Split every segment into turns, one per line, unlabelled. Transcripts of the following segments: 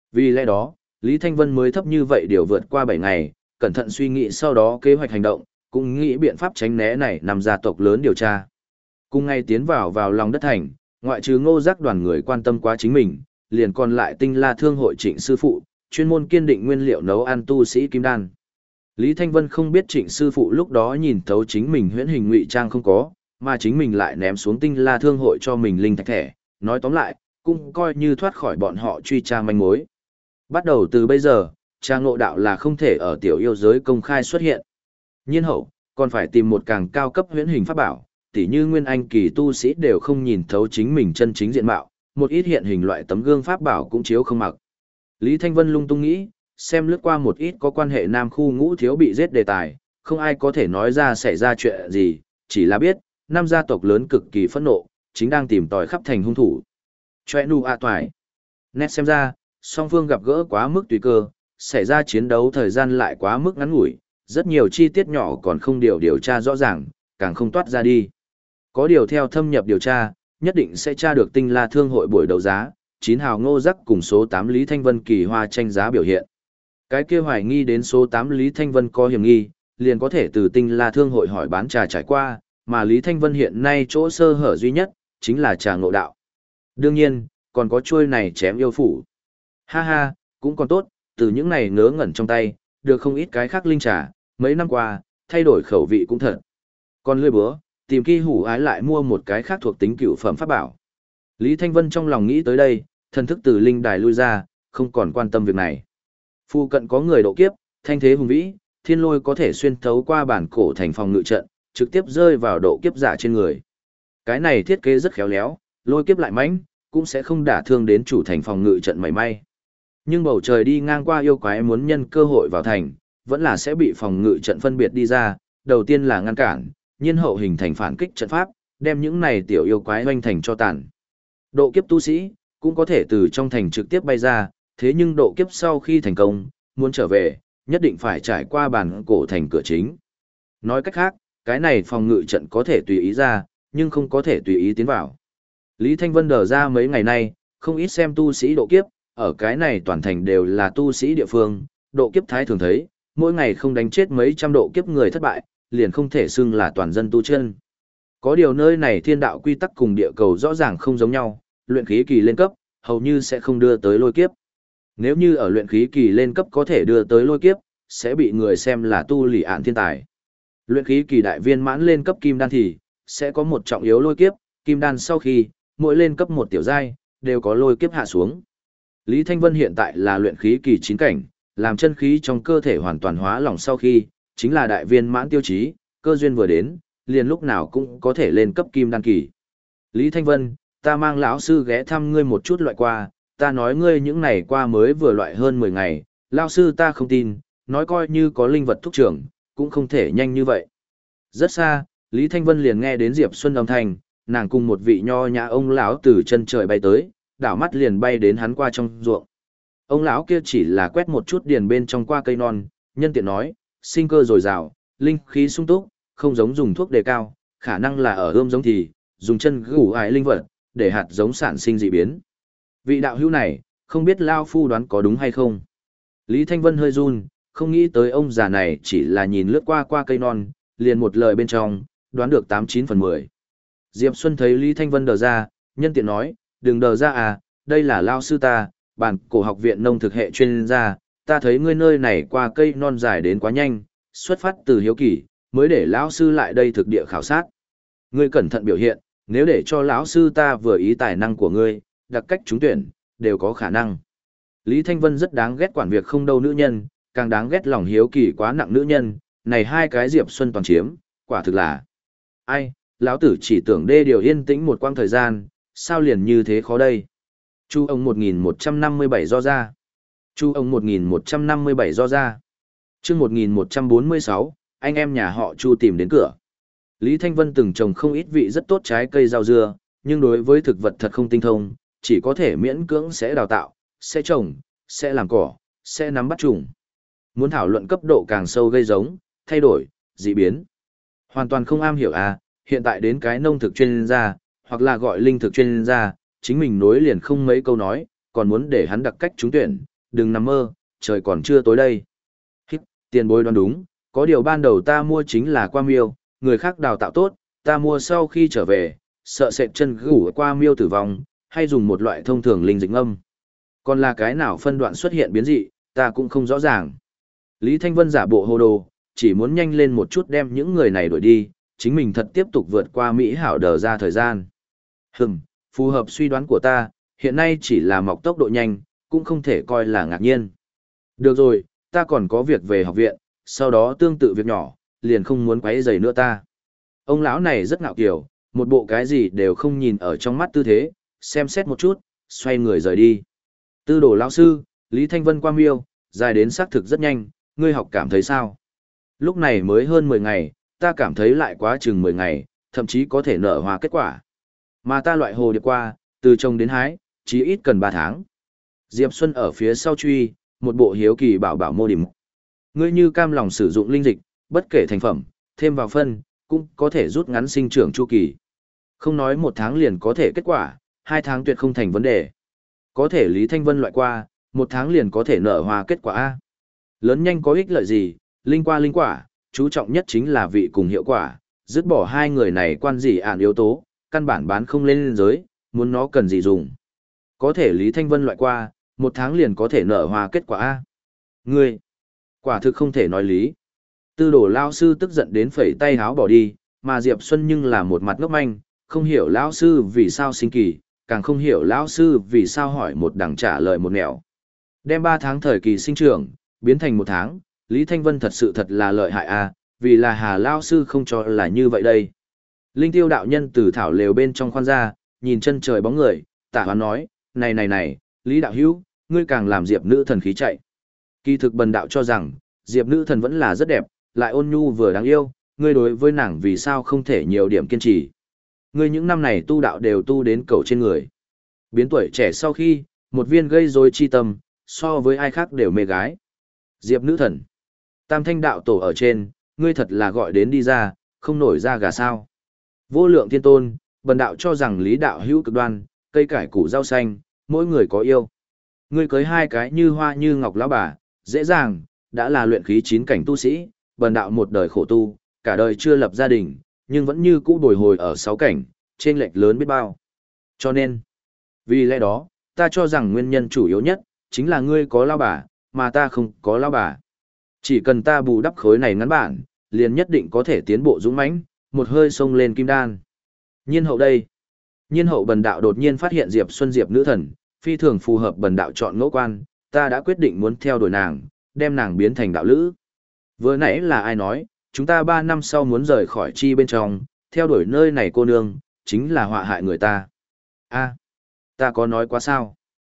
Vì lẽ đó, Lý Thanh Vân mới thấp như vậy điều vượt qua 7 ngày, cẩn thận suy nghĩ sau đó kế hoạch hành động, cũng nghĩ biện pháp tránh né này nằm gia tộc lớn điều tra. Cùng ngày tiến vào lòng đất thành, ngoại trừ Ngô Giác đoàn người quan tâm quá chính mình, liền còn lại Tinh La Thương hội Trịnh sư phụ, chuyên môn kiên định nguyên liệu nấu ăn tu sĩ kim đan. Lý Thanh Vân không biết Trịnh sư phụ lúc đó nhìn thấu chính mình huyễn hình ngụy trang không có, mà chính mình lại ném xuống Tinh La Thương hội cho mình linh thạch thẻ, nói tóm lại, cũng coi như thoát khỏi bọn họ truy tra manh mối. Bắt đầu từ bây giờ, Trà Ngộ Đạo là không thể ở tiểu yêu giới công khai xuất hiện. Nhiên hậu, còn phải tìm một càng cao cấp huyễn hình pháp bảo, tỉ như nguyên anh kỳ tu sĩ đều không nhìn thấu chính mình chân chính diện mạo, một ít hiện hình loại tấm gương pháp bảo cũng chiếu không mặc. Lý Thanh Vân lung tung nghĩ, xem lướt qua một ít có quan hệ Nam khu Ngũ Thiếu bị giết đề tài, không ai có thể nói ra xảy ra chuyện gì, chỉ là biết, năm gia tộc lớn cực kỳ phẫn nộ, chính đang tìm tòi khắp thành hung thủ. Choe nu a toài. Nét xem ra, song phương gặp gỡ quá mức tùy cơ, xảy ra chiến đấu thời gian lại quá mức ngắn ngủi, rất nhiều chi tiết nhỏ còn không điều tra rõ ràng, càng không toát ra đi. Có điều theo thâm nhập điều tra, nhất định sẽ tra được Tinh La Thương hội buổi đấu giá, 9 hào Ngô Giác cùng số 8 Lý Thanh Vân kỳ hoa tranh giá biểu hiện. Cái kia hoài nghi đến số 8 Lý Thanh Vân có hiểm nghi, liền có thể từ Tinh La Thương hội hỏi bán trà trải qua, mà Lý Thanh Vân hiện nay chỗ sơ hở duy nhất, chính là Trà Ngộ Đạo. Đương nhiên, còn có chuôi này chém yêu phủ. Ha ha, cũng còn tốt, từ những này ngớ ngẩn trong tay, được không ít cái khác linh trà, mấy năm qua, thay đổi khẩu vị cũng thật. Còn lươi bữa, tìm Kỳ Hủ Ái lại mua một cái khác thuộc tính cựu phẩm pháp bảo. Lý Thanh Vân trong lòng nghĩ tới đây, thần thức từ linh đài lui ra, không còn quan tâm việc này. Phu cận có người độ kiếp, thanh thế hùng vĩ, thiên lôi có thể xuyên thấu qua bản cổ thành phòng ngự trận, trực tiếp rơi vào độ kiếp giả trên người. Cái này thiết kế rất khéo léo, lôi kiếp lại mãnh, cũng sẽ không đả thương đến chủ thành phòng ngự trận mảy may. Nhưng bầu trời đi ngang qua yêu quái muốn nhân cơ hội vào thành, vẫn là sẽ bị phòng ngự trận phân biệt đi ra, đầu tiên là ngăn cản, nhiên hậu hình thành phản kích trận pháp, đem những này tiểu yêu quái hoành thành cho tàn. Độ kiếp tu sĩ, cũng có thể từ trong thành trực tiếp bay ra, thế nhưng độ kiếp sau khi thành công, muốn trở về, nhất định phải trải qua bản cổ thành cửa chính. Nói cách khác, cái này phòng ngự trận có thể tùy ý ra, nhưng không có thể tùy ý tiến vào. Lý Thanh Vân đờ ra mấy ngày nay, không ít xem tu sĩ độ kiếp, ở cái này toàn thành đều là tu sĩ địa phương, độ kiếp thái thường thấy, mỗi ngày không đánh chết mấy trăm độ kiếp người thất bại, liền không thể xưng là toàn dân tu chân. Có điều nơi này thiên đạo quy tắc cùng địa cầu rõ ràng không giống nhau, luyện khí kỳ lên cấp, hầu như sẽ không đưa tới lôi kiếp. Nếu như ở luyện khí kỳ lên cấp có thể đưa tới lôi kiếp, sẽ bị người xem là tu lì ạn thiên tài. Luyện khí kỳ đại viên mãn lên cấp kim đan thì, sẽ có một trọng yếu lôi kiếp, kim đan sau khi, mỗi lên cấp một tiểu giai, đều có lôi kiếp hạ xuống. Lý Thanh Vân hiện tại là luyện khí kỳ 9 cảnh, làm chân khí trong cơ thể hoàn toàn hóa lỏng sau khi, chính là đại viên mãn tiêu chí, cơ duyên vừa đến, liền lúc nào cũng có thể lên cấp kim đan kỳ. Lý Thanh Vân, ta mang lão sư ghé thăm ngươi một chút loại qua, ta nói ngươi những ngày qua mới vừa loại hơn 10 ngày, lão sư ta không tin, nói coi như có linh vật thúc trưởng, cũng không thể nhanh như vậy. Rất xa, Lý Thanh Vân liền nghe đến Diệp Xuân âm thanh, nàng cùng một vị nho nhã ông lão từ chân trời bay tới, đảo mắt liền bay đến hắn qua trong ruộng. Ông lão kia chỉ là quét một chút điền bên trong qua cây non, nhân tiện nói, sinh cơ dồi dào, linh khí sung túc, không giống dùng thuốc đề cao, khả năng là ở ươm giống thì dùng chân gủ ải linh vật, để hạt giống sản sinh dị biến. Vị đạo hữu này, không biết lao phu đoán có đúng hay không? Lý Thanh Vân hơi run, không nghĩ tới ông già này chỉ là nhìn lướt qua cây non, liền một lời bên trong, đoán được 89 phần 10. Diệp Xuân thấy Lý Thanh Vân đờ ra, nhân tiện nói, đừng đờ ra à, đây là lao sư ta, bản cổ học viện nông thực hệ chuyên gia, ta thấy ngươi nơi này qua cây non dài đến quá nhanh, xuất phát từ hiếu kỳ, mới để lão sư lại đây thực địa khảo sát. Ngươi cẩn thận biểu hiện, nếu để cho lão sư ta vừa ý tài năng của ngươi, đặc cách trúng tuyển, đều có khả năng. Lý Thanh Vân rất đáng ghét quản việc không đâu nữ nhân, càng đáng ghét lòng hiếu kỳ quá nặng nữ nhân, này hai cái Diệp Xuân toàn chiếm, quả thực là. Ai, lão tử chỉ tưởng đê điều yên tĩnh một quãng thời gian, sao liền như thế khó đây? Chu ông 1157 do ra. Chu ông 1157 do ra. Chương 1146, anh em nhà họ Chu tìm đến cửa. Lý Thanh Vân từng trồng không ít vị rất tốt trái cây rau dưa, nhưng đối với thực vật thật không tinh thông, chỉ có thể miễn cưỡng sẽ đào tạo, sẽ trồng, sẽ làm cỏ, sẽ nắm bắt trùng. Muốn thảo luận cấp độ càng sâu gây giống, thay đổi, dị biến. Hoàn toàn không am hiểu à, hiện tại đến cái nông thực chuyên gia, hoặc là gọi linh thực chuyên gia, chính mình nối liền không mấy câu nói, còn muốn để hắn đặc cách trúng tuyển, đừng nằm mơ, trời còn chưa tối đây. Hít, tiền bối đoán đúng, có điều ban đầu ta mua chính là qua miêu, người khác đào tạo tốt, ta mua sau khi trở về, sợ sệt chân gủ qua miêu tử vong, hay dùng một loại thông thường linh dịch ngâm. Còn là cái nào phân đoạn xuất hiện biến dị, ta cũng không rõ ràng. Lý Thanh Vân giả bộ hồ đồ, chỉ muốn nhanh lên một chút đem những người này đuổi đi, chính mình thật tiếp tục vượt qua Mỹ hảo đờ ra thời gian. Phù hợp suy đoán của ta, hiện nay chỉ là mọc tốc độ nhanh, cũng không thể coi là ngạc nhiên. Được rồi, ta còn có việc về học viện, sau đó tương tự việc nhỏ, liền không muốn quấy rầy nữa ta. Ông lão này rất ngạo kiều, một bộ cái gì đều không nhìn ở trong mắt tư thế, xem xét một chút, xoay người rời đi. Tư đồ lão sư, Lý Thanh Vân qua miêu, dài đến xác thực rất nhanh, ngươi học cảm thấy sao? Lúc này mới hơn 10 ngày, ta cảm thấy lại quá chừng 10 ngày, thậm chí có thể nở hoa kết quả. Mà ta loại hồ điệp qua, từ trồng đến hái, chí ít cần 3 tháng. Diệp Xuân ở phía sau truy, một bộ hiếu kỳ bảo bảo mô điểm. Ngươi như cam lòng sử dụng linh dịch, bất kể thành phẩm, thêm vào phân, cũng có thể rút ngắn sinh trưởng chu kỳ. Không nói 1 tháng liền có thể kết quả, 2 tháng tuyệt không thành vấn đề. Có thể Lý Thanh Vân loại qua, 1 tháng liền có thể nở hoa kết quả A. Lớn nhanh có ích lợi gì, linh qua linh quả, chú trọng nhất chính là vị cùng hiệu quả, dứt bỏ hai người này quan gì ản yếu tố, căn bản bán không lên giới, muốn nó cần gì dùng. Có thể Lý Thanh Vân loại qua, 1 tháng liền có thể nở hoa kết quả A. Ngươi, quả thực không thể nói lý. Tư đồ lao sư tức giận đến phẩy tay háo bỏ đi, mà Diệp Xuân nhưng là một mặt ngốc manh, không hiểu lão sư vì sao sinh kỳ, càng không hiểu lão sư vì sao hỏi một đằng trả lời một nẻo. Đem 3 tháng thời kỳ sinh trưởng, biến thành 1 tháng, Lý Thanh Vân thật là lợi hại a, vì là Hà lão sư không cho là như vậy đây. Linh Tiêu đạo nhân từ thảo lều bên trong khoan ra, nhìn chân trời bóng người, tả hoán nói, này, Lý đạo hữu, ngươi càng làm Diệp nữ thần khí chạy. Kỳ thực bần đạo cho rằng, Diệp nữ thần vẫn là rất đẹp, lại ôn nhu vừa đáng yêu, ngươi đối với nàng vì sao không thể nhiều điểm kiên trì. Ngươi những năm này tu đạo đều tu đến cầu trên người. Biến tuổi trẻ sau khi, một viên gây rối chi tâm, so với ai khác đều mê gái. Diệp nữ thần. Tam thanh đạo tổ ở trên, ngươi thật là gọi đến đi ra, không nổi ra gà sao. Vô lượng thiên tôn, bần đạo cho rằng lý đạo hữu cực đoan, cây cải củ rau xanh, mỗi người có yêu. Ngươi cưới 2 cái như hoa như ngọc lão bà, dễ dàng, đã là luyện khí 9 cảnh tu sĩ, bần đạo một đời khổ tu, cả đời chưa lập gia đình, nhưng vẫn như cũ bồi hồi ở 6 cảnh, trên lệch lớn biết bao. Cho nên, vì lẽ đó, ta cho rằng nguyên nhân chủ yếu nhất, chính là ngươi có lão bà, mà ta không có lão bà. Chỉ cần ta bù đắp khối này ngắn bản, liền nhất định có thể tiến bộ dũng mãnh, một hơi xông lên kim đan. Nhiên hậu đây. Nhiên hậu bần đạo đột nhiên phát hiện Diệp Xuân Diệp nữ thần, phi thường phù hợp bần đạo chọn ngẫu quan, ta đã quyết định muốn theo đuổi nàng, đem nàng biến thành đạo lữ. Vừa nãy là ai nói, chúng ta 3 năm sau muốn rời khỏi chi bên trong, theo đuổi nơi này cô nương, chính là họa hại người ta. A, ta có nói quá sao?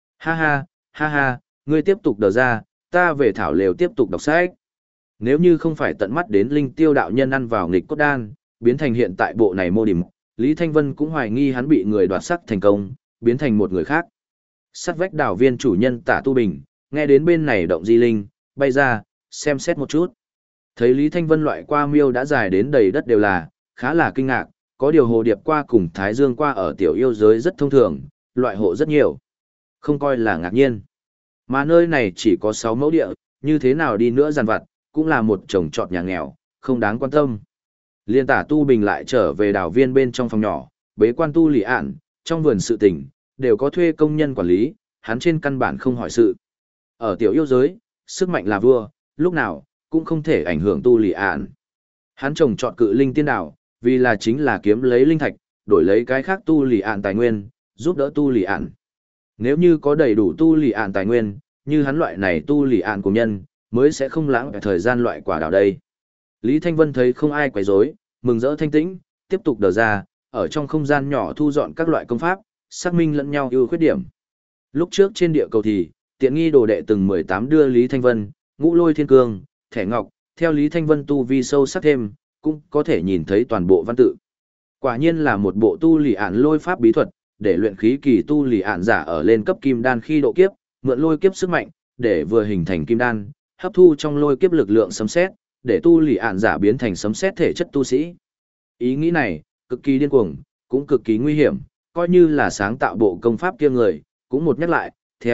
Ha ha, ngươi tiếp tục đờ ra, ta về thảo lều tiếp tục đọc sách. Nếu như không phải tận mắt đến linh tiêu đạo nhân ăn vào nghịch cốt đan, biến thành hiện tại bộ này mô điểm, Lý Thanh Vân cũng hoài nghi hắn bị người đoạt sắc thành công, biến thành một người khác. Sắt vách đảo viên chủ nhân Tả Tu Bình, nghe đến bên này động di linh, bay ra, xem xét một chút. Thấy Lý Thanh Vân loại qua miêu đã dài đến đầy đất đều là, khá là kinh ngạc, có điều hồ điệp qua cùng Thái Dương qua ở tiểu yêu giới rất thông thường, loại hộ rất nhiều. Không coi là ngạc nhiên. Mà nơi này chỉ có 6 mẫu địa, như thế nào đi nữa giàn vặt, cũng là một trồng trọt nhà nghèo, không đáng quan tâm. Liên Tả Tu Bình lại trở về đảo viên bên trong phòng nhỏ, bế quan tu lì ản, trong vườn sự tình, đều có thuê công nhân quản lý, hắn trên căn bản không hỏi sự. Ở tiểu yêu giới, sức mạnh là vua, lúc nào, cũng không thể ảnh hưởng tu lì ản. Hắn trồng trọt cự linh tiên đảo, vì là chính là kiếm lấy linh thạch, đổi lấy cái khác tu lì ản tài nguyên, giúp đỡ tu lì ản. Nếu như có đầy đủ tu lì ản tài nguyên, như hắn loại này tu lì ản của nhân, mới sẽ không lãng thời gian loại quả đào đây. Lý Thanh Vân thấy không ai quấy rối, mừng rỡ thanh tĩnh, tiếp tục đờ ra, ở trong không gian nhỏ thu dọn các loại công pháp, xác minh lẫn nhau ưu khuyết điểm. Lúc trước trên địa cầu thì, tiện nghi đồ đệ từng 18 đưa Lý Thanh Vân, ngũ lôi thiên cương, thẻ ngọc, theo Lý Thanh Vân tu vi sâu sắc thêm, cũng có thể nhìn thấy toàn bộ văn tự. Quả nhiên là một bộ tu lì ản lôi pháp bí thuật, để luyện khí kỳ tu lì ản giả ở lên cấp kim đan khi độ kiếp, mượn lôi kiếp sức mạnh, để vừa hình thành kim đan, hấp thu trong lôi kiếp lực lượng sấm sét, để tu lì ản giả biến thành sấm sét thể chất tu sĩ. Ý nghĩ này, cực kỳ điên cuồng, cũng cực kỳ nguy hiểm, coi như là sáng tạo bộ công pháp kia người, cũng một nhắc lại, theo,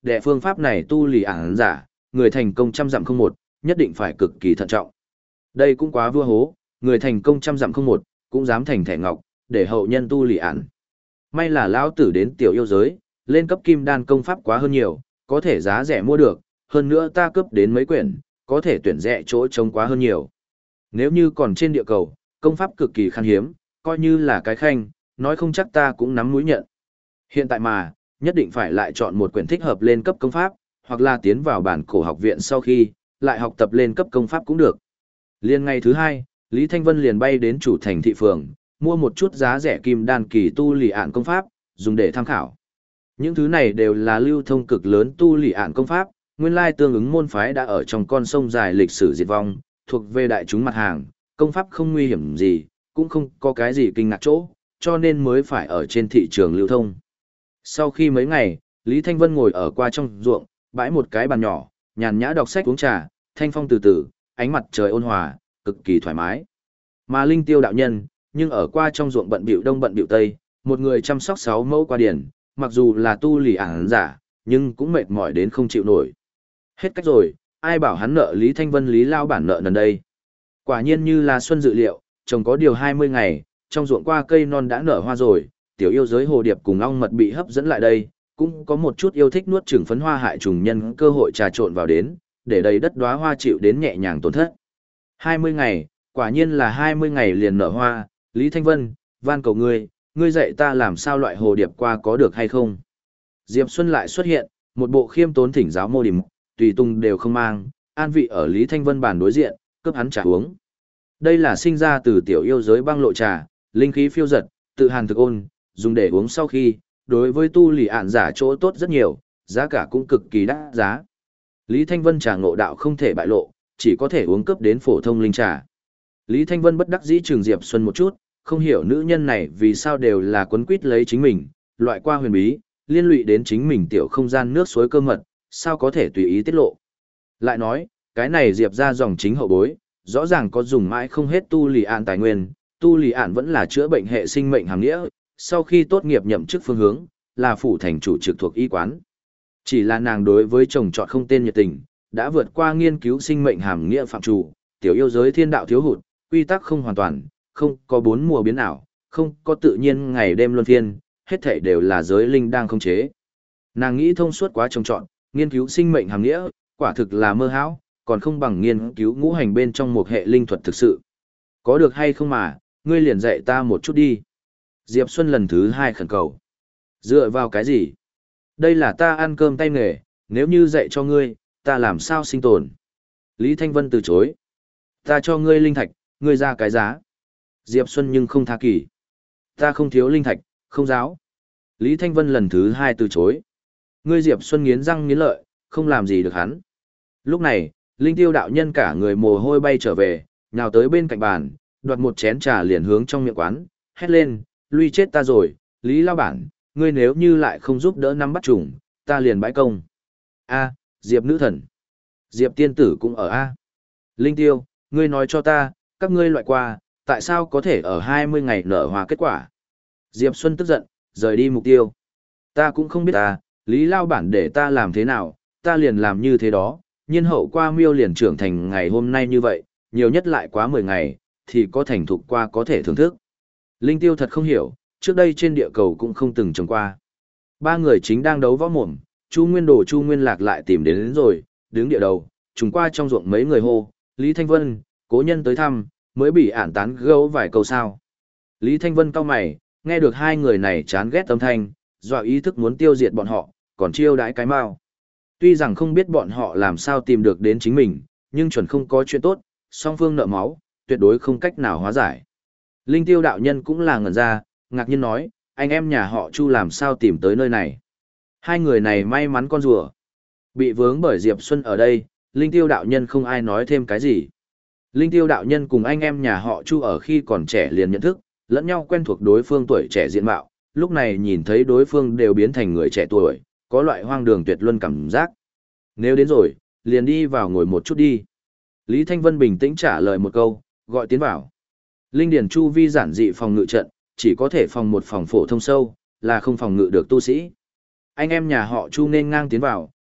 đệ phương pháp này tu lì ản giả, người thành công trăm dặm không một, nhất định phải cực kỳ thận trọng. Đây cũng quá vua hố, người thành công trăm dặm không một, cũng dám thành thẻ ngọc, để hậu nhân tu lì ản. May là lão tử đến tiểu yêu giới, lên cấp kim đan công pháp quá hơn nhiều, có thể giá rẻ mua được, hơn nữa ta cướp đến mấy quyển, có thể tuyển rẻ chỗ trống quá hơn nhiều. Nếu như còn trên địa cầu, công pháp cực kỳ khan hiếm, coi như là cái khanh, nói không chắc ta cũng nắm mũi nhận. Hiện tại mà, nhất định phải lại chọn một quyển thích hợp lên cấp công pháp, hoặc là tiến vào bản cổ học viện sau khi, lại học tập lên cấp công pháp cũng được. Liên ngày thứ hai, Lý Thanh Vân liền bay đến chủ thành thị phường, mua một chút giá rẻ kim đan kỳ tu lì ạn công pháp, dùng để tham khảo. Những thứ này đều là lưu thông cực lớn tu lì ạn công pháp, nguyên lai tương ứng môn phái đã ở trong con sông dài lịch sử diệt vong, thuộc về đại chúng mặt hàng, công pháp không nguy hiểm gì, cũng không có cái gì kinh ngạc chỗ, cho nên mới phải ở trên thị trường lưu thông. Sau khi mấy ngày, Lý Thanh Vân ngồi ở qua trong ruộng, bãi một cái bàn nhỏ, nhàn nhã đọc sách uống trà, thanh phong từ từ, ánh mặt trời ôn hòa, cực kỳ thoải mái. Mà Linh Tiêu đạo nhân, nhưng ở qua trong ruộng bận bịu đông bận bịu tây, một người chăm sóc 6 mẫu qua điển, mặc dù là tu lì ản giả, nhưng cũng mệt mỏi đến không chịu nổi. Hết cách rồi, ai bảo hắn nợ Lý Thanh Vân Lý lao bản nợ nần đây. Quả nhiên như là xuân dự liệu, trồng có điều 20 ngày, trong ruộng qua cây non đã nở hoa rồi, tiểu yêu giới hồ điệp cùng ong mật bị hấp dẫn lại đây, cũng có một chút yêu thích nuốt chửng phấn hoa hại trùng nhân cơ hội trà trộn vào đến, để đầy đất đóa hoa chịu đến nhẹ nhàng tổn thất. 20 ngày, quả nhiên là 20 ngày liền nở hoa, Lý Thanh Vân, van cầu ngươi dạy ta làm sao loại hồ điệp qua có được hay không. Diệp Xuân lại xuất hiện, một bộ khiêm tốn thỉnh giáo mô điểm, tùy tung đều không mang, an vị ở Lý Thanh Vân bàn đối diện, cướp hắn trà uống. Đây là sinh ra từ tiểu yêu giới băng lộ trà, linh khí phiêu giật, tự hàn thực ôn, dùng để uống sau khi, đối với tu lì ạn giả chỗ tốt rất nhiều, giá cả cũng cực kỳ đắt giá. Lý Thanh Vân trà ngộ đạo không thể bại lộ, chỉ có thể uống cướp đến phổ thông linh trà. Lý Thanh Vân bất đắc dĩ trường Diệp Xuân một chút, không hiểu nữ nhân này vì sao đều là quấn quýt lấy chính mình, loại qua huyền bí, liên lụy đến chính mình tiểu không gian nước suối cơ mật, sao có thể tùy ý tiết lộ. Lại nói, cái này Diệp ra dòng chính hậu bối, rõ ràng có dùng mãi không hết tu lì ạn tài nguyên, tu lì ạn vẫn là chữa bệnh hệ sinh mệnh hàm nghĩa, sau khi tốt nghiệp nhậm chức phương hướng, là phủ thành chủ trực thuộc y quán. Chỉ là nàng đối với chồng chọn không tên nhiệt tình, đã vượt qua nghiên cứu sinh mệnh hàm nghĩa phạm chủ, tiểu yêu giới thiên đạo thiếu hụt, quy tắc không hoàn toàn, không có 4 mùa biến ảo, không có tự nhiên ngày đêm luân phiên, hết thảy đều là giới linh đang khống chế. Nàng nghĩ thông suốt quá trồng trọn, nghiên cứu sinh mệnh hàm nghĩa, quả thực là mơ hão, còn không bằng nghiên cứu ngũ hành bên trong một hệ linh thuật thực sự. Có được hay không mà, ngươi liền dạy ta một chút đi. Diệp Xuân lần thứ 2 khẩn cầu. Dựa vào cái gì? Đây là ta ăn cơm tay nghề, nếu như dạy cho ngươi, ta làm sao sinh tồn? Lý Thanh Vân từ chối. Ta cho ngươi linh thạch, ngươi ra cái giá. Diệp Xuân nhưng không tha kỳ. Ta không thiếu linh thạch, không giáo. Lý Thanh Vân lần thứ 2 từ chối. Ngươi Diệp Xuân nghiến răng nghiến lợi, không làm gì được hắn. Lúc này, Linh Tiêu đạo nhân cả người mồ hôi bay trở về, nhào tới bên cạnh bàn, đoạt một chén trà liền hướng trong miệng quán, hét lên, lui chết ta rồi, Lý lao bản, ngươi nếu như lại không giúp đỡ nắm bắt trùng, ta liền bãi công. A, Diệp nữ thần. Diệp tiên tử cũng ở A. Linh Tiêu, ngươi nói cho ta, các ngươi loại qua, tại sao có thể ở 20 ngày nở hoa kết quả? Diệp Xuân tức giận, rời đi mục tiêu. Ta cũng không biết ta, Lý lao bản để ta làm thế nào, ta liền làm như thế đó, nhiên hậu qua miêu liền trưởng thành ngày hôm nay như vậy, nhiều nhất lại quá 10 ngày, thì có thành thục qua có thể thưởng thức. Linh Tiêu thật không hiểu, trước đây trên địa cầu cũng không từng trồng qua. Ba người chính đang đấu võ mồm, Chu Nguyên Đồ Chu Nguyên Lạc lại tìm đến rồi, đứng địa đầu, trùng qua trong ruộng mấy người hô, Lý Thanh Vân, cố nhân tới thăm, mới bị ản tán gấu vài câu sao. Lý Thanh Vân cau mày, nghe được hai người này chán ghét âm thanh, dọa ý thức muốn tiêu diệt bọn họ, còn chiêu đãi cái mau. Tuy rằng không biết bọn họ làm sao tìm được đến chính mình, nhưng chuẩn không có chuyện tốt, song phương nợ máu, tuyệt đối không cách nào hóa giải. Linh Tiêu đạo nhân cũng là ngẩn ra, ngạc nhiên nói, anh em nhà họ Chu làm sao tìm tới nơi này. Hai người này may mắn con rùa. Bị vướng bởi Diệp Xuân ở đây, Linh Tiêu đạo nhân không ai nói thêm cái gì. Linh Tiêu đạo nhân cùng anh em nhà họ Chu ở khi còn trẻ liền nhận thức, lẫn nhau quen thuộc đối phương tuổi trẻ diện mạo, lúc này nhìn thấy đối phương đều biến thành người trẻ tuổi, có loại hoang đường tuyệt luân cảm giác. Nếu đến rồi, liền đi vào ngồi một chút đi. Lý Thanh Vân bình tĩnh trả lời một câu, gọi tiến vào. Linh điển chu vi giản dị phòng ngự trận, chỉ có thể phòng một phòng phổ thông sâu, là không phòng ngự được tu sĩ. Anh em nhà họ Chu nên ngang tiến vào,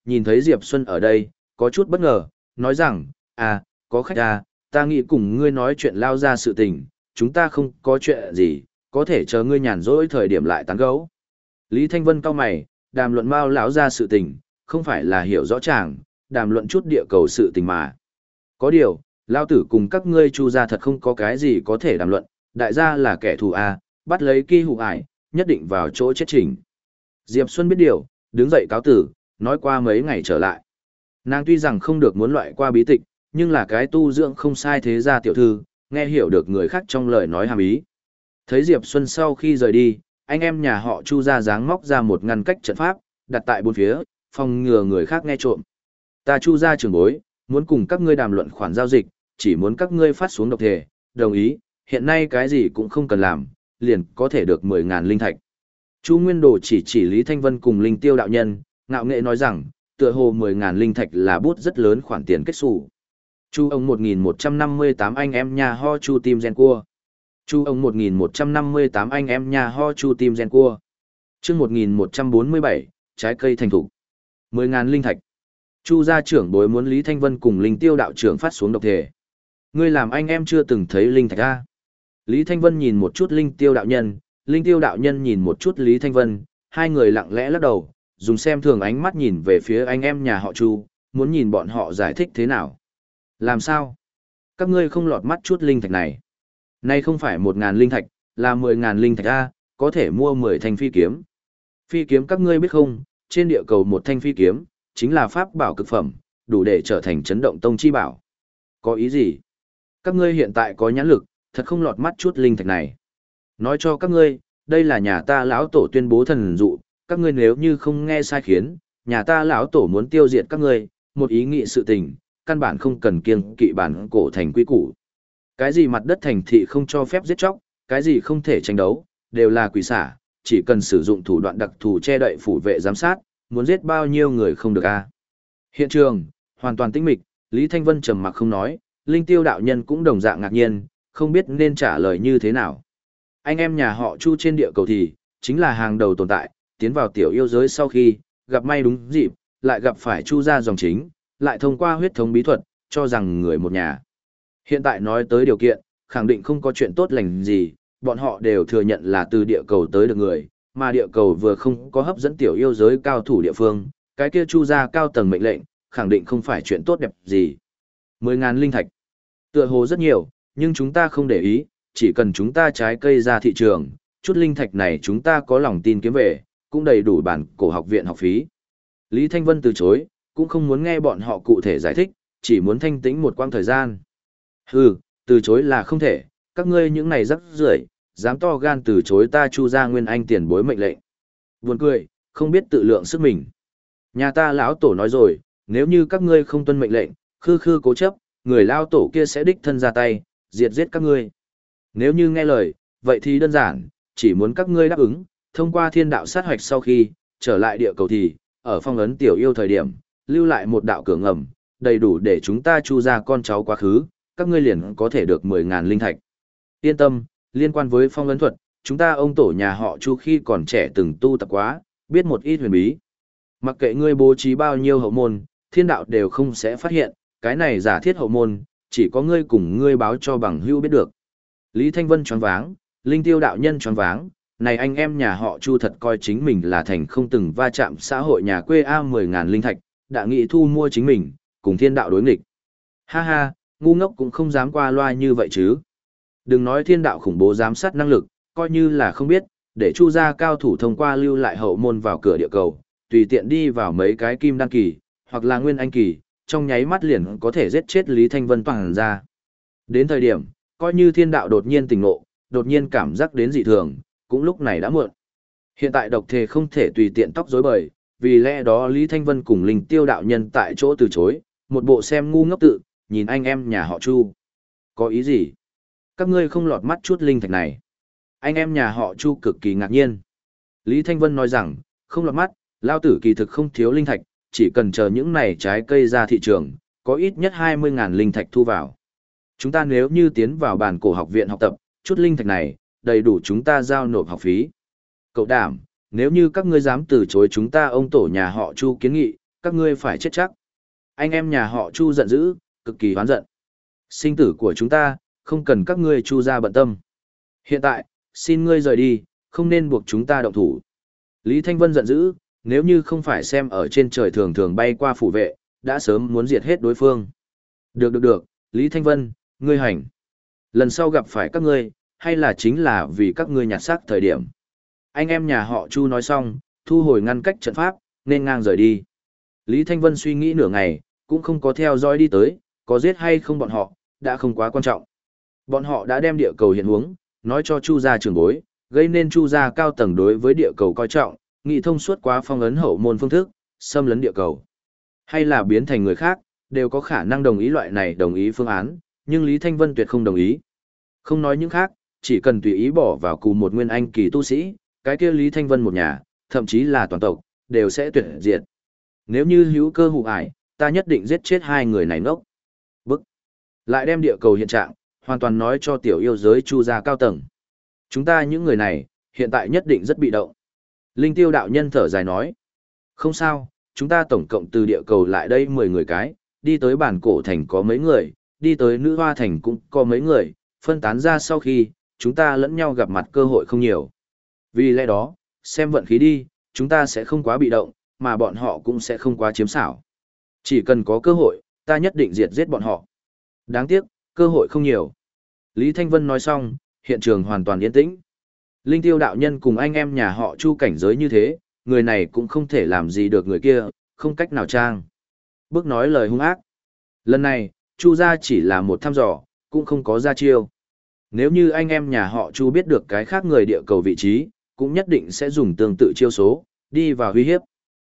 nhìn thấy Diệp Xuân ở đây, có chút bất ngờ, nói rằng, có khách ta nghĩ cùng ngươi nói chuyện lao ra sự tình, chúng ta không có chuyện gì, có thể chờ ngươi nhàn rỗi thời điểm lại tán gẫu. Lý Thanh Vân cau mày, đàm luận Mao lão ra sự tình, không phải là hiểu rõ ràng, đàm luận chút địa cầu sự tình mà. Có điều, lao tử cùng các ngươi Chu gia thật không có cái gì có thể đàm luận, đại gia là kẻ thù bắt lấy Kỳ Hủ ải, nhất định vào chỗ chết chỉnh. Diệp Xuân biết điều, đứng dậy cáo tử, nói qua mấy ngày trở lại. Nàng tuy rằng không được muốn loại qua bí tịch, nhưng là cái tu dưỡng không sai thế gia tiểu thư, nghe hiểu được người khác trong lời nói hàm ý. Thấy Diệp Xuân sau khi rời đi, anh em nhà họ Chu ra dáng móc ra một ngăn cách trận pháp, đặt tại bốn phía, phòng ngừa người khác nghe trộm. Ta Chu ra trưởng bối, muốn cùng các ngươi đàm luận khoản giao dịch, chỉ muốn các ngươi phát xuống độc thể, đồng ý, hiện nay cái gì cũng không cần làm, liền có thể được 10.000 linh thạch. Chu Nguyên Đồ chỉ Lý Thanh Vân cùng Linh Tiêu đạo nhân, ngạo nghệ nói rằng, tựa hồ 10.000 linh thạch là bút rất lớn khoản tiền kết sổ. Chu ông 1158 anh em nhà ho Chu tim gen cua. Chu ông 1158 anh em nhà ho Chu tim gen cua. Chương 1147, trái cây thành thủ. 10.000 linh thạch. Chu gia trưởng bối muốn Lý Thanh Vân cùng Linh Tiêu đạo trưởng phát xuống độc thể. Ngươi làm anh em chưa từng thấy linh thạch a? Lý Thanh Vân nhìn một chút Linh Tiêu đạo nhân, Linh Tiêu đạo nhân nhìn một chút Lý Thanh Vân, hai người lặng lẽ lắc đầu, dùng xem thường ánh mắt nhìn về phía anh em nhà họ Chu, muốn nhìn bọn họ giải thích thế nào. Làm sao? Các ngươi không lọt mắt chút linh thạch này. Nay không phải 1.000 linh thạch, là 10.000 linh thạch a, có thể mua 10 thanh phi kiếm. Phi kiếm các ngươi biết không, trên địa cầu một thanh phi kiếm, chính là pháp bảo cực phẩm, đủ để trở thành chấn động tông chi bảo. Có ý gì? Các ngươi hiện tại có nhãn lực, thật không lọt mắt chút linh thạch này. Nói cho các ngươi, đây là nhà ta lão tổ tuyên bố thần dụ, các ngươi nếu như không nghe sai khiến, nhà ta lão tổ muốn tiêu diệt các ngươi, một ý nghị sự tình, căn bản không cần kiêng kỵ bản cổ thành quy củ. Cái gì mặt đất thành thị không cho phép giết chóc, cái gì không thể tranh đấu, đều là quỷ xả, chỉ cần sử dụng thủ đoạn đặc thù che đậy phủ vệ giám sát, muốn giết bao nhiêu người không được a. Hiện trường, hoàn toàn tĩnh mịch, Lý Thanh Vân trầm mặc không nói, Linh Tiêu đạo nhân cũng đồng dạng ngạc nhiên, không biết nên trả lời như thế nào. Anh em nhà họ Chu trên địa cầu thì, chính là hàng đầu tồn tại, tiến vào tiểu yêu giới sau khi, gặp may đúng dịp, lại gặp phải Chu gia dòng chính, lại thông qua huyết thống bí thuật, cho rằng người một nhà. Hiện tại nói tới điều kiện, khẳng định không có chuyện tốt lành gì, bọn họ đều thừa nhận là từ địa cầu tới được người, mà địa cầu vừa không có hấp dẫn tiểu yêu giới cao thủ địa phương, cái kia Chu gia cao tầng mệnh lệnh, khẳng định không phải chuyện tốt đẹp gì. 10.000 linh thạch. Tựa hồ rất nhiều, nhưng chúng ta không để ý, chỉ cần chúng ta trái cây ra thị trường, chút linh thạch này chúng ta có lòng tin kiếm về, cũng đầy đủ bản cổ học viện học phí. Lý Thanh Vân từ chối, cũng không muốn nghe bọn họ cụ thể giải thích, chỉ muốn thanh tĩnh một quãng thời gian. Hừ, từ chối là không thể, các ngươi những này rắc rưởi, dám to gan từ chối ta Chu gia nguyên anh tiền bối mệnh lệnh. Buồn cười, không biết tự lượng sức mình. Nhà ta lão tổ nói rồi, nếu như các ngươi không tuân mệnh lệnh, khư khư cố chấp, người lao tổ kia sẽ đích thân ra tay, diệt giết các ngươi. Nếu như nghe lời, vậy thì đơn giản, chỉ muốn các ngươi đáp ứng, thông qua thiên đạo sát hoạch sau khi, trở lại địa cầu thì, ở phong ấn tiểu yêu thời điểm, lưu lại một đạo cửa ngầm, đầy đủ để chúng ta Chu ra con cháu quá khứ, các ngươi liền có thể được 10.000 linh thạch. Yên tâm, liên quan với phong ấn thuật, chúng ta ông tổ nhà họ Chu khi còn trẻ từng tu tập quá, biết một ít huyền bí. Mặc kệ ngươi bố trí bao nhiêu hậu môn, thiên đạo đều không sẽ phát hiện, cái này giả thiết hậu môn, chỉ có ngươi cùng ngươi báo cho bằng hữu biết được. Lý Thanh Vân choáng váng, Linh Tiêu đạo nhân choáng váng, này anh em nhà họ Chu thật coi chính mình là thành không từng va chạm xã hội nhà quê 10.000 linh thạch, đã nghị thu mua chính mình, cùng thiên đạo đối nghịch. Ha ha, ngu ngốc cũng không dám qua loa như vậy chứ. Đừng nói thiên đạo khủng bố giám sát năng lực, coi như là không biết, để Chu gia cao thủ thông qua lưu lại hậu môn vào cửa địa cầu, tùy tiện đi vào mấy cái kim đăng kỳ, hoặc là nguyên anh kỳ, trong nháy mắt liền có thể giết chết Lý Thanh Vân toàn ra. Đến thời điểm, coi như thiên đạo đột nhiên tỉnh ngộ, đột nhiên cảm giác đến dị thường, cũng lúc này đã muộn. Hiện tại độc thể không thể tùy tiện tóc rối bời, vì lẽ đó Lý Thanh Vân cùng Linh Tiêu đạo nhân tại chỗ từ chối, một bộ xem ngu ngốc tự, nhìn anh em nhà họ Chu. Có ý gì? Các ngươi không lọt mắt chút linh thạch này. Anh em nhà họ Chu cực kỳ ngạc nhiên. Lý Thanh Vân nói rằng, không lọt mắt, lao tử kỳ thực không thiếu linh thạch, chỉ cần chờ những này trái cây ra thị trường, có ít nhất 20.000 linh thạch thu vào. Chúng ta nếu như tiến vào bản cổ học viện học tập, chút linh thạch này, đầy đủ chúng ta giao nộp học phí. Cậu đảm, nếu như các ngươi dám từ chối chúng ta ông tổ nhà họ Chu kiến nghị, các ngươi phải chết chắc. Anh em nhà họ Chu giận dữ, cực kỳ hoán giận. Sinh tử của chúng ta, không cần các ngươi Chu gia bận tâm. Hiện tại, xin ngươi rời đi, không nên buộc chúng ta động thủ. Lý Thanh Vân giận dữ, nếu như không phải xem ở trên trời thường thường bay qua phủ vệ, đã sớm muốn diệt hết đối phương. Được, Lý Thanh Vân, ngươi hành. Lần sau gặp phải các ngươi, hay là chính là vì các ngươi nhặt xác thời điểm. Anh em nhà họ Chu nói xong, thu hồi ngăn cách trận pháp, nên ngang rời đi. Lý Thanh Vân suy nghĩ nửa ngày, cũng không có theo dõi đi tới, có giết hay không bọn họ, đã không quá quan trọng. Bọn họ đã đem địa cầu hiện huống, nói cho Chu gia trưởng bối, gây nên Chu gia cao tầng đối với địa cầu coi trọng, nghị thông suốt quá phong ấn hậu môn phương thức, xâm lấn địa cầu. Hay là biến thành người khác, đều có khả năng đồng ý loại này đồng ý phương án, nhưng Lý Thanh Vân tuyệt không đồng ý. Không nói những khác, chỉ cần tùy ý bỏ vào cùng một nguyên anh kỳ tu sĩ, cái kia Lý Thanh Vân một nhà, thậm chí là toàn tộc, đều sẽ tuyệt diệt. Nếu như hữu cơ hụ ải, ta nhất định giết chết hai người này ngốc. Bức. Lại đem địa cầu hiện trạng, hoàn toàn nói cho tiểu yêu giới Chu gia cao tầng. Chúng ta những người này, hiện tại nhất định rất bị động. Linh Tiêu đạo nhân thở dài nói. Không sao, chúng ta tổng cộng từ địa cầu lại đây 10 người cái, đi tới bản cổ thành có mấy người, đi tới nữ hoa thành cũng có mấy người, phân tán ra sau khi, chúng ta lẫn nhau gặp mặt cơ hội không nhiều. Vì lẽ đó, xem vận khí đi, chúng ta sẽ không quá bị động, mà bọn họ cũng sẽ không quá chiếm xảo. Chỉ cần có cơ hội, ta nhất định diệt giết bọn họ. Đáng tiếc, cơ hội không nhiều. Lý Thanh Vân nói xong, hiện trường hoàn toàn yên tĩnh. Linh Tiêu đạo nhân cùng anh em nhà họ Chu cảnh giới như thế, người này cũng không thể làm gì được người kia, không cách nào trang. Bước nói lời hung ác. Lần này, Chu gia chỉ là một thăm dò, cũng không có ra chiêu. Nếu như anh em nhà họ Chu biết được cái khác người địa cầu vị trí, cũng nhất định sẽ dùng tương tự chiêu số, đi vào uy hiếp.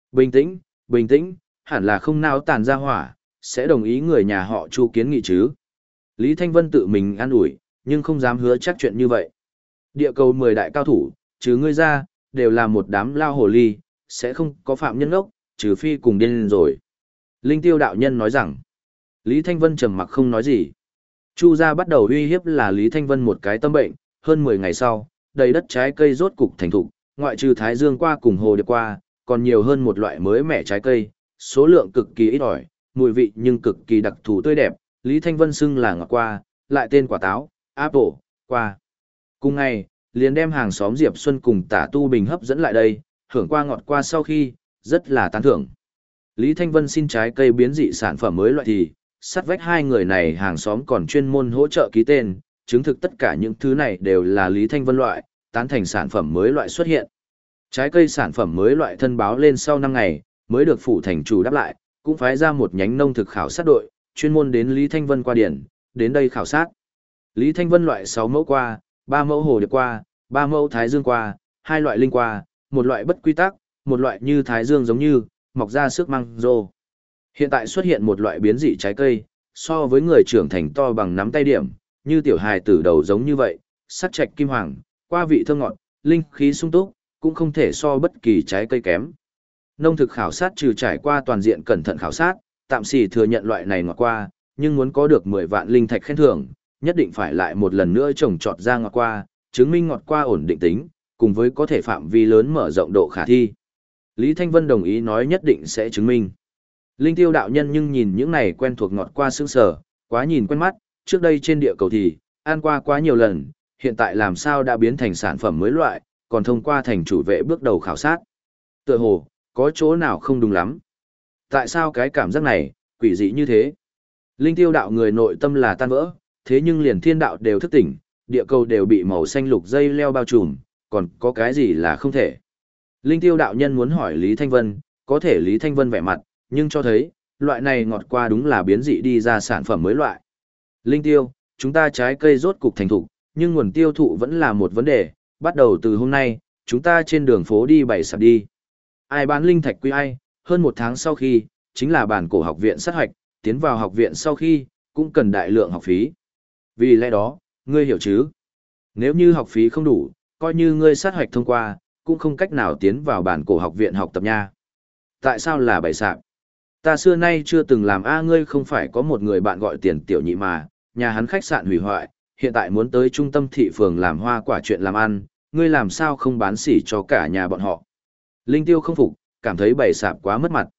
Bình tĩnh, hẳn là không nào tàn ra hỏa, sẽ đồng ý người nhà họ Chu kiến nghị chứ. Lý Thanh Vân tự mình an ủi, nhưng không dám hứa chắc chuyện như vậy. Địa cầu 10 đại cao thủ, trừ ngươi ra, đều là một đám lao hồ ly, sẽ không có phạm nhân ốc, trừ phi cùng điên rồi. Linh Tiêu đạo nhân nói rằng, Lý Thanh Vân trầm mặc không nói gì. Chu gia bắt đầu uy hiếp là Lý Thanh Vân một cái tâm bệnh, hơn 10 ngày sau, đầy đất trái cây rốt cục thành thục, ngoại trừ thái dương qua cùng hồ điệp qua, còn nhiều hơn một loại mới mẻ trái cây, số lượng cực kỳ ít ỏi, mùi vị nhưng cực kỳ đặc thù tươi đẹp, Lý Thanh Vân xưng là ngọt qua, lại tên quả táo, apple, qua. Cùng ngày, liền đem hàng xóm Diệp Xuân cùng Tả Tu Bình hấp dẫn lại đây, hưởng qua ngọt qua sau khi, rất là tán thưởng. Lý Thanh Vân xin trái cây biến dị sản phẩm mới loại thì, sát vách hai người này hàng xóm còn chuyên môn hỗ trợ ký tên, chứng thực tất cả những thứ này đều là Lý Thanh Vân loại, tán thành sản phẩm mới loại xuất hiện. Trái cây sản phẩm mới loại thân báo lên sau 5 ngày, mới được phủ thành chủ đáp lại, cũng phái ra một nhánh nông thực khảo sát đội, chuyên môn đến Lý Thanh Vân qua điển, đến đây khảo sát. Lý Thanh Vân loại 6 mẫu qua, 3 mẫu hồ điệp qua, 3 mẫu thái dương qua, 2 loại linh qua, một loại bất quy tắc, một loại như thái dương giống như, mọc ra sức măng rô. Hiện tại xuất hiện một loại biến dị trái cây, so với người trưởng thành to bằng nắm tay điểm, như tiểu hài tử đầu giống như vậy, sắc trạch kim hoàng, qua vị thơm ngọt, linh khí sung túc, cũng không thể so bất kỳ trái cây kém. Nông thực khảo sát trừ trải qua toàn diện cẩn thận khảo sát, tạm時thừa nhận loại này ngọt qua, nhưng muốn có được 10 vạn linh thạch khen thưởng, nhất định phải lại một lần nữa trồng trọt ra ngọt qua, chứng minh ngọt qua ổn định tính, cùng với có thể phạm vi lớn mở rộng độ khả thi. Lý Thanh Vân đồng ý nói nhất định sẽ chứng minh. Linh Tiêu đạo nhân nhưng nhìn những này quen thuộc ngọt qua sững sờ, quá nhìn quen mắt, trước đây trên địa cầu thì ăn qua quá nhiều lần, hiện tại làm sao đã biến thành sản phẩm mới loại, còn thông qua thành chủ vệ bước đầu khảo sát. Tựa hồ, có chỗ nào không đúng lắm. Tại sao cái cảm giác này, quỷ dị như thế? Linh Tiêu đạo người nội tâm là tan vỡ, thế nhưng liền thiên đạo đều thức tỉnh, địa cầu đều bị màu xanh lục dây leo bao trùm, còn có cái gì là không thể. Linh Tiêu đạo nhân muốn hỏi Lý Thanh Vân, có thể Lý Thanh Vân vẻ mặt, nhưng cho thấy, loại này ngọt qua đúng là biến dị đi ra sản phẩm mới loại. Linh Tiêu, chúng ta trái cây rốt cục thành thục, nhưng nguồn tiêu thụ vẫn là một vấn đề, bắt đầu từ hôm nay, chúng ta trên đường phố đi bày sạp đi. Ai bán linh thạch quy ai, hơn 1 tháng sau khi, chính là bản cổ học viện sát hoạch, tiến vào học viện sau khi, cũng cần đại lượng học phí. Vì lẽ đó, ngươi hiểu chứ? Nếu như học phí không đủ, coi như ngươi sát hoạch thông qua, cũng không cách nào tiến vào bản cổ học viện học tập nha. Tại sao là bày sạp? Ta xưa nay chưa từng làm ngươi không phải có một người bạn gọi Tiền Tiểu Nhị mà, nhà hắn khách sạn hủy hoại, hiện tại muốn tới trung tâm thị phường làm hoa quả chuyện làm ăn, ngươi làm sao không bán sỉ cho cả nhà bọn họ. Linh Tiêu không phục, cảm thấy bày sạp quá mất mặt.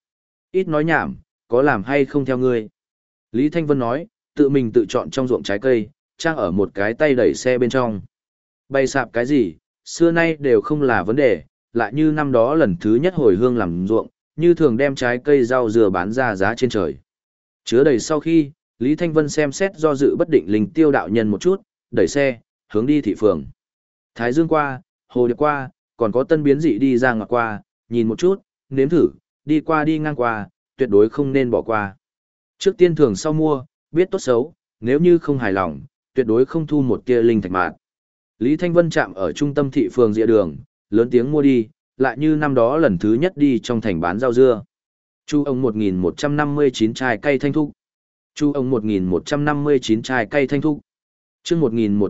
Ít nói nhảm, có làm hay không theo ngươi. Lý Thanh Vân nói, tự mình tự chọn trong ruộng trái cây, trang ở một cái tay đẩy xe bên trong. Bày sạp cái gì, xưa nay đều không là vấn đề, lại như năm đó lần thứ nhất hồi hương làm ruộng, như thường đem trái cây rau dừa bán ra giá trên trời. Chứa đầy sau khi, Lý Thanh Vân xem xét do dự bất định linh tiêu đạo nhân một chút, đẩy xe, hướng đi thị phường. Thái Dương qua, Hồ Điệp qua, còn có tân biến dị đi ra ngoặt qua, nhìn một chút, nếm thử, đi qua đi ngang qua, tuyệt đối không nên bỏ qua. Trước tiên thường sau mua, biết tốt xấu, nếu như không hài lòng, tuyệt đối không thu một tia linh thạch mạt. Lý Thanh Vân chạm ở trung tâm thị phường dĩa đường, lớn tiếng mua đi, lại như năm đó lần thứ nhất đi trong thành bán rau dưa. Chu ông 1159 chai cây thanh thúc. Chu ông 1159 chai cây thanh thúc. Chương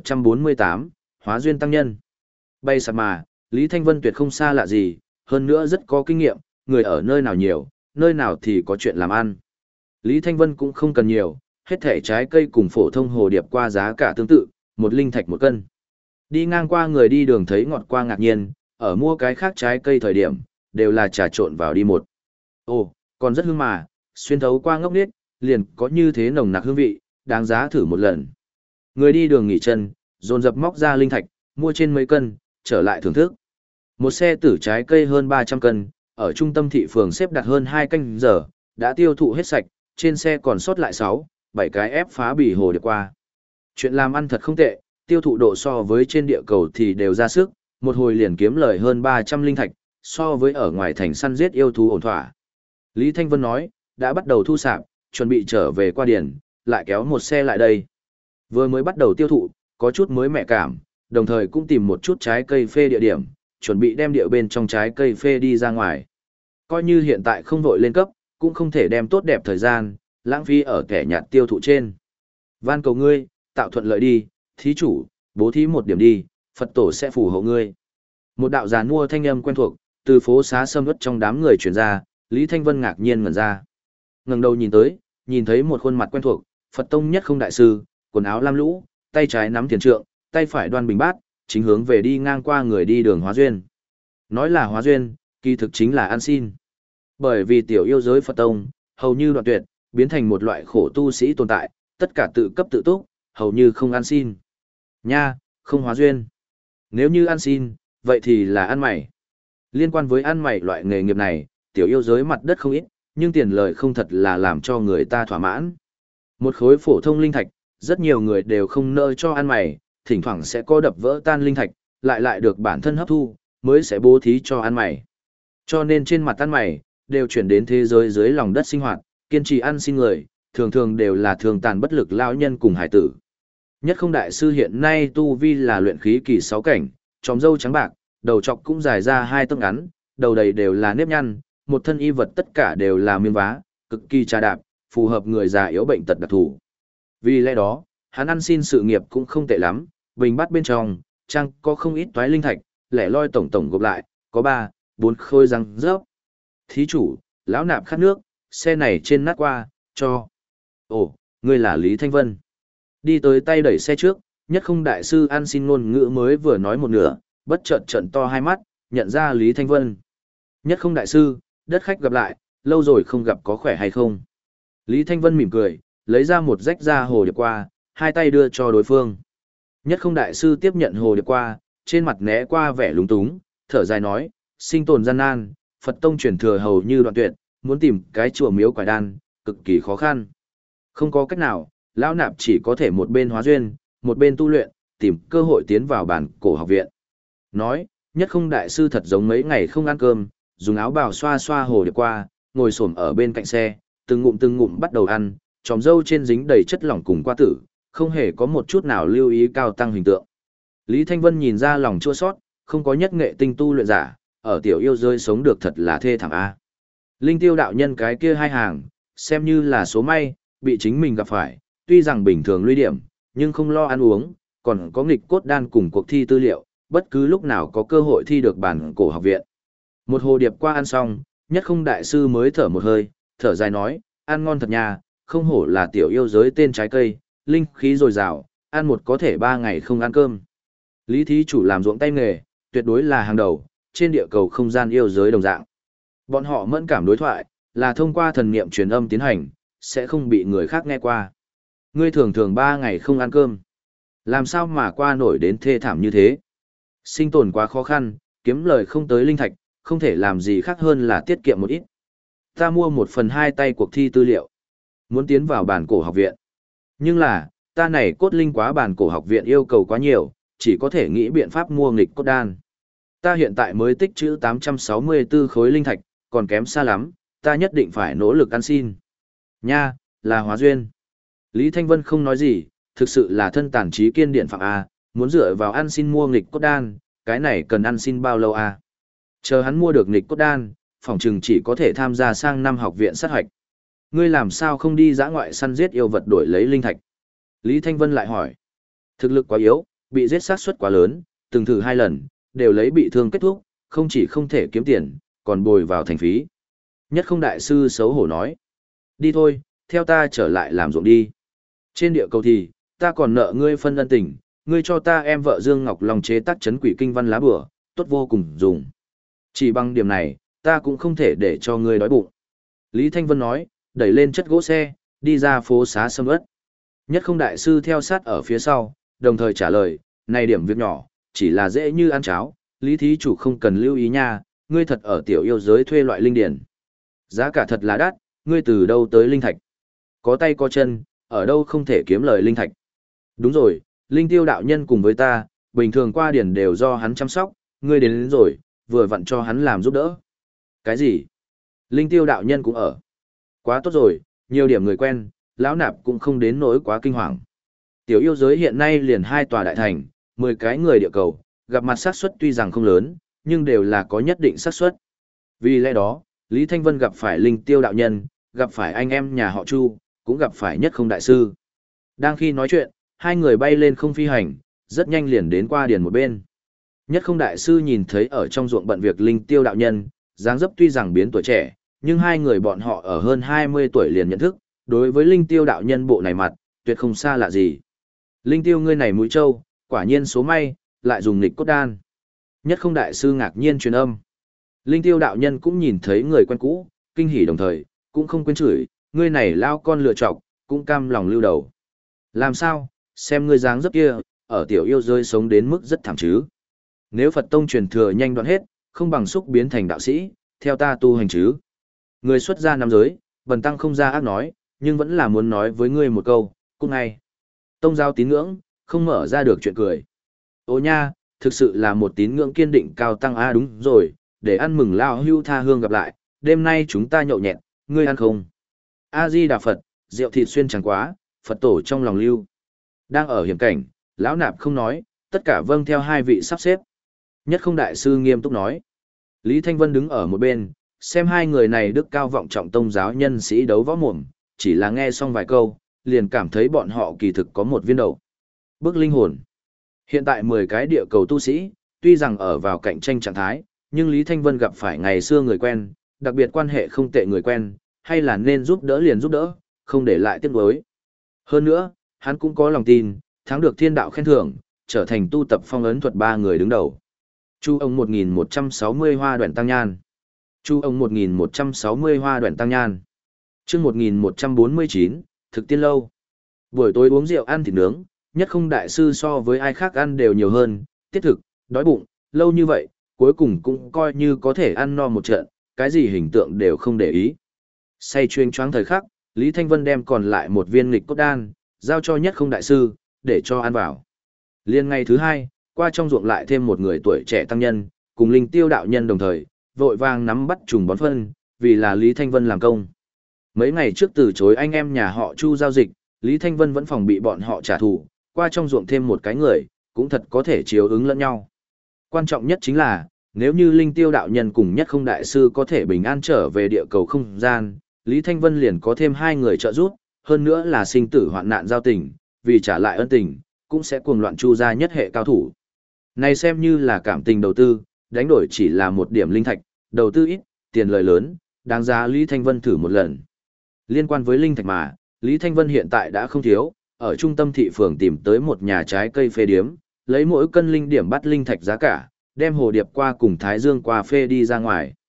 1148, Hóa duyên tăng nhân. Bay sạp mà, Lý Thanh Vân tuyệt không xa lạ gì, hơn nữa rất có kinh nghiệm, người ở nơi nào nhiều, nơi nào thì có chuyện làm ăn. Lý Thanh Vân cũng không cần nhiều, hết thẻ trái cây cùng phổ thông hồ điệp qua giá cả tương tự, một linh thạch một cân. Đi ngang qua người đi đường thấy ngọt qua ngạc nhiên, ở mua cái khác trái cây thời điểm, đều là trà trộn vào đi một. Ồ, còn rất hương mà, xuyên thấu qua ngốc nghếch, liền có như thế nồng nặc hương vị, đáng giá thử một lần. Người đi đường nghỉ chân, dồn dập móc ra linh thạch, mua trên mấy cân, trở lại thưởng thức. Một xe tử trái cây hơn 300 cân, ở trung tâm thị phường xếp đặt hơn 2 canh giờ, đã tiêu thụ hết sạch, trên xe còn sót lại 6, 7 cái ép phá bỉ hồ điệp qua. Chuyện làm ăn thật không tệ, tiêu thụ độ so với trên địa cầu thì đều ra sức, một hồi liền kiếm lời hơn 300 linh thạch, so với ở ngoài thành săn giết yêu thú ổn thỏa. Lý Thanh Vân nói, đã bắt đầu thu sạp, chuẩn bị trở về qua điển, lại kéo một xe lại đây. Vừa mới bắt đầu tiêu thụ, có chút mới mẻ cảm, đồng thời cũng tìm một chút trái cây phê địa điểm, chuẩn bị đem địa bên trong trái cây phê đi ra ngoài. Coi như hiện tại không vội lên cấp, cũng không thể đem tốt đẹp thời gian, lãng phí ở kẻ nhạt tiêu thụ trên. Van cầu ngươi, tạo thuận lợi đi, thí chủ, bố thí một điểm đi, Phật tổ sẽ phù hộ ngươi. Một đạo giàn mua thanh âm quen thuộc, từ phố xá sâm ướt trong đám người truyền ra, Lý Thanh Vân ngạc nhiên ngẩn ra. Ngẩng đầu nhìn tới, nhìn thấy một khuôn mặt quen thuộc, Phật tông nhất không đại sư, quần áo lam lũ, tay trái nắm thiền trượng, tay phải đoan bình bát, chính hướng về đi ngang qua người đi đường Hóa Duyên. Nói là Hóa Duyên, kỳ thực chính là ăn xin. Bởi vì tiểu yêu giới Phật tông, hầu như đoạn tuyệt, biến thành một loại khổ tu sĩ tồn tại, tất cả tự cấp tự túc, hầu như không ăn xin. Nha, không Hóa Duyên. Nếu như ăn xin, vậy thì là ăn mày. Liên quan với ăn mày loại nghề nghiệp này, tiểu yêu giới mặt đất không ít, nhưng tiền lời không thật là làm cho người ta thỏa mãn. Một khối phổ thông linh thạch, rất nhiều người đều không nỡ cho ăn mày, thỉnh thoảng sẽ có đập vỡ tan linh thạch, lại được bản thân hấp thu, mới sẽ bố thí cho ăn mày. Cho nên trên mặt ăn mày, đều chuyển đến thế giới dưới lòng đất sinh hoạt, kiên trì ăn xin người, thường thường đều là thường tàn bất lực lão nhân cùng hải tử. Nhất không đại sư hiện nay tu vi là luyện khí kỳ 6 cảnh, tròm râu trắng bạc, đầu trọc cũng dài ra 2 tấc ngắn, đầu đầy đều là nếp nhăn, một thân y vật tất cả đều là miếng vá, cực kỳ trà đạp, phù hợp người già yếu bệnh tật đặc thù. Vì lẽ đó, hắn ăn xin sự nghiệp cũng không tệ lắm, bình bát bên trong, trang có không ít toái linh thạch, lẻ loi tổng tổng gộp lại, có 3, 4 khối răng rớp. Thí chủ, lão nạp khát nước, xe này trên nát qua, cho. Ồ, ngươi là Lý Thanh Vân. Đi tới tay đẩy xe trước, nhất không đại sư ăn xin ngôn ngữ mới vừa nói một nửa, bất chợt trận to hai mắt, nhận ra Lý Thanh Vân. Nhất không đại sư, đất khách gặp lại, lâu rồi không gặp có khỏe hay không? Lý Thanh Vân mỉm cười, lấy ra một rách da hồ điệp qua, hai tay đưa cho đối phương. Nhất không đại sư tiếp nhận hồ điệp qua, trên mặt né qua vẻ lúng túng, thở dài nói, sinh tồn gian nan, Phật tông truyền thừa hầu như đoạn tuyệt, muốn tìm cái chùa miếu quải đan, cực kỳ khó khăn. Không có cách nào, lão nạp chỉ có thể một bên hóa duyên, một bên tu luyện, tìm cơ hội tiến vào bản cổ học viện. Nói, nhất không đại sư thật giống mấy ngày không ăn cơm, dùng áo bào xoa xoa hồ điệp qua, ngồi xổm ở bên cạnh xe, từng ngụm bắt đầu ăn, tròm râu trên dính đầy chất lỏng cùng qua tử, không hề có một chút nào lưu ý cao tăng hình tượng. Lý Thanh Vân nhìn ra lòng chua sót, không có nhất nghệ tinh tu luyện giả, ở tiểu yêu rơi sống được thật là thê thảm a. Linh tiêu đạo nhân cái kia hai hàng, xem như là số may, bị chính mình gặp phải, tuy rằng bình thường luy điểm, nhưng không lo ăn uống, còn có nghịch cốt đan cùng cuộc thi tư liệu, bất cứ lúc nào có cơ hội thi được bản cổ học viện. Một hồ điệp qua ăn xong, nhất không đại sư mới thở một hơi, thở dài nói, ăn ngon thật nha, không hổ là tiểu yêu giới tên trái cây, linh khí dồi dào, ăn một có thể 3 ngày không ăn cơm. Lý thí chủ làm ruộng tay nghề, tuyệt đối là hàng đầu, trên địa cầu không gian yêu giới đồng dạng. Bọn họ mẫn cảm đối thoại, là thông qua thần niệm truyền âm tiến hành, sẽ không bị người khác nghe qua. Ngươi thường thường 3 ngày không ăn cơm. Làm sao mà qua nổi đến thê thảm như thế? Sinh tồn quá khó khăn, kiếm lời không tới linh thạch, không thể làm gì khác hơn là tiết kiệm một ít. Ta mua 1/2 tay cuộc thi tư liệu. Muốn tiến vào bản cổ học viện. Nhưng là, ta này cốt linh quá bản cổ học viện yêu cầu quá nhiều, chỉ có thể nghĩ biện pháp mua nghịch cốt đan. Ta hiện tại mới tích trữ 864 khối linh thạch, còn kém xa lắm, ta nhất định phải nỗ lực ăn xin. Nha, là hóa duyên. Lý Thanh Vân không nói gì, thực sự là thân tàn trí kiên điện phạm A, muốn dựa vào ăn xin mua nghịch cốt đan, cái này cần ăn xin bao lâu A. Chờ hắn mua được nghịch cốt đan, phỏng chừng chỉ có thể tham gia sang năm học viện sát hoạch. Ngươi làm sao không đi dã ngoại săn giết yêu vật đổi lấy linh thạch? Lý Thanh Vân lại hỏi. Thực lực quá yếu, bị giết sát suất quá lớn, từng thử 2 lần, đều lấy bị thương kết thúc, không chỉ không thể kiếm tiền, còn bồi vào thành phí. Nhất Không đại sư xấu hổ nói. Đi thôi, theo ta trở lại làm ruộng đi. Trên địa cầu thì, ta còn nợ ngươi phân ân tình, ngươi cho ta em vợ Dương Ngọc Long chế tác chấn quỷ kinh văn lá bửa, tốt vô cùng dùng. Chỉ bằng điểm này, ta cũng không thể để cho ngươi đói bụng. Lý Thanh Vân nói, đẩy lên chất gỗ xe, đi ra phố xá sâm ớt. Nhất Không đại sư theo sát ở phía sau, đồng thời trả lời, này điểm việc nhỏ, chỉ là dễ như ăn cháo, Lý thí chủ không cần lưu ý nha, ngươi thật ở tiểu yêu giới thuê loại linh điển. Giá cả thật là đắt, ngươi từ đâu tới linh thạch? Có tay có chân, ở đâu không thể kiếm lời linh thạch? Đúng rồi, linh tiêu đạo nhân cùng với ta, bình thường qua điển đều do hắn chăm sóc, ngươi đến rồi, vừa vặn cho hắn làm giúp đỡ. Cái gì? Linh tiêu đạo nhân cũng ở. Quá tốt rồi, nhiều điểm người quen, lão nạp cũng không đến nỗi quá kinh hoàng. Tiểu yêu giới hiện nay liền 2 tòa đại thành, 10 cái người địa cầu, gặp mặt xác suất tuy rằng không lớn, nhưng đều là có nhất định xác suất. Vì lẽ đó, Lý Thanh Vân gặp phải linh tiêu đạo nhân, gặp phải anh em nhà họ Chu, cũng gặp phải Nhất Không đại sư. Đang khi nói chuyện, hai người bay lên không phi hành, rất nhanh liền đến qua điền một bên. Nhất Không đại sư nhìn thấy ở trong ruộng bận việc linh tiêu đạo nhân, dáng dấp tuy rằng biến tuổi trẻ, nhưng hai người bọn họ ở hơn 20 tuổi liền nhận thức, đối với linh tiêu đạo nhân bộ này mặt, tuyệt không xa lạ gì. Linh tiêu ngươi này mũi trâu, quả nhiên số may, lại dùng nghịch cốt đan. Nhất Không đại sư ngạc nhiên truyền âm. Linh tiêu đạo nhân cũng nhìn thấy người quen cũ, kinh hỉ đồng thời, cũng không quên chửi, ngươi này lao con lựa chọc, cũng cam lòng lưu đầu. Làm sao, xem ngươi dáng dấp kia, ở tiểu yêu rơi sống đến mức rất thảm chứ. Nếu Phật tông truyền thừa nhanh đoạn hết, không bằng xúc biến thành đạo sĩ, theo ta tu hành chứ. Người xuất gia nam giới, Bần tăng không ra ác nói, nhưng vẫn là muốn nói với ngươi một câu, cút ngay. Tông giáo tín ngưỡng, không mở ra được chuyện cười. Ô nha, thực sự là một tín ngưỡng kiên định cao tăng a đúng rồi, để ăn mừng lao hưu tha hương gặp lại, đêm nay chúng ta nhậu nhẹt, ngươi ăn không? A-di-đà Phật, rượu thịt xuyên chẳng quá, Phật tổ trong lòng lưu. Đang ở hiểm cảnh, lão nạp không nói, tất cả vâng theo hai vị sắp xếp. Nhất Không đại sư nghiêm túc nói. Lý Thanh Vân đứng ở một bên, xem hai người này đức cao vọng trọng tông giáo nhân sĩ đấu võ mồm, chỉ là nghe xong vài câu, liền cảm thấy bọn họ kỳ thực có một viên đầu. Bức linh hồn. Hiện tại 10 cái địa cầu tu sĩ, tuy rằng ở vào cạnh tranh trạng thái, nhưng Lý Thanh Vân gặp phải ngày xưa người quen, đặc biệt quan hệ không tệ người quen, hay là nên giúp đỡ liền giúp đỡ, không để lại tiếc nuối. Hơn nữa, hắn cũng có lòng tin, thắng được thiên đạo khen thưởng, trở thành tu tập phong ấn thuật 3 người đứng đầu. Chu ông 1160 hoa đoản tăng nhan. Chu ông 1160 hoa đoản tăng nhan. Chương 1149, thực tiên lâu. Buổi tối uống rượu ăn thịt nướng, Nhất Không đại sư so với ai khác ăn đều nhiều hơn, tiết thực, đói bụng, lâu như vậy, cuối cùng cũng coi như có thể ăn no một trận, cái gì hình tượng đều không để ý. Say chuyên choáng thời khắc, Lý Thanh Vân đem còn lại một viên nghịch cốt đan, giao cho Nhất Không đại sư, để cho ăn vào. Liên ngày thứ 2, qua trong ruộng lại thêm một người tuổi trẻ tăng nhân, cùng linh tiêu đạo nhân đồng thời, vội vàng nắm bắt trùng bón phân, vì là Lý Thanh Vân làm công. Mấy ngày trước từ chối anh em nhà họ Chu giao dịch, Lý Thanh Vân vẫn phòng bị bọn họ trả thù, qua trong ruộng thêm một cái người, cũng thật có thể chiếu ứng lẫn nhau. Quan trọng nhất chính là, nếu như linh tiêu đạo nhân cùng Nhất Không đại sư có thể bình an trở về địa cầu không gian, Lý Thanh Vân liền có thêm 2 người trợ giúp, hơn nữa là sinh tử hoạn nạn giao tình, vì trả lại ân tình, cũng sẽ cuồng loạn Chu ra nhất hệ cao thủ. Này xem như là cảm tình đầu tư, đánh đổi chỉ là một điểm linh thạch, đầu tư ít, tiền lời lớn, đáng giá Lý Thanh Vân thử một lần. Liên quan với linh thạch mà, Lý Thanh Vân hiện tại đã không thiếu, ở trung tâm thị phường tìm tới một nhà trái cây phê điếm, lấy mỗi cân linh điểm bắt linh thạch giá cả, đem hồ điệp qua cùng Thái Dương qua phê đi ra ngoài.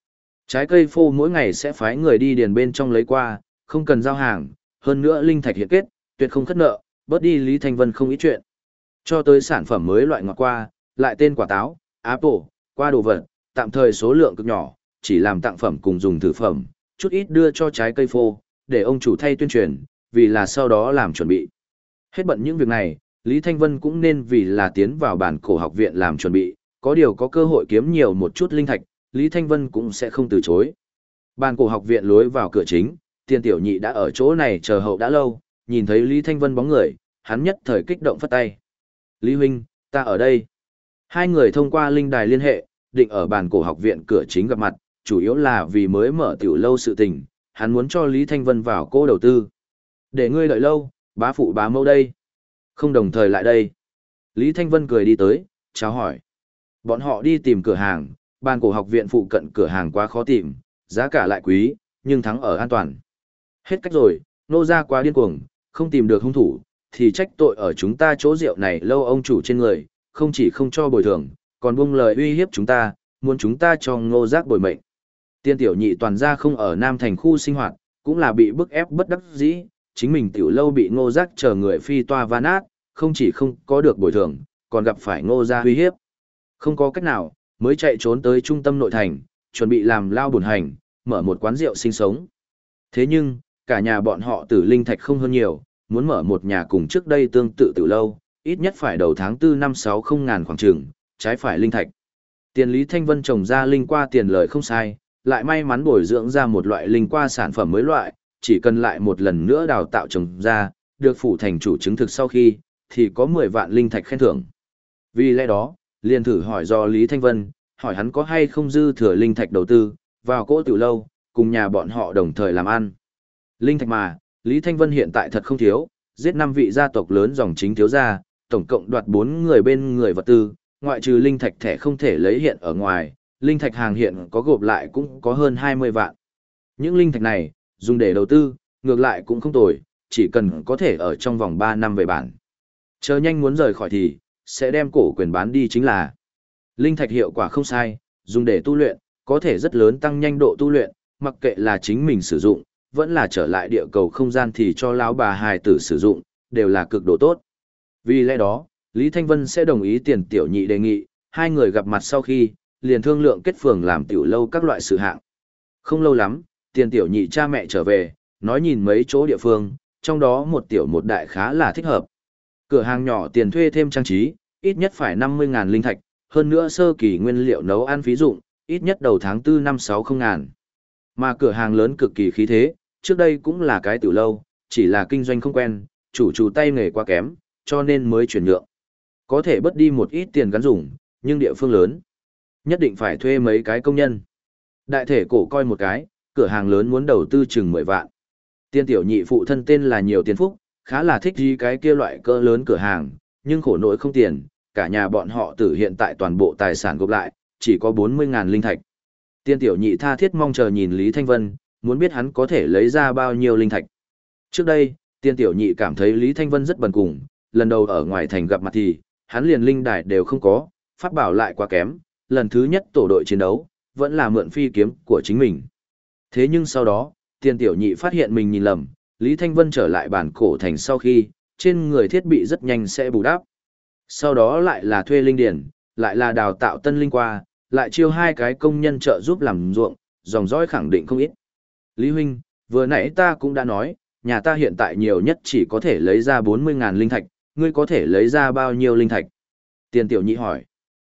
Trái cây phô mỗi ngày sẽ phái người đi điền bên trong lấy qua, không cần giao hàng, hơn nữa linh thạch hiện kết, tuyệt không khất nợ, bớt đi Lý Thanh Vân không ít chuyện. Cho tới sản phẩm mới loại ngọt qua, lại tên quả táo, apple, qua đồ vật, tạm thời số lượng cực nhỏ, chỉ làm tặng phẩm cùng dùng thử phẩm, chút ít đưa cho trái cây phô, để ông chủ thay tuyên truyền, vì là sau đó làm chuẩn bị. Hết bận những việc này, Lý Thanh Vân cũng nên vì là tiến vào bản cổ học viện làm chuẩn bị, có điều có cơ hội kiếm nhiều một chút linh thạch, Lý Thanh Vân cũng sẽ không từ chối. Bản cổ học viện lối vào cửa chính, Tiền Tiểu Nhị đã ở chỗ này chờ hậu đã lâu, nhìn thấy Lý Thanh Vân bóng người, hắn nhất thời kích động phất tay. Lý huynh, ta ở đây. Hai người thông qua linh đài liên hệ, định ở bản cổ học viện cửa chính gặp mặt, chủ yếu là vì mới mở tiểu lâu sự tình, hắn muốn cho Lý Thanh Vân vào cô đầu tư. Để ngươi đợi lâu, bá phụ bá mẫu đây. Không đồng thời lại đây. Lý Thanh Vân cười đi tới, chào hỏi. Bọn họ đi tìm cửa hàng, bản cổ học viện phụ cận cửa hàng quá khó tìm, giá cả lại quý, nhưng thắng ở an toàn. Hết cách rồi, nô ra quá điên cuồng, không tìm được hung thủ, thì trách tội ở chúng ta chỗ rượu này lâu ông chủ trên người, không chỉ không cho bồi thường, còn buông lời uy hiếp chúng ta, muốn chúng ta cho Ngô Giác bồi mệnh. Tiên Tiểu Nhị toàn ra không ở Nam Thành khu sinh hoạt, cũng là bị bức ép bất đắc dĩ, chính mình tiểu lâu bị Ngô Giác chờ người phi toa va nát, không chỉ không có được bồi thường, còn gặp phải Ngô gia uy hiếp. Không có cách nào, mới chạy trốn tới trung tâm nội thành, chuẩn bị làm lao buồn hành, mở một quán rượu sinh sống. Thế nhưng, cả nhà bọn họ tử linh thạch không hơn nhiều, muốn mở một nhà cùng trước đây tương tự tiểu lâu, ít nhất phải đầu tháng 4 năm 60 ngàn khoảng trường, trái phải linh thạch. Tiền Lý Thanh Vân trồng ra linh qua tiền lời không sai, lại may mắn bồi dưỡng ra một loại linh qua sản phẩm mới loại, chỉ cần lại một lần nữa đào tạo trồng ra, được phủ thành chủ chứng thực sau khi, thì có 10 vạn linh thạch khen thưởng. Vì lẽ đó, liền thử hỏi do Lý Thanh Vân, hỏi hắn có hay không dư thừa linh thạch đầu tư, vào cỗ tiểu lâu, cùng nhà bọn họ đồng thời làm ăn. Linh thạch mà, Lý Thanh Vân hiện tại thật không thiếu, giết 5 vị gia tộc lớn dòng chính thiếu gia, tổng cộng đoạt 4 người bên người vật tư, ngoại trừ linh thạch thẻ không thể lấy hiện ở ngoài, linh thạch hàng hiện có gộp lại cũng có hơn 20 vạn. Những linh thạch này, dùng để đầu tư, ngược lại cũng không tồi, chỉ cần có thể ở trong vòng 3 năm về bản. Chờ nhanh muốn rời khỏi thì, sẽ đem cổ quyền bán đi chính là. Linh thạch hiệu quả không sai, dùng để tu luyện, có thể rất lớn tăng nhanh độ tu luyện, mặc kệ là chính mình sử dụng, vẫn là trở lại địa cầu không gian thì cho lão bà hài tử sử dụng, đều là cực độ tốt. Vì lẽ đó, Lý Thanh Vân sẽ đồng ý Tiền Tiểu Nhị đề nghị, hai người gặp mặt sau khi, liền thương lượng kết phường làm tiểu lâu các loại sự hạng. Không lâu lắm, Tiền Tiểu Nhị cha mẹ trở về, nói nhìn mấy chỗ địa phương, trong đó một tiểu một đại khá là thích hợp. Cửa hàng nhỏ tiền thuê thêm trang trí, ít nhất phải 50.000 linh thạch, hơn nữa sơ kỳ nguyên liệu nấu ăn phí dụng, ít nhất đầu tháng 4 năm 60 ngàn. Mà cửa hàng lớn cực kỳ khí thế, trước đây cũng là cái tiểu lâu, chỉ là kinh doanh không quen, chủ tay nghề quá kém, cho nên mới chuyển nhượng. Có thể bớt đi một ít tiền gắn dùng, nhưng địa phương lớn, nhất định phải thuê mấy cái công nhân. Đại thể cổ coi một cái, cửa hàng lớn muốn đầu tư chừng 10 vạn. Tiên Tiểu Nhị phụ thân tên là Nhiều Tiền Phúc, khá là thích gì cái kia loại cỡ lớn cửa hàng, nhưng khổ nỗi không tiền, cả nhà bọn họ tử hiện tại toàn bộ tài sản gộp lại, chỉ có 40.000 linh thạch. Tiên Tiểu Nhị tha thiết mong chờ nhìn Lý Thanh Vân, muốn biết hắn có thể lấy ra bao nhiêu linh thạch. Trước đây, Tiên Tiểu Nhị cảm thấy Lý Thanh Vân rất bần cùng, lần đầu ở ngoài thành gặp mặt thì, hắn liền linh đài đều không có, pháp bảo lại quá kém, lần thứ nhất tổ đội chiến đấu, vẫn là mượn phi kiếm của chính mình. Thế nhưng sau đó, Tiên Tiểu Nhị phát hiện mình nhìn lầm, Lý Thanh Vân trở lại bản cổ thành sau khi, trên người thiết bị rất nhanh sẽ bù đắp. Sau đó lại là thuê linh điển, lại là đào tạo tân linh qua, lại chiêu 2 cái công nhân trợ giúp làm ruộng, dòng dõi khẳng định không ít. Lý huynh, vừa nãy ta cũng đã nói, nhà ta hiện tại nhiều nhất chỉ có thể lấy ra 40.000 linh thạch, ngươi có thể lấy ra bao nhiêu linh thạch? Tiền Tiểu Nhị hỏi.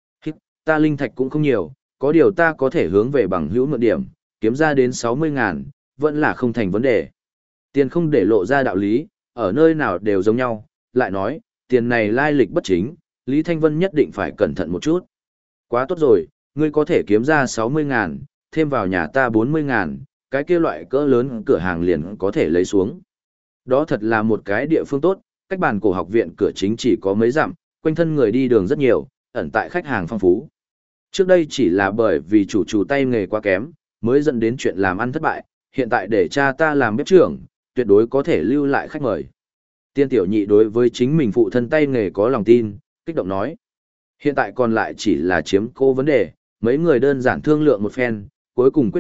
Ta linh thạch cũng không nhiều, có điều ta có thể hướng về bằng hữu mượn điểm, kiếm ra đến 60.000, vẫn là không thành vấn đề. Tiền không để lộ ra đạo lý, ở nơi nào đều giống nhau, lại nói, tiền này lai lịch bất chính, Lý Thanh Vân nhất định phải cẩn thận một chút. Quá tốt rồi, ngươi có thể kiếm ra 60.000, thêm vào nhà ta 40.000, cái kia loại cỡ lớn cửa hàng liền có thể lấy xuống. Đó thật là một cái địa phương tốt, cách bản cổ học viện cửa chính chỉ có mấy dặm, quanh thân người đi đường rất nhiều, ẩn tại khách hàng phong phú. Trước đây chỉ là bởi vì chủ tay nghề quá kém, mới dẫn đến chuyện làm ăn thất bại, hiện tại để cha ta làm bếp trưởng, tuyệt đối có thể lưu lại khách mời. Tiên Tiểu Nhị đối với chính mình phụ thân tay nghề có lòng tin, kích động nói. Hiện tại còn lại chỉ là chiếm cô vấn đề, mấy người đơn giản thương lượng một phen, cuối cùng quyết định,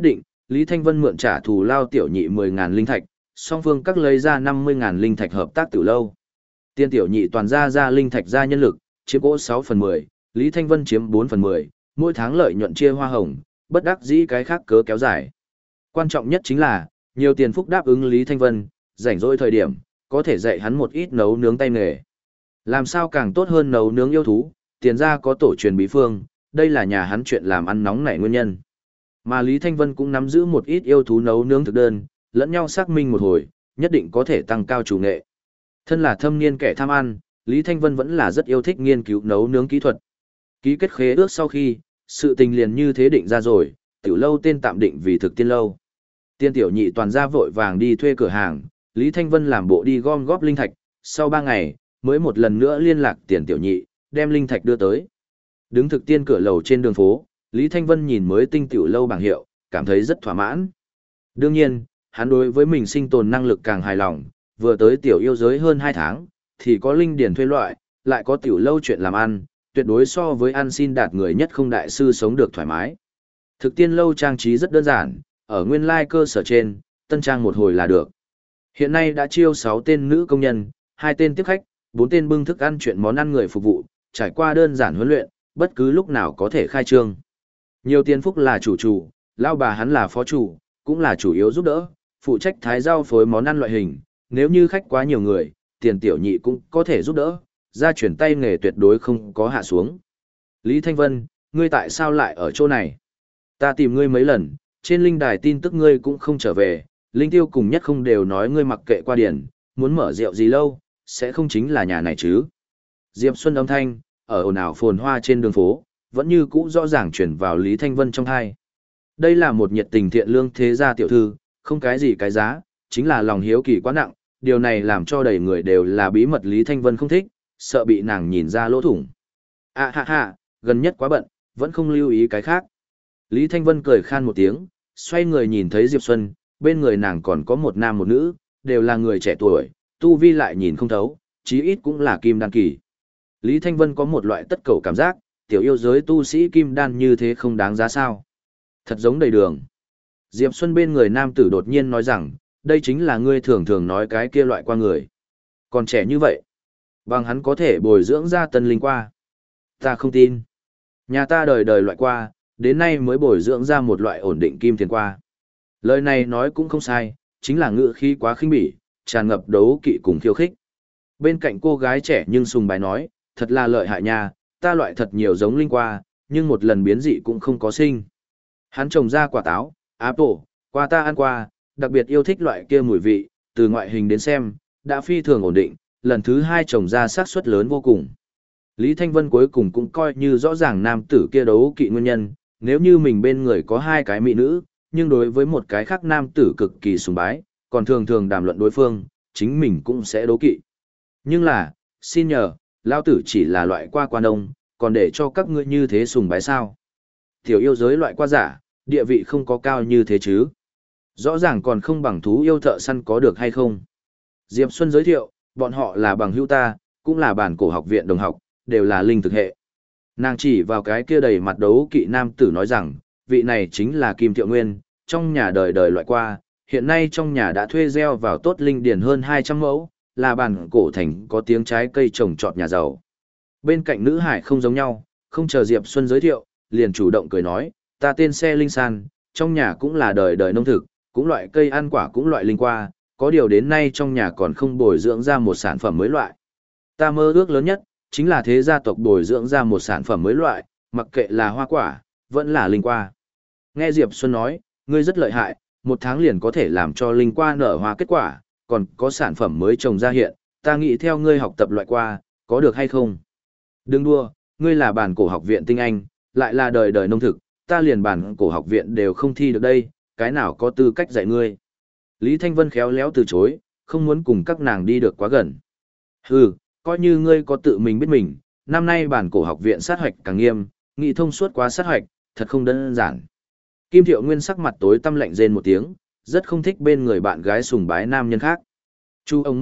Lý Thanh Vân mượn trả thù lao tiểu nhị 10.000 linh thạch, song phương các lấy ra 50.000 linh thạch hợp tác tiểu lâu. Tiên tiểu nhị toàn ra linh thạch ra nhân lực, chiếm cỗ 6/10, Lý Thanh Vân chiếm 4/10, mỗi tháng lợi nhuận chia hoa hồng, bất đắc dĩ cái khác cớ kéo dài. Quan trọng nhất chính là, nhiều tiền phúc đáp ứng Lý Thanh Vân, rảnh rỗi thời điểm, có thể dạy hắn một ít nấu nướng tay nghề. Làm sao càng tốt hơn nấu nướng yêu thú, tiền ra có tổ truyền bí phương, đây là nhà hắn chuyện làm ăn nóng nảy nguyên nhân. Mà Lý Thanh Vân cũng nắm giữ một ít yêu thú nấu nướng thực đơn, lẫn nhau xác minh một hồi, nhất định có thể tăng cao chủ nghệ. Thân là thâm niên kẻ tham ăn, Lý Thanh Vân vẫn là rất yêu thích nghiên cứu nấu nướng kỹ thuật. Ký kết khế ước sau khi, sự tình liền như thế định ra rồi, tiểu lâu tên tạm định vì Thực Tiên lâu. Tiên tiểu nhị toàn ra vội vàng đi thuê cửa hàng, Lý Thanh Vân làm bộ đi gom góp linh thạch, sau 3 ngày, mới một lần nữa liên lạc tiền tiểu nhị, đem linh thạch đưa tới. Đứng Thực Tiên cửa lầu trên đường phố, Lý Thanh Vân nhìn mới tinh tiểu lâu bảng hiệu, cảm thấy rất thỏa mãn. Đương nhiên, hắn đối với mình sinh tồn năng lực càng hài lòng, vừa tới tiểu yêu giới hơn 2 tháng, thì có linh điển thuê loại, lại có tiểu lâu chuyện làm ăn, tuyệt đối so với ăn xin đạt người nhất không đại sư sống được thoải mái. Thực Tiên lâu trang trí rất đơn giản, ở nguyên lai cơ sở trên, tân trang một hồi là được. Hiện nay đã chiêu 6 tên nữ công nhân, 2 tên tiếp khách, 4 tên bưng thức ăn chuyện món ăn người phục vụ, trải qua đơn giản huấn luyện, bất cứ lúc nào có thể khai trương. Nhiều tiền phúc là chủ, lão bà hắn là phó chủ, cũng là chủ yếu giúp đỡ, phụ trách thái rau phối món ăn loại hình, nếu như khách quá nhiều người, tiền tiểu nhị cũng có thể giúp đỡ, ra chuyển tay nghề tuyệt đối không có hạ xuống. Lý Thanh Vân, ngươi tại sao lại ở chỗ này? Ta tìm ngươi mấy lần, trên linh đài tin tức ngươi cũng không trở về, linh tiêu cùng nhất không đều nói ngươi mặc kệ qua điển, muốn mở rượu gì lâu, sẽ không chính là nhà này chứ. Diệp Xuân âm thanh, ở ồn ào phồn hoa trên đường phố, vẫn như cũ rõ ràng chuyển vào Lý Thanh Vân trong hai. Đây là một nhiệt tình thiện lương thế gia tiểu thư, không cái gì cái giá, chính là lòng hiếu kỳ quá nặng, điều này làm cho đầy người đều là bí mật Lý Thanh Vân không thích, sợ bị nàng nhìn ra lỗ thủng. À ha ha, gần nhất quá bận, vẫn không lưu ý cái khác. Lý Thanh Vân cười khan một tiếng, xoay người nhìn thấy Diệp Xuân, bên người nàng còn có một nam một nữ, đều là người trẻ tuổi, tu vi lại nhìn không thấu, chí ít cũng là kim đan kỳ. Lý Thanh Vân có một loại tất cầu cảm giác, tiểu yêu giới tu sĩ kim đan như thế không đáng giá sao. Thật giống đầy đường. Diệp Xuân bên người nam tử đột nhiên nói rằng, đây chính là ngươi thường thường nói cái kia loại qua người. Còn trẻ như vậy, bằng hắn có thể bồi dưỡng ra tân linh qua. Ta không tin. Nhà ta đời đời loại qua, đến nay mới bồi dưỡng ra một loại ổn định kim tiền qua. Lời này nói cũng không sai, chính là ngữ khí quá khinh bỉ, tràn ngập đấu kỵ cùng khiêu khích. Bên cạnh cô gái trẻ nhưng sùng bái nói, thật là lợi hại nha, ta loại thật nhiều giống linh qua, nhưng một lần biến dị cũng không có sinh. Hắn trồng ra quả táo, apple, qua ta ăn qua, đặc biệt yêu thích loại kia mùi vị, từ ngoại hình đến xem, đã phi thường ổn định, lần thứ 2 trồng ra xác suất lớn vô cùng. Lý Thanh Vân cuối cùng cũng coi như rõ ràng nam tử kia đấu kỵ nguyên nhân, nếu như mình bên người có 2 cái mỹ nữ, nhưng đối với một cái khác nam tử cực kỳ sùng bái, còn thường thường đàm luận đối phương, chính mình cũng sẽ đấu kỵ. Nhưng là, xin nhờ, lao tử chỉ là loại qua quan đông, còn để cho các ngươi như thế sùng bái sao. Tiểu yêu giới loại qua giả, địa vị không có cao như thế chứ. Rõ ràng còn không bằng thú yêu thợ săn có được hay không. Diệp Xuân giới thiệu, bọn họ là bằng hữu ta, cũng là bản cổ học viện đồng học, đều là linh thực hệ. Nàng chỉ vào cái kia đầy mặt đấu kỵ nam tử nói rằng, vị này chính là Kim Thiệu Nguyên, trong nhà đời đời loại qua, hiện nay trong nhà đã thuê gieo vào tốt linh điển hơn 200 mẫu, là bản cổ thành có tiếng trái cây trồng trọt nhà giàu. Bên cạnh nữ hải không giống nhau, không chờ Diệp Xuân giới thiệu, liền chủ động cười nói, ta tên Xe Linh San, trong nhà cũng là đời đời nông thực, cũng loại cây ăn quả cũng loại linh qua, có điều đến nay trong nhà còn không bồi dưỡng ra một sản phẩm mới loại. Ta mơ ước lớn nhất, chính là thế gia tộc bồi dưỡng ra một sản phẩm mới loại, mặc kệ là hoa quả, vẫn là linh qua. Nghe Diệp Xuân nói, ngươi rất lợi hại, 1 tháng liền có thể làm cho linh qua nở hoa kết quả, còn có sản phẩm mới trồng ra hiện, ta nghĩ theo ngươi học tập loại qua, có được hay không? Đừng đua, ngươi là bản cổ học viện tinh anh, lại là đời đời nông thực, ta liền bản cổ học viện đều không thi được đây, cái nào có tư cách dạy ngươi? Lý Thanh Vân khéo léo từ chối, không muốn cùng các nàng đi được quá gần. Hừ, coi như ngươi có tự mình biết mình, năm nay bản cổ học viện sát hoạch càng nghiêm, nghị thông suốt quá sát hoạch, thật không đơn giản. Kim Thiệu Nguyên sắc mặt tối tăm lạnh rên một tiếng, rất không thích bên người bạn gái sùng bái nam nhân khác. Chu ông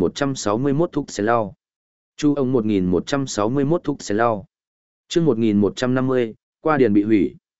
1161 thúc xe lau. Chu ông 1161 thúc xe lau. Chương 1150, qua điền bị hủy.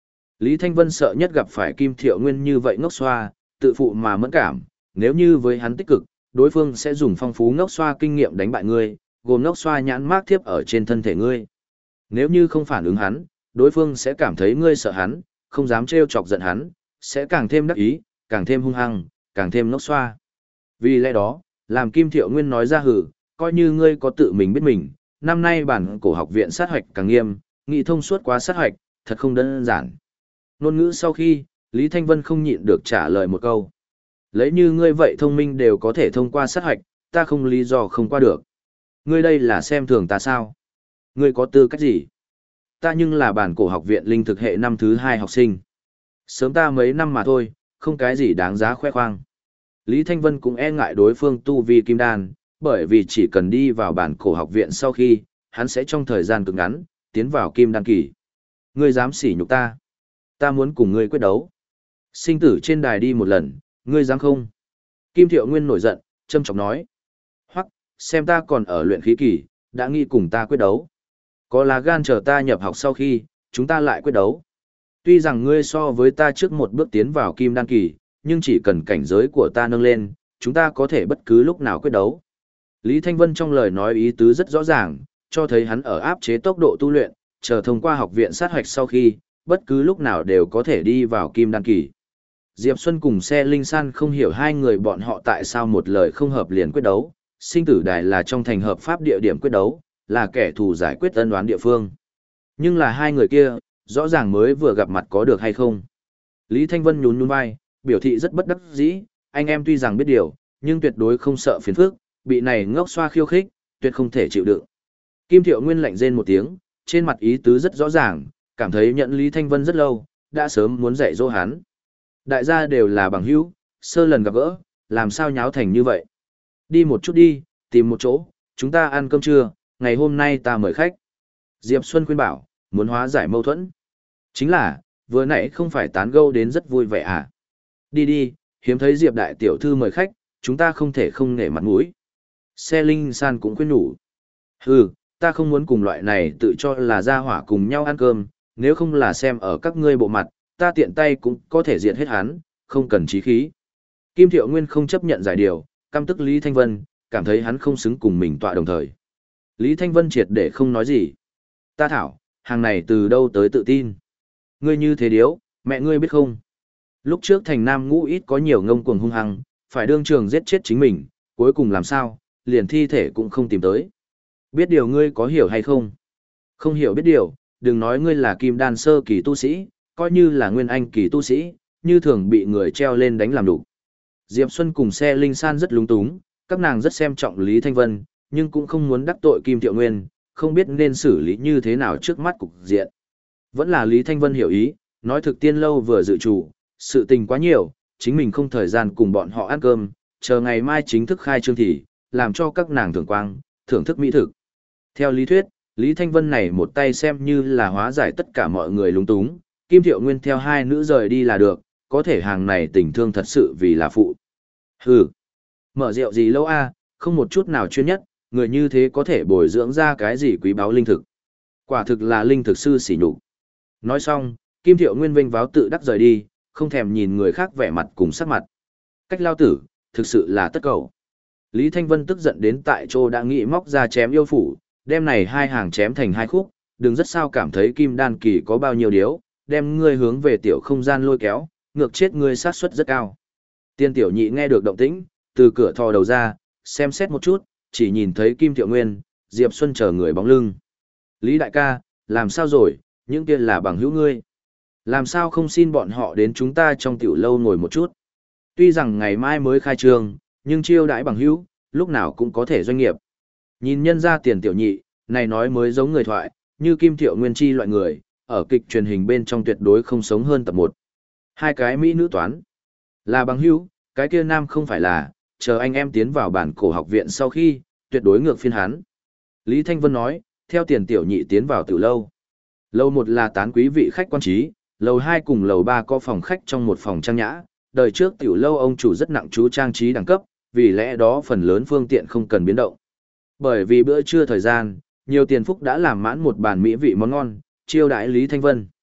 Lý Thanh Vân sợ nhất gặp phải Kim Thiệu Nguyên như vậy ngốc xoa, tự phụ mà mẫn cảm, nếu như với hắn tích cực, đối phương sẽ dùng phong phú ngốc xoa kinh nghiệm đánh bại ngươi, gồm ngốc xoa nhãn mác thiếp ở trên thân thể ngươi. Nếu như không phản ứng hắn, đối phương sẽ cảm thấy ngươi sợ hắn, không dám trêu chọc giận hắn, sẽ càng thêm đắc ý, càng thêm hung hăng, càng thêm ngốc xoa. Vì lẽ đó, làm Kim Thiệu Nguyên nói ra hử, coi như ngươi có tự mình biết mình, năm nay bản cổ học viện sát hoạch càng nghiêm, nghị thông suốt quá sát hoạch, thật không đơn giản. Ngôn ngữ sau khi, Lý Thanh Vân không nhịn được trả lời một câu. Lấy như ngươi vậy thông minh đều có thể thông qua sát hoạch, ta không lý do không qua được. Ngươi đây là xem thường ta sao? Ngươi có tư cách gì? Ta nhưng là bản cổ học viện linh thực hệ năm thứ 2 học sinh. Sớm ta mấy năm mà thôi, không cái gì đáng giá khoe khoang. Lý Thanh Vân cũng e ngại đối phương tu vi kim đan, bởi vì chỉ cần đi vào bản cổ học viện sau khi, hắn sẽ trong thời gian cực ngắn, tiến vào kim đan kỳ. Ngươi dám sỉ nhục ta? Ta muốn cùng ngươi quyết đấu. Sinh tử trên đài đi một lần, ngươi dám không? Kim Thiệu Nguyên nổi giận, châm chọc nói. Hoặc, xem ta còn ở luyện khí kỳ, đã nghĩ cùng ta quyết đấu. Có là gan chờ ta nhập học sau khi, chúng ta lại quyết đấu. Tuy rằng ngươi so với ta trước một bước tiến vào kim đan kỳ, nhưng chỉ cần cảnh giới của ta nâng lên, chúng ta có thể bất cứ lúc nào quyết đấu. Lý Thanh Vân trong lời nói ý tứ rất rõ ràng, cho thấy hắn ở áp chế tốc độ tu luyện, chờ thông qua học viện sát hoạch sau khi, bất cứ lúc nào đều có thể đi vào kim đan kỳ. Diệp Xuân cùng xe Linh San không hiểu hai người bọn họ tại sao một lời không hợp liền quyết đấu, sinh tử đài là trong thành hợp pháp địa điểm quyết đấu, là kẻ thù giải quyết ân oán địa phương. Nhưng là hai người kia, rõ ràng mới vừa gặp mặt có được hay không. Lý Thanh Vân nhún nhún vai, biểu thị rất bất đắc dĩ, anh em tuy rằng biết điều, nhưng tuyệt đối không sợ phiền phức, bị này ngốc xoa khiêu khích, tuyệt không thể chịu đựng. Kim Thiệu Nguyên lạnh rên một tiếng, trên mặt ý tứ rất rõ ràng, cảm thấy nhận Lý Thanh Vân rất lâu, đã sớm muốn dạy dỗ hắn. Đại gia đều là bằng hữu, sơ lần gặp gỡ, làm sao nháo thành như vậy. Đi một chút đi, tìm một chỗ, chúng ta ăn cơm trưa, ngày hôm nay ta mời khách. Diệp Xuân khuyên bảo, muốn hóa giải mâu thuẫn. Chính là, vừa nãy không phải tán gẫu đến rất vui vẻ à. Đi đi, hiếm thấy Diệp đại tiểu thư mời khách, chúng ta không thể không nể mặt mũi. Xe Linh San cũng khuyên nhủ. Hừ, ta không muốn cùng loại này tự cho là gia hỏa cùng nhau ăn cơm, nếu không là xem ở các ngươi bộ mặt, ta tiện tay cũng có thể diệt hết hắn, không cần chí khí. Kim Thiệu Nguyên không chấp nhận giải điều, căm tức Lý Thanh Vân, cảm thấy hắn không xứng cùng mình tọa đồng thời. Lý Thanh Vân triệt để không nói gì. Ta thảo, hàng này từ đâu tới tự tin. Ngươi như thế điếu, mẹ ngươi biết không? Lúc trước thành Nam Ngũ ít có nhiều ngông cuồng hung hăng, phải đương trường giết chết chính mình, cuối cùng làm sao, liền thi thể cũng không tìm tới. Biết điều ngươi có hiểu hay không? Không hiểu biết điều, đừng nói ngươi là kim đan sơ kỳ tu sĩ, coi như là nguyên anh kỳ tu sĩ, như thường bị người treo lên đánh làm đủ. Diệp Xuân cùng xe Linh San rất lúng túng, các nàng rất xem trọng Lý Thanh Vân, nhưng cũng không muốn đắc tội Kim Thiệu Nguyên, không biết nên xử lý như thế nào trước mắt cục diện. Vẫn là Lý Thanh Vân hiểu ý, nói thực tiên lâu vừa dự chủ, sự tình quá nhiều, chính mình không thời gian cùng bọn họ ăn cơm, chờ ngày mai chính thức khai trương thì, làm cho các nàng thưởng quang, thưởng thức mỹ thực. Theo lý thuyết, Lý Thanh Vân này một tay xem như là hóa giải tất cả mọi người lúng túng, Kim Thiệu Nguyên theo hai nữ rời đi là được, có thể hàng này tình thương thật sự vì là phụ. Hừ, mở rượu gì lâu a, không một chút nào chuyên nhất, người như thế có thể bồi dưỡng ra cái gì quý báu linh thực. Quả thực là linh thực sư sỉ nhục. Nói xong, Kim Thiệu Nguyên vênh váo tự đắc rời đi, không thèm nhìn người khác vẻ mặt cùng sắc mặt. Cách lao tử, thực sự là tất cầu. Lý Thanh Vân tức giận đến tại chỗ đã nghĩ móc ra chém yêu phủ, đem này hai hàng chém thành hai khúc, đừng rất sao cảm thấy kim đan kỳ có bao nhiêu điếu, đem ngươi hướng về tiểu không gian lôi kéo, ngược chết ngươi sát suất rất cao. Tiên tiểu nhị nghe được động tĩnh, từ cửa thò đầu ra, xem xét một chút, chỉ nhìn thấy Kim Thiệu Nguyên, Diệp Xuân chờ người bóng lưng. Lý đại ca, làm sao rồi, những kia là bằng hữu ngươi. Làm sao không xin bọn họ đến chúng ta trong tiểu lâu ngồi một chút. Tuy rằng ngày mai mới khai trương, nhưng chiêu đãi bằng hữu, lúc nào cũng có thể doanh nghiệp. Nhìn nhân ra tiền tiểu nhị, này nói mới giống người thoại, như Kim Thiệu Nguyên chi loại người, ở kịch truyền hình bên trong tuyệt đối không sống hơn tập 1. Hai cái mỹ nữ toán. Là bằng hữu, cái kia nam không phải là, chờ anh em tiến vào bản cổ học viện sau khi, tuyệt đối ngược phiên hắn. Lý Thanh Vân nói, theo tiền tiểu nhị tiến vào tiểu lâu. Lầu 1 là tán quý vị khách quan trí, lầu 2 cùng lầu 3 có phòng khách trong một phòng trang nhã. Đời trước tiểu lâu ông chủ rất nặng chú trang trí đẳng cấp, vì lẽ đó phần lớn phương tiện không cần biến động. Bởi vì bữa trưa thời gian, nhiều tiền phúc đã làm mãn một bàn mỹ vị món ngon, chiêu đãi Lý Thanh Vân.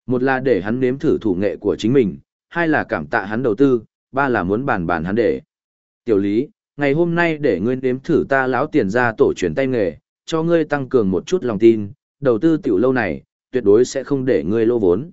Một là để hắn nếm thử thủ nghệ của chính mình, hai là cảm tạ hắn đầu tư, ba là muốn bàn bàn hắn để. Tiểu Lý, ngày hôm nay để ngươi nếm thử ta lão tiền ra tổ truyền tay nghề, cho ngươi tăng cường một chút lòng tin, đầu tư tiểu lâu này, tuyệt đối sẽ không để ngươi lỗ vốn.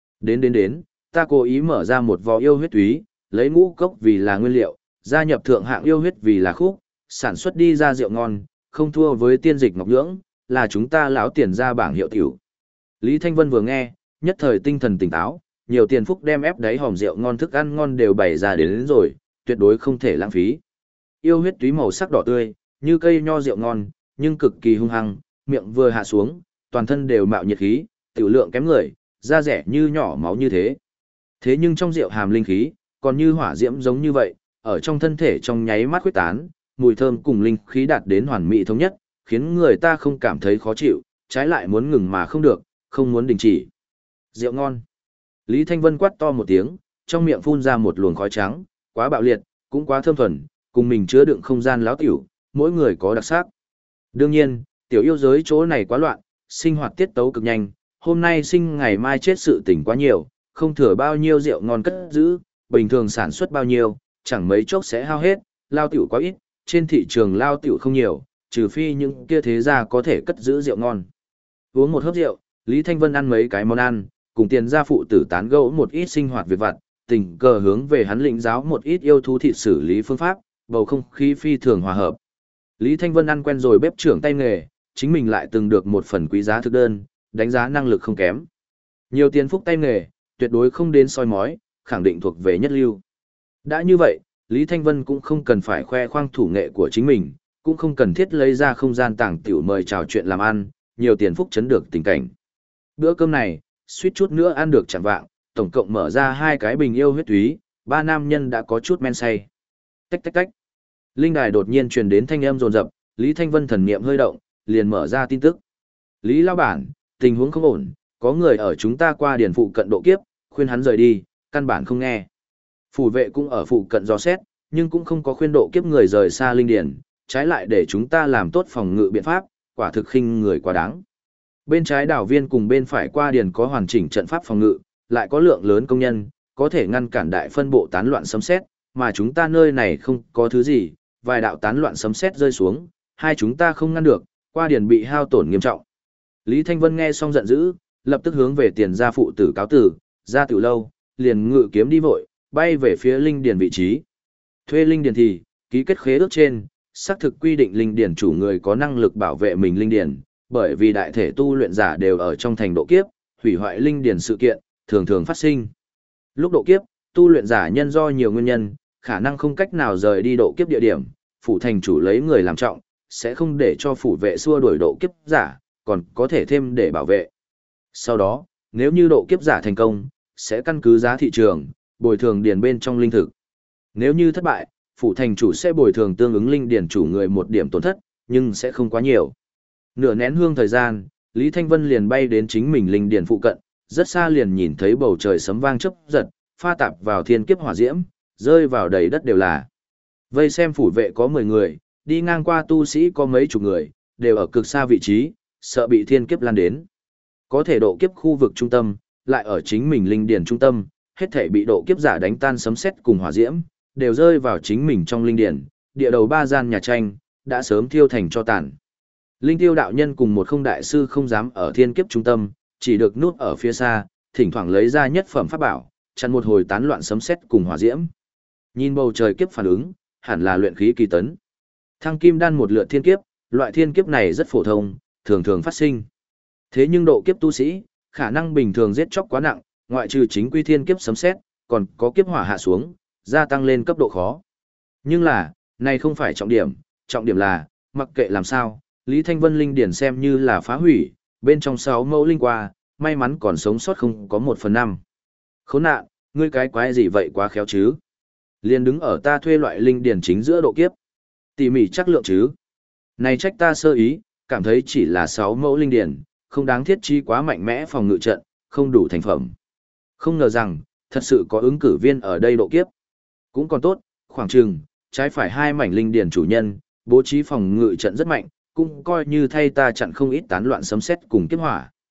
Đến, ta cố ý mở ra một vò yêu huyết túy, lấy ngũ cốc vì là nguyên liệu, gia nhập thượng hạng yêu huyết vì là khúc, sản xuất đi ra rượu ngon, không thua với tiên dịch ngọc nhưỡng, là chúng ta lão tiền ra bảng hiệu tiểu. Lý Thanh Vân vừa nghe, nhất thời tinh thần tỉnh táo, nhiều tiền phúc đem ép đáy hòm rượu ngon thức ăn ngon đều bày ra đến rồi, tuyệt đối không thể lãng phí. Yêu huyết túy màu sắc đỏ tươi, như cây nho rượu ngon, nhưng cực kỳ hung hăng, miệng vừa hạ xuống, toàn thân đều mạo nhiệt khí, tiểu lượng kém người, da rẻ như nhỏ máu như thế. Thế nhưng trong rượu hàm linh khí, còn như hỏa diễm giống như vậy, ở trong thân thể trong nháy mắt khuếch tán, mùi thơm cùng linh khí đạt đến hoàn mỹ thống nhất, khiến người ta không cảm thấy khó chịu, trái lại muốn ngừng mà không được, không muốn đình chỉ. Rượu ngon. Lý Thanh Vân quát to một tiếng, trong miệng phun ra một luồng khói trắng, quá bạo liệt, cũng quá thơm thuần, cùng mình chứa đựng không gian láo tiểu, mỗi người có đặc sắc. Đương nhiên, tiểu yêu giới chỗ này quá loạn, sinh hoạt tiết tấu cực nhanh, hôm nay sinh ngày mai chết sự tình quá nhiều, không thừa bao nhiêu rượu ngon cất giữ, bình thường sản xuất bao nhiêu, chẳng mấy chốc sẽ hao hết, lao tiểu quá ít, trên thị trường lao tiểu không nhiều, trừ phi những kia thế gia có thể cất giữ rượu ngon. Uống một hớp rượu, Lý Thanh Vân ăn mấy cái món ăn, cùng tiền gia phụ tử tán gẫu một ít sinh hoạt việc vặt, tình cờ hướng về hắn lĩnh giáo một ít yêu thú thịt xử lý phương pháp, bầu không khí phi thường hòa hợp. Lý Thanh Vân ăn quen rồi bếp trưởng tay nghề, chính mình lại từng được một phần quý giá thực đơn, đánh giá năng lực không kém. Nhiều tiền phúc tay nghề, tuyệt đối không đến soi mói, khẳng định thuộc về nhất lưu. Đã như vậy, Lý Thanh Vân cũng không cần phải khoe khoang thủ nghệ của chính mình, cũng không cần thiết lấy ra không gian tàng tiểu mời chào chuyện làm ăn, nhiều tiền phúc chấn được tình cảnh. Bữa cơm này, suýt chút nữa ăn được chẳng vạng, tổng cộng mở ra 2 cái bình yêu huyết túy, 3 nam nhân đã có chút men say. Tách tách tách. Linh đài đột nhiên truyền đến thanh âm rồn rập, Lý Thanh Vân thần niệm hơi động, liền mở ra tin tức. Lý lão bản, tình huống không ổn, có người ở chúng ta qua điển phụ cận độ kiếp, khuyên hắn rời đi, căn bản không nghe. Phủ vệ cũng ở phụ cận dò xét, nhưng cũng không có khuyên độ kiếp người rời xa linh điển, trái lại để chúng ta làm tốt phòng ngự biện pháp, quả thực khinh người quá đáng. Bên trái đảo viên cùng bên phải qua điền có hoàn chỉnh trận pháp phòng ngự, lại có lượng lớn công nhân, có thể ngăn cản đại phân bộ tán loạn sấm sét, mà chúng ta nơi này không có thứ gì, vài đạo tán loạn sấm sét rơi xuống, hai chúng ta không ngăn được, qua điền bị hao tổn nghiêm trọng. Lý Thanh Vân nghe xong giận dữ, lập tức hướng về tiền gia phụ tử cáo tử, ra tiểu lâu, liền ngự kiếm đi vội, bay về phía linh điền vị trí. Thuê linh điền thì, ký kết khế ước trên, xác thực quy định linh điền chủ người có năng lực bảo vệ mình linh điền, bởi vì đại thể tu luyện giả đều ở trong thành độ kiếp, hủy hoại linh điền sự kiện, thường thường phát sinh. Lúc độ kiếp, tu luyện giả nhân do nhiều nguyên nhân, khả năng không cách nào rời đi độ kiếp địa điểm, phủ thành chủ lấy người làm trọng, sẽ không để cho phủ vệ xua đuổi độ kiếp giả, còn có thể thêm để bảo vệ. Sau đó, nếu như độ kiếp giả thành công, sẽ căn cứ giá thị trường, bồi thường điền bên trong linh thực. Nếu như thất bại, phủ thành chủ sẽ bồi thường tương ứng linh điền chủ người một điểm tổn thất, nhưng sẽ không quá nhiều. Nửa nén hương thời gian, Lý Thanh Vân liền bay đến chính mình linh điền phụ cận, rất xa liền nhìn thấy bầu trời sấm vang chớp giật, pha tạp vào thiên kiếp hỏa diễm, rơi vào đầy đất đều là. Vây xem phủ vệ có 10 người, đi ngang qua tu sĩ có mấy chục người, đều ở cực xa vị trí, sợ bị thiên kiếp lan đến. Có thể độ kiếp khu vực trung tâm, lại ở chính mình linh điền trung tâm, hết thể bị độ kiếp giả đánh tan sấm sét cùng hỏa diễm, đều rơi vào chính mình trong linh điền, địa đầu 3 gian nhà tranh, đã sớm thiêu thành cho tàn. Linh tiêu đạo nhân cùng một không đại sư không dám ở thiên kiếp trung tâm, chỉ được núp ở phía xa, thỉnh thoảng lấy ra nhất phẩm pháp bảo, chặn một hồi tán loạn sấm sét cùng hỏa diễm. Nhìn bầu trời kiếp phản ứng, hẳn là luyện khí kỳ tấn. Thăng kim đan một lượt thiên kiếp, loại thiên kiếp này rất phổ thông, thường thường phát sinh. Thế nhưng độ kiếp tu sĩ, khả năng bình thường giết chóc quá nặng, ngoại trừ chính quy thiên kiếp sấm sét, còn có kiếp hỏa hạ xuống, gia tăng lên cấp độ khó. Nhưng là, này không phải trọng điểm là, mặc kệ làm sao, Lý Thanh Vân linh điển xem như là phá hủy, bên trong 6 mẫu linh qua, may mắn còn sống sót không có 1/5. Khốn nạn, ngươi cái quái gì vậy quá khéo chứ? Liền đứng ở ta thuê loại linh điển chính giữa độ kiếp. Tỉ mỉ chắc lượng chứ. Này trách ta sơ ý, cảm thấy chỉ là 6 mẫu linh điển, không đáng thiết chi quá mạnh mẽ phòng ngự trận, không đủ thành phẩm. Không ngờ rằng, thật sự có ứng cử viên ở đây độ kiếp. Cũng còn tốt, khoảng chừng, trái phải 2 mảnh linh điển chủ nhân, bố trí phòng ngự trận rất mạnh, cũng coi như thay ta chặn không ít tán loạn sấm sét cùng kiếp hỏa.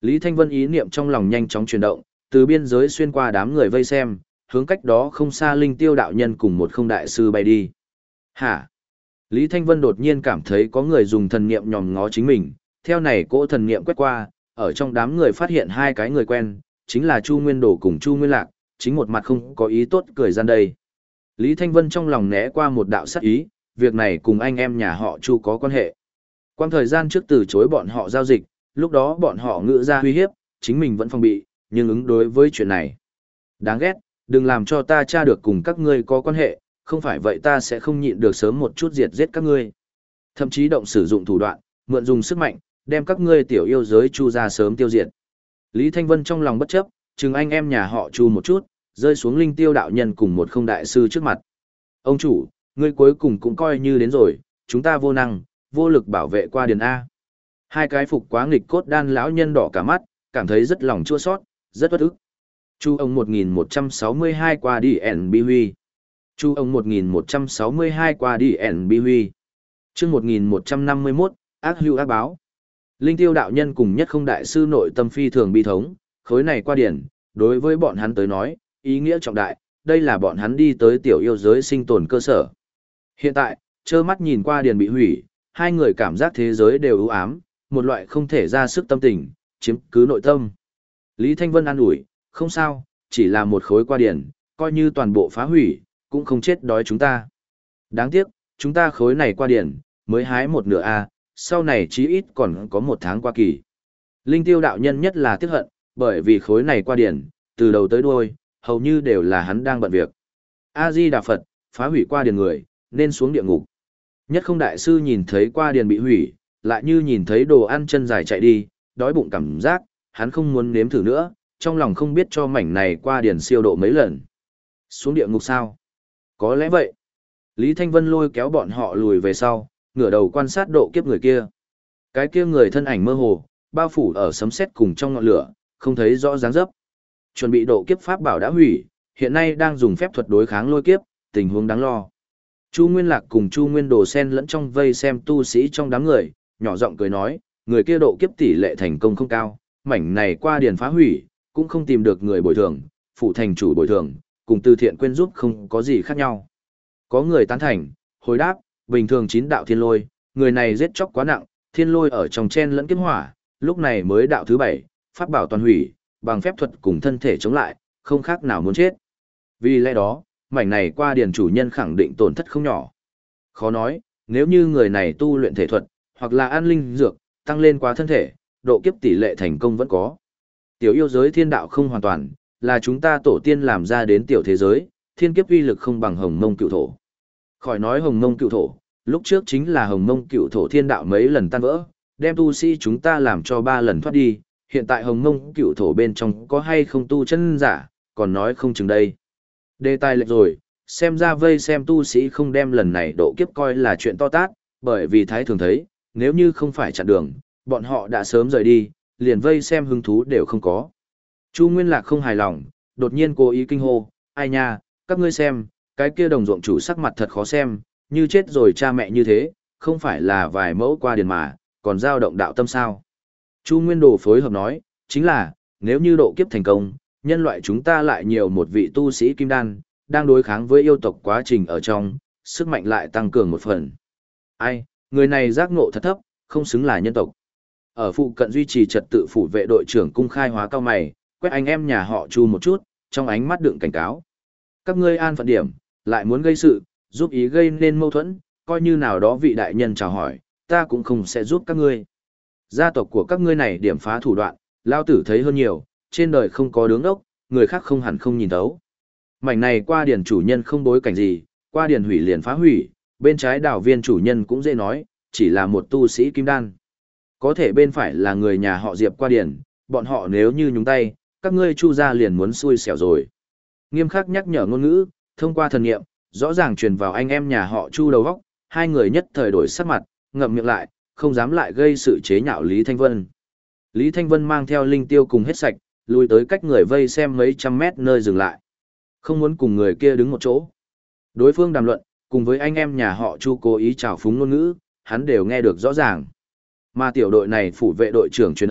Lý Thanh Vân ý niệm trong lòng nhanh chóng chuyển động, từ biên giới xuyên qua đám người vây xem, hướng cách đó không xa Linh Tiêu đạo nhân cùng một không đại sư bay đi. Hả? Lý Thanh Vân đột nhiên cảm thấy có người dùng thần niệm nhòm ngó chính mình, theo này cỗ thần niệm quét qua, ở trong đám người phát hiện hai cái người quen, chính là Chu Nguyên Đồ cùng Chu Nguyên Lạc, chính một mặt không có ý tốt cười gian đây. Lý Thanh Vân trong lòng né qua một đạo sát ý, việc này cùng anh em nhà họ Chu có quan hệ. Quang thời gian trước từ chối bọn họ giao dịch, lúc đó bọn họ ngự ra uy hiếp, chính mình vẫn phòng bị, nhưng ứng đối với chuyện này. Đáng ghét, đừng làm cho ta tra được cùng các ngươi có quan hệ, không phải vậy ta sẽ không nhịn được sớm một chút diệt giết các ngươi. Thậm chí động sử dụng thủ đoạn, mượn dùng sức mạnh, đem các ngươi tiểu yêu giới Chu ra sớm tiêu diệt. Lý Thanh Vân trong lòng bất chấp, chừng anh em nhà họ Chu một chút, rơi xuống Linh Tiêu đạo nhân cùng một không đại sư trước mặt. Ông chủ, ngươi cuối cùng cũng coi như đến rồi, chúng ta vô năng, vô lực bảo vệ qua điền A. Hai cái phục quá nghịch cốt đan lão nhân đỏ cả mắt, cảm thấy rất lòng chua xót, rất uất ức. Chu ông 1162 qua đi ẻn bi huy. Chu ông 1162 qua đi ẻn bi huy. Chương 1151, ác hữu ác báo. Linh Tiêu đạo nhân cùng nhất không đại sư nội tâm phi thường bi thống, khối này qua điển, đối với bọn hắn tới nói, ý nghĩa trọng đại, đây là bọn hắn đi tới tiểu yêu giới sinh tồn cơ sở. Hiện tại, trơ mắt nhìn qua điển bị hủy, hai người cảm giác thế giới đều ưu ám, một loại không thể ra sức tâm tình, chiếm cứ nội tâm. Lý Thanh Vân an ủi, không sao, chỉ là một khối qua điển, coi như toàn bộ phá hủy, cũng không chết đói chúng ta. Đáng tiếc, chúng ta khối này qua điển, mới hái một nửa A, sau này chí ít còn có một tháng qua kỳ. Linh Tiêu đạo nhân nhất là tiếc hận, bởi vì khối này qua điển, từ đầu tới đuôi, hầu như đều là hắn đang bận việc. A-di-đà Phật, phá hủy qua điển người, nên xuống địa ngục. Nhất không đại sư nhìn thấy qua điển bị hủy, lại như nhìn thấy đồ ăn chân dài chạy đi, đói bụng cảm giác, hắn không muốn nếm thử nữa, trong lòng không biết cho mảnh này qua điển siêu độ mấy lần. Xuống địa ngục sao? Có lẽ vậy. Lý Thanh Vân lôi kéo bọn họ lùi về sau, ngửa đầu quan sát độ kiếp người kia. Cái kia người thân ảnh mơ hồ, bao phủ ở sấm sét cùng trong ngọn lửa, không thấy rõ dáng dấp. Chuẩn bị độ kiếp pháp bảo đã hủy, hiện nay đang dùng phép thuật đối kháng lôi kiếp, tình huống đáng lo. Chu Nguyên Lạc cùng Chu Nguyên Đồ xen lẫn trong vây xem tu sĩ trong đám người, nhỏ giọng cười nói, người kia độ kiếp tỷ lệ thành công không cao, mảnh này qua điền phá hủy, cũng không tìm được người bồi thường, phụ thành chủ bồi thường, cùng từ thiện quên giúp không có gì khác nhau. Có người tán thành, hồi đáp, bình thường 9 đạo thiên lôi, người này giết chóc quá nặng, thiên lôi ở trong chen lẫn kiếp hỏa, lúc này mới đạo thứ 7, pháp bảo toàn hủy, bằng phép thuật cùng thân thể chống lại, không khác nào muốn chết. Vì lẽ đó, mảnh này qua điền chủ nhân khẳng định tổn thất không nhỏ. Khó nói, nếu như người này tu luyện thể thuật, hoặc là an linh dược, tăng lên quá thân thể, độ kiếp tỷ lệ thành công vẫn có. Tiểu yêu giới thiên đạo không hoàn toàn, là chúng ta tổ tiên làm ra đến tiểu thế giới, thiên kiếp uy lực không bằng Hồng Mông Cựu Thổ. Khỏi nói Hồng Mông Cựu Thổ, lúc trước chính là Hồng Mông Cựu Thổ thiên đạo mấy lần tan vỡ, đem tu sĩ chúng ta làm cho 3 lần thoát đi, hiện tại Hồng Mông Cựu Thổ bên trong có hay không tu chân giả, còn nói không chừng đây. Đề tài lệch rồi, xem ra vây xem tu sĩ không đem lần này độ kiếp coi là chuyện to tát, bởi vì thái thường thấy, nếu như không phải chặn đường, bọn họ đã sớm rời đi, liền vây xem hứng thú đều không có. Chu Nguyên Lạc không hài lòng, đột nhiên cố ý kinh hô, ai nha, các ngươi xem, cái kia đồng ruộng chủ sắc mặt thật khó xem, như chết rồi cha mẹ như thế, không phải là vài mẫu qua điền mà, còn dao động đạo tâm sao. Chu Nguyên Đồ phối hợp nói, chính là, nếu như độ kiếp thành công, nhân loại chúng ta lại nhiều một vị tu sĩ kim đan, đang đối kháng với yêu tộc quá trình ở trong, sức mạnh lại tăng cường một phần. Ai, người này giác ngộ thật thấp, không xứng là nhân tộc. Ở phụ cận duy trì trật tự phủ vệ đội trưởng cung khai hóa cao mày, quét anh em nhà họ Chu một chút, trong ánh mắt đựng cảnh cáo. Các ngươi an phận điểm, lại muốn gây sự, giúp ý gây nên mâu thuẫn, coi như nào đó vị đại nhân chào hỏi, ta cũng không sẽ giúp các ngươi. Gia tộc của các ngươi này điểm phá thủ đoạn, lao tử thấy hơn nhiều, trên đời không có đứng ốc, người khác không hẳn không nhìn thấu. Mảnh này qua điền chủ nhân không bối cảnh gì, qua điền hủy liền phá hủy, bên trái đảo viên chủ nhân cũng dễ nói, chỉ là một tu sĩ kim đan. Có thể bên phải là người nhà họ Diệp qua điền, bọn họ nếu như nhúng tay, các ngươi Chu gia liền muốn xui xẻo rồi. Nghiêm khắc nhắc nhở ngôn ngữ, thông qua thần nghiệm, rõ ràng truyền vào anh em nhà họ Chu đầu góc, hai người nhất thời đổi sắc mặt, ngậm miệng lại, không dám lại gây sự chế nhạo Lý Thanh Vân. Lý Thanh Vân mang theo linh tiêu cùng hết sạch, lùi tới cách người vây xem mấy trăm mét nơi dừng lại. Không muốn cùng người kia đứng một chỗ. Đối phương đàm luận, cùng với anh em nhà họ Chu cố ý trào phúng ngôn ngữ, hắn đều nghe được rõ ràng. Mà tiểu đội này phủ vệ đội trưởng truyền âm,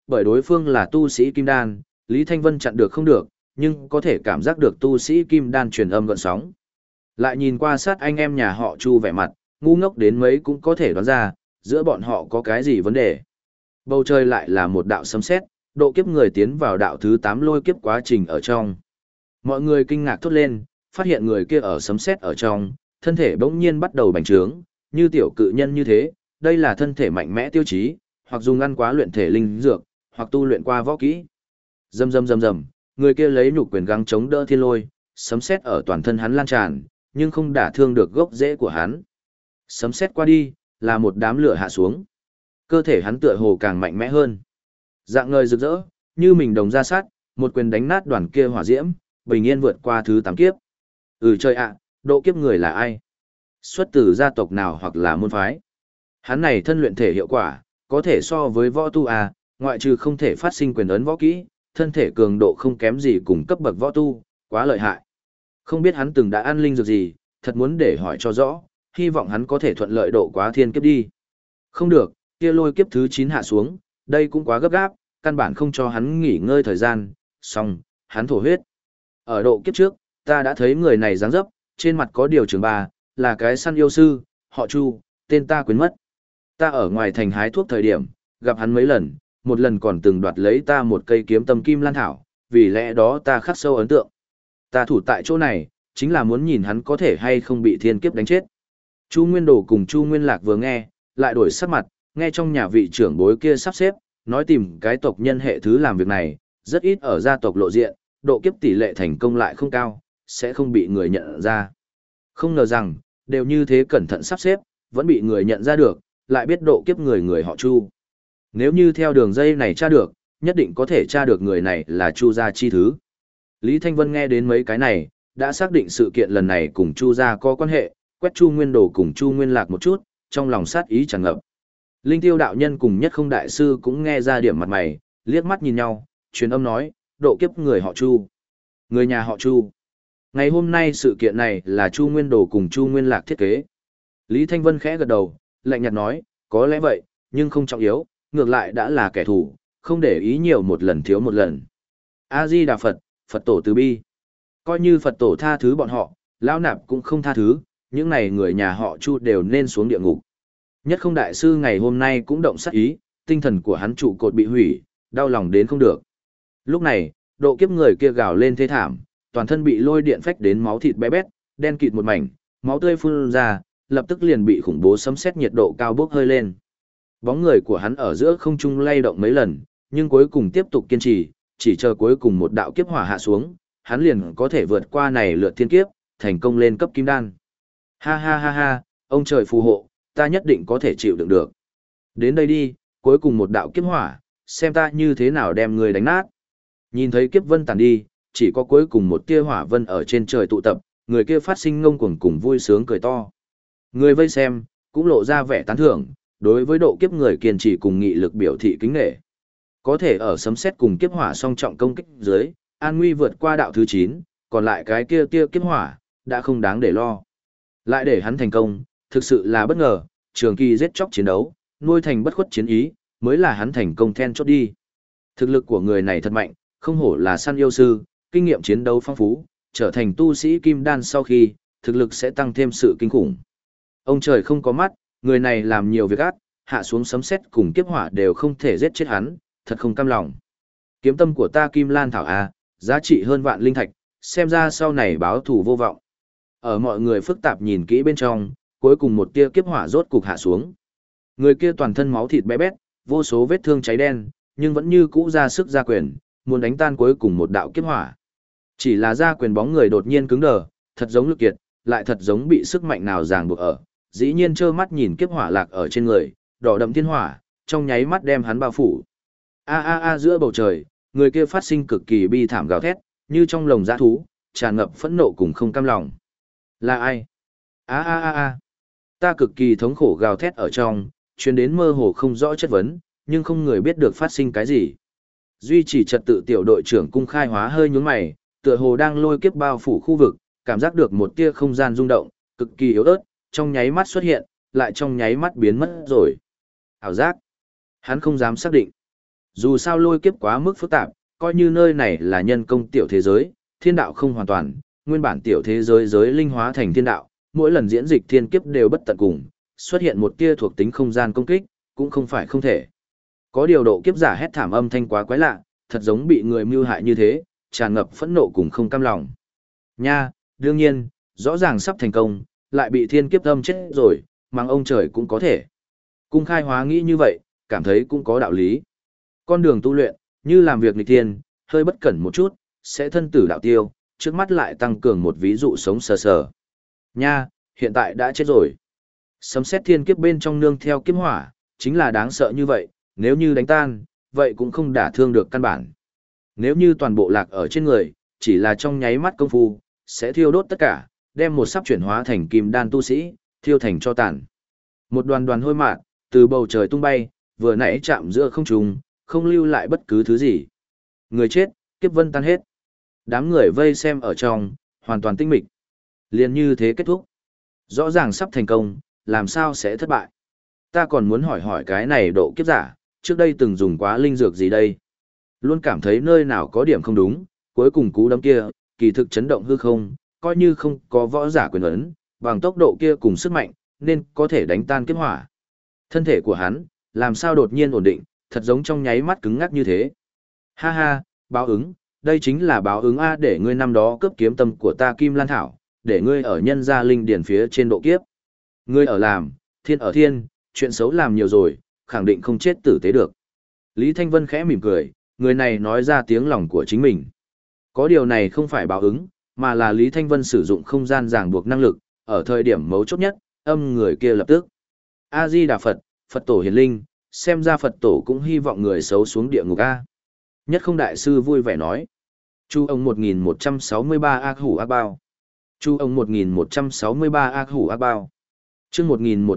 bởi đối phương là tu sĩ kim đan, Lý Thanh Vân chặn được không được, nhưng có thể cảm giác được tu sĩ kim đan truyền âm gợn sóng. Lại nhìn qua sát anh em nhà họ Chu vẻ mặt, ngu ngốc đến mấy cũng có thể đoán ra, giữa bọn họ có cái gì vấn đề. Bầu trời lại là một đạo sấm sét, độ kiếp người tiến vào đạo thứ 8 lôi kiếp quá trình ở trong. Mọi người kinh ngạc thốt lên, phát hiện người kia ở sấm sét ở trong, thân thể bỗng nhiên bắt đầu bành trướng, như tiểu cự nhân như thế, đây là thân thể mạnh mẽ tiêu chí, hoặc dùng ăn quá luyện thể linh dược, hoặc tu luyện qua võ kỹ. Rầm rầm rầm rầm, người kia lấy nhục quyền gắng chống đỡ thiên lôi, sấm sét ở toàn thân hắn lan tràn, nhưng không đả thương được gốc rễ của hắn. Sấm sét qua đi, là một đám lửa hạ xuống. Cơ thể hắn tựa hồ càng mạnh mẽ hơn. Dạng ngời rực rỡ, như mình đồng ra sát, một quyền đánh nát đoàn kia hỏa diễm, bình yên vượt qua thứ 8 kiếp. Trời ạ, độ kiếp người là ai? Xuất từ gia tộc nào hoặc là môn phái? Hắn này thân luyện thể hiệu quả, có thể so với võ tu à, ngoại trừ không thể phát sinh quyền ấn võ kỹ, thân thể cường độ không kém gì cùng cấp bậc võ tu, quá lợi hại. Không biết hắn từng đã ăn linh dược gì, thật muốn để hỏi cho rõ, hy vọng hắn có thể thuận lợi độ quá thiên kiếp đi. Không được, kia lôi kiếp thứ 9 hạ xuống, đây cũng quá gấp gáp, căn bản không cho hắn nghỉ ngơi thời gian, xong, hắn thổ huyết. Ở độ kiếp trước, ta đã thấy người này dáng dấp, trên mặt có điều trường ba, là cái săn yêu sư, họ Chu, tên ta quên mất. Ta ở ngoài thành hái thuốc thời điểm, gặp hắn mấy lần, một lần còn từng đoạt lấy ta một cây kiếm tâm kim lan thảo, vì lẽ đó ta khắc sâu ấn tượng. Ta thủ tại chỗ này, chính là muốn nhìn hắn có thể hay không bị thiên kiếp đánh chết. Chu Nguyên Đồ cùng Chu Nguyên Lạc vừa nghe, lại đổi sắc mặt, nghe trong nhà vị trưởng bối kia sắp xếp, nói tìm cái tộc nhân hệ thứ làm việc này, rất ít ở gia tộc lộ diện, độ kiếp tỷ lệ thành công lại không cao, sẽ không bị người nhận ra. Không ngờ rằng, đều như thế cẩn thận sắp xếp, vẫn bị người nhận ra được, lại biết độ kiếp người họ Chu. Nếu như theo đường dây này tra được, nhất định có thể tra được người này là Chu gia chi thứ. Lý Thanh Vân nghe đến mấy cái này, đã xác định sự kiện lần này cùng Chu gia có quan hệ, quét Chu Nguyên Đồ cùng Chu Nguyên Lạc một chút, trong lòng sát ý tràn ngập. Linh Tiêu đạo nhân cùng Nhất Không đại sư cũng nghe ra điểm mặt mày, liếc mắt nhìn nhau, truyền âm nói, độ kiếp người họ Chu. Người nhà họ Chu. Ngày hôm nay sự kiện này là Chu Nguyên Đồ cùng Chu Nguyên Lạc thiết kế. Lý Thanh Vân khẽ gật đầu, lạnh nhạt nói, có lẽ vậy, nhưng không trọng yếu, ngược lại đã là kẻ thù, không để ý nhiều một lần thiếu một lần. A-di-đà Phật, Phật tổ từ bi. Coi như Phật tổ tha thứ bọn họ, lão nạp cũng không tha thứ, những này người nhà họ Chu đều nên xuống địa ngục. Nhất Không đại sư ngày hôm nay cũng động sát ý, tinh thần của hắn trụ cột bị hủy, đau lòng đến không được. Lúc này, độ kiếp người kia gào lên thê thảm, toàn thân bị lôi điện phách đến máu thịt bé bét, đen kịt một mảnh, máu tươi phun ra, lập tức liền bị khủng bố sấm sét nhiệt độ cao bốc hơi lên. Bóng người của hắn ở giữa không trung lay động mấy lần, nhưng cuối cùng tiếp tục kiên trì, chỉ chờ cuối cùng một đạo kiếp hỏa hạ xuống, hắn liền có thể vượt qua này lượt thiên kiếp, thành công lên cấp kim đan. Ha ha ha ha, ông trời phù hộ, ta nhất định có thể chịu đựng được. Đến đây đi, cuối cùng một đạo kiếp hỏa, xem ta như thế nào đem người đánh nát. Nhìn thấy kiếp vân tàn đi, chỉ có cuối cùng một tia hỏa vân ở trên trời tụ tập, người kia phát sinh ngông cuồng cùng vui sướng cười to. Người vây xem, cũng lộ ra vẻ tán thưởng, đối với độ kiếp người kiên trì cùng nghị lực biểu thị kính nể. Có thể ở sấm sét cùng kiếp hỏa song trọng công kích dưới, an nguy vượt qua đạo thứ 9, còn lại cái kia tia kiếp hỏa, đã không đáng để lo. Lại để hắn thành công, thực sự là bất ngờ, trường kỳ giết chóc chiến đấu, nuôi thành bất khuất chiến ý, mới là hắn thành công then chốt đi. Thực lực của người này thật mạnh, không hổ là săn yêu sư, kinh nghiệm chiến đấu phong phú, trở thành tu sĩ kim đan sau khi, thực lực sẽ tăng thêm sự kinh khủng. Ông trời không có mắt, người này làm nhiều việc ác, hạ xuống sấm sét cùng kiếp hỏa đều không thể giết chết hắn, thật không cam lòng. Kiếm tâm của ta Kim Lan Thảo A, giá trị hơn vạn linh thạch, xem ra sau này báo thù vô vọng. Ở mọi người phức tạp nhìn kỹ bên trong, cuối cùng một tia kiếp hỏa rốt cục hạ xuống. Người kia toàn thân máu thịt bé bét, vô số vết thương cháy đen, nhưng vẫn như cũ ra sức ra quyền, muốn đánh tan cuối cùng một đạo kiếp hỏa. Chỉ là ra quyền bóng người đột nhiên cứng đờ, thật giống lực kiệt, lại thật giống bị sức mạnh nào ràng buộc ở, dĩ nhiên trơ mắt nhìn kiếp hỏa lạc ở trên người, đỏ đậm thiên hỏa, trong nháy mắt đem hắn bao phủ. A a a giữa bầu trời, người kia phát sinh cực kỳ bi thảm gào thét, như trong lồng dã thú, tràn ngập phẫn nộ cùng không cam lòng. Là ai? A a a a. Ta cực kỳ thống khổ gào thét ở trong, truyền đến mơ hồ không rõ chất vấn, nhưng không người biết được phát sinh cái gì. Duy trì trật tự tiểu đội trưởng cung khai hóa hơi nhướng mày, tựa hồ đang lôi kiếp bao phủ khu vực, cảm giác được một tia không gian rung động, cực kỳ yếu ớt, trong nháy mắt xuất hiện, lại trong nháy mắt biến mất rồi. Ảo giác. Hắn không dám xác định. Dù sao lôi kiếp quá mức phức tạp, coi như nơi này là nhân công tiểu thế giới, thiên đạo không hoàn toàn, nguyên bản tiểu thế giới giới linh hóa thành thiên đạo, mỗi lần diễn dịch thiên kiếp đều bất tận cùng, xuất hiện một tia thuộc tính không gian công kích, cũng không phải không thể. Có điều độ kiếp giả hét thảm âm thanh quá quái lạ, thật giống bị người mưu hại như thế, tràn ngập phẫn nộ cùng không cam lòng. Nha, đương nhiên, rõ ràng sắp thành công, lại bị thiên kiếp âm chết rồi, mang ông trời cũng có thể. Cung khai hóa nghĩ như vậy, cảm thấy cũng có đạo lý. Con đường tu luyện, như làm việc nghịch thiên, hơi bất cẩn một chút, sẽ thân tử đạo tiêu, trước mắt lại tăng cường một ví dụ sống sờ sờ. Nha, hiện tại đã chết rồi. Sấm sét thiên kiếp bên trong nương theo kiếp hỏa, chính là đáng sợ như vậy, nếu như đánh tan, vậy cũng không đả thương được căn bản. Nếu như toàn bộ lạc ở trên người, chỉ là trong nháy mắt công phu, sẽ thiêu đốt tất cả, đem một sắp chuyển hóa thành kim đan tu sĩ, thiêu thành cho tàn. Một đoàn đoàn hôi mạt, từ bầu trời tung bay, vừa nãy chạm giữa không trung, không lưu lại bất cứ thứ gì. Người chết, kiếp vân tan hết. Đám người vây xem ở trong, hoàn toàn tinh mịch. Liền như thế kết thúc. Rõ ràng sắp thành công, làm sao sẽ thất bại. Ta còn muốn hỏi hỏi cái này độ kiếp giả, trước đây từng dùng quá linh dược gì đây? Luôn cảm thấy nơi nào có điểm không đúng, cuối cùng cú đấm kia, kỳ thực chấn động hư không, coi như không có võ giả quyền ấn, bằng tốc độ kia cùng sức mạnh, nên có thể đánh tan kiếp hỏa. Thân thể của hắn, làm sao đột nhiên ổn định, thật giống trong nháy mắt cứng ngắc như thế. Ha ha, báo ứng, đây chính là báo ứng A, để ngươi năm đó cướp kiếm tâm của ta Kim Lan Thảo, để ngươi ở nhân gia linh điển phía trên độ kiếp. Ngươi ở làm, thiên ở thiên, chuyện xấu làm nhiều rồi, khẳng định không chết tử tế được. Lý Thanh Vân khẽ mỉm cười, người này nói ra tiếng lòng của chính mình. Có điều này không phải báo ứng, mà là Lý Thanh Vân sử dụng không gian ràng buộc năng lực, ở thời điểm mấu chốt nhất, âm người kia lập tức. A-di-đà Phật, Phật tổ hiền linh, xem ra Phật tổ cũng hy vọng người xấu xuống địa ngục A. Nhất không đại sư vui vẻ nói. Chu ông 1163 ác hủ ác bao. Chu ông 1163 ác hủ ác bao. Chương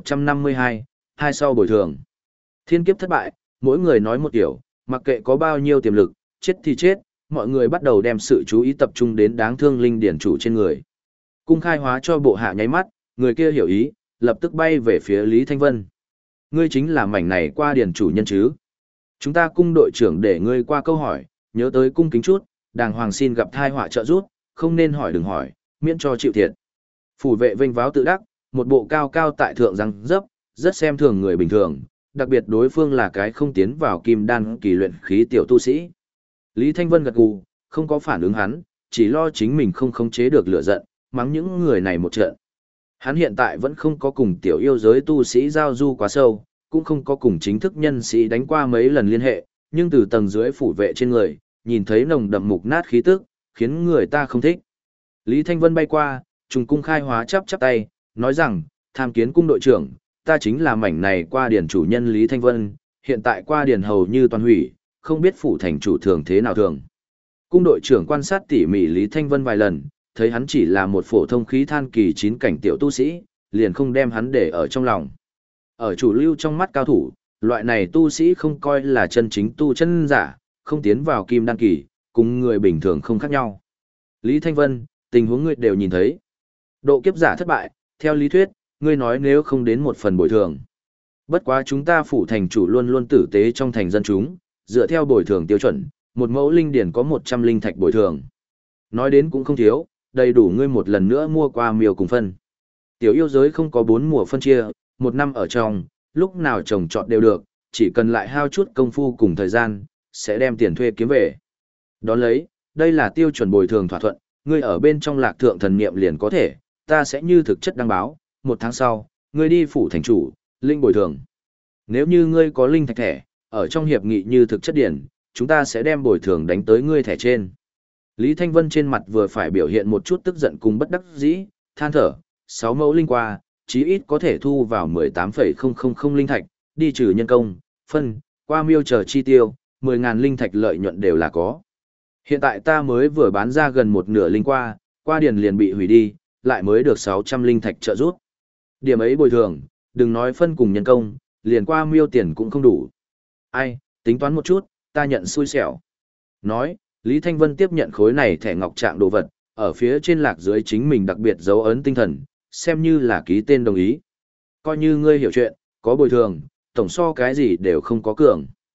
1152, hai sau bồi thường. Thiên kiếp thất bại, mỗi người nói một kiểu, mặc kệ có bao nhiêu tiềm lực, chết thì chết, mọi người bắt đầu đem sự chú ý tập trung đến đáng thương linh điển chủ trên người. Cung khai hóa cho bộ hạ nháy mắt, người kia hiểu ý, lập tức bay về phía Lý Thanh Vân. Ngươi chính là mảnh này qua điển chủ nhân chứ? Chúng ta cung đội trưởng để ngươi qua câu hỏi, nhớ tới cung kính chút, đàng hoàng xin gặp thai họa trợ giúp, không nên hỏi đừng hỏi, miễn cho chịu thiệt. Phủ vệ vênh váo tự đắc, một bộ cao cao tại thượng răng dấp, rất xem thường người bình thường, đặc biệt đối phương là cái không tiến vào kim đan kỳ luyện khí tiểu tu sĩ. Lý Thanh Vân gật gù, không có phản ứng hắn, chỉ lo chính mình không khống chế được lửa giận, mắng những người này một trận. Hắn hiện tại vẫn không có cùng tiểu yêu giới tu sĩ giao du quá sâu, cũng không có cùng chính thức nhân sĩ đánh qua mấy lần liên hệ, nhưng từ tầng dưới phủ vệ trên người, nhìn thấy nồng đậm mục nát khí tức, khiến người ta không thích. Lý Thanh Vân bay qua, trùng cung khai hóa chắp tay, nói rằng, tham kiến cung đội trưởng, ta chính là mảnh này qua điển chủ nhân Lý Thanh Vân, hiện tại qua điển hầu như toàn hủy, không biết phủ thành chủ thường thế nào thường. Cung đội trưởng quan sát tỉ mỉ Lý Thanh Vân vài lần, thấy hắn chỉ là một phổ thông khí than kỳ 9 cảnh tiểu tu sĩ, liền không đem hắn để ở trong lòng. Ở chủ lưu trong mắt cao thủ, loại này tu sĩ không coi là chân chính tu chân giả, không tiến vào kim đan kỳ, cùng người bình thường không khác nhau. Lý Thanh Vân, tình huống ngươi đều nhìn thấy. Độ kiếp giả thất bại, theo lý thuyết, ngươi nói nếu không đến một phần bồi thường. Bất quá chúng ta phủ thành chủ luôn luôn tử tế trong thành dân chúng, dựa theo bồi thường tiêu chuẩn, một mẫu linh điển có 100 linh thạch bồi thường. Nói đến cũng không thiếu, đầy đủ ngươi một lần nữa mua qua miêu cùng phân. Tiểu yêu giới không có 4 mùa phân chia, một năm ở trong, lúc nào trồng trọt đều được, chỉ cần lại hao chút công phu cùng thời gian, sẽ đem tiền thuê kiếm về. Đón lấy, đây là tiêu chuẩn bồi thường thỏa thuận, ngươi ở bên trong lạc thượng thần niệm liền có thể, ta sẽ như thực chất đăng báo, 1 tháng sau, ngươi đi phủ thành chủ, linh bồi thường. Nếu như ngươi có linh thạch thẻ, ở trong hiệp nghị như thực chất điển, chúng ta sẽ đem bồi thường đánh tới ngươi thẻ trên. Lý Thanh Vân trên mặt vừa phải biểu hiện một chút tức giận cùng bất đắc dĩ, than thở, 6 mẫu linh qua, chí ít có thể thu vào 18,000 linh thạch, đi trừ nhân công, phân, qua miêu chờ chi tiêu, 10.000 linh thạch lợi nhuận đều là có. Hiện tại ta mới vừa bán ra gần một nửa linh qua điền liền bị hủy đi, lại mới được 600 linh thạch trợ giúp. Điểm ấy bồi thường, đừng nói phân cùng nhân công, liền qua miêu tiền cũng không đủ. Ai, tính toán một chút, ta nhận xui xẻo. Nói, Lý Thanh Vân tiếp nhận khối này thẻ ngọc trạng đồ vật, ở phía trên lạc dưới chính mình đặc biệt dấu ấn tinh thần, xem như là ký tên đồng ý. Coi như ngươi hiểu chuyện, có bồi thường, tổng so cái gì đều không có cường.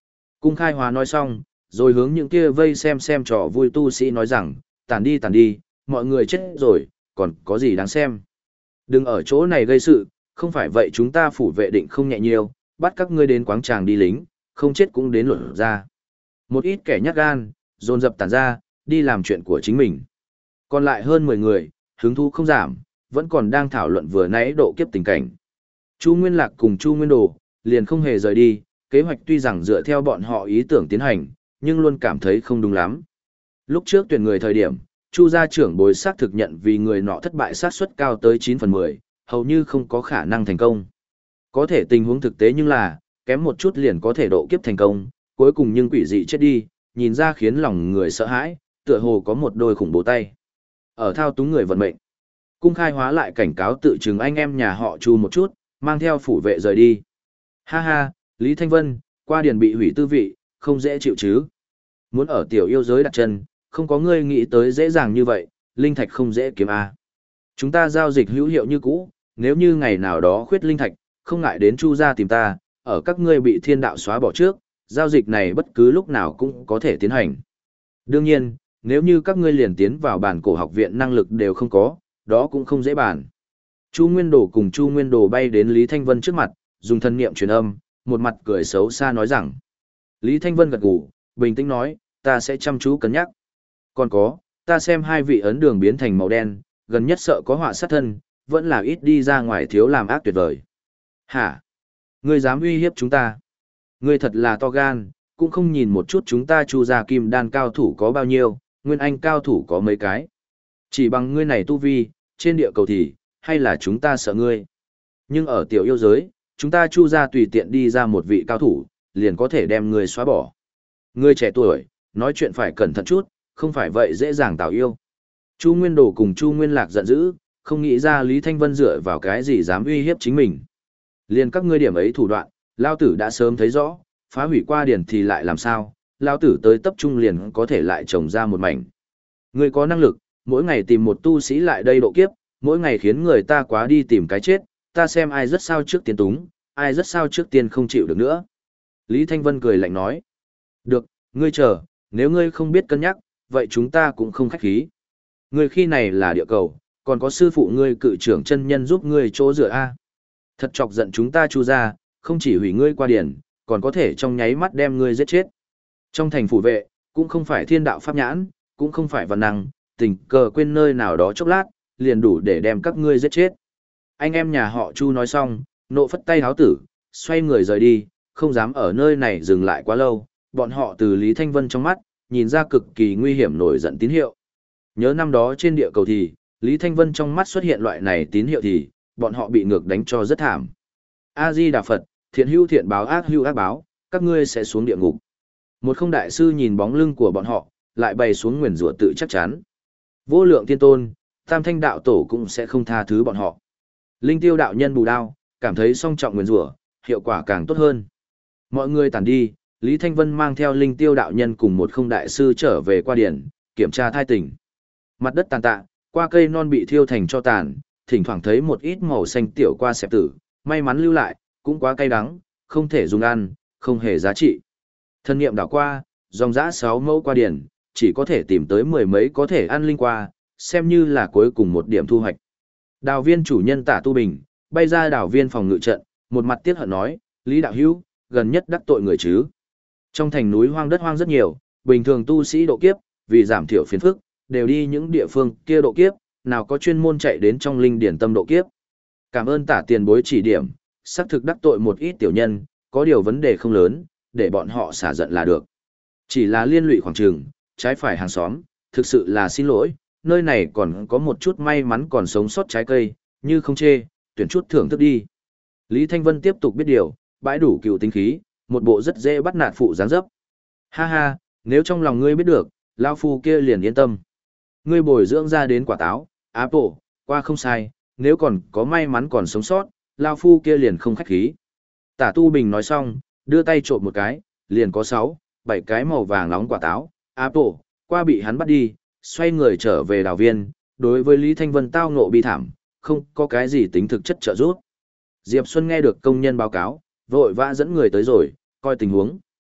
Cung khai hóa nói xong, rồi hướng những kia vây xem trò vui tu sĩ nói rằng, tàn đi, mọi người chết rồi, còn có gì đáng xem. Đừng ở chỗ này gây sự, không phải vậy chúng ta phủ vệ định không nhẹ nhiều, bắt các ngươi đến quáng tràng đi lính, không chết cũng đến luận ra. Một ít kẻ nhát gan, dồn dập tản ra, đi làm chuyện của chính mình. Còn lại hơn 10 người, hứng thú không giảm, vẫn còn đang thảo luận vừa nãy độ kiếp tình cảnh. Chu Nguyên Lạc cùng Chu Nguyên Đồ, liền không hề rời đi, kế hoạch tuy rằng dựa theo bọn họ ý tưởng tiến hành, nhưng luôn cảm thấy không đúng lắm. Lúc trước tuyển người thời điểm, Chu gia trưởng bối xác thực nhận vì người nọ thất bại xác suất cao tới 9/10, hầu như không có khả năng thành công. Có thể tình huống thực tế nhưng là, kém một chút liền có thể độ kiếp thành công, cuối cùng nhưng quỷ dị chết đi, nhìn ra khiến lòng người sợ hãi, tựa hồ có một đôi khủng bố tay. Ở thao túng người vận mệnh. Cung khai hóa lại cảnh cáo tự chừng anh em nhà họ Chu một chút, mang theo phủ vệ rời đi. Ha ha, Lý Thanh Vân, qua điền bị hủy tư vị, không dễ chịu chứ. Muốn ở tiểu yêu giới đặt chân, không có ngươi nghĩ tới dễ dàng như vậy, linh thạch không dễ kiếm a. Chúng ta giao dịch hữu hiệu như cũ, nếu như ngày nào đó khuyết linh thạch, không ngại đến Chu gia tìm ta, ở các ngươi bị thiên đạo xóa bỏ trước, giao dịch này bất cứ lúc nào cũng có thể tiến hành. Đương nhiên, nếu như các ngươi liền tiến vào bản cổ học viện năng lực đều không có, đó cũng không dễ bàn. Chu Nguyên Đồ cùng Chu Nguyên Đồ bay đến Lý Thanh Vân trước mặt, dùng thân niệm truyền âm, một mặt cười xấu xa nói rằng. Lý Thanh Vân gật gù, bình tĩnh nói, ta sẽ chăm chú cân nhắc. Còn có, ta xem hai vị ấn đường biến thành màu đen, gần nhất sợ có họa sát thân, vẫn là ít đi ra ngoài thiếu làm ác tuyệt vời. Hả? Ngươi dám uy hiếp chúng ta? Ngươi thật là to gan, cũng không nhìn một chút chúng ta Chu gia kim đan cao thủ có bao nhiêu, nguyên anh cao thủ có mấy cái. Chỉ bằng ngươi này tu vi, trên địa cầu thì, hay là chúng ta sợ ngươi. Nhưng ở tiểu yêu giới, chúng ta Chu gia tùy tiện đi ra một vị cao thủ, liền có thể đem ngươi xóa bỏ. Ngươi trẻ tuổi, nói chuyện phải cẩn thận chút, không phải vậy dễ dàng tạo yêu. Chu Nguyên Đồ cùng Chu Nguyên Lạc giận dữ, không nghĩ ra Lý Thanh Vân dựa vào cái gì dám uy hiếp chính mình. Liền các ngươi điểm ấy thủ đoạn, Lao Tử đã sớm thấy rõ, phá hủy qua điển thì lại làm sao, Lao Tử tới tập trung liền có thể lại trồng ra một mảnh. Ngươi có năng lực, mỗi ngày tìm một tu sĩ lại đây độ kiếp, mỗi ngày khiến người ta quá đi tìm cái chết, ta xem ai rất sao trước tiên túng, ai rất sao trước tiên không chịu được nữa. Lý Thanh Vân cười lạnh nói. Được, ngươi chờ, nếu ngươi không biết cân nhắc, vậy chúng ta cũng không khách khí. Ngươi khi này là địa cầu, còn có sư phụ ngươi cự trưởng chân nhân giúp ngươi chỗ dựa A. Thật chọc giận chúng ta Chu ra, không chỉ hủy ngươi qua điển, còn có thể trong nháy mắt đem ngươi giết chết. Trong thành phủ vệ, cũng không phải thiên đạo pháp nhãn, cũng không phải văn năng, tình cờ quên nơi nào đó chốc lát, liền đủ để đem các ngươi giết chết. Anh em nhà họ Chu nói xong, nộ phất tay háo tử, xoay người rời đi, không dám ở nơi này dừng lại quá lâu, bọn họ từ Lý Thanh Vân trong mắt, nhìn ra cực kỳ nguy hiểm nổi giận tín hiệu. Nhớ năm đó trên địa cầu thì, Lý Thanh Vân trong mắt xuất hiện loại này tín hiệu thì, bọn họ bị ngược đánh cho rất thảm. A-di-đà Phật, thiện hữu thiện báo ác hữu ác báo, các ngươi sẽ xuống địa ngục. Một không đại sư nhìn bóng lưng của bọn họ, lại bày xuống nguyền rủa tự chắc chắn. Vô lượng thiên tôn, tam thanh đạo tổ cũng sẽ không tha thứ bọn họ. Linh tiêu đạo nhân bù đao, cảm thấy song trọng nguyền rủa, hiệu quả càng tốt hơn. Mọi người tản đi, Lý Thanh Vân mang theo linh tiêu đạo nhân cùng một không đại sư trở về qua điển, kiểm tra thai tỉnh. Mặt đất tàn tạ, qua cây non bị thiêu thành cho tàn, thỉnh thoảng thấy một ít màu xanh tiểu qua xẹp tử, may mắn lưu lại, cũng quá cay đắng, không thể dùng ăn, không hề giá trị. Thân niệm đảo qua, dòng dã 6 mẫu qua điển, chỉ có thể tìm tới 10 mấy có thể ăn linh qua, xem như là cuối cùng một điểm thu hoạch. Đào viên chủ nhân Tả Tu Bình, bay ra đào viên phòng ngự trận, một mặt tiếc hận nói, Lý Đạo Hữu gần nhất đắc tội người chứ. Trong thành núi hoang đất hoang rất nhiều, bình thường tu sĩ độ kiếp, vì giảm thiểu phiền phức, đều đi những địa phương kia độ kiếp, nào có chuyên môn chạy đến trong linh điển tâm độ kiếp. Cảm ơn Tả tiền bối chỉ điểm, xác thực đắc tội một ít tiểu nhân, có điều vấn đề không lớn, để bọn họ xả giận là được. Chỉ là liên lụy khoảng trường, trái phải hàng xóm, thực sự là xin lỗi, nơi này còn có một chút may mắn còn sống sót trái cây, như không chê, tuyển chút thưởng thức đi. Lý Thanh Vân tiếp tục biết điều, bãi đủ cựu tính khí, một bộ rất dễ bắt nạt phụ dáng dấp. Ha ha, nếu trong lòng ngươi biết được, lão phu kia liền yên tâm. Ngươi bồi dưỡng ra đến quả táo, apple, qua không sai, nếu còn có may mắn còn sống sót, lão phu kia liền không khách khí. Tả Tu Bình nói xong, đưa tay trộm một cái, liền có 6, 7 cái màu vàng nóng quả táo, apple, qua bị hắn bắt đi, xoay người trở về đào viên, đối với Lý Thanh Vân tao ngộ bi thảm, không có cái gì tính thực chất trợ giúp. Diệp Xuân nghe được công nhân báo cáo, vội vã dẫn người tới rồi, coi tình huống.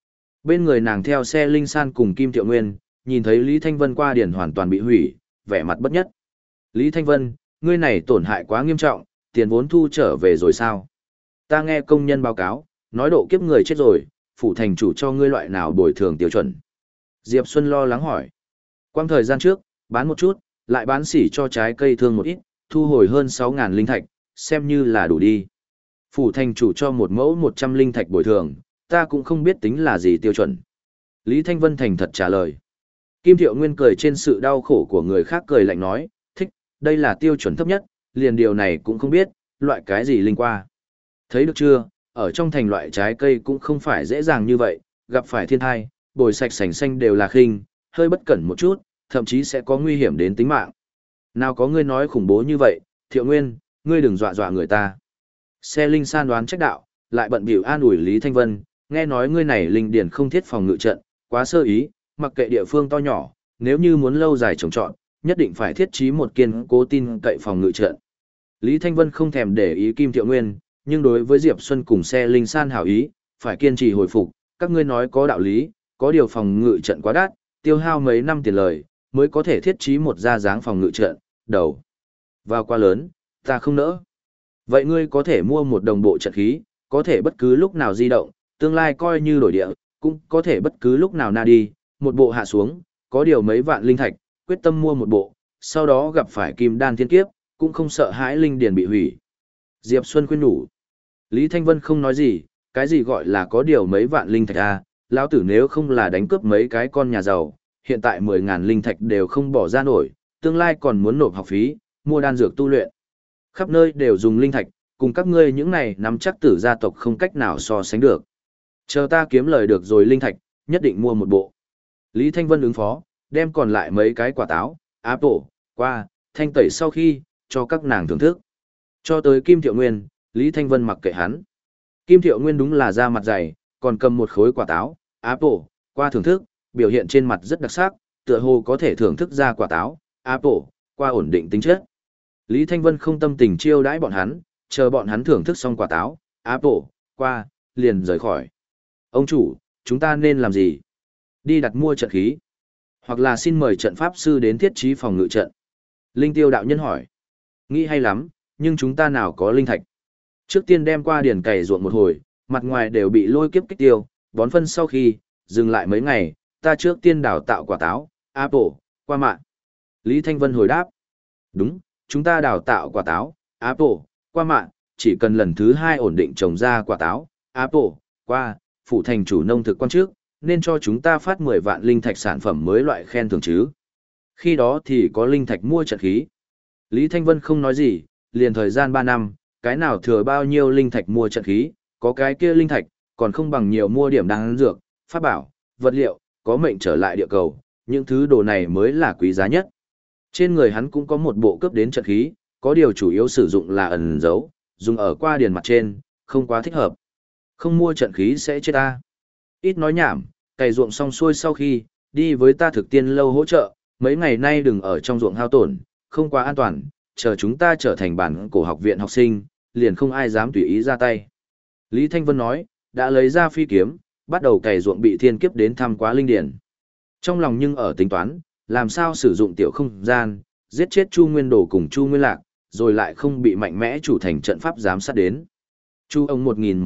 Bên người nàng theo xe Linh San cùng Kim Thiệu Nguyên, nhìn thấy Lý Thanh Vân qua điển hoàn toàn bị hủy, vẻ mặt bất nhất. Lý Thanh Vân, ngươi này tổn hại quá nghiêm trọng, tiền vốn thu trở về rồi sao? Ta nghe công nhân báo cáo, nói độ kiếp người chết rồi, phủ thành chủ cho ngươi loại nào bồi thường tiêu chuẩn. Diệp Xuân lo lắng hỏi. Quang thời gian trước, bán một chút, lại bán xỉ cho trái cây thương một ít, thu hồi hơn 6.000 linh thạch, xem như là đủ đi. Phủ thành chủ cho một mẫu 100 linh thạch bồi thường, ta cũng không biết tính là gì tiêu chuẩn. Lý Thanh Vân thành thật trả lời. Kim Thiệu Nguyên cười trên sự đau khổ của người khác cười lạnh nói, thích, đây là tiêu chuẩn thấp nhất, liền điều này cũng không biết, loại cái gì linh qua. Thấy được chưa, ở trong thành loại trái cây cũng không phải dễ dàng như vậy, gặp phải thiên thai, bồi sạch sành xanh đều là khinh, hơi bất cẩn một chút, thậm chí sẽ có nguy hiểm đến tính mạng. Nào có ngươi nói khủng bố như vậy, Thiệu Nguyên, ngươi đừng dọa dọa người ta. Xe Linh San đoán trách đạo, lại bận bịu an ủi Lý Thanh Vân, nghe nói ngươi này linh điển không thiết phòng ngự trận, quá sơ ý, mặc kệ địa phương to nhỏ, nếu như muốn lâu dài trồng trọt, nhất định phải thiết trí một kiên cố tin cậy phòng ngự trận. Lý Thanh Vân không thèm để ý Kim Thiệu Nguyên, nhưng đối với Diệp Xuân cùng xe Linh San hảo ý, phải kiên trì hồi phục, các ngươi nói có đạo lý, có điều phòng ngự trận quá đắt, tiêu hao mấy năm tiền lời, mới có thể thiết trí một gia dáng phòng ngự trận, đầu vào quá lớn, ta không nỡ. Vậy ngươi có thể mua một đồng bộ trận khí, có thể bất cứ lúc nào di động, tương lai coi như đổi địa, cũng có thể bất cứ lúc nào na đi, một bộ hạ xuống, có điều mấy vạn linh thạch, quyết tâm mua một bộ, sau đó gặp phải kim đan thiên kiếp, cũng không sợ hãi linh điền bị hủy. Diệp Xuân khuyên nhủ. Lý Thanh Vân không nói gì, cái gì gọi là có điều mấy vạn linh thạch à, lão tử nếu không là đánh cướp mấy cái con nhà giàu, hiện tại 10.000 linh thạch đều không bỏ ra nổi, tương lai còn muốn nộp học phí, mua đan dược tu luyện. Khắp nơi đều dùng linh thạch, cùng các ngươi những này nắm chắc tử gia tộc không cách nào so sánh được. Chờ ta kiếm lời được rồi linh thạch, nhất định mua một bộ. Lý Thanh Vân ứng phó, đem còn lại mấy cái quả táo, apple, qua, thanh tẩy sau khi, cho các nàng thưởng thức. Cho tới Kim Thiệu Nguyên, Lý Thanh Vân mặc kệ hắn. Kim Thiệu Nguyên đúng là da mặt dày, còn cầm một khối quả táo, apple, qua thưởng thức, biểu hiện trên mặt rất đặc sắc, tựa hồ có thể thưởng thức ra quả táo, apple, qua ổn định tính chất. Lý Thanh Vân không tâm tình chiêu đãi bọn hắn, chờ bọn hắn thưởng thức xong quả táo, apple, qua, liền rời khỏi. Ông chủ, chúng ta nên làm gì? Đi đặt mua trận khí. Hoặc là xin mời trận pháp sư đến thiết trí phòng ngự trận. Linh Tiêu đạo nhân hỏi. Nghĩ hay lắm, nhưng chúng ta nào có linh thạch. Trước tiên đem qua điển cày ruộng một hồi, mặt ngoài đều bị lôi kiếp kích tiêu, bón phân sau khi, dừng lại mấy ngày, ta trước tiên đào tạo quả táo, apple, qua mạng. Lý Thanh Vân hồi đáp. Đúng, chúng ta đào tạo quả táo, apple, qua mạng, chỉ cần lần thứ 2 ổn định trồng ra quả táo, apple, qua, phủ thành chủ nông thực quan trước, nên cho chúng ta phát 10 vạn linh thạch sản phẩm mới loại khen thưởng chứ. Khi đó thì có linh thạch mua trận khí. Lý Thanh Vân không nói gì, liền thời gian 3 năm, cái nào thừa bao nhiêu linh thạch mua trận khí, có cái kia linh thạch, còn không bằng nhiều mua điểm đan dược, pháp bảo, vật liệu, có mệnh trở lại địa cầu, những thứ đồ này mới là quý giá nhất. Trên người hắn cũng có một bộ cướp đến trận khí, có điều chủ yếu sử dụng là ẩn dấu, dùng ở qua điền mặt trên, không quá thích hợp. Không mua trận khí sẽ chết ta. Ít nói nhảm, cày ruộng xong xuôi sau khi, đi với ta thực tiên lâu hỗ trợ, mấy ngày nay đừng ở trong ruộng hao tổn, không quá an toàn, chờ chúng ta trở thành bản cổ học viện học sinh, liền không ai dám tùy ý ra tay. Lý Thanh Vân nói, đã lấy ra phi kiếm, bắt đầu cày ruộng bị thiên kiếp đến thăm quá linh điển. Trong lòng nhưng ở tính toán, làm sao sử dụng tiểu không gian, giết chết Chu Nguyên Đồ cùng Chu Nguyên Lạc, rồi lại không bị mạnh mẽ chủ thành trận pháp giám sát đến. Chu ông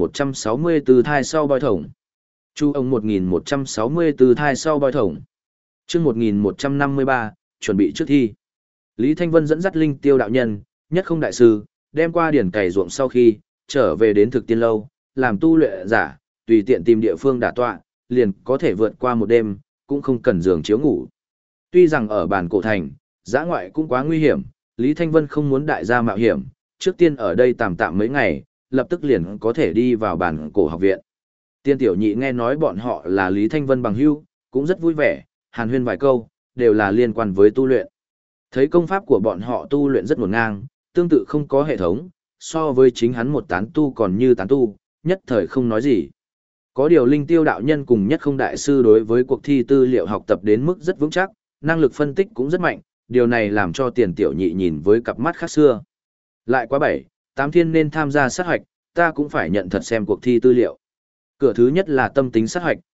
1164 thai sau boi thổng. Chu ông 1164 thai sau boi thổng. Chương 1153, chuẩn bị trước thi. Lý Thanh Vân dẫn dắt Linh Tiêu đạo nhân, nhất không đại sư, đem qua điển cày ruộng sau khi trở về đến thực tiên lâu, làm tu luyện giả, tùy tiện tìm địa phương đả tọa, liền có thể vượt qua một đêm, cũng không cần giường chiếu ngủ. Tuy rằng ở bản cổ thành, dã ngoại cũng quá nguy hiểm, Lý Thanh Vân không muốn đại gia mạo hiểm, trước tiên ở đây tạm tạm mấy ngày, lập tức liền có thể đi vào bản cổ học viện. Tiên tiểu nhị nghe nói bọn họ là Lý Thanh Vân bằng hữu, cũng rất vui vẻ, hàn huyên vài câu, đều là liên quan với tu luyện. Thấy công pháp của bọn họ tu luyện rất ngổn ngang, tương tự không có hệ thống, so với chính hắn một tán tu còn như tán tu, nhất thời không nói gì. Có điều Linh Tiêu đạo nhân cùng nhất không đại sư đối với cuộc thi tư liệu học tập đến mức rất vững chắc, năng lực phân tích cũng rất mạnh, điều này làm cho tiền tiểu nhị nhìn với cặp mắt khác xưa. Lại quá 7, 8 thiên nên tham gia sát hoạch, ta cũng phải nhận thật xem cuộc thi tư liệu. Cửa thứ nhất là tâm tính sát hoạch,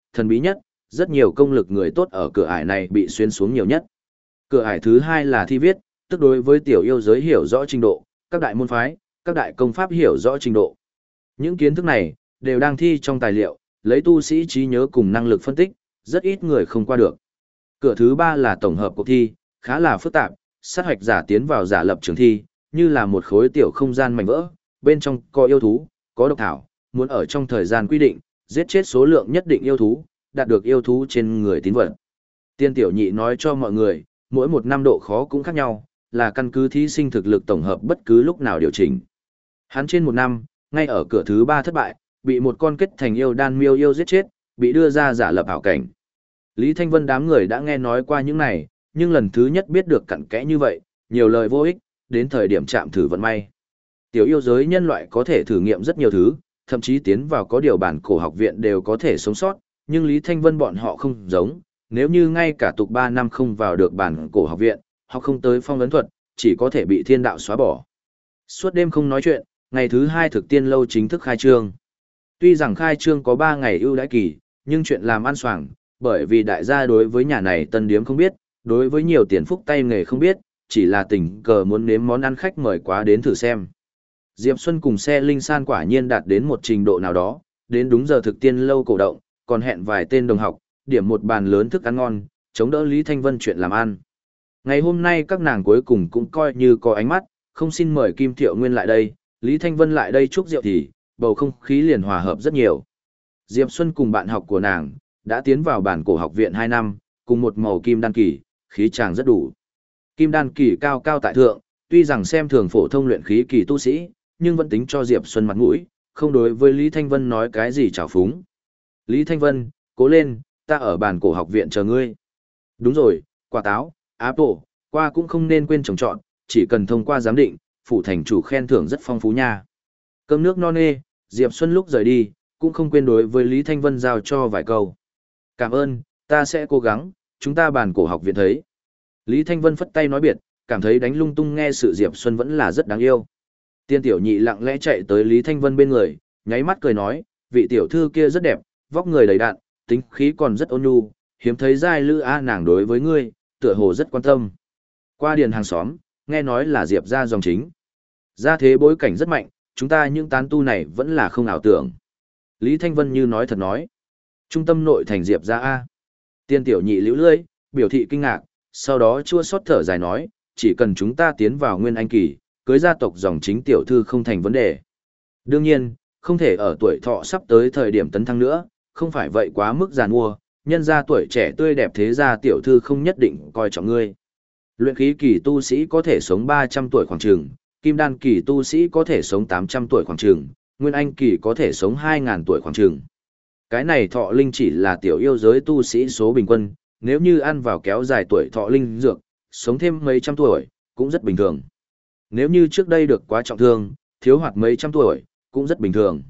thần bí nhất, rất nhiều công lực người tốt ở cửa ải này bị xuyên xuống nhiều nhất. Cửa ải thứ hai là thi viết, tức đối với tiểu yêu giới hiểu rõ trình độ, các đại môn phái, các đại công pháp hiểu rõ trình độ. Những kiến thức này đều đang thi trong tài liệu, lấy tu sĩ trí nhớ cùng năng lực phân tích, rất ít người không qua được. Cửa thứ ba là tổng hợp cuộc thi, khá là phức tạp, sát hoạch giả tiến vào giả lập trường thi, như là một khối tiểu không gian mảnh vỡ, bên trong có yêu thú, có độc thảo, muốn ở trong thời gian quy định, giết chết số lượng nhất định yêu thú, đạt được yêu thú trên người tín vật. Tiên tiểu nhị nói cho mọi người, mỗi một năm độ khó cũng khác nhau, là căn cứ thí sinh thực lực tổng hợp bất cứ lúc nào điều chỉnh. Hắn trên một năm, ngay ở cửa thứ ba thất bại, bị một con kết thành yêu đan miêu yêu giết chết, bị đưa ra giả lập ảo cảnh. Lý Thanh Vân đám người đã nghe nói qua những này, nhưng lần thứ nhất biết được cặn kẽ như vậy, nhiều lời vô ích, đến thời điểm chạm thử vận may. Tiểu yêu giới nhân loại có thể thử nghiệm rất nhiều thứ, thậm chí tiến vào có điều bản cổ học viện đều có thể sống sót, nhưng Lý Thanh Vân bọn họ không giống, nếu như ngay cả tục 3 năm không vào được bản cổ học viện, họ không tới phong ấn thuật, chỉ có thể bị thiên đạo xóa bỏ. Suốt đêm không nói chuyện, ngày thứ 2 thực tiên lâu chính thức khai trương. Tuy rằng khai trương có 3 ngày ưu đãi kỳ, nhưng chuyện làm ăn xoàng, bởi vì đại gia đối với nhà này tân điếm không biết, đối với nhiều tiền phúc tay nghề không biết, chỉ là tình cờ muốn nếm món ăn khách mời quá đến thử xem. Diệp Xuân cùng xe linh san quả nhiên đạt đến một trình độ nào đó, đến đúng giờ thực tiên lâu cổ động, còn hẹn vài tên đồng học, điểm một bàn lớn thức ăn ngon, chống đỡ Lý Thanh Vân chuyện làm ăn. Ngày hôm nay các nàng cuối cùng cũng coi như có ánh mắt, không xin mời Kim Thiệu Nguyên lại đây, Lý Thanh Vân lại đây chúc rượu thì, bầu không khí liền hòa hợp rất nhiều. Diệp Xuân cùng bạn học của nàng, đã tiến vào bản cổ học viện 2 năm, cùng một màu kim đan kỳ, khí chàng rất đủ. Kim đan kỳ cao cao tại thượng, tuy rằng xem thường phổ thông luyện khí kỳ tu sĩ, nhưng vẫn tính cho Diệp Xuân mặt mũi, không đối với Lý Thanh Vân nói cái gì trào phúng. Lý Thanh Vân, cố lên, ta ở bản cổ học viện chờ ngươi. Đúng rồi, quả táo, apple, qua cũng không nên quên trồng trọt, chỉ cần thông qua giám định, phủ thành chủ khen thưởng rất phong phú nha. Cơm nước no nê, Diệp Xuân lúc rời đi, cũng không quên đối với Lý Thanh Vân giao cho vài câu. Cảm ơn, ta sẽ cố gắng, chúng ta bản cổ học viện thấy. Lý Thanh Vân phất tay nói biệt, cảm thấy đánh lung tung nghe sự Diệp Xuân vẫn là rất đáng yêu. Tiên tiểu nhị lặng lẽ chạy tới Lý Thanh Vân bên người, nháy mắt cười nói, vị tiểu thư kia rất đẹp, vóc người đầy đặn, tính khí còn rất ôn nhu, hiếm thấy giai lữ a nàng đối với ngươi, tựa hồ rất quan tâm. Qua điền hàng xóm, nghe nói là Diệp gia dòng chính. Gia thế bối cảnh rất mạnh, chúng ta những tán tu này vẫn là không ảo tưởng. Lý Thanh Vân như nói thật nói. Trung tâm nội thành Diệp gia a. Tiên tiểu nhị liễu lưỡi, biểu thị kinh ngạc, sau đó chua xót thở dài nói, chỉ cần chúng ta tiến vào nguyên anh kỳ, cưới gia tộc dòng chính tiểu thư không thành vấn đề. Đương nhiên, không thể ở tuổi thọ sắp tới thời điểm tấn thăng nữa, không phải vậy quá mức giàn mua, nhân ra tuổi trẻ tươi đẹp thế gia tiểu thư không nhất định coi trọng ngươi. Luyện khí kỳ tu sĩ có thể sống 300 tuổi khoảng chừng, kim đan kỳ tu sĩ có thể sống 800 tuổi khoảng chừng, nguyên anh kỳ có thể sống 2000 tuổi khoảng chừng. Cái này thọ linh chỉ là tiểu yêu giới tu sĩ số bình quân, nếu như ăn vào kéo dài tuổi thọ linh dược, sống thêm mấy trăm tuổi, cũng rất bình thường. Nếu như trước đây được quá trọng thương, thiếu hoạt mấy trăm tuổi, cũng rất bình thường.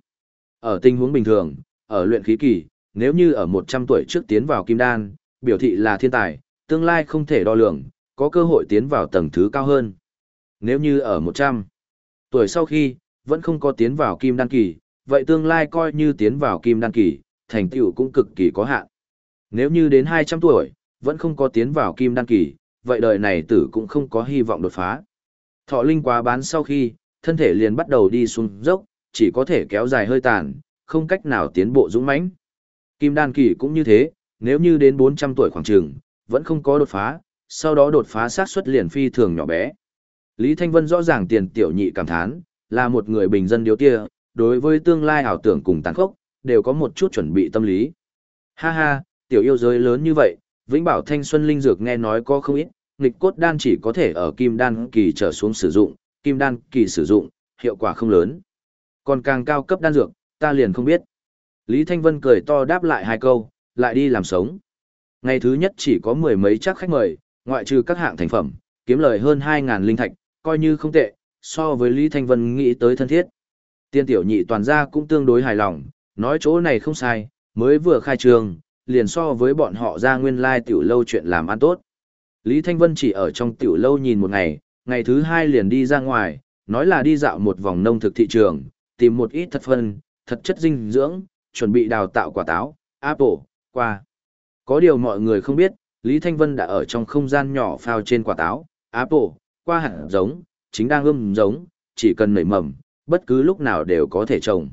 Ở tình huống bình thường, ở luyện khí kỳ, nếu như ở 100 tuổi trước tiến vào kim đan, biểu thị là thiên tài, tương lai không thể đo lường, có cơ hội tiến vào tầng thứ cao hơn. Nếu như ở 100 tuổi sau khi, vẫn không có tiến vào kim đan kỳ, vậy tương lai coi như tiến vào kim đan kỳ, thành tựu cũng cực kỳ có hạn. Nếu như đến 200 tuổi, vẫn không có tiến vào kim đan kỳ, vậy đời này tử cũng không có hy vọng đột phá. Thọ linh quá bán sau khi, thân thể liền bắt đầu đi xuống dốc, chỉ có thể kéo dài hơi tàn, không cách nào tiến bộ dũng mãnh. Kim đan kỳ cũng như thế, nếu như đến 400 tuổi khoảng trường, vẫn không có đột phá, sau đó đột phá xác suất liền phi thường nhỏ bé. Lý Thanh Vân rõ ràng tiền tiểu nhị cảm thán, là một người bình dân điếu tia, đối với tương lai ảo tưởng cùng tàn khốc, đều có một chút chuẩn bị tâm lý. Ha ha, tiểu yêu giới lớn như vậy, Vĩnh Bảo Thanh Xuân Linh Dược nghe nói có không ít, nghịch cốt đan chỉ có thể ở kim đan kỳ trở xuống sử dụng, kim đan kỳ sử dụng, hiệu quả không lớn. Còn càng cao cấp đan dược, ta liền không biết. Lý Thanh Vân cười to đáp lại hai câu, lại đi làm sống. Ngày thứ nhất chỉ có mười mấy chắc khách mời, ngoại trừ các hạng thành phẩm, kiếm lời hơn 2.000 linh thạch, coi như không tệ, so với Lý Thanh Vân nghĩ tới thân thiết. Tiên tiểu nhị toàn gia cũng tương đối hài lòng, nói chỗ này không sai, mới vừa khai trường, liền so với bọn họ ra nguyên lai tiểu lâu chuyện làm ăn tốt. Lý Thanh Vân chỉ ở trong tiểu lâu nhìn một ngày, ngày thứ hai liền đi ra ngoài, nói là đi dạo một vòng nông thực thị trường, tìm một ít thật phân, thật chất dinh dưỡng, chuẩn bị đào tạo quả táo, apple, qua. Có điều mọi người không biết, Lý Thanh Vân đã ở trong không gian nhỏ phao trên quả táo, Apple, qua hạt giống, chính đang giống, chỉ cần nảy mầm, bất cứ lúc nào đều có thể trồng.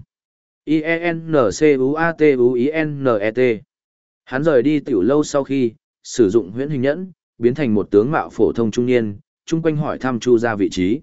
IENCUATUINET. Hắn rời đi tiểu lâu sau khi, sử dụng huyễn hình nhẫn, biến thành một tướng mạo phổ thông trung niên, chung quanh hỏi thăm Chu gia vị trí.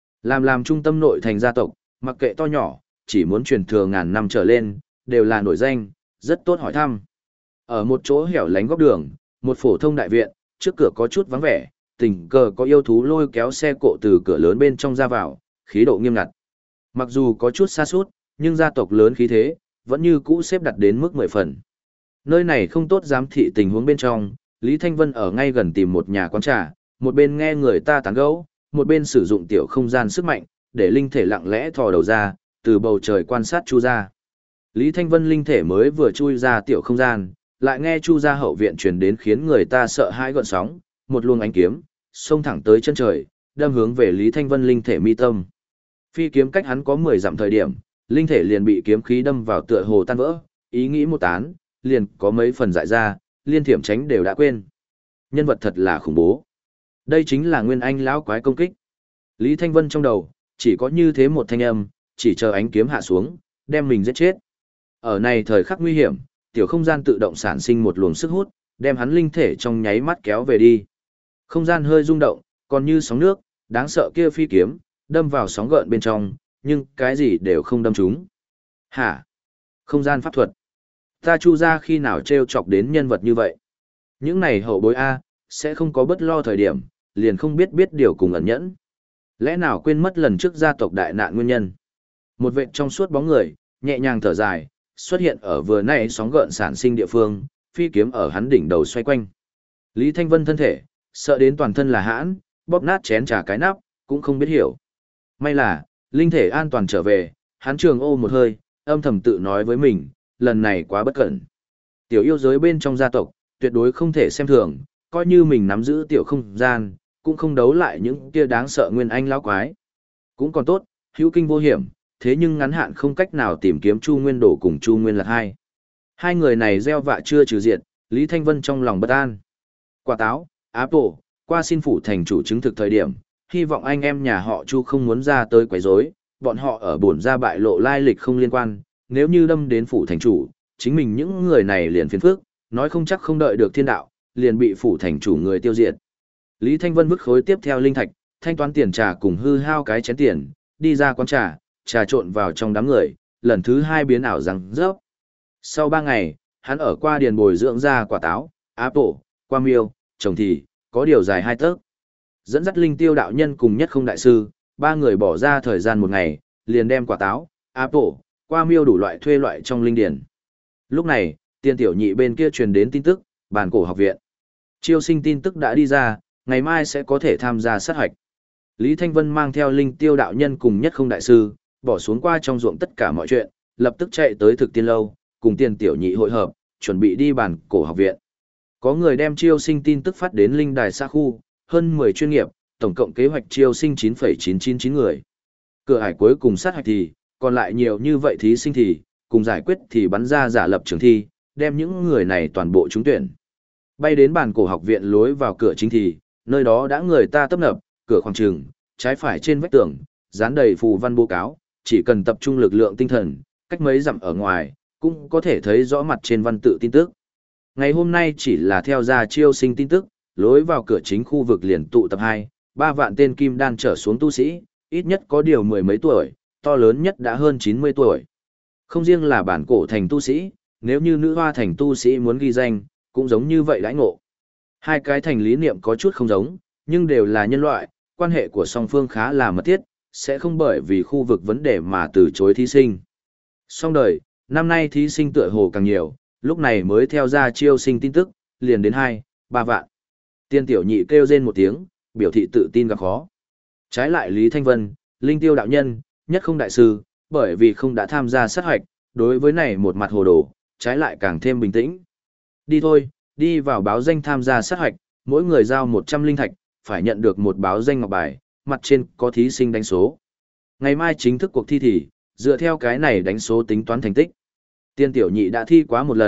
Làm trung tâm nội thành gia tộc, mặc kệ to nhỏ, chỉ muốn truyền thừa ngàn năm trở lên, đều là nổi danh, rất tốt hỏi thăm. Ở một chỗ hẻo lánh góc đường, một phổ thông đại viện, trước cửa có chút vắng vẻ, tình cờ có yêu thú lôi kéo xe cộ từ cửa lớn bên trong ra vào, khí độ nghiêm ngặt. Mặc dù có chút xa sút, nhưng gia tộc lớn khí thế, vẫn như cũ xếp đặt đến mức 10 phần. Nơi này không tốt giám thị tình huống bên trong, Lý Thanh Vân ở ngay gần tìm một nhà quán trà, một bên nghe người ta tán gẫu, một bên sử dụng tiểu không gian sức mạnh, để linh thể lặng lẽ thò đầu ra, từ bầu trời quan sát Chu gia. Lý Thanh Vân linh thể mới vừa chui ra tiểu không gian, lại nghe Chu gia hậu viện truyền đến khiến người ta sợ hãi gợn sóng, một luồng ánh kiếm, xông thẳng tới chân trời, đâm hướng về Lý Thanh Vân linh thể mi tâm. Phi kiếm cách hắn có 10 dặm thời điểm, linh thể liền bị kiếm khí đâm vào tựa hồ tan vỡ, ý nghĩ một tán, liền có mấy phần dại ra, liên thiểm tránh đều đã quên. Nhân vật thật là khủng bố. Đây chính là nguyên anh lão quái công kích. Lý Thanh Vân trong đầu, chỉ có như thế một thanh âm, chỉ chờ ánh kiếm hạ xuống, đem mình giết chết. Ở này thời khắc nguy hiểm, tiểu không gian tự động sản sinh một luồng sức hút, đem hắn linh thể trong nháy mắt kéo về đi. Không gian hơi rung động, còn như sóng nước, đáng sợ kia phi kiếm, đâm vào sóng gợn bên trong, nhưng cái gì đều không đâm trúng. Hả? Không gian pháp thuật. Ta Chu gia khi nào trêu chọc đến nhân vật như vậy? Những này hậu bối A, sẽ không có bất lo thời điểm, liền không biết điều cùng ẩn nhẫn. Lẽ nào quên mất lần trước gia tộc đại nạn nguyên nhân? Một vệt trong suốt bóng người, nhẹ nhàng thở dài, xuất hiện ở vừa nãy sóng gợn sản sinh địa phương, phi kiếm ở hắn đỉnh đầu xoay quanh. Lý Thanh Vân thân thể, sợ đến toàn thân là hãn, bóp nát chén trà cái nắp, cũng không biết hiểu. May là, linh thể an toàn trở về, hắn trường ô một hơi, âm thầm tự nói với mình, lần này quá bất cẩn. Tiểu yêu giới bên trong gia tộc, tuyệt đối không thể xem thường, coi như mình nắm giữ tiểu không gian, cũng không đấu lại những kia đáng sợ nguyên anh lão quái. Cũng còn tốt, hữu kinh vô hiểm, thế nhưng ngắn hạn không cách nào tìm kiếm Chu Nguyên Đổ cùng Chu Nguyên Lạc hai. Hai người này gieo vạ chưa trừ diệt, Lý Thanh Vân trong lòng bất an. Quả táo, Apple, qua xin phủ thành chủ chứng thực thời điểm, hy vọng anh em nhà họ Chu không muốn ra tới quấy rối, bọn họ ở bổn ra bại lộ lai lịch không liên quan, nếu như đâm đến phủ thành chủ, chính mình những người này liền phiền phức, nói không chắc không đợi được thiên đạo, liền bị phủ thành chủ người tiêu diệt. Lý Thanh Vân vứt khối tiếp theo linh thạch, thanh toán tiền trà cùng hư hao cái chén tiền, đi ra quán trà, trà trộn vào trong đám người, lần thứ 2 biến ảo răng rớp. Sau 3 ngày, hắn ở qua điền bồi dưỡng ra quả táo, Apple, qua miêu, trồng thì, có điều dài 2 tấc. Dẫn dắt linh tiêu đạo nhân cùng nhất không đại sư, 3 người bỏ ra thời gian 1 ngày, liền đem quả táo, Apple, qua miêu đủ loại thuê loại trong linh điển. Lúc này, tiên tiểu nhị bên kia truyền đến tin tức, bàn cổ học viện. Chiêu sinh tin tức đã đi ra, ngày mai sẽ có thể tham gia sát hoạch. Lý Thanh Vân mang theo linh tiêu đạo nhân cùng nhất không đại sư, bỏ xuống qua trong ruộng tất cả mọi chuyện, lập tức chạy tới thực tiên lâu, cùng tiền tiểu nhị hội hợp, chuẩn bị đi bàn cổ học viện. Có người đem chiêu sinh tin tức phát đến linh đài xa khu, hơn 10 chuyên nghiệp, tổng cộng kế hoạch chiêu sinh 9,999 người. Cửa hải cuối cùng sát hoạch thì, còn lại nhiều như vậy thí sinh thì, cùng giải quyết thì bắn ra giả lập trường thi, đem những người này toàn bộ trúng tuyển. Bay đến bàn cổ học viện lối vào cửa chính thì, nơi đó đã người ta tấp nập, cửa khoảng trường, trái phải trên vách tường, dán đầy phù văn bố cáo, chỉ cần tập trung lực lượng tinh thần, cách mấy dặm ở ngoài, cũng có thể thấy rõ mặt trên văn tự tin tức. Ngày hôm nay chỉ là theo ra chiêu sinh tin tức, lối vào cửa chính khu vực liền tụ tập 2-3 vạn tên kim đan trở xuống tu sĩ, ít nhất có điều 10 mấy tuổi, to lớn nhất đã hơn 90 tuổi. Không riêng là bản cổ thành tu sĩ, nếu như nữ hoa thành tu sĩ muốn ghi danh, cũng giống như vậy đãi ngộ. Hai cái thành lý niệm có chút không giống, nhưng đều là nhân loại, quan hệ của song phương khá là mật thiết, sẽ không bởi vì khu vực vấn đề mà từ chối thí sinh. Song đời, năm nay thí sinh tựa hồ càng nhiều, lúc này mới theo ra chiêu sinh tin tức, liền đến 2-3 vạn. Tiên tiểu nhị kêu rên một tiếng, biểu thị tự tin gặp khó. Trái lại Lý Thanh Vân, linh tiêu đạo nhân, nhất không đại sư, bởi vì không đã tham gia sát hoạch, đối với này một mặt hồ đồ, trái lại càng thêm bình tĩnh. Đi thôi, đi vào báo danh tham gia sát hoạch, mỗi người giao 100 linh thạch, phải nhận được một báo danh ngọc bài, mặt trên có thí sinh đánh số. Ngày mai chính thức cuộc thi thì, dựa theo cái này đánh số tính toán thành tích. Tiên tiểu nhị đã thi quá một lần,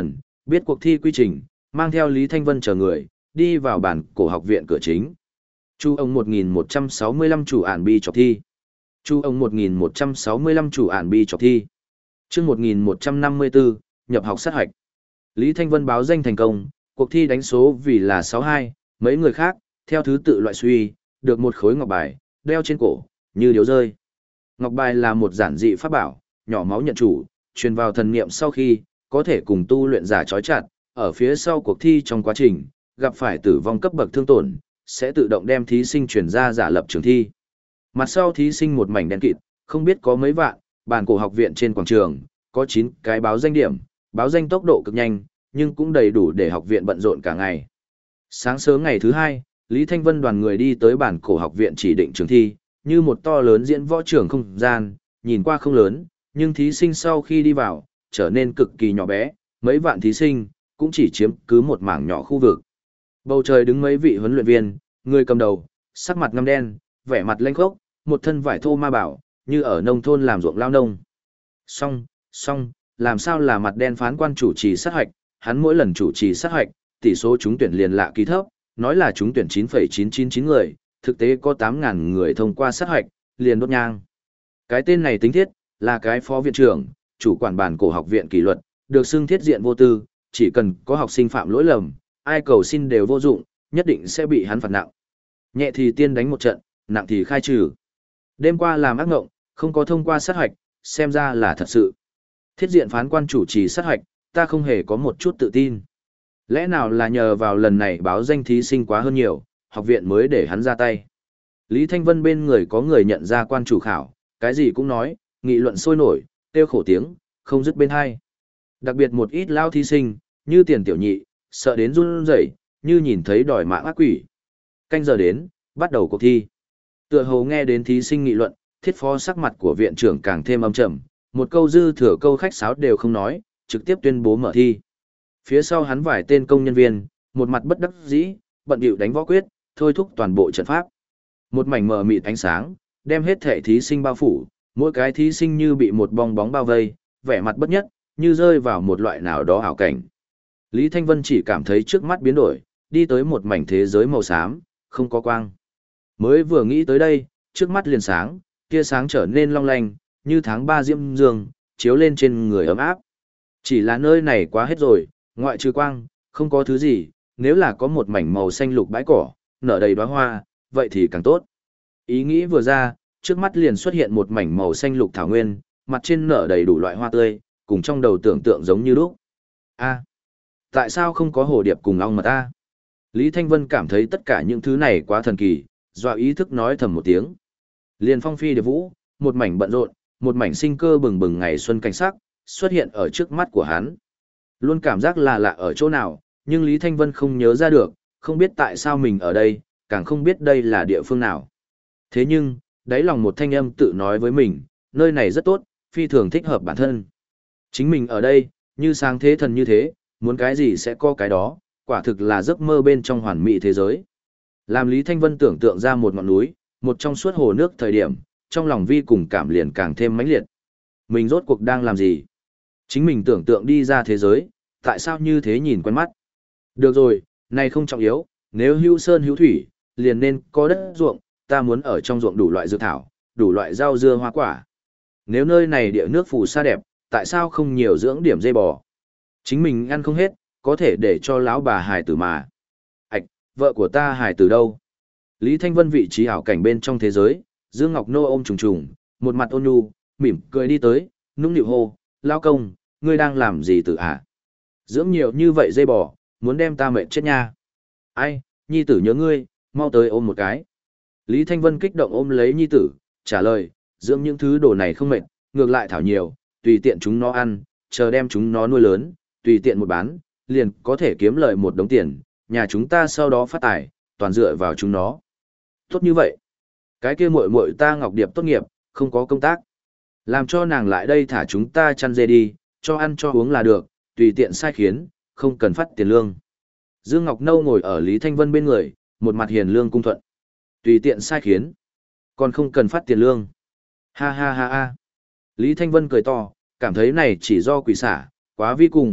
Biết cuộc thi quy trình, mang theo Lý Thanh Vân chờ người, đi vào bản cổ học viện cửa chính. Chu ông 1165 chủ ản bi chọc thi. Chu ông 1165 chủ ản bi chọc thi. Chương 1154, nhập học sát hạch. Lý Thanh Vân báo danh thành công, cuộc thi đánh số vì là 62, mấy người khác, theo thứ tự loại suy, được một khối ngọc bài, đeo trên cổ, như điếu rơi. Ngọc bài là một giản dị pháp bảo, nhỏ máu nhận chủ, truyền vào thần niệm sau khi, có thể cùng tu luyện giả chói chặt, ở phía sau cuộc thi trong quá trình, gặp phải tử vong cấp bậc thương tổn, sẽ tự động đem thí sinh chuyển ra giả lập trường thi. Mặt sau thí sinh một mảnh đen kịt, không biết có mấy vạn, bản cổ học viện trên quảng trường, có 9 cái báo danh điểm, báo danh tốc độ cực nhanh, nhưng cũng đầy đủ để học viện bận rộn cả ngày. Sáng sớm ngày thứ 2, Lý Thanh Vân đoàn người đi tới bản cổ học viện chỉ định trường thi, như một to lớn diễn võ trường không gian, nhìn qua không lớn, nhưng thí sinh sau khi đi vào, trở nên cực kỳ nhỏ bé, mấy vạn thí sinh, cũng chỉ chiếm cứ một mảng nhỏ khu vực. Bầu trời đứng mấy vị huấn luyện viên, người cầm đầu, sắc mặt ngăm đen, vẻ mặt lênh khốc, một thân vải thô ma bảo, như ở nông thôn làm ruộng lao nông. Xong, làm sao là mặt đen phán quan chủ trì sát hoạch, hắn mỗi lần chủ trì sát hoạch, tỷ số trúng tuyển liền lạ kỳ thấp, nói là trúng tuyển 9,999 người, thực tế có 8.000 người thông qua sát hoạch, liền đốt nhang. Cái tên này tính thiết, là cái phó viện trưởng, chủ quản bản cổ học viện kỷ luật, được xưng thiết diện vô tư, chỉ cần có học sinh phạm lỗi lầm, ai cầu xin đều vô dụng, nhất định sẽ bị hắn phạt nặng. Nhẹ thì tiên đánh một trận, nặng thì khai trừ. Đêm qua làm ác ngộng, không có thông qua sát hoạch, xem ra là thật sự. Thiết diện phán quan chủ trì sát hoạch, ta không hề có một chút tự tin. Lẽ nào là nhờ vào lần này báo danh thí sinh quá hơn nhiều, học viện mới để hắn ra tay. Lý Thanh Vân bên người có người nhận ra quan chủ khảo, cái gì cũng nói, nghị luận sôi nổi, tiêu khổ tiếng, không dứt bên hai. Đặc biệt một ít lao thí sinh, như Tiền Tiểu Nhị, sợ đến run rẩy, như nhìn thấy đòi mạng ác quỷ. Canh giờ đến, bắt đầu cuộc thi. Tựa hồ nghe đến thí sinh nghị luận, thiết phó sắc mặt của viện trưởng càng thêm âm trầm, một câu dư thừa câu khách sáo đều không nói, trực tiếp tuyên bố mở thi. Phía sau hắn vài tên công nhân viên, một mặt bất đắc dĩ, bận bịu đánh võ quyết, thôi thúc toàn bộ trận pháp. Một mảnh mờ mịt ánh sáng, đem hết thể thí sinh bao phủ, mỗi cái thí sinh như bị một bong bóng bao vây, vẻ mặt bất nhất, như rơi vào một loại nào đó ảo cảnh. Lý Thanh Vân chỉ cảm thấy trước mắt biến đổi, đi tới một mảnh thế giới màu xám, không có quang. Mới vừa nghĩ tới đây, trước mắt liền sáng, tia sáng trở nên long lanh, như tháng 3 diêm dương, chiếu lên trên người ấm áp. Chỉ là nơi này quá hết rồi, ngoại trừ quang, không có thứ gì, nếu là có một mảnh màu xanh lục bãi cỏ, nở đầy đóa hoa, vậy thì càng tốt. Ý nghĩ vừa ra, trước mắt liền xuất hiện một mảnh màu xanh lục thảo nguyên, mặt trên nở đầy đủ loại hoa tươi, cùng trong đầu tưởng tượng giống như lúc. Tại sao không có hồ điệp cùng ong mật ta? Lý Thanh Vân cảm thấy tất cả những thứ này quá thần kỳ, dọa ý thức nói thầm một tiếng. Liền phong phi điệp vũ, một mảnh bận rộn, một mảnh sinh cơ bừng bừng ngày xuân cảnh sắc, xuất hiện ở trước mắt của hắn. Luôn cảm giác là lạ ở chỗ nào, nhưng Lý Thanh Vân không nhớ ra được, không biết tại sao mình ở đây, càng không biết đây là địa phương nào. Thế nhưng, đáy lòng một thanh âm tự nói với mình, nơi này rất tốt, phi thường thích hợp bản thân. Chính mình ở đây, như sáng thế thần như thế, muốn cái gì sẽ có cái đó, quả thực là giấc mơ bên trong hoàn mỹ thế giới. Làm Lý Thanh Vân tưởng tượng ra một ngọn núi, một trong suốt hồ nước thời điểm, trong lòng vi cùng cảm liền càng thêm mãnh liệt. Mình rốt cuộc đang làm gì? Chính mình tưởng tượng đi ra thế giới, tại sao như thế nhìn quen mắt? Được rồi, này không trọng yếu, nếu hữu sơn hữu thủy, liền nên có đất ruộng, ta muốn ở trong ruộng đủ loại dược thảo, đủ loại rau dưa hoa quả. Nếu nơi này địa nước phù sa đẹp, tại sao không nhiều dưỡng điểm dây bò? Chính mình ăn không hết, có thể để cho lão bà hài tử mà. Vợ của ta hài tử đâu? Lý Thanh Vân vị trí ảo cảnh bên trong thế giới, Dương Ngọc Nô ôm trùng trùng, một mặt ôn nhu, mỉm cười đi tới, nũng nịu hô, lao công, ngươi đang làm gì tử hả? Dưỡng nhiều như vậy dây bò, muốn đem ta mệt chết nha. Ai, nhi tử nhớ ngươi, mau tới ôm một cái. Lý Thanh Vân kích động ôm lấy nhi tử, trả lời, dưỡng những thứ đồ này không mệt, ngược lại thảo nhiều, tùy tiện chúng nó ăn, chờ đem chúng nó nuôi lớn, tùy tiện một bán, liền có thể kiếm lợi một đống tiền, nhà chúng ta sau đó phát tài, toàn dựa vào chúng nó. Tốt như vậy. Cái kia muội muội ta Ngọc Điệp tốt nghiệp, không có công tác. Làm cho nàng lại đây thả chúng ta chăn dê đi, cho ăn cho uống là được, tùy tiện sai khiến, không cần phát tiền lương. Dương Ngọc Nâu ngồi ở Lý Thanh Vân bên người, một mặt hiền lương cung thuận. Tùy tiện sai khiến, còn không cần phát tiền lương. Ha ha ha ha. Lý Thanh Vân cười to, cảm thấy này chỉ do quỷ xả, quá vi cùng,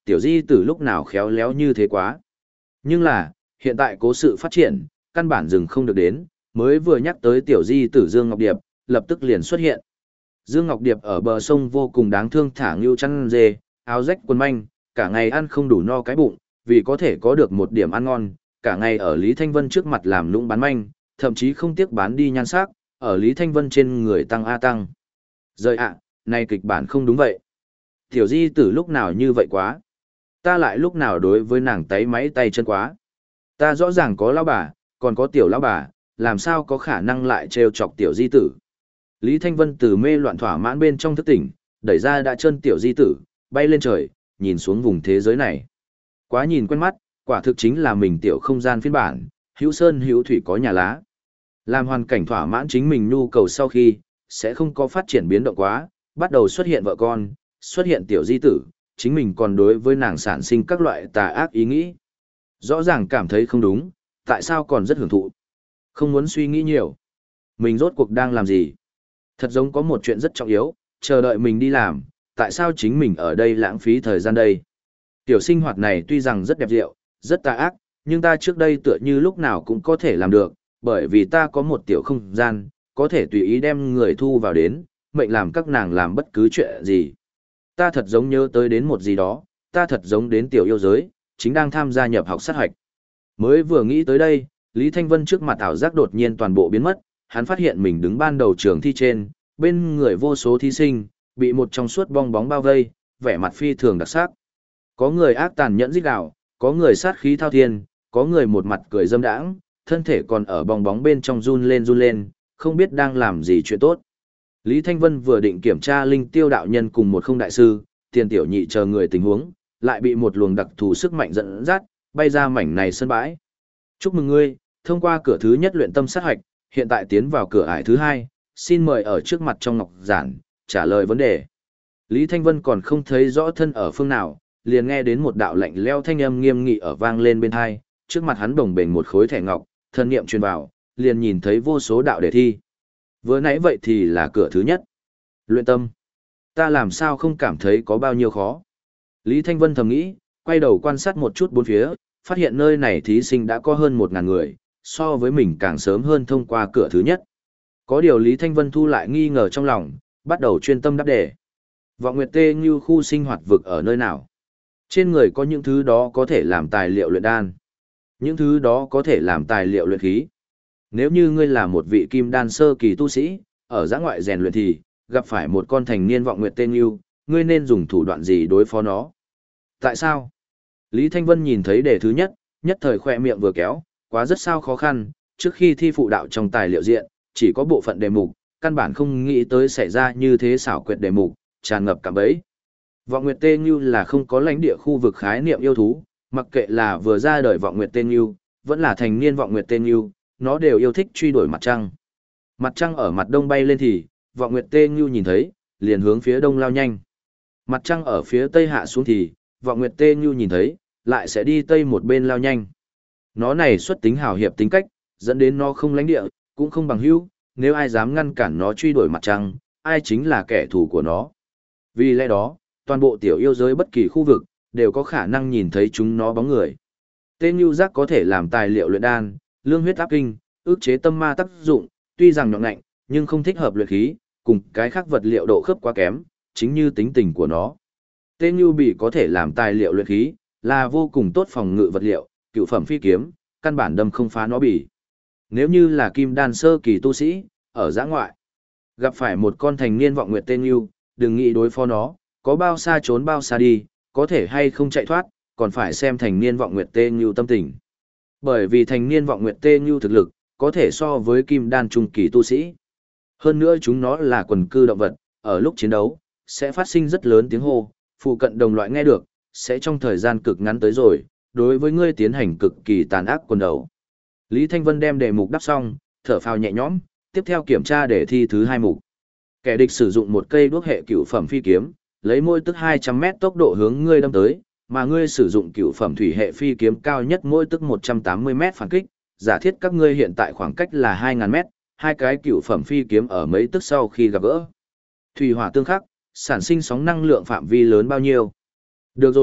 tiểu di tử lúc nào khéo léo như thế quá. Nhưng là, hiện tại cố sự phát triển, căn bản dừng không được đến, mới vừa nhắc tới tiểu di tử Dương Ngọc Điệp, lập tức liền xuất hiện. Dương Ngọc Điệp ở bờ sông vô cùng đáng thương thả ngưu chăn dê, áo rách quần manh, cả ngày ăn không đủ no cái bụng, vì có thể có được một điểm ăn ngon, cả ngày ở Lý Thanh Vân trước mặt làm nũng bán manh, thậm chí không tiếc bán đi nhan sắc, ở Lý Thanh Vân trên người tăng a tăng. Rời ạ, này kịch bản không đúng vậy. Tiểu di tử lúc nào như vậy quá. Ta lại lúc nào đối với nàng tay máy tay chân quá. Ta rõ ràng có lão bà, còn có tiểu lão bà, làm sao có khả năng lại trêu chọc tiểu di tử. Lý Thanh Vân từ mê loạn thỏa mãn bên trong thức tỉnh, đẩy ra đã chân tiểu di tử, bay lên trời, nhìn xuống vùng thế giới này. Quá nhìn quen mắt, quả thực chính là mình tiểu không gian phiên bản, hữu sơn hữu thủy có nhà lá. Làm hoàn cảnh thỏa mãn chính mình nhu cầu sau khi, sẽ không có phát triển biến động quá, bắt đầu xuất hiện vợ con, xuất hiện tiểu di tử, chính mình còn đối với nàng sản sinh các loại tà ác ý nghĩ. Rõ ràng cảm thấy không đúng, tại sao còn rất hưởng thụ. Không muốn suy nghĩ nhiều. Mình rốt cuộc đang làm gì? Thật giống có một chuyện rất trọng yếu, chờ đợi mình đi làm, tại sao chính mình ở đây lãng phí thời gian đây? Tiểu sinh hoạt này tuy rằng rất đẹp diệu, rất tà ác, nhưng ta trước đây tựa như lúc nào cũng có thể làm được, bởi vì ta có một tiểu không gian, có thể tùy ý đem người thu vào đến, mệnh làm các nàng làm bất cứ chuyện gì. Ta thật giống nhớ tới đến một gì đó, ta thật giống đến tiểu yêu giới, chính đang tham gia nhập học sát hạch. Mới vừa nghĩ tới đây, Lý Thanh Vân trước mặt ảo giác đột nhiên toàn bộ biến mất, hắn phát hiện mình đứng ban đầu trường thi trên, bên người vô số thí sinh, bị một trong suốt bong bóng bao vây, vẻ mặt phi thường đặc sắc. Có người ác tàn nhẫn rít gào, có người sát khí thao thiên, có người một mặt cười dâm đãng, thân thể còn ở bong bóng bên trong run lên, không biết đang làm gì chuyện tốt. Lý Thanh Vân vừa định kiểm tra linh tiêu đạo nhân cùng một không đại sư, tiền tiểu nhị chờ người tình huống, lại bị một luồng đặc thù sức mạnh dẫn dắt, bay ra mảnh này sân bãi. Chúc mừng ngươi, thông qua cửa thứ nhất luyện tâm sát hoạch, hiện tại tiến vào cửa ải thứ hai, xin mời ở trước mặt trong ngọc giản, trả lời vấn đề. Lý Thanh Vân còn không thấy rõ thân ở phương nào, liền nghe đến một đạo lạnh leo thanh âm nghiêm nghị ở vang lên bên tai, trước mặt hắn bồng bềnh một khối thẻ ngọc, thân niệm truyền vào, liền nhìn thấy vô số đạo đề thi. Vừa nãy vậy thì là cửa thứ nhất. Luyện tâm. Ta làm sao không cảm thấy có bao nhiêu khó. Lý Thanh Vân thầm nghĩ, quay đầu quan sát một chút bốn phía, phát hiện nơi này thí sinh đã có hơn 1.000 người, so với mình càng sớm hơn thông qua cửa thứ nhất. Có điều Lý Thanh Vân thu lại nghi ngờ trong lòng, bắt đầu chuyên tâm đáp đề. Vọng Nguyệt Tê Như khu sinh hoạt vực ở nơi nào? Trên người có những thứ đó có thể làm tài liệu luyện đan. Những thứ đó có thể làm tài liệu luyện khí. Nếu như ngươi là một vị kim đan sơ kỳ tu sĩ, ở giã ngoại rèn luyện thì, gặp phải một con thành niên Vọng Nguyệt Tê Như, ngươi nên dùng thủ đoạn gì đối phó nó? Tại sao? Lý Thanh Vân nhìn thấy đề thứ nhất, nhất thời khoe miệng vừa kéo, quá rất sao khó khăn, trước khi thi phụ đạo trong tài liệu diện, chỉ có bộ phận đề mục, căn bản không nghĩ tới xảy ra như thế xảo quyệt đề mục, tràn ngập cả bấy. Vọng Nguyệt Tê Như là không có lãnh địa khu vực khái niệm yêu thú, mặc kệ là vừa ra đời Vọng Nguyệt Tê Như, vẫn là thành niên Vọng Nguyệt Tê Như, nó đều yêu thích truy đuổi mặt trăng. Mặt trăng ở mặt đông bay lên thì, Vọng Nguyệt Tê Như nhìn thấy, liền hướng phía đông lao nhanh. Mặt trăng ở phía tây hạ xuống thì, Vọng Nguyệt Tê Như nhìn thấy, lại sẽ đi tây một bên lao nhanh. Nó này xuất tính hào hiệp tính cách, dẫn đến nó không lãnh địa, cũng không bằng hữu, nếu ai dám ngăn cản nó truy đuổi mặt trăng, ai chính là kẻ thù của nó. Vì lẽ đó, toàn bộ tiểu yêu giới bất kỳ khu vực, đều có khả năng nhìn thấy chúng nó bóng người. Tê Như giác có thể làm tài liệu luyện đan, lương huyết áp kinh, ức chế tâm ma tác dụng, tuy rằng nhọn ngạnh, nhưng không thích hợp luyện khí, cùng cái khác vật liệu độ khớp quá kém, chính như tính tình của nó. Tê Như bị có thể làm tài liệu luyện khí, là vô cùng tốt phòng ngự vật liệu, cựu phẩm phi kiếm, căn bản đâm không phá nó bỉ. Nếu như là kim đan sơ kỳ tu sĩ, ở giã ngoại, gặp phải một con thành niên Vọng Nguyệt Tê Như, đừng nghĩ đối phó nó, có bao xa trốn bao xa đi, có thể hay không chạy thoát, còn phải xem thành niên Vọng Nguyệt Tê Như tâm tình. Bởi vì thành niên Vọng Nguyệt Tê Như thực lực, có thể so với kim đan trung kỳ tu sĩ. Hơn nữa chúng nó là quần cư động vật, ở lúc chiến đấu, sẽ phát sinh rất lớn tiếng hô, phụ cận đồng loại nghe được, sẽ trong thời gian cực ngắn tới rồi, đối với ngươi tiến hành cực kỳ tàn ác quần đầu. Lý Thanh Vân đem đề mục đắp xong, thở phào nhẹ nhõm, tiếp theo kiểm tra đề thi thứ 2 mục. Kẻ địch sử dụng một cây đuốc hệ cựu phẩm phi kiếm, lấy mỗi tức 200 mét tốc độ hướng ngươi đâm tới, mà ngươi sử dụng cựu phẩm thủy hệ phi kiếm cao nhất mỗi tức 180 mét phản kích, giả thiết các ngươi hiện tại khoảng cách là 2.000 mét, hai cái cựu phẩm phi kiếm ở mấy tức sau khi gặp gỡ. Thủy hỏa tương khắc, sản sinh sóng năng lượng phạm vi lớn bao nhiêu? Được rồi,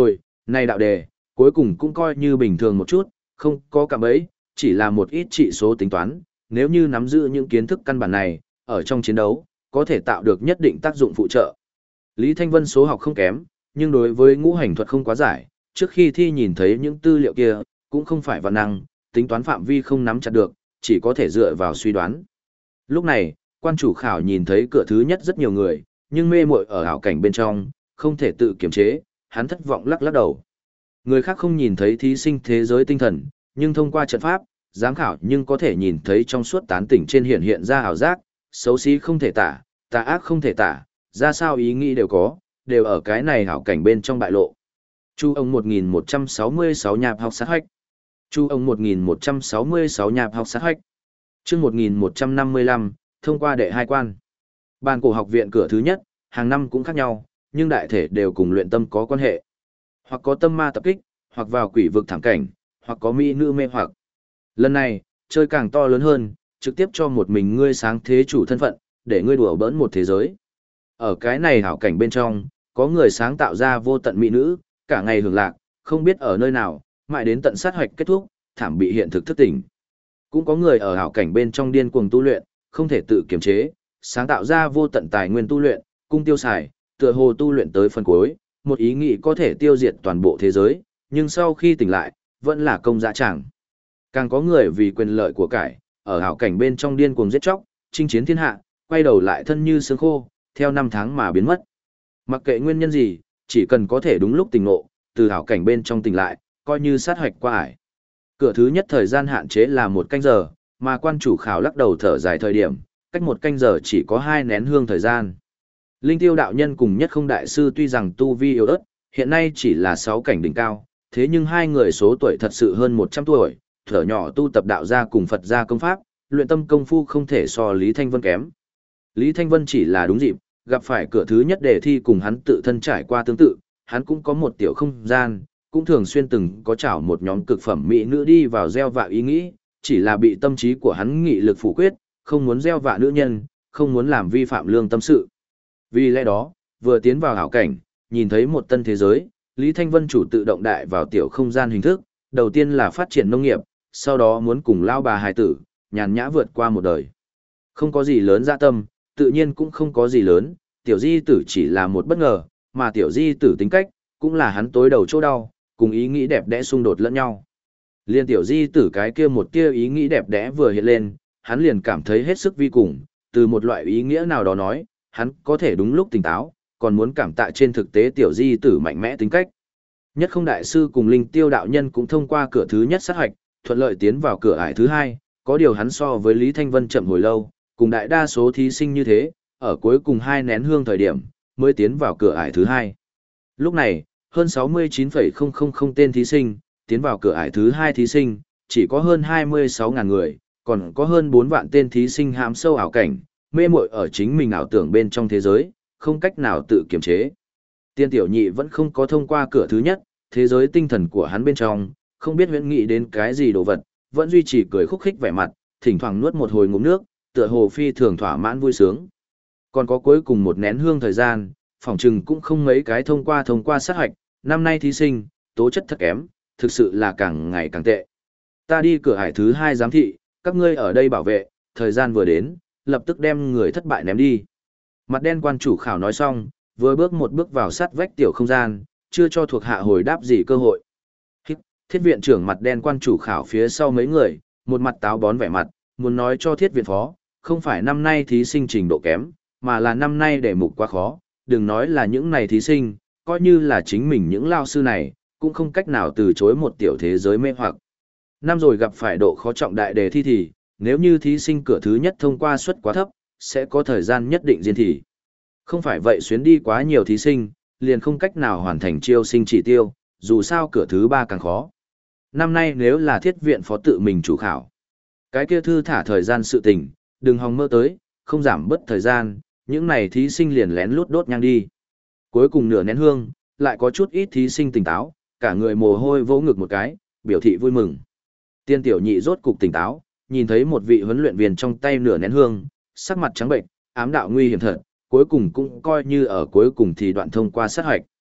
Này đạo đề, cuối cùng cũng coi như bình thường một chút, không có cạm bẫy, chỉ là một ít trị số tính toán, nếu như nắm giữ những kiến thức căn bản này, ở trong chiến đấu, có thể tạo được nhất định tác dụng phụ trợ. Lý Thanh Vân số học không kém, nhưng đối với ngũ hành thuật không quá giải, trước khi thi nhìn thấy những tư liệu kia, cũng không phải văn năng, tính toán phạm vi không nắm chặt được, chỉ có thể dựa vào suy đoán. Lúc này, quan chủ khảo nhìn thấy cửa thứ nhất rất nhiều người, nhưng mê muội ở ảo cảnh bên trong, không thể tự kiềm chế, hắn thất vọng lắc lắc đầu. Người khác không nhìn thấy thí sinh thế giới tinh thần, nhưng thông qua trận pháp, giám khảo nhưng có thể nhìn thấy trong suốt tán tỉnh trên hiện ra ảo giác, xấu xí không thể tả, tà ác không thể tả, ra sao ý nghĩ đều có, đều ở cái này ảo cảnh bên trong bại lộ. Chu ông 1166 nhạp học sát hạch. Chu ông 1166 nhạp học sát hạch. Chương 1155, thông qua đệ hai quan. Bàn cổ học viện cửa thứ nhất, hàng năm cũng khác nhau, nhưng đại thể đều cùng luyện tâm có quan hệ. Hoặc có tâm ma tập kích, hoặc vào quỷ vực thảm cảnh, hoặc có mỹ nữ mê hoặc. Lần này, chơi càng to lớn hơn, trực tiếp cho một mình ngươi sáng thế chủ thân phận, để ngươi đùa bỡn một thế giới. Ở cái này hảo cảnh bên trong, có người sáng tạo ra vô tận mỹ nữ, cả ngày hưởng lạc, không biết ở nơi nào, mãi đến tận sát hoạch kết thúc, thảm bị hiện thực thức tỉnh. Cũng có người ở hảo cảnh bên trong điên cuồng tu luyện, không thể tự kiềm chế, sáng tạo ra vô tận tài nguyên tu luyện, cung tiêu xài, tựa hồ tu luyện tới phần cuối, một ý nghĩ có thể tiêu diệt toàn bộ thế giới, nhưng sau khi tỉnh lại, vẫn là công dã tràng. Càng có người vì quyền lợi của cải, ở hảo cảnh bên trong điên cuồng giết chóc, chinh chiến thiên hạ, quay đầu lại thân như xương khô, theo năm tháng mà biến mất. Mặc kệ nguyên nhân gì, chỉ cần có thể đúng lúc tỉnh ngộ, từ hảo cảnh bên trong tỉnh lại, coi như sát hoạch qua ải. Cửa thứ nhất thời gian hạn chế là 1 canh giờ, mà quan chủ khảo lắc đầu thở dài thời điểm, cách 1 canh giờ chỉ có 2 nén hương thời gian. Linh Tiêu đạo nhân cùng Nhất Không đại sư tuy rằng tu vi yếu ớt, hiện nay chỉ là 6 cảnh đỉnh cao, thế nhưng hai người số tuổi thật sự hơn 100 tuổi, thở nhỏ tu tập đạo gia cùng Phật gia công pháp, luyện tâm công phu không thể so Lý Thanh Vân kém. Lý Thanh Vân chỉ là đúng dịp, gặp phải cửa thứ nhất đề thi cùng hắn tự thân trải qua tương tự, hắn cũng có một tiểu không gian, cũng thường xuyên từng có chảo một nhóm cực phẩm mỹ nữ đi vào gieo vạ ý nghĩ, chỉ là bị tâm trí của hắn nghị lực phủ quyết, không muốn gieo vạ nữ nhân, không muốn làm vi phạm lương tâm sự. Vì lẽ đó, vừa tiến vào hảo cảnh, nhìn thấy một tân thế giới, Lý Thanh Vân chủ tự động đại vào tiểu không gian hình thức, đầu tiên là phát triển nông nghiệp, sau đó muốn cùng lao bà hài tử, nhàn nhã vượt qua một đời. Không có gì lớn dạ tâm, tự nhiên cũng không có gì lớn, tiểu di tử chỉ là một bất ngờ, mà tiểu di tử tính cách, cũng là hắn tối đầu chỗ đau, cùng ý nghĩ đẹp đẽ xung đột lẫn nhau. Liên tiểu di tử cái kia một tia ý nghĩ đẹp đẽ vừa hiện lên, hắn liền cảm thấy hết sức vi cùng, từ một loại ý nghĩa nào đó nói, hắn có thể đúng lúc tỉnh táo, còn muốn cảm tạ trên thực tế tiểu di tử mạnh mẽ tính cách. Nhất Không đại sư cùng Linh Tiêu đạo nhân cũng thông qua cửa thứ nhất sát hoạch, thuận lợi tiến vào cửa ải thứ hai, có điều hắn so với Lý Thanh Vân chậm hồi lâu, cùng đại đa số thí sinh như thế, ở cuối cùng 2 nén hương thời điểm, mới tiến vào cửa ải thứ hai. Lúc này, hơn 69,000 tên thí sinh, tiến vào cửa ải thứ hai thí sinh, chỉ có hơn 26.000 người, còn có hơn 4 vạn tên thí sinh hãm sâu ảo cảnh, mê muội ở chính mình ảo tưởng bên trong thế giới, không cách nào tự kiềm chế. Tiên tiểu nhị vẫn không có thông qua cửa thứ nhất, thế giới tinh thần của hắn bên trong, không biết huyễn nghĩ đến cái gì đồ vật, vẫn duy trì cười khúc khích vẻ mặt, thỉnh thoảng nuốt một hồi ngụm nước, tựa hồ phi thường thỏa mãn vui sướng. Còn có cuối cùng 1 nén hương thời gian, phỏng chừng cũng không mấy cái thông qua sát hoạch, năm nay thí sinh, tố chất thật kém, thực sự là càng ngày càng tệ. Ta đi cửa ải thứ hai giám thị, các ngươi ở đây bảo vệ, thời gian vừa đến, lập tức đem người thất bại ném đi. Mặt đen quan chủ khảo nói xong, vừa bước một bước vào sát vách tiểu không gian, chưa cho thuộc hạ hồi đáp gì cơ hội. Thiết viện trưởng mặt đen quan chủ khảo phía sau mấy người, một mặt táo bón vẻ mặt, muốn nói cho thiết viện phó, không phải năm nay thí sinh trình độ kém, mà là năm nay đề mục quá khó, đừng nói là những này thí sinh, coi như là chính mình những lao sư này, cũng không cách nào từ chối một tiểu thế giới mê hoặc. Năm rồi gặp phải độ khó trọng đại đề thi thì, nếu như thí sinh cửa thứ nhất thông qua suất quá thấp, sẽ có thời gian nhất định diên thị. Không phải vậy xuyến đi quá nhiều thí sinh, liền không cách nào hoàn thành chiêu sinh chỉ tiêu, dù sao cửa thứ ba càng khó. Năm nay nếu là thiết viện phó tự mình chủ khảo, cái kia thư thả thời gian sự tình, đừng hòng mơ tới, không giảm bớt thời gian, những này thí sinh liền lén lút đốt nhang đi. Cuối cùng nửa nén hương, lại có chút ít thí sinh tỉnh táo, cả người mồ hôi vỗ ngực một cái, biểu thị vui mừng. Tiên tiểu nhị rốt cục tỉnh táo, nhìn thấy một vị huấn luyện viên trong tay nửa nén hương, sắc mặt trắng bệnh, ám đạo nguy hiểm thật, cuối cùng cũng coi như ở cuối cùng thì đoạn thông qua sát hoạch.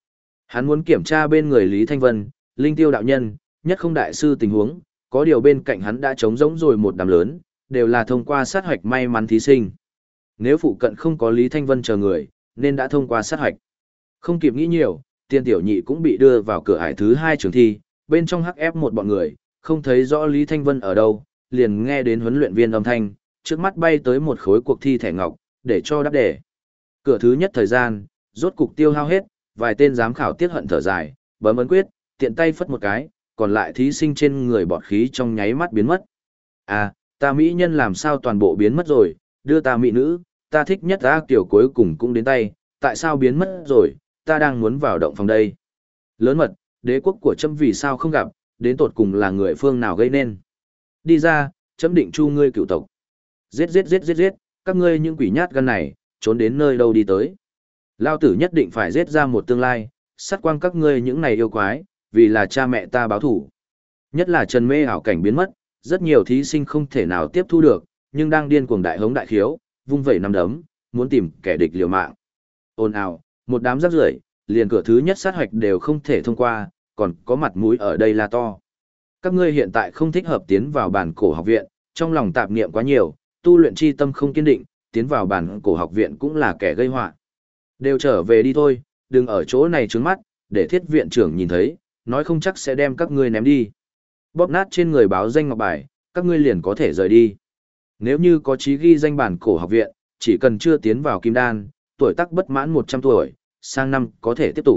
Hắn muốn kiểm tra bên người Lý Thanh Vân, Linh Tiêu đạo nhân, nhất không đại sư tình huống, có điều bên cạnh hắn đã trống rỗng rồi một đám lớn, đều là thông qua sát hoạch may mắn thí sinh. Nếu phụ cận không có Lý Thanh Vân chờ người, nên đã thông qua sát hoạch. Không kịp nghĩ nhiều, Tiên Tiểu Nhị cũng bị đưa vào cửa ải thứ 2 trường thi, bên trong hắc ép một bọn người, không thấy rõ Lý Thanh Vân ở đâu, liền nghe đến huấn luyện viên âm thanh, trước mắt bay tới một khối cuộc thi thẻ ngọc, để cho đáp đề. Cửa thứ nhất thời gian, rốt cục tiêu hao hết, vài tên giám khảo tiếc hận thở dài, bấm ấn quyết, tiện tay phất một cái, còn lại thí sinh trên người bọt khí trong nháy mắt biến mất. À, ta mỹ nhân làm sao toàn bộ biến mất rồi, đưa ta mỹ nữ, ta thích nhất ta kiểu cuối cùng cũng đến tay, tại sao biến mất rồi, ta đang muốn vào động phòng đây. Lớn mật, đế quốc của trâm vì sao không gặp, đến tột cùng là người phương nào gây nên. Đi ra, chấm định chu ngươi cựu tộc. Giết giết giết giết giết, các ngươi những quỷ nhát gan này, trốn đến nơi đâu đi tới. Lao tử nhất định phải giết ra một tương lai, sát quang các ngươi những này yêu quái, vì là cha mẹ ta báo thủ. Nhất là Trần Mê ảo cảnh biến mất, rất nhiều thí sinh không thể nào tiếp thu được, nhưng đang điên cuồng đại hống đại khiếu, vung vẩy nắm đấm, muốn tìm kẻ địch liều mạng. Ồn ào, một đám rác rưởi, liền cửa thứ nhất sát hoạch đều không thể thông qua, còn có mặt mũi ở đây là to. Các ngươi hiện tại không thích hợp tiến vào bản cổ học viện, trong lòng tạp niệm quá nhiều, tu luyện chi tâm không kiên định, tiến vào bản cổ học viện cũng là kẻ gây họa. Đều trở về đi thôi, đừng ở chỗ này trướng mắt, để thiết viện trưởng nhìn thấy, nói không chắc sẽ đem các ngươi ném đi. Bóp nát trên người báo danh ngọc bài, các ngươi liền có thể rời đi. Nếu như có chí ghi danh bản cổ học viện, chỉ cần chưa tiến vào kim đan, tuổi tác bất mãn 100 tuổi, sang năm có thể tiếp tục.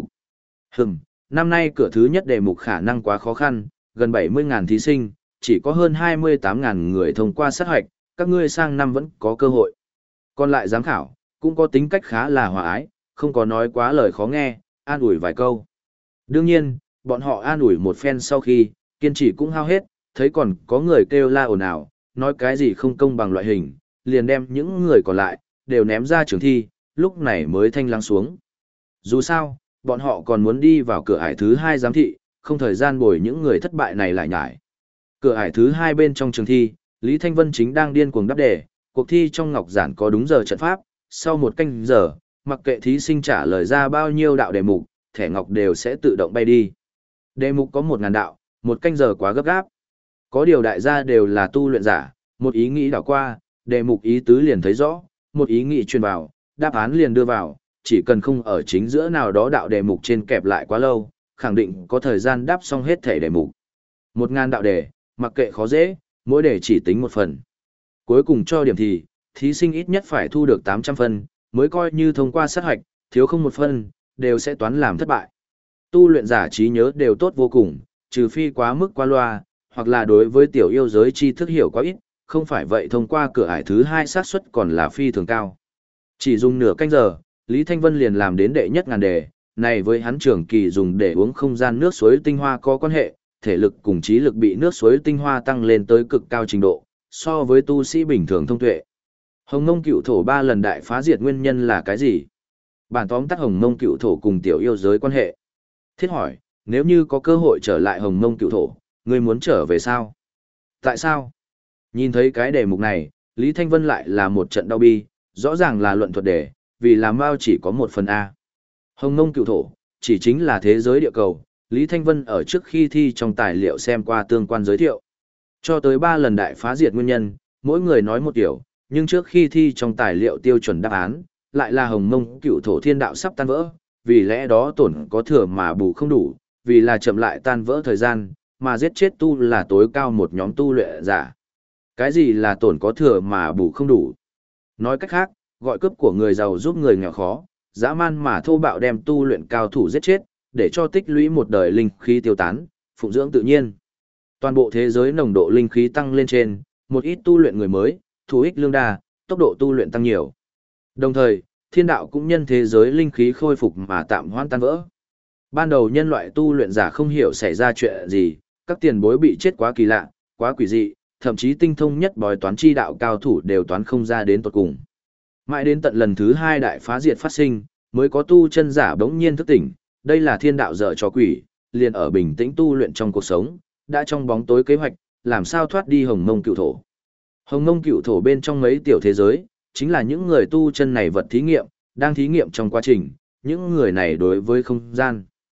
Năm nay cửa thứ nhất đề mục khả năng quá khó khăn, gần 70.000 thí sinh, chỉ có hơn 28.000 người thông qua sát hoạch, các ngươi sang năm vẫn có cơ hội. Còn lại giám khảo, cũng có tính cách khá là hòa ái, không có nói quá lời khó nghe, an ủi vài câu. Đương nhiên, bọn họ an ủi một phen sau khi, kiên trì cũng hao hết, thấy còn có người kêu la ồn ào, nói cái gì không công bằng loại hình, liền đem những người còn lại, đều ném ra trường thi, lúc này mới thanh lắng xuống. Dù sao, bọn họ còn muốn đi vào cửa ải thứ 2 giám thị, không thời gian bồi những người thất bại này lại nhải. Cửa ải thứ 2 bên trong trường thi, Lý Thanh Vân chính đang điên cuồng đáp đề, cuộc thi trong ngọc giản có đúng giờ trận pháp, sau một canh giờ, mặc kệ thí sinh trả lời ra bao nhiêu đạo đề mục, thẻ ngọc đều sẽ tự động bay đi. Đề mục có 1.000 đạo, một canh giờ quá gấp gáp. Có điều đại gia đều là tu luyện giả, một ý nghĩ đảo qua, đề mục ý tứ liền thấy rõ, một ý nghĩ truyền vào, đáp án liền đưa vào, chỉ cần không ở chính giữa nào đó đạo đề mục trên kẹp lại quá lâu, khẳng định có thời gian đáp xong hết thể đề mục. 1.000 đạo đề, mặc kệ khó dễ, mỗi đề chỉ tính một phần. Cuối cùng cho điểm thì, thí sinh ít nhất phải thu được 800 phân, mới coi như thông qua sát hoạch, thiếu không một phân, đều sẽ toán làm thất bại. Tu luyện giả trí nhớ đều tốt vô cùng, trừ phi quá mức qua loa, hoặc là đối với tiểu yêu giới tri thức hiểu quá ít, không phải vậy thông qua cửa ải thứ 2 xác suất còn là phi thường cao. Chỉ dùng nửa canh giờ, Lý Thanh Vân liền làm đến đệ nhất ngàn đề, này với hắn trường kỳ dùng để uống không gian nước suối tinh hoa có quan hệ, thể lực cùng trí lực bị nước suối tinh hoa tăng lên tới cực cao trình độ, so với tu sĩ bình thường thông tuệ. Hồng Mông Cựu Thổ 3 lần đại phá diệt nguyên nhân là cái gì? Bản tóm tắt Hồng Mông Cựu Thổ cùng tiểu yêu giới quan hệ. Thiết hỏi, nếu như có cơ hội trở lại Hồng Mông Cựu Thổ, ngươi muốn trở về sao? Tại sao? Nhìn thấy cái đề mục này, Lý Thanh Vân lại là một trận đau bi, rõ ràng là luận thuật đề, vì làm bao chỉ có một phần A. Hồng Mông Cựu Thổ, chỉ chính là thế giới địa cầu, Lý Thanh Vân ở trước khi thi trong tài liệu xem qua tương quan giới thiệu. Cho tới 3 lần đại phá diệt nguyên nhân, mỗi người nói một kiểu, nhưng trước khi thi trong tài liệu tiêu chuẩn đáp án, lại là Hồng Mông Cựu Thổ thiên đạo sắp tan vỡ, vì lẽ đó tổn có thừa mà bù không đủ, vì là chậm lại tan vỡ thời gian, mà giết chết tu là tối cao một nhóm tu luyện giả. Cái gì là tổn có thừa mà bù không đủ? Nói cách khác, gọi cướp của người giàu giúp người nghèo khó, dã man mà thô bạo đem tu luyện cao thủ giết chết, để cho tích lũy một đời linh khí tiêu tán, phụng dưỡng tự nhiên. Toàn bộ thế giới nồng độ linh khí tăng lên trên, một ít tu luyện người mới, thủ ích lương đa, tốc độ tu luyện tăng nhiều. Đồng thời, thiên đạo cũng nhân thế giới linh khí khôi phục mà tạm hoãn tan vỡ. Ban đầu nhân loại tu luyện giả không hiểu xảy ra chuyện gì, các tiền bối bị chết quá kỳ lạ, quá quỷ dị, thậm chí tinh thông nhất bói toán chi đạo cao thủ đều toán không ra đến tột cùng. Mãi đến tận lần thứ 2 đại phá diệt phát sinh, mới có tu chân giả bỗng nhiên thức tỉnh, đây là thiên đạo dở cho quỷ, liền ở bình tĩnh tu luyện trong cuộc sống, đã trong bóng tối kế hoạch, làm sao thoát đi Hồng Mông Cựu Thổ. Hồng Mông Cựu Thổ bên trong mấy tiểu thế giới, chính là những người tu chân này vật thí nghiệm, đang thí nghiệm trong quá trình, những người này đối với không gian.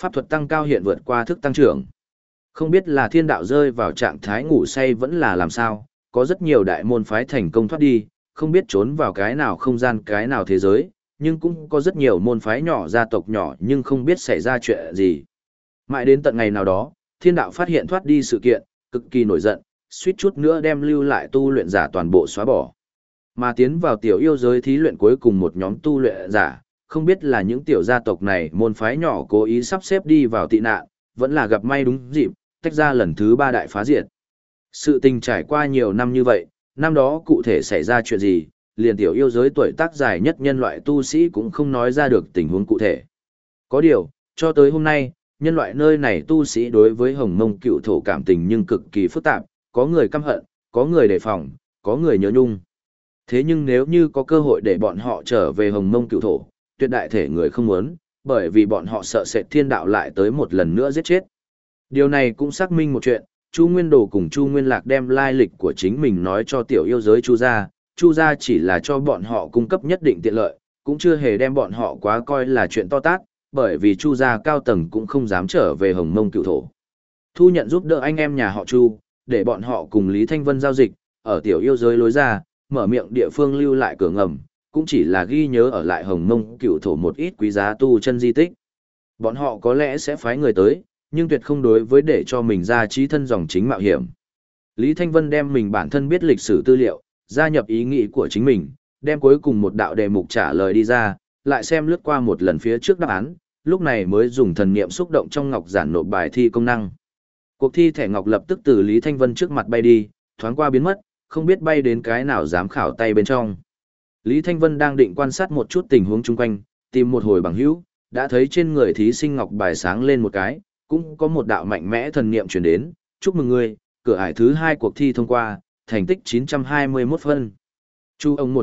pháp thuật tăng cao hiện vượt qua thức tăng trưởng. Không biết là thiên đạo rơi vào trạng thái ngủ say vẫn là làm sao, có rất nhiều đại môn phái thành công thoát đi, không biết trốn vào cái nào không gian cái nào thế giới, nhưng cũng có rất nhiều môn phái nhỏ gia tộc nhỏ nhưng không biết xảy ra chuyện gì. Mãi đến tận ngày nào đó, thiên đạo phát hiện thoát đi sự kiện, cực kỳ nổi giận, suýt chút nữa đem lưu lại tu luyện giả toàn bộ xóa bỏ. Mà tiến vào tiểu yêu giới thí luyện cuối cùng một nhóm tu luyện giả, không biết là những tiểu gia tộc này môn phái nhỏ cố ý sắp xếp đi vào tị nạn, vẫn là gặp may đúng dịp, tách ra lần thứ 3 đại phá diệt. Sự tình trải qua nhiều năm như vậy, năm đó cụ thể xảy ra chuyện gì, liền tiểu yêu giới tuổi tác dài nhất nhân loại tu sĩ cũng không nói ra được tình huống cụ thể. Có điều, cho tới hôm nay, nhân loại nơi này tu sĩ đối với Hồng Mông Cựu Thổ cảm tình nhưng cực kỳ phức tạp, có người căm hận, có người đề phòng, có người nhớ nhung. Thế nhưng nếu như có cơ hội để bọn họ trở về Hồng Mông Cựu Thổ, tuyệt đại thể người không muốn, bởi vì bọn họ sợ sệt thiên đạo lại tới một lần nữa giết chết. Điều này cũng xác minh một chuyện, Chu Nguyên Đồ cùng Chu Nguyên Lạc đem lai lịch của chính mình nói cho tiểu yêu giới Chu gia chỉ là cho bọn họ cung cấp nhất định tiện lợi, cũng chưa hề đem bọn họ quá coi là chuyện to tát, bởi vì Chu gia cao tầng cũng không dám trở về Hồng Mông Cựu Thổ. Thu nhận giúp đỡ anh em nhà họ Chu, để bọn họ cùng Lý Thanh Vân giao dịch, ở tiểu yêu giới lối ra, mở miệng địa phương lưu lại cửa ngầm, cũng chỉ là ghi nhớ ở lại Hồng Mông Cựu Thổ một ít quý giá tu chân di tích. Bọn họ có lẽ sẽ phái người tới, nhưng tuyệt không đối với để cho mình ra trí thân dòng chính mạo hiểm. Lý Thanh Vân đem mình bản thân biết lịch sử tư liệu, gia nhập ý nghĩ của chính mình, đem cuối cùng một đạo đề mục trả lời đi ra, lại xem lướt qua một lần phía trước đáp án, lúc này mới dùng thần niệm xúc động trong ngọc giản nộp bài thi công năng. Cuộc thi thẻ ngọc lập tức từ Lý Thanh Vân trước mặt bay đi, thoáng qua biến mất, không biết bay đến cái nào giám khảo tay bên trong. Lý Thanh Vân đang định quan sát một chút tình huống chung quanh, tìm một hồi bằng hữu, đã thấy trên người thí sinh ngọc bài sáng lên một cái, cũng có một đạo mạnh mẽ thần niệm truyền đến, chúc mừng ngươi, cửa ải thứ 2 cuộc thi thông qua, thành tích 921 phân. Chu ông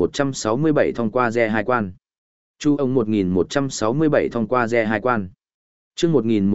1167 thông qua re 2 quan. Chu ông 1167 thông qua re 2 quan. Chương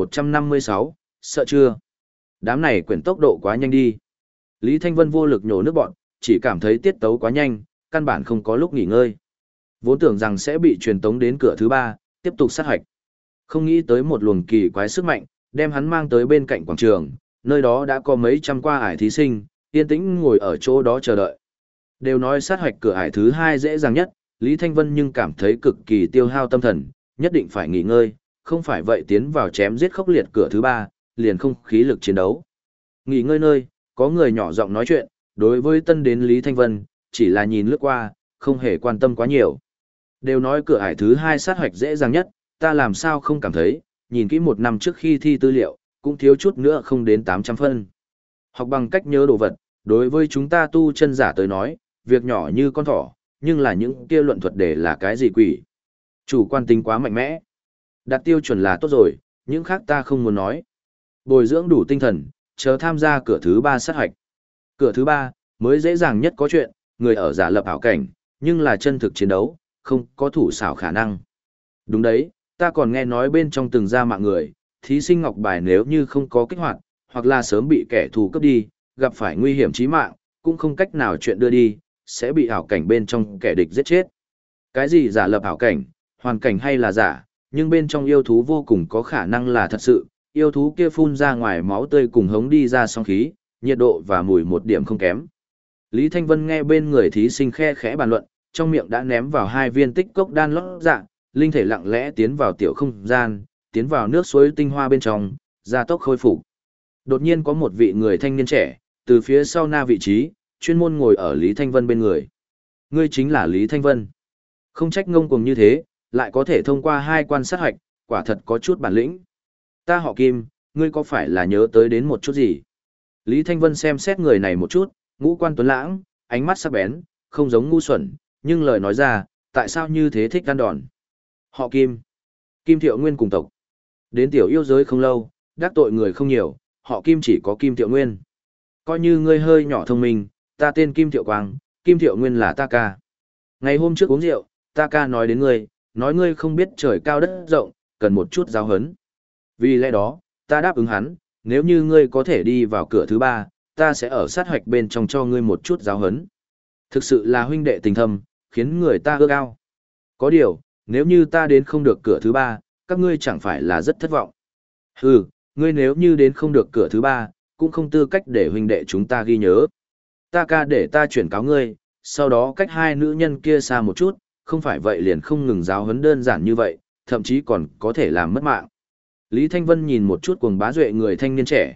1156, sợ chưa? Đám này quyển tốc độ quá nhanh đi. Lý Thanh Vân vô lực nhổ nước bọn, chỉ cảm thấy tiết tấu quá nhanh, căn bản không có lúc nghỉ ngơi. Vốn tưởng rằng sẽ bị truyền tống đến cửa thứ 3, tiếp tục sát hoạch. Không nghĩ tới một luồng kỳ quái sức mạnh, đem hắn mang tới bên cạnh quảng trường, nơi đó đã có mấy trăm qua ải thí sinh, yên tĩnh ngồi ở chỗ đó chờ đợi. Đều nói sát hoạch cửa ải thứ 2 dễ dàng nhất, Lý Thanh Vân nhưng cảm thấy cực kỳ tiêu hao tâm thần, nhất định phải nghỉ ngơi, không phải vậy tiến vào chém giết khốc liệt cửa thứ 3, liền không khí lực chiến đấu. Nghỉ ngơi nơi, có người nhỏ giọng nói chuyện, đối với tân đến Lý Thanh Vân, chỉ là nhìn lướt qua, không hề quan tâm quá nhiều. Đều nói cửa ải thứ 2 sát hoạch dễ dàng nhất, ta làm sao không cảm thấy, nhìn kỹ một năm trước khi thi tư liệu, cũng thiếu chút nữa không đến 800 phân. Học bằng cách nhớ đồ vật, đối với chúng ta tu chân giả tới nói, việc nhỏ như con thỏ, nhưng là những kia luận thuật để là cái gì quỷ. Chủ quan tính quá mạnh mẽ. Đạt tiêu chuẩn là tốt rồi, những khác ta không muốn nói. Bồi dưỡng đủ tinh thần, chờ tham gia cửa thứ 3 sát hoạch. Cửa thứ 3, mới dễ dàng nhất có chuyện, người ở giả lập ảo cảnh, nhưng là chân thực chiến đấu, không có thủ xảo khả năng. Đúng đấy, ta còn nghe nói bên trong từng ra mạng người, thí sinh ngọc bài nếu như không có kích hoạt, hoặc là sớm bị kẻ thù cướp đi, gặp phải nguy hiểm chí mạng, cũng không cách nào chuyện đưa đi, sẽ bị ảo cảnh bên trong kẻ địch giết chết. Cái gì giả lập ảo cảnh, hoàn cảnh hay là giả, nhưng bên trong yêu thú vô cùng có khả năng là thật sự, yêu thú kia phun ra ngoài máu tươi cùng hống đi ra song khí, nhiệt độ và mùi một điểm không kém. Lý Thanh Vân nghe bên người thí sinh khe khẽ bàn luận, trong miệng đã ném vào 2 viên tích cốc đan lót dạ, linh thể lặng lẽ tiến vào tiểu không gian, tiến vào nước suối tinh hoa bên trong, gia tốc khôi phục. Đột nhiên có một vị người thanh niên trẻ, từ phía sau na vị trí, chuyên môn ngồi ở Lý Thanh Vân bên người. Ngươi chính là Lý Thanh Vân. Không trách ngông cuồng như thế, lại có thể thông qua 2 quan sát hoạch, quả thật có chút bản lĩnh. Ta họ Kim, ngươi có phải là nhớ tới đến một chút gì? Lý Thanh Vân xem xét người này một chút, ngũ quan tuấn lãng, ánh mắt sắc bén, không giống ngu xuẩn, nhưng lời nói ra, tại sao như thế thích ăn đòn? Họ Kim. Kim Thiệu Nguyên cùng tộc. Đến tiểu yêu giới không lâu, đắc tội người không nhiều, họ Kim chỉ có Kim Thiệu Nguyên. Coi như ngươi hơi nhỏ thông minh, ta tên Kim Thiệu Quang, Kim Thiệu Nguyên là ta ca. Ngày hôm trước uống rượu, ta ca nói đến ngươi, nói ngươi không biết trời cao đất rộng, cần một chút giáo hấn. Vì lẽ đó, ta đáp ứng hắn, nếu như ngươi có thể đi vào cửa thứ 3, ta sẽ ở sát hoạch bên trong cho ngươi một chút giáo hấn. Thực sự là huynh đệ tình thâm, khiến người ta ước ao. Có điều, nếu như ta đến không được cửa thứ 3, các ngươi chẳng phải là rất thất vọng. Hừ, ngươi nếu như đến không được cửa thứ ba, cũng không tư cách để huynh đệ chúng ta ghi nhớ. Ta ca để ta chuyển cáo ngươi, sau đó cách hai nữ nhân kia xa một chút, không phải vậy liền không ngừng giáo huấn đơn giản như vậy, thậm chí còn có thể làm mất mạng. Lý Thanh Vân nhìn một chút cuồng bá duệ người thanh niên trẻ,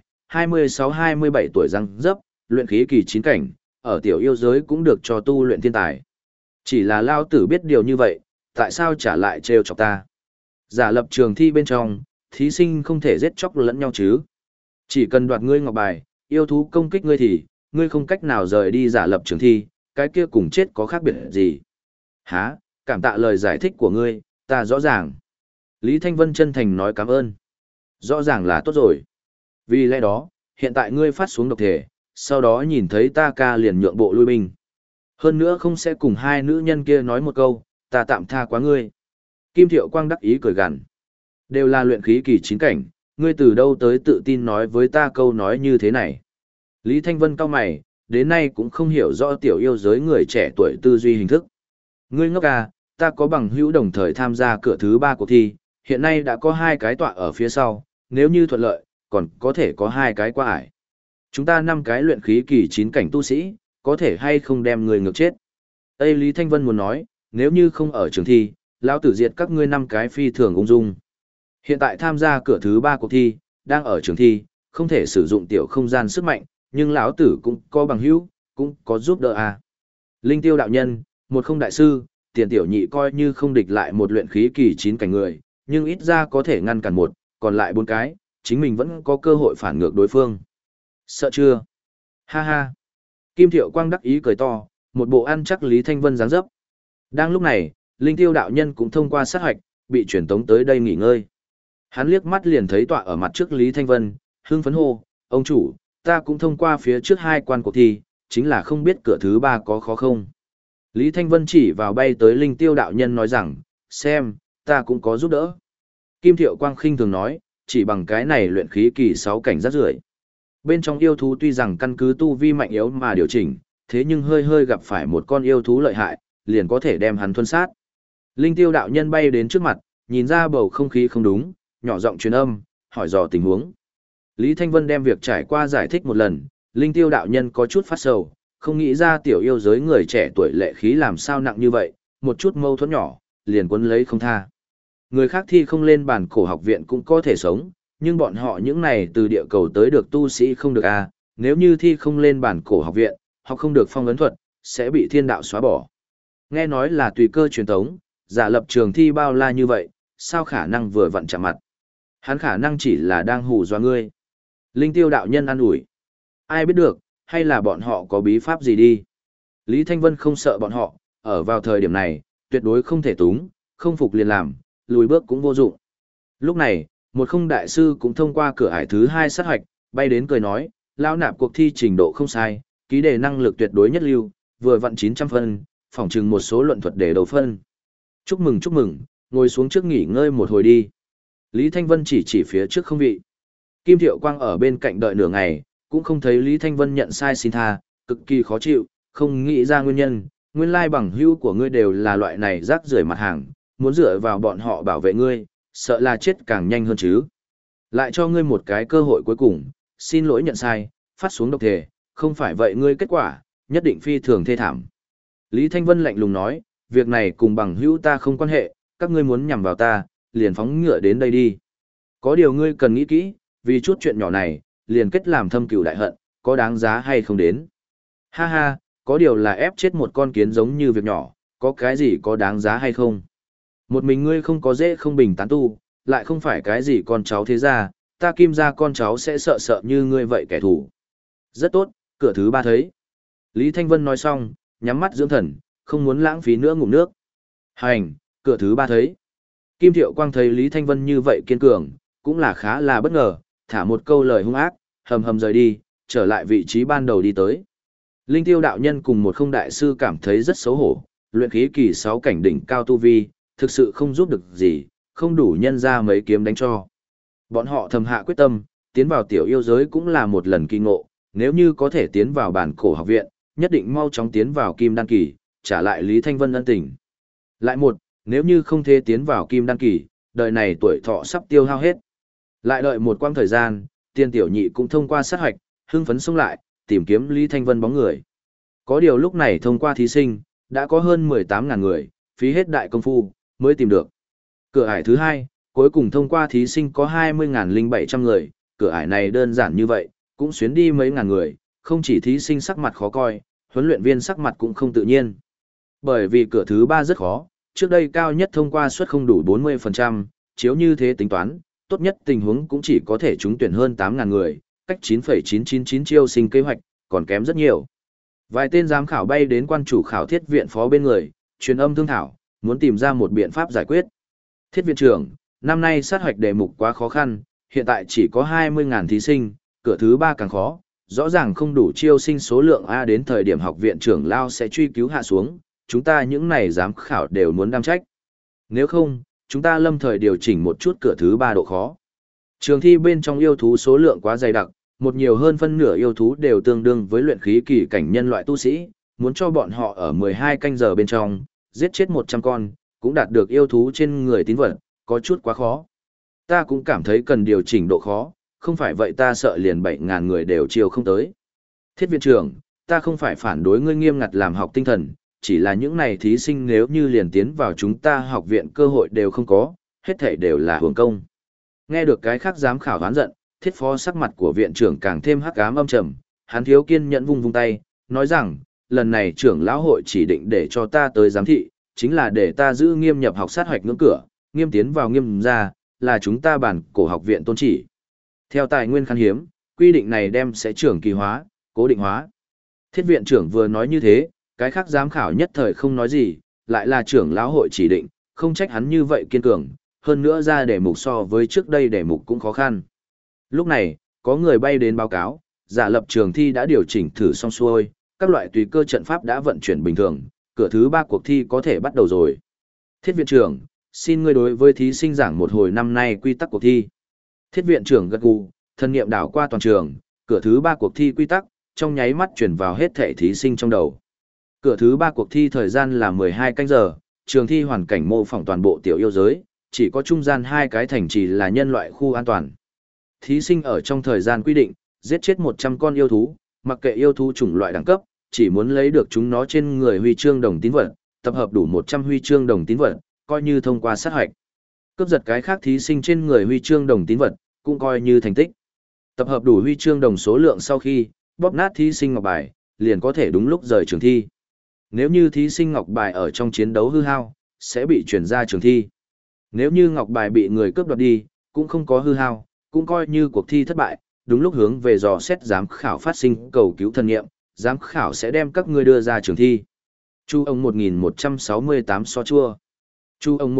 26-27 tuổi răng dấp, luyện khí kỳ 9 cảnh, ở tiểu yêu giới cũng được cho tu luyện thiên tài. Chỉ là lao tử biết điều như vậy, tại sao trả lại trêu chọc ta? Giả lập trường thi bên trong, thí sinh không thể giết chóc lẫn nhau chứ. Chỉ cần đoạt ngươi ngọc bài, yêu thú công kích ngươi thì, ngươi không cách nào rời đi giả lập trường thi, cái kia cùng chết có khác biệt gì. Hả, cảm tạ lời giải thích của ngươi, ta rõ ràng. Lý Thanh Vân chân thành nói cảm ơn. Rõ ràng là tốt rồi. Vì lẽ đó, hiện tại ngươi phát xuống độc thể, sau đó nhìn thấy ta ca liền nhượng bộ lui binh. Hơn nữa không sẽ cùng hai nữ nhân kia nói một câu, ta tạm tha quá ngươi. Kim Thiệu Quang đắc ý cười gằn. Đều là luyện khí kỳ 9 cảnh, ngươi từ đâu tới tự tin nói với ta câu nói như thế này. Lý Thanh Vân cau mày, đến nay cũng không hiểu rõ tiểu yêu giới người trẻ tuổi tư duy hình thức. Ngươi ngốc à, ta có bằng hữu đồng thời tham gia cửa thứ 3 cuộc thi, hiện nay đã có 2 cái tọa ở phía sau, nếu như thuận lợi, còn có thể có 2 cái qua ải. Chúng ta 5 cái luyện khí kỳ 9 cảnh tu sĩ, có thể hay không đem người ngược chết. Ê Lý Thanh Vân muốn nói, nếu như không ở trường thi, lão tử diệt các ngươi 5 cái phi thường ung dung. Hiện tại tham gia cửa thứ 3 cuộc thi, đang ở trường thi, không thể sử dụng tiểu không gian sức mạnh, nhưng lão tử cũng có bằng hữu, cũng có giúp đỡ à. Linh Tiêu đạo nhân, một không đại sư, tiền tiểu nhị coi như không địch lại một luyện khí kỳ 9 cảnh người, nhưng ít ra có thể ngăn cản một, còn lại 4 cái, chính mình vẫn có cơ hội phản ngược đối phương. Sợ chưa? Ha ha. Kim Thiệu Quang đắc ý cười to, một bộ ăn chắc Lý Thanh Vân dáng dấp. Đang lúc này, Linh Tiêu đạo nhân cũng thông qua sát hoạch, bị truyền tống tới đây nghỉ ngơi. Hắn liếc mắt liền thấy tọa ở mặt trước Lý Thanh Vân, hưng phấn hô, ông chủ, ta cũng thông qua phía trước 2 quan cuộc thi, chính là không biết cửa thứ 3 có khó không. Lý Thanh Vân chỉ vào bay tới Linh Tiêu đạo nhân nói rằng, xem, ta cũng có giúp đỡ. Kim Thiệu Quang khinh thường nói, chỉ bằng cái này luyện khí kỳ 6 cảnh rất rưởi. Bên trong yêu thú tuy rằng căn cứ tu vi mạnh yếu mà điều chỉnh, thế nhưng hơi hơi gặp phải một con yêu thú lợi hại, liền có thể đem hắn thuần sát. Linh Tiêu đạo nhân bay đến trước mặt, nhìn ra bầu không khí không đúng, nhỏ giọng truyền âm, hỏi dò tình huống. Lý Thanh Vân đem việc trải qua giải thích một lần, Linh Tiêu đạo nhân có chút phát sầu, không nghĩ ra tiểu yêu giới người trẻ tuổi lệ khí làm sao nặng như vậy, một chút mâu thuẫn nhỏ, liền quấn lấy không tha. Người khác thi không lên bản cổ học viện cũng có thể sống, nhưng bọn họ những này từ địa cầu tới được tu sĩ không được à, nếu như thi không lên bản cổ học viện, hoặc không được phong ấn thuật, sẽ bị thiên đạo xóa bỏ. Nghe nói là tùy cơ truyền tống, giả lập trường thi bao la như vậy, sao khả năng vừa vặn chạm mặt. Hắn khả năng chỉ là đang hù dọa ngươi. Linh Tiêu đạo nhân an ủi. Ai biết được, hay là bọn họ có bí pháp gì đi. Lý Thanh Vân không sợ bọn họ, ở vào thời điểm này, tuyệt đối không thể túng, không phục liền làm, lùi bước cũng vô dụng. Lúc này, một không đại sư cũng thông qua cửa ải thứ 2 sát hoạch, bay đến cười nói, lao nạp cuộc thi trình độ không sai, ký đề năng lực tuyệt đối nhất lưu, vừa vặn 900 phân, phỏng chừng một số luận thuật để đầu phân. Chúc mừng, ngồi xuống trước nghỉ ngơi một hồi đi. Lý Thanh Vân chỉ phía trước không vị. Kim Thiệu Quang ở bên cạnh đợi nửa ngày, cũng không thấy Lý Thanh Vân nhận sai xin tha, cực kỳ khó chịu, không nghĩ ra nguyên nhân, nguyên lai bằng hữu của ngươi đều là loại này rác rưởi mặt hàng, muốn dựa vào bọn họ bảo vệ ngươi, sợ là chết càng nhanh hơn chứ. Lại cho ngươi một cái cơ hội cuối cùng, xin lỗi nhận sai, phát xuống độc thể, không phải vậy ngươi kết quả, nhất định phi thường thê thảm. Lý Thanh Vân lạnh lùng nói, việc này cùng bằng hữu ta không quan hệ, các ngươi muốn nhằm vào ta, liền phóng ngựa đến đây đi. Có điều ngươi cần nghĩ kỹ, vì chút chuyện nhỏ này, liền kết làm thâm cừu đại hận, có đáng giá hay không đến. Ha ha, có điều là ép chết một con kiến giống như việc nhỏ, có cái gì có đáng giá hay không. Một mình ngươi không có dễ không bình tán tu, lại không phải cái gì con cháu thế ra, ta Kim gia con cháu sẽ sợ sợ như ngươi vậy kẻ thù. Rất tốt, cửa thứ 3 thấy. Lý Thanh Vân nói xong, nhắm mắt dưỡng thần, không muốn lãng phí nữa ngụm nước. Hành, cửa thứ 3 thấy. Kim Thiệu Quang thấy Lý Thanh Vân như vậy kiên cường, cũng là khá là bất ngờ, thả một câu lời hung ác, hầm hầm rời đi, trở lại vị trí ban đầu đi tới. Linh Tiêu đạo nhân cùng một không đại sư cảm thấy rất xấu hổ, luyện khí kỳ 6 cảnh đỉnh cao tu vi, thực sự không giúp được gì, không đủ nhân ra mấy kiếm đánh cho. Bọn họ thầm hạ quyết tâm, tiến vào tiểu yêu giới cũng là một lần kỳ ngộ, nếu như có thể tiến vào bản cổ học viện, nhất định mau chóng tiến vào kim đan kỳ, trả lại Lý Thanh Vân ân tình. Lại một, nếu như không thể tiến vào kim đan kỳ, đời này tuổi thọ sắp tiêu hao hết. Lại đợi một quãng thời gian, Tiên Tiểu Nhị cũng thông qua sát hoạch, hưng phấn xông lại, tìm kiếm Lý Thanh Vân bóng người. Có điều lúc này thông qua thí sinh, đã có hơn 18.000 người, phí hết đại công phu, mới tìm được. Cửa ải thứ hai, cuối cùng thông qua thí sinh có 20.700 người, cửa ải này đơn giản như vậy, cũng xuyến đi mấy ngàn người, không chỉ thí sinh sắc mặt khó coi, huấn luyện viên sắc mặt cũng không tự nhiên. Bởi vì cửa thứ ba rất khó, trước đây cao nhất thông qua suất không đủ 40%, chiếu như thế tính toán, tốt nhất tình huống cũng chỉ có thể trúng tuyển hơn 8.000 người, cách 9,999 chiêu sinh kế hoạch, còn kém rất nhiều. Vài tên giám khảo bay đến quan chủ khảo thiết viện phó bên người, truyền âm thương thảo, muốn tìm ra một biện pháp giải quyết. Thiết viện trưởng, năm nay sát hoạch đề mục quá khó khăn, hiện tại chỉ có 20.000 thí sinh, cửa thứ ba càng khó, rõ ràng không đủ chiêu sinh số lượng A, đến thời điểm học viện trưởng lao sẽ truy cứu hạ xuống, chúng ta những này giám khảo đều muốn đam trách. Nếu không, chúng ta lâm thời điều chỉnh một chút cửa thứ ba độ khó. Trường thi bên trong yêu thú số lượng quá dày đặc, một nhiều hơn phân nửa yêu thú đều tương đương với luyện khí kỳ cảnh nhân loại tu sĩ, muốn cho bọn họ ở 12 canh giờ bên trong, giết chết 100 con, cũng đạt được yêu thú trên người tín vật, có chút quá khó. Ta cũng cảm thấy cần điều chỉnh độ khó, không phải vậy ta sợ liền 7.000 người đều chiều không tới. Thiết viện trưởng, ta không phải phản đối ngươi nghiêm ngặt làm học tinh thần, chỉ là những này thí sinh nếu như liền tiến vào chúng ta học viện cơ hội đều không có, hết thảy đều là hưởng công. Nghe được cái khác giám khảo oán giận, thiết phó sắc mặt của viện trưởng càng thêm hắc ám âm trầm, hắn thiếu kiên nhẫn vung vung tay, nói rằng, lần này trưởng lão hội chỉ định để cho ta tới giám thị, chính là để ta giữ nghiêm nhập học sát hoạch ngưỡng cửa, nghiêm tiến vào nghiêm ra, là chúng ta bản cổ học viện tôn chỉ. Theo tài nguyên khan hiếm, quy định này đem sẽ trưởng kỳ hóa, cố định hóa. Thiết viện trưởng vừa nói như thế, cái khác giám khảo nhất thời không nói gì, lại là trưởng lão hội chỉ định, không trách hắn như vậy kiên cường, hơn nữa ra đề mục so với trước đây đề mục cũng khó khăn. Lúc này, có người bay đến báo cáo, giả lập trường thi đã điều chỉnh thử xong xuôi, các loại tùy cơ trận pháp đã vận chuyển bình thường, cửa thứ ba cuộc thi có thể bắt đầu rồi. Thiết viện trưởng, xin ngươi đối với thí sinh giảng một hồi năm nay quy tắc cuộc thi. Thiết viện trưởng gật gù, thân niệm đảo qua toàn trường, cửa thứ ba cuộc thi quy tắc, trong nháy mắt chuyển vào hết thể thí sinh trong đầu. Cửa thứ ba cuộc thi thời gian là 12 canh giờ, trường thi hoàn cảnh mô phỏng toàn bộ tiểu yêu giới, chỉ có trung gian hai cái thành trì là nhân loại khu an toàn. Thí sinh ở trong thời gian quy định, giết chết 100 con yêu thú, mặc kệ yêu thú chủng loại đẳng cấp, chỉ muốn lấy được chúng nó trên người huy chương đồng tín vật, tập hợp đủ 100 huy chương đồng tín vật, coi như thông qua sát hoạch. Cướp giật cái khác thí sinh trên người huy chương đồng tín vật, cũng coi như thành tích. Tập hợp đủ huy chương đồng số lượng sau khi, bóp nát thí sinh ngọc bài, liền có thể đúng lúc rời trường thi. Nếu như thí sinh ngọc bài ở trong chiến đấu hư hao, sẽ bị chuyển ra trường thi. Nếu như ngọc bài bị người cướp đoạt đi, cũng không có hư hao, cũng coi như cuộc thi thất bại, đúng lúc hướng về dò xét giám khảo phát sinh cầu cứu thần nghiệm, giám khảo sẽ đem các ngươi đưa ra trường thi. Chu ông 1168 so chua. Chu ông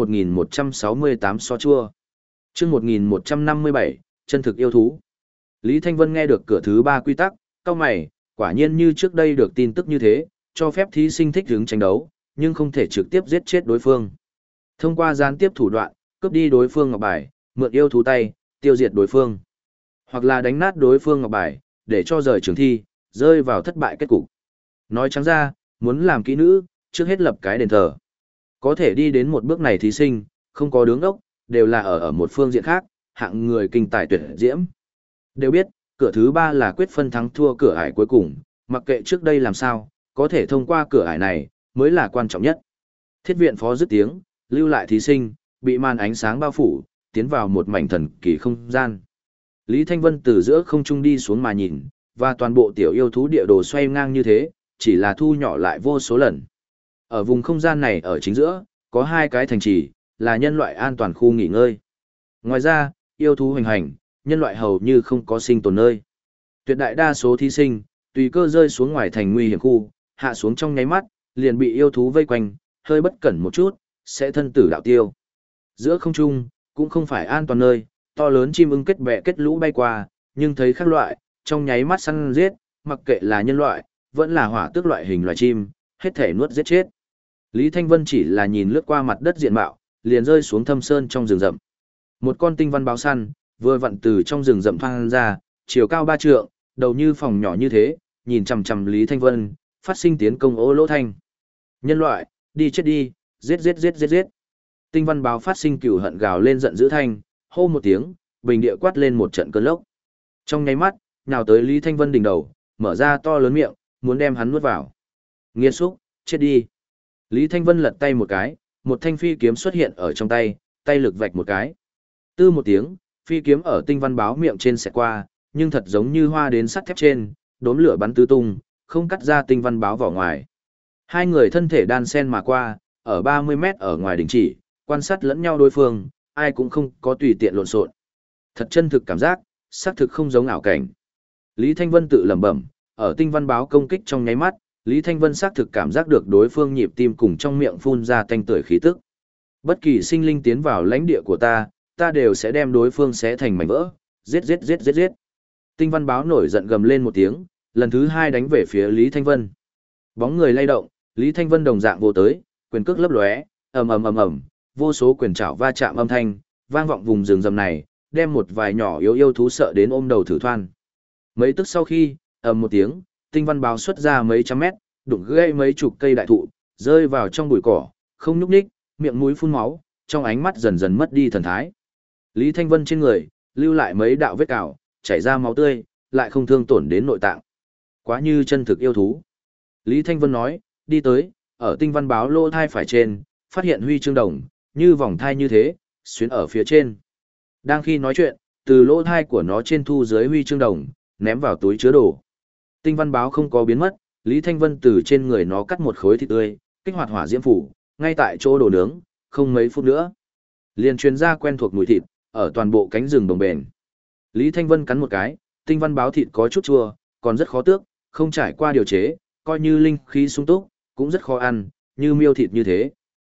1168 so chua. Chương 1157, chân thực yêu thú. Lý Thanh Vân nghe được cửa thứ ba quy tắc, cau mày, quả nhiên như trước đây được tin tức như thế, cho phép thí sinh thích ứng tranh đấu, nhưng không thể trực tiếp giết chết đối phương. Thông qua gián tiếp thủ đoạn, cướp đi đối phương ngọc bài, mượn yêu thú tay, tiêu diệt đối phương. Hoặc là đánh nát đối phương ngọc bài, để cho rời trường thi, rơi vào thất bại kết cục. Nói trắng ra, muốn làm kỹ nữ, trước hết lập cái đền thờ. Có thể đi đến một bước này thí sinh, không có đứng ốc, đều là ở một phương diện khác, hạng người kinh tài tuyệt diễm. Đều biết, cửa thứ ba là quyết phân thắng thua cửa ải cuối cùng, mặc kệ trước đây làm sao, có thể thông qua cửa ải này, mới là quan trọng nhất. Thiết viện phó dứt tiếng, lưu lại thí sinh, bị màn ánh sáng bao phủ, tiến vào một mảnh thần kỳ không gian. Lý Thanh Vân từ giữa không trung đi xuống mà nhìn, và toàn bộ tiểu yêu thú địa đồ xoay ngang như thế, chỉ là thu nhỏ lại vô số lần. Ở vùng không gian này ở chính giữa, có hai cái thành trì, là nhân loại an toàn khu nghỉ ngơi. Ngoài ra, yêu thú hoành hành, nhân loại hầu như không có sinh tồn nơi. Tuyệt đại đa số thí sinh, tùy cơ rơi xuống ngoài thành nguy hiểm khu, hạ xuống trong nháy mắt, liền bị yêu thú vây quanh, hơi bất cẩn một chút, sẽ thân tử đạo tiêu. Giữa không trung, cũng không phải an toàn nơi, to lớn chim ưng kết bè kết lũ bay qua, nhưng thấy khác loại, trong nháy mắt săn giết, mặc kệ là nhân loại, vẫn là hỏa tước loại hình loài chim, hết thể nuốt giết chết. Lý Thanh Vân chỉ là nhìn lướt qua mặt đất diện mạo, liền rơi xuống thâm sơn trong rừng rậm. Một con tinh văn báo săn, vừa vặn từ trong rừng rậm thoang ra, chiều cao 3 trượng, đầu như phòng nhỏ như thế, nhìn chằm chằm Lý Thanh Vân, phát sinh tiến công ô lỗ thanh. Nhân loại, đi chết đi, giết giết giết giết giết. Tinh văn báo phát sinh cửu hận gào lên giận dữ thanh, hô một tiếng, bình địa quát lên một trận cơn lốc. Trong nháy mắt, nhào tới Lý Thanh Vân đỉnh đầu, mở ra to lớn miệng, muốn đem hắn nuốt vào. Nghiệt xúc, chết đi. Lý Thanh Vân lật tay một cái, một thanh phi kiếm xuất hiện ở trong tay, tay lực vạch một cái. Tư một tiếng, phi kiếm ở tinh văn báo miệng trên xẹt qua, nhưng thật giống như hoa đến sắt thép trên, đốm lửa bắn tứ tung, không cắt ra tinh văn báo vỏ ngoài. Hai người thân thể đan sen mà qua, ở 30 mét ở ngoài đình chỉ, quan sát lẫn nhau đối phương, ai cũng không có tùy tiện lộn xộn. Thật chân thực cảm giác, xác thực không giống ảo cảnh. Lý Thanh Vân tự lẩm bẩm, ở tinh văn báo công kích trong nháy mắt, Lý Thanh Vân xác thực cảm giác được đối phương nhịp tim cùng trong miệng phun ra tanh tưởi khí tức. Bất kỳ sinh linh tiến vào lãnh địa của ta, ta đều sẽ đem đối phương xé thành mảnh vỡ, giết giết giết giết giết. Tinh văn báo nổi giận gầm lên một tiếng, lần thứ hai đánh về phía Lý Thanh Vân. Bóng người lay động, Lý Thanh Vân đồng dạng vô tới, quyền cước lấp lóe, ầm ầm ầm ầm, vô số quyền trảo va chạm âm thanh, vang vọng vùng rừng rầm này, đem một vài nhỏ yếu yêu thú sợ đến ôm đầu thử thoan. Mấy tức sau khi, ầm một tiếng, tinh văn báo xuất ra mấy trăm mét, đụng gãy mấy chục cây đại thụ, rơi vào trong bụi cỏ, không nhúc nhích, miệng mũi phun máu, trong ánh mắt dần dần mất đi thần thái. Lý Thanh Vân trên người, lưu lại mấy đạo vết cào, chảy ra máu tươi, lại không thương tổn đến nội tạng. Quá như chân thực yêu thú. Lý Thanh Vân nói, đi tới, ở tinh văn báo lô thai phải trên, phát hiện huy chương đồng, như vòng thai như thế, xuyến ở phía trên. Đang khi nói chuyện, từ lỗ thai của nó trên thu dưới huy chương đồng, ném vào túi chứa đồ. Tinh văn báo không có biến mất, Lý Thanh Vân từ trên người nó cắt một khối thịt tươi, kích hoạt hỏa diễm phủ, ngay tại chỗ đồ nướng, không mấy phút nữa. Liền truyền ra quen thuộc mùi thịt, ở toàn bộ cánh rừng đồng bền. Lý Thanh Vân cắn một cái, tinh văn báo thịt có chút chua, còn rất khó tước, không trải qua điều chế, coi như linh khí sung túc, cũng rất khó ăn, như miêu thịt như thế.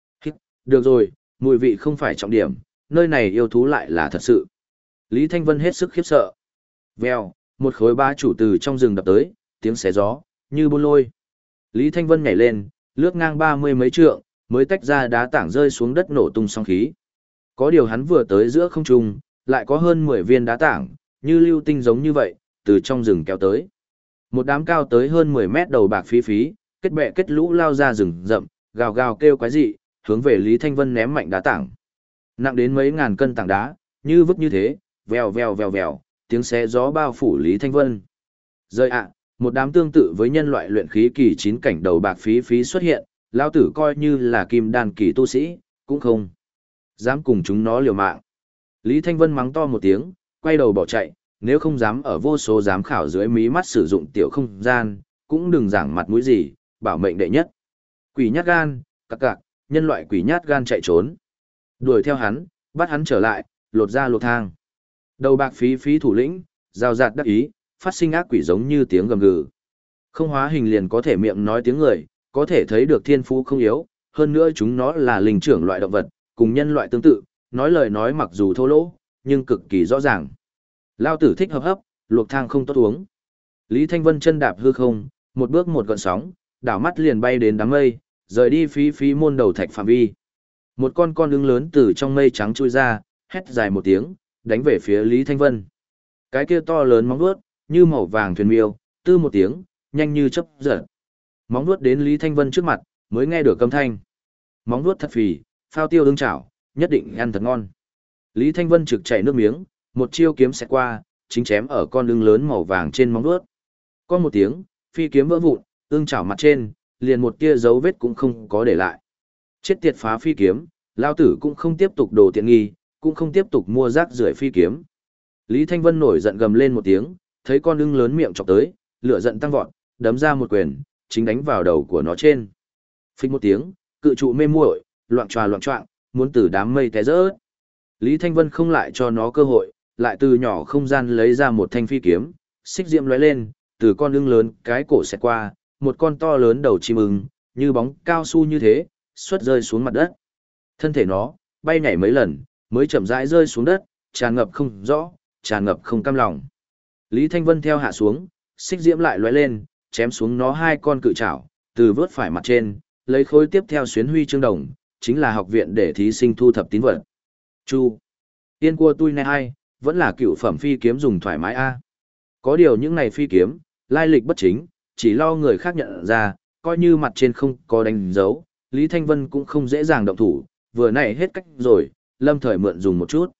Được rồi, mùi vị không phải trọng điểm, nơi này yêu thú lại là thật sự. Lý Thanh Vân hết sức khiếp sợ. Vèo, một khối ba chủ từ trong rừng đập tới, tiếng xé gió, như buôn lôi. Lý Thanh Vân nhảy lên, lướt ngang 30 mấy trượng, mới tách ra đá tảng rơi xuống đất nổ tung sóng khí. Có điều hắn vừa tới giữa không trung, lại có hơn 10 viên đá tảng, như lưu tinh giống như vậy, từ trong rừng kéo tới. Một đám cao tới hơn 10 mét đầu bạc phí phí, kết bè kết lũ lao ra rừng rậm, gào gào kêu quái dị, hướng về Lý Thanh Vân ném mạnh đá tảng. Nặng đến mấy ngàn cân tảng đá, như vứt như thế, vèo vèo vèo vèo, tiếng xé gió bao phủ Lý Thanh Vân. Rơi ạ, một đám tương tự với nhân loại luyện khí kỳ 9 cảnh đầu bạc phí phí xuất hiện, lao tử coi như là kim đan kỳ tu sĩ, cũng không dám cùng chúng nó liều mạng. Lý Thanh Vân mắng to một tiếng, quay đầu bỏ chạy, nếu không dám ở vô số giám khảo dưới mí mắt sử dụng tiểu không gian, cũng đừng giảng mặt mũi gì, bảo mệnh đệ nhất. Quỷ nhát gan, cặc cặc, nhân loại quỷ nhát gan chạy trốn. Đuổi theo hắn, bắt hắn trở lại, lột ra lột thang. Đầu bạc phí phí thủ lĩnh, rào rạt đắc ý, phát sinh ác quỷ giống như tiếng gầm gừ. Không hóa hình liền có thể miệng nói tiếng người, có thể thấy được thiên phú không yếu, hơn nữa chúng nó là linh trưởng loại động vật, cùng nhân loại tương tự, nói lời nói mặc dù thô lỗ, nhưng cực kỳ rõ ràng. Lao tử thích hấp hấp, luộc thang không tốt uống. Lý Thanh Vân chân đạp hư không, một bước một gợn sóng, đảo mắt liền bay đến đám mây, rời đi phí phí môn đầu thạch phạm vi. Một con ưng lớn từ trong mây trắng chui ra, hét dài một tiếng, đánh về phía Lý Thanh Vân. Cái kia to lớn móng vuốt, như màu vàng thuyền miêu, tư một tiếng, nhanh như chớp giật. Móng vuốt đến Lý Thanh Vân trước mặt, mới nghe được âm thanh. Móng vuốt thật phì, phao tiêu ưng chảo, nhất định ăn thật ngon. Lý Thanh Vân trực chảy nước miếng, một chiêu kiếm xẹt qua, chính chém ở con ưng lớn màu vàng trên móng vuốt. Con một tiếng, phi kiếm vỡ vụn, ưng chảo mặt trên, liền một tia dấu vết cũng không có để lại. Chết tiệt phá phi kiếm, lao tử cũng không tiếp tục đồ tiện nghi, cũng không tiếp tục mua rác rưởi phi kiếm. Lý Thanh Vân nổi giận gầm lên một tiếng, thấy con ưng lớn miệng chọc tới, lửa giận tăng vọt, đấm ra một quyền, chính đánh vào đầu của nó trên. Phích một tiếng, cự trụ mê muội, loạn choạng, muốn từ đám mây té rớt. Lý Thanh Vân không lại cho nó cơ hội, lại từ nhỏ không gian lấy ra một thanh phi kiếm, xích diệm lóe lên, từ con ưng lớn cái cổ xẹt qua, một con to lớn đầu chim ưng, như bóng cao su như thế, xuất rơi xuống mặt đất. Thân thể nó bay nhảy mấy lần, mới chậm rãi rơi xuống đất, tràn ngập không rõ, tràn ngập không cam lòng. Lý Thanh Vân theo hạ xuống, xích diễm lại lóe lên, chém xuống nó hai con cự trảo, từ vớt phải mặt trên, lấy khối tiếp theo xuyến huy chương đồng, chính là học viện để thí sinh thu thập tín vật. Chu, tiên cua tui này hay, vẫn là cựu phẩm phi kiếm dùng thoải mái a. Có điều những này phi kiếm, lai lịch bất chính, chỉ lo người khác nhận ra, coi như mặt trên không có đánh dấu, Lý Thanh Vân cũng không dễ dàng động thủ, vừa nãy hết cách rồi, lâm thời mượn dùng một chút.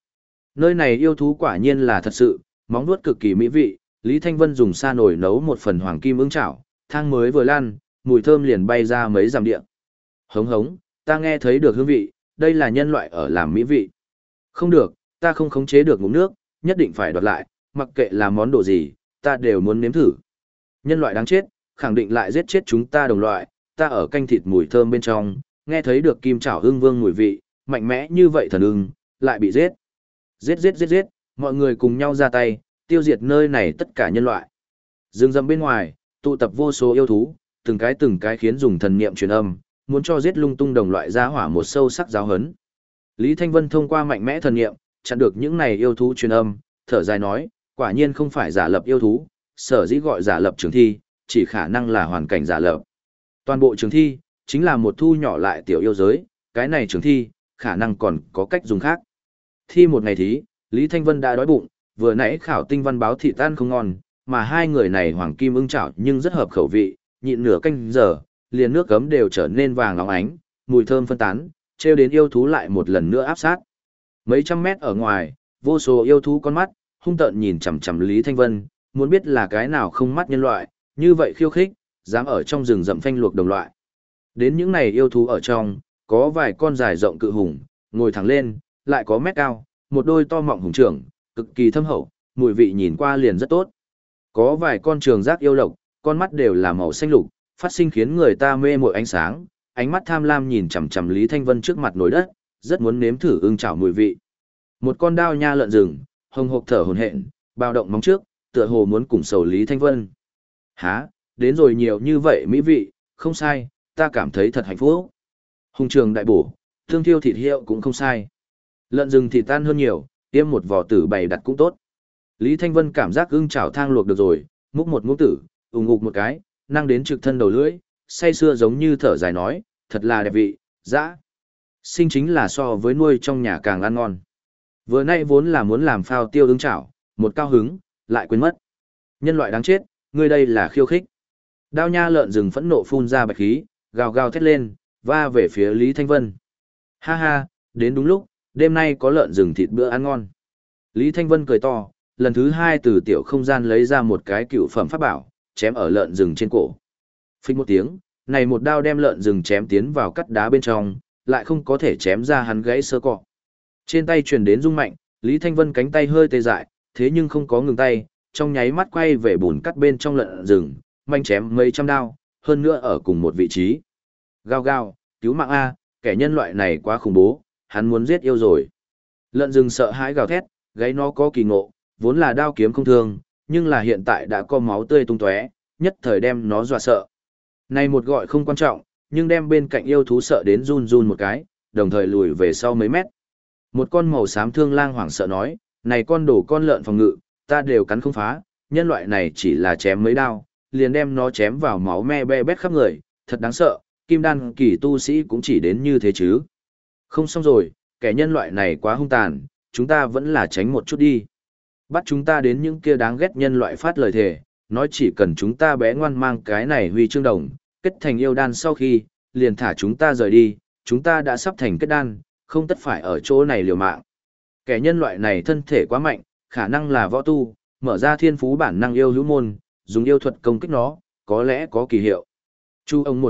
Nơi này yêu thú quả nhiên là thật sự, móng vuốt cực kỳ mỹ vị, Lý Thanh Vân dùng sa nồi nấu một phần hoàng kim ưng chảo, thang mới vừa lan, mùi thơm liền bay ra mấy dặm địa. Hống hống, ta nghe thấy được hương vị, đây là nhân loại ở làm mỹ vị. Không được, ta không khống chế được ngụm nước, nhất định phải đoạt lại, mặc kệ là món đồ gì, ta đều muốn nếm thử. Nhân loại đáng chết, khẳng định lại giết chết chúng ta đồng loại, ta ở canh thịt mùi thơm bên trong, nghe thấy được kim chảo ưng vương mùi vị, mạnh mẽ như vậy thần ưng, lại bị giết. Giết giết giết giết, mọi người cùng nhau ra tay, tiêu diệt nơi này tất cả nhân loại. Rừng rậm bên ngoài, tụ tập vô số yêu thú, từng cái khiến dùng thần niệm truyền âm, muốn cho giết lung tung đồng loại ra hỏa một sâu sắc giáo hấn. Lý Thanh Vân thông qua mạnh mẽ thần niệm, chặn được những này yêu thú truyền âm, thở dài nói, quả nhiên không phải giả lập yêu thú, sở dĩ gọi giả lập trường thi, chỉ khả năng là hoàn cảnh giả lập. Toàn bộ trường thi, chính là một thu nhỏ lại tiểu yêu giới, cái này trường thi, khả năng còn có cách dùng khác. Thi một ngày thí, Lý Thanh Vân đã đói bụng, vừa nãy khảo tinh văn báo thị tan không ngon, mà hai người này hoàng kim ưng chảo nhưng rất hợp khẩu vị, nhịn nửa canh giờ, liền nước cấm đều trở nên vàng óng ánh, mùi thơm phân tán, treo đến yêu thú lại một lần nữa áp sát. Mấy trăm mét ở ngoài, vô số yêu thú con mắt, hung tợn nhìn chằm chằm Lý Thanh Vân, muốn biết là cái nào không mắt nhân loại, như vậy khiêu khích, dám ở trong rừng rậm phanh luộc đồng loại. Đến những này yêu thú ở trong, có vài con dài rộng cự hùng, ngồi thẳng lên, lại có mét cao, một đôi to mọng hùng trưởng, cực kỳ thâm hậu, mùi vị nhìn qua liền rất tốt. Có vài con trường giác yêu độc, con mắt đều là màu xanh lục, phát sinh khiến người ta mê mội ánh sáng, ánh mắt tham lam nhìn chằm chằm Lý Thanh Vân trước mặt nồi đất, rất muốn nếm thử ưng chảo mùi vị. Một con đao nha lợn rừng, hồng hộc thở hổn hển, bao động móng trước, tựa hồ muốn cùng sầu Lý Thanh Vân. Hả, đến rồi nhiều như vậy mỹ vị, không sai, ta cảm thấy thật hạnh phúc. Hùng trường đại bổ, thương thiêu thịt hiệu cũng không sai. Lợn rừng thịt tan hơn nhiều, tiêm một vỏ tử bày đặt cũng tốt. Lý Thanh Vân cảm giác ưng chảo thang luộc được rồi, múc một muỗng tử, ủng ngục một cái, năng đến trực thân đầu lưỡi, say sưa giống như thở dài nói, thật là đẹp vị, dã. Sinh chính là so với nuôi trong nhà càng ăn ngon. Vừa nay vốn là muốn làm phao tiêu ưng chảo, một cao hứng, lại quên mất. Nhân loại đáng chết, ngươi đây là khiêu khích. Đao nha lợn rừng phẫn nộ phun ra bạch khí, gào gào thét lên, va về phía Lý Thanh Vân. Ha ha, đến đúng lúc, đêm nay có lợn rừng thịt bữa ăn ngon. Lý Thanh Vân cười to, lần thứ hai từ tiểu không gian lấy ra một cái cựu phẩm pháp bảo, chém ở lợn rừng trên cổ. Phích một tiếng, này một đao đem lợn rừng chém tiến vào cắt đá bên trong, lại không có thể chém ra hắn gãy xơ cọ. Trên tay truyền đến rung mạnh, Lý Thanh Vân cánh tay hơi tê dại, thế nhưng không có ngừng tay, trong nháy mắt quay về bùn cắt bên trong lợn rừng, manh chém mấy trăm đao, hơn nữa ở cùng một vị trí. Gao gao, cứu mạng A, kẻ nhân loại này quá khủng bố, hắn muốn giết yêu rồi. Lợn rừng sợ hãi gào thét, gáy nó có kỳ ngộ, vốn là đao kiếm không thương, nhưng là hiện tại đã có máu tươi tung tóe, nhất thời đem nó dọa sợ. Này một gọi không quan trọng, nhưng đem bên cạnh yêu thú sợ đến run run một cái, đồng thời lùi về sau mấy mét. Một con màu xám thương lang hoảng sợ nói, này con đổ con lợn phòng ngự, ta đều cắn không phá, nhân loại này chỉ là chém mấy đao, liền đem nó chém vào máu me be bét khắp người, thật đáng sợ, kim đan kỳ tu sĩ cũng chỉ đến như thế chứ. Không xong rồi, kẻ nhân loại này quá hung tàn, chúng ta vẫn là tránh một chút đi. Bắt chúng ta đến những kia đáng ghét nhân loại phát lời thề, nói chỉ cần chúng ta bé ngoan mang cái này huy chương đồng, kết thành yêu đan sau khi, liền thả chúng ta rời đi, chúng ta đã sắp thành kết đan, không tất phải ở chỗ này liều mạng. Kẻ nhân loại này thân thể quá mạnh, khả năng là võ tu, mở ra thiên phú bản năng yêu hữu môn, dùng yêu thuật công kích nó, có lẽ có kỳ hiệu. Chu ông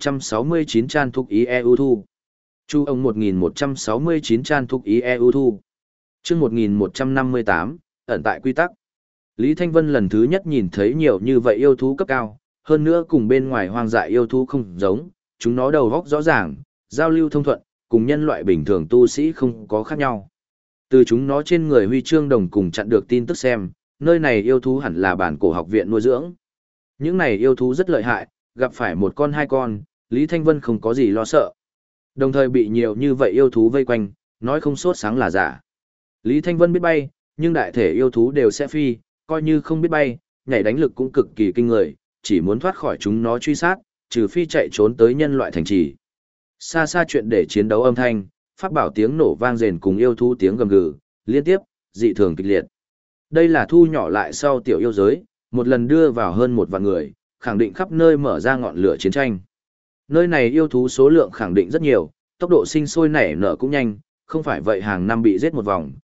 1169 Chan Thúc Ý EU Thu. Chu ông 1169 Chan Thúc Ý EU Thu. Chương 1158, ẩn tại quy tắc. Lý Thanh Vân lần thứ nhất nhìn thấy nhiều như vậy yêu thú cấp cao, hơn nữa cùng bên ngoài hoang dại yêu thú không giống, chúng nó đầu góc rõ ràng, giao lưu thông thuận, cùng nhân loại bình thường tu sĩ không có khác nhau. Từ chúng nó trên người huy chương đồng cùng chặn được tin tức xem, nơi này yêu thú hẳn là bản cổ học viện nuôi dưỡng. Những này yêu thú rất lợi hại, gặp phải một con hai con, Lý Thanh Vân không có gì lo sợ. Đồng thời bị nhiều như vậy yêu thú vây quanh, nói không sốt sáng là giả. Lý Thanh Vân biết bay, nhưng đại thể yêu thú đều sẽ phi, coi như không biết bay, nhảy đánh lực cũng cực kỳ kinh người, chỉ muốn thoát khỏi chúng nó truy sát, trừ phi chạy trốn tới nhân loại thành trì. Xa xa chuyện để chiến đấu âm thanh, pháp bảo tiếng nổ vang rền cùng yêu thú tiếng gầm gừ, liên tiếp, dị thường kịch liệt. Đây là thu nhỏ lại sau tiểu yêu giới, một lần đưa vào hơn 1 vạn người, khẳng định khắp nơi mở ra ngọn lửa chiến tranh. Nơi này yêu thú số lượng khẳng định rất nhiều, tốc độ sinh sôi nảy nở cũng nhanh, không phải vậy hàng năm bị giết một vòng,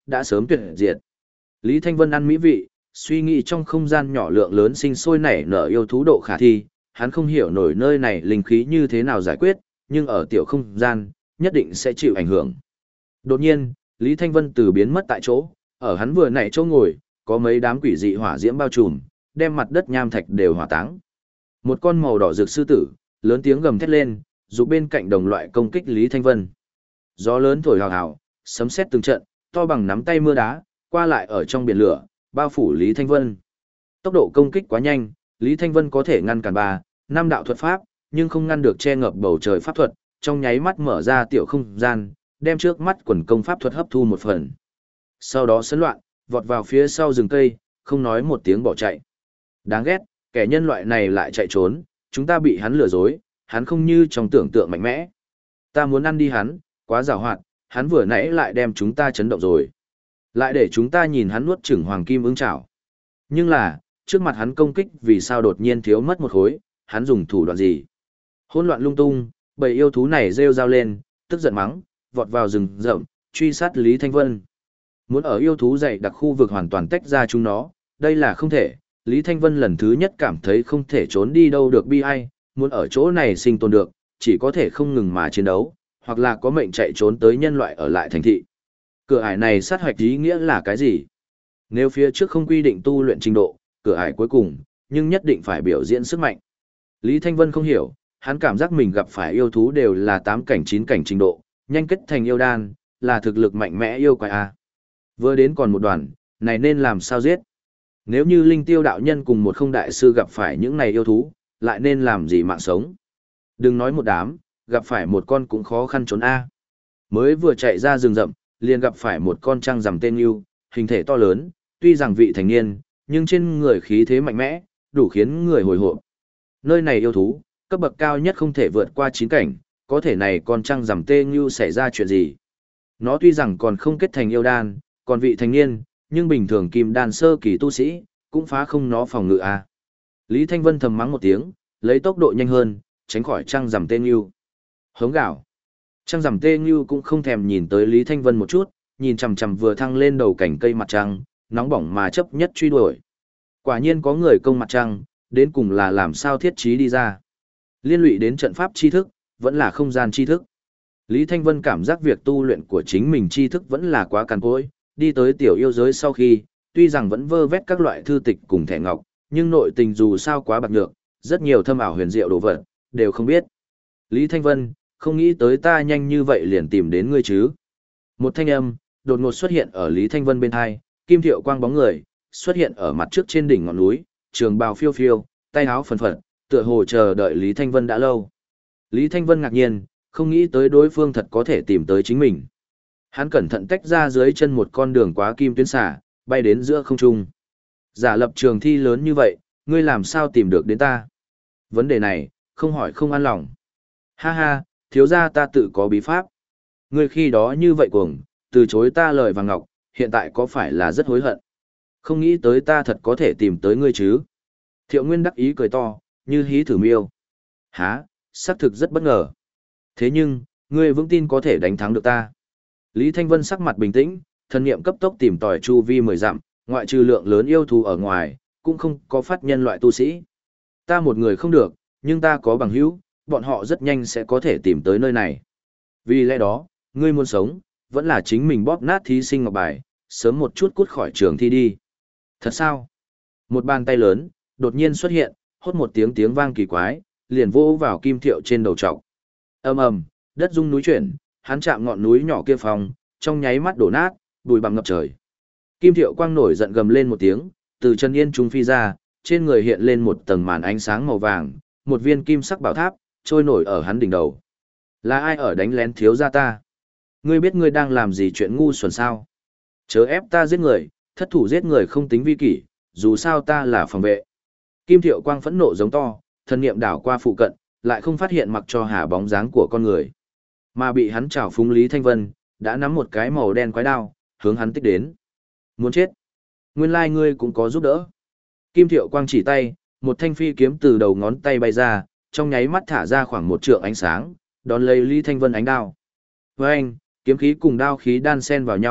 đã sớm tuyệt diệt. Lý Thanh Vân ăn mỹ vị, suy nghĩ trong không gian nhỏ lượng lớn sinh sôi nảy nở yêu thú độ khả thi, hắn không hiểu nổi nơi này linh khí như thế nào giải quyết, nhưng ở tiểu không gian, nhất định sẽ chịu ảnh hưởng. Đột nhiên, Lý Thanh Vân từ biến mất tại chỗ, ở hắn vừa nãy chỗ ngồi, có mấy đám quỷ dị hỏa diễm bao trùm, đem mặt đất nham thạch đều hỏa táng. Một con màu đỏ rực sư tử, lớn tiếng gầm thét lên, dục bên cạnh đồng loại công kích Lý Thanh Vân. Gió lớn thổi hào hào, sấm sét từng trận, to bằng nắm tay mưa đá, qua lại ở trong biển lửa, bao phủ Lý Thanh Vân. Tốc độ công kích quá nhanh, Lý Thanh Vân có thể ngăn cản 3, 5 đạo thuật pháp, nhưng không ngăn được che ngập bầu trời pháp thuật, trong nháy mắt mở ra tiểu không gian, đem trước mắt quần công pháp thuật hấp thu một phần. Sau đó sấn loạn, vọt vào phía sau rừng cây, không nói một tiếng bỏ chạy. Đáng ghét, kẻ nhân loại này lại chạy trốn, chúng ta bị hắn lừa dối, hắn không như trong tưởng tượng mạnh mẽ. Ta muốn ăn đi hắn, quá giàu hoạt, hắn vừa nãy lại đem chúng ta chấn động rồi. Lại để chúng ta nhìn hắn nuốt chửng hoàng kim ứng chảo. Nhưng là, trước mặt hắn công kích vì sao đột nhiên thiếu mất một khối, hắn dùng thủ đoạn gì? Hỗn loạn lung tung, bầy yêu thú này rêu rao lên, tức giận mắng, vọt vào rừng rậm, truy sát Lý Thanh Vân. Muốn ở yêu thú dày đặc khu vực hoàn toàn tách ra chúng nó, đây là không thể. Lý Thanh Vân lần thứ nhất cảm thấy không thể trốn đi đâu được bi ai, muốn ở chỗ này sinh tồn được, chỉ có thể không ngừng mà chiến đấu, hoặc là có mệnh chạy trốn tới nhân loại ở lại thành thị. Cửa ải này sát hoạch ý nghĩa là cái gì? Nếu phía trước không quy định tu luyện trình độ, cửa ải cuối cùng, nhưng nhất định phải biểu diễn sức mạnh. Lý Thanh Vân không hiểu, hắn cảm giác mình gặp phải yêu thú đều là 8 cảnh 9 cảnh trình độ, nhanh kết thành yêu đan, là thực lực mạnh mẽ yêu quái a. Vừa đến còn một đoàn, này nên làm sao giết? Nếu như Linh Tiêu đạo nhân cùng một không đại sư gặp phải những này yêu thú, lại nên làm gì mạng sống? Đừng nói một đám, gặp phải một con cũng khó khăn trốn a. Mới vừa chạy ra rừng rậm, liền gặp phải một con trăng rằm tên yêu, hình thể to lớn, tuy rằng vị thành niên, nhưng trên người khí thế mạnh mẽ, đủ khiến người hồi hộp. Nơi này yêu thú, cấp bậc cao nhất không thể vượt qua 9 cảnh, có thể này con trăng rằm tê như xảy ra chuyện gì. Nó tuy rằng còn không kết thành yêu đan, còn vị thành niên, nhưng bình thường kim đan sơ kỳ tu sĩ, cũng phá không nó phòng ngự a. Lý Thanh Vân thầm mắng một tiếng, lấy tốc độ nhanh hơn, tránh khỏi trăng rằm tê như. Hống gạo. Trăng rằm tê như cũng không thèm nhìn tới Lý Thanh Vân một chút, nhìn chằm chằm vừa thăng lên đầu cảnh cây mặt trăng, nóng bỏng mà chấp nhất truy đuổi. Quả nhiên có người công mặt trăng, đến cùng là làm sao thiết trí đi ra. Liên lụy đến trận pháp tri thức, vẫn là không gian tri thức. Lý Thanh Vân cảm giác việc tu luyện của chính mình tri thức vẫn là quá cằn cỗi, đi tới tiểu yêu giới sau khi, tuy rằng vẫn vơ vét các loại thư tịch cùng thẻ ngọc, nhưng nội tình dù sao quá bạc nhược, rất nhiều thâm ảo huyền diệu đồ vật, đều không biết. Lý Thanh Vân, không nghĩ tới ta nhanh như vậy liền tìm đến ngươi chứ. Một thanh âm, đột ngột xuất hiện ở Lý Thanh Vân bên hai, kim thiệu quang bóng người, xuất hiện ở mặt trước trên đỉnh ngọn núi, trường bào phiêu phiêu, tay áo phần phật, tựa hồ chờ đợi Lý Thanh Vân đã lâu. Lý Thanh Vân ngạc nhiên, không nghĩ tới đối phương thật có thể tìm tới chính mình. Hắn cẩn thận tách ra dưới chân một con đường quá kim tuyến xả, bay đến giữa không trung. Giả lập trường thi lớn như vậy, ngươi làm sao tìm được đến ta? Vấn đề này, không hỏi không an lòng. Ha ha, thiếu gia ta tự có bí pháp. Ngươi khi đó như vậy cuồng, từ chối ta lời vàng ngọc, hiện tại có phải là rất hối hận? Không nghĩ tới ta thật có thể tìm tới ngươi chứ? Thiệu Nguyên đắc ý cười to, như hí thử miêu. Hả, xác thực rất bất ngờ. Thế nhưng, ngươi vững tin có thể đánh thắng được ta. Lý Thanh Vân sắc mặt bình tĩnh, thần niệm cấp tốc tìm tòi chu vi 10 dặm, ngoại trừ lượng lớn yêu thú ở ngoài, cũng không có phát nhân loại tu sĩ. Ta một người không được, nhưng ta có bằng hữu, bọn họ rất nhanh sẽ có thể tìm tới nơi này. Vì lẽ đó, ngươi muốn sống, vẫn là chính mình bóp nát thí sinh ngọc bài, sớm một chút cút khỏi trường thi đi. Thật sao? Một bàn tay lớn, đột nhiên xuất hiện, hốt một tiếng tiếng vang kỳ quái, liền vô vào Kim Thiệu trên đầu trọc. Ầm ầm, đất rung núi chuyển, hắn chạm ngọn núi nhỏ kia phòng, trong nháy mắt đổ nát, bụi bặm ngập trời. Kim Thiệu quang nổi giận gầm lên một tiếng, từ chân yên trung phi ra, trên người hiện lên một tầng màn ánh sáng màu vàng, một viên kim sắc bảo tháp trôi nổi ở hắn đỉnh đầu. Là ai ở đánh lén thiếu gia ta? Ngươi biết ngươi đang làm gì chuyện ngu xuẩn sao? Chớ ép ta giết người, thất thủ giết người không tính vi kỷ, dù sao ta là phòng vệ. Kim Thiệu quang phẫn nộ giống to, thân niệm đảo qua phụ cận, lại không phát hiện mặc cho hà bóng dáng của con người. Mà bị hắn trảo phúng Lý Thanh Vân, đã nắm một cái màu đen quái đao, hướng hắn tích đến. Muốn chết? Nguyên lai ngươi cũng có giúp đỡ. Kim Thiệu quang chỉ tay, một thanh phi kiếm từ đầu ngón tay bay ra, trong nháy mắt thả ra khoảng 1 trượng ánh sáng, đón lấy Lý Thanh Vân ánh đao. Với anh, kiếm khí cùng đao khí đan xen vào nhau,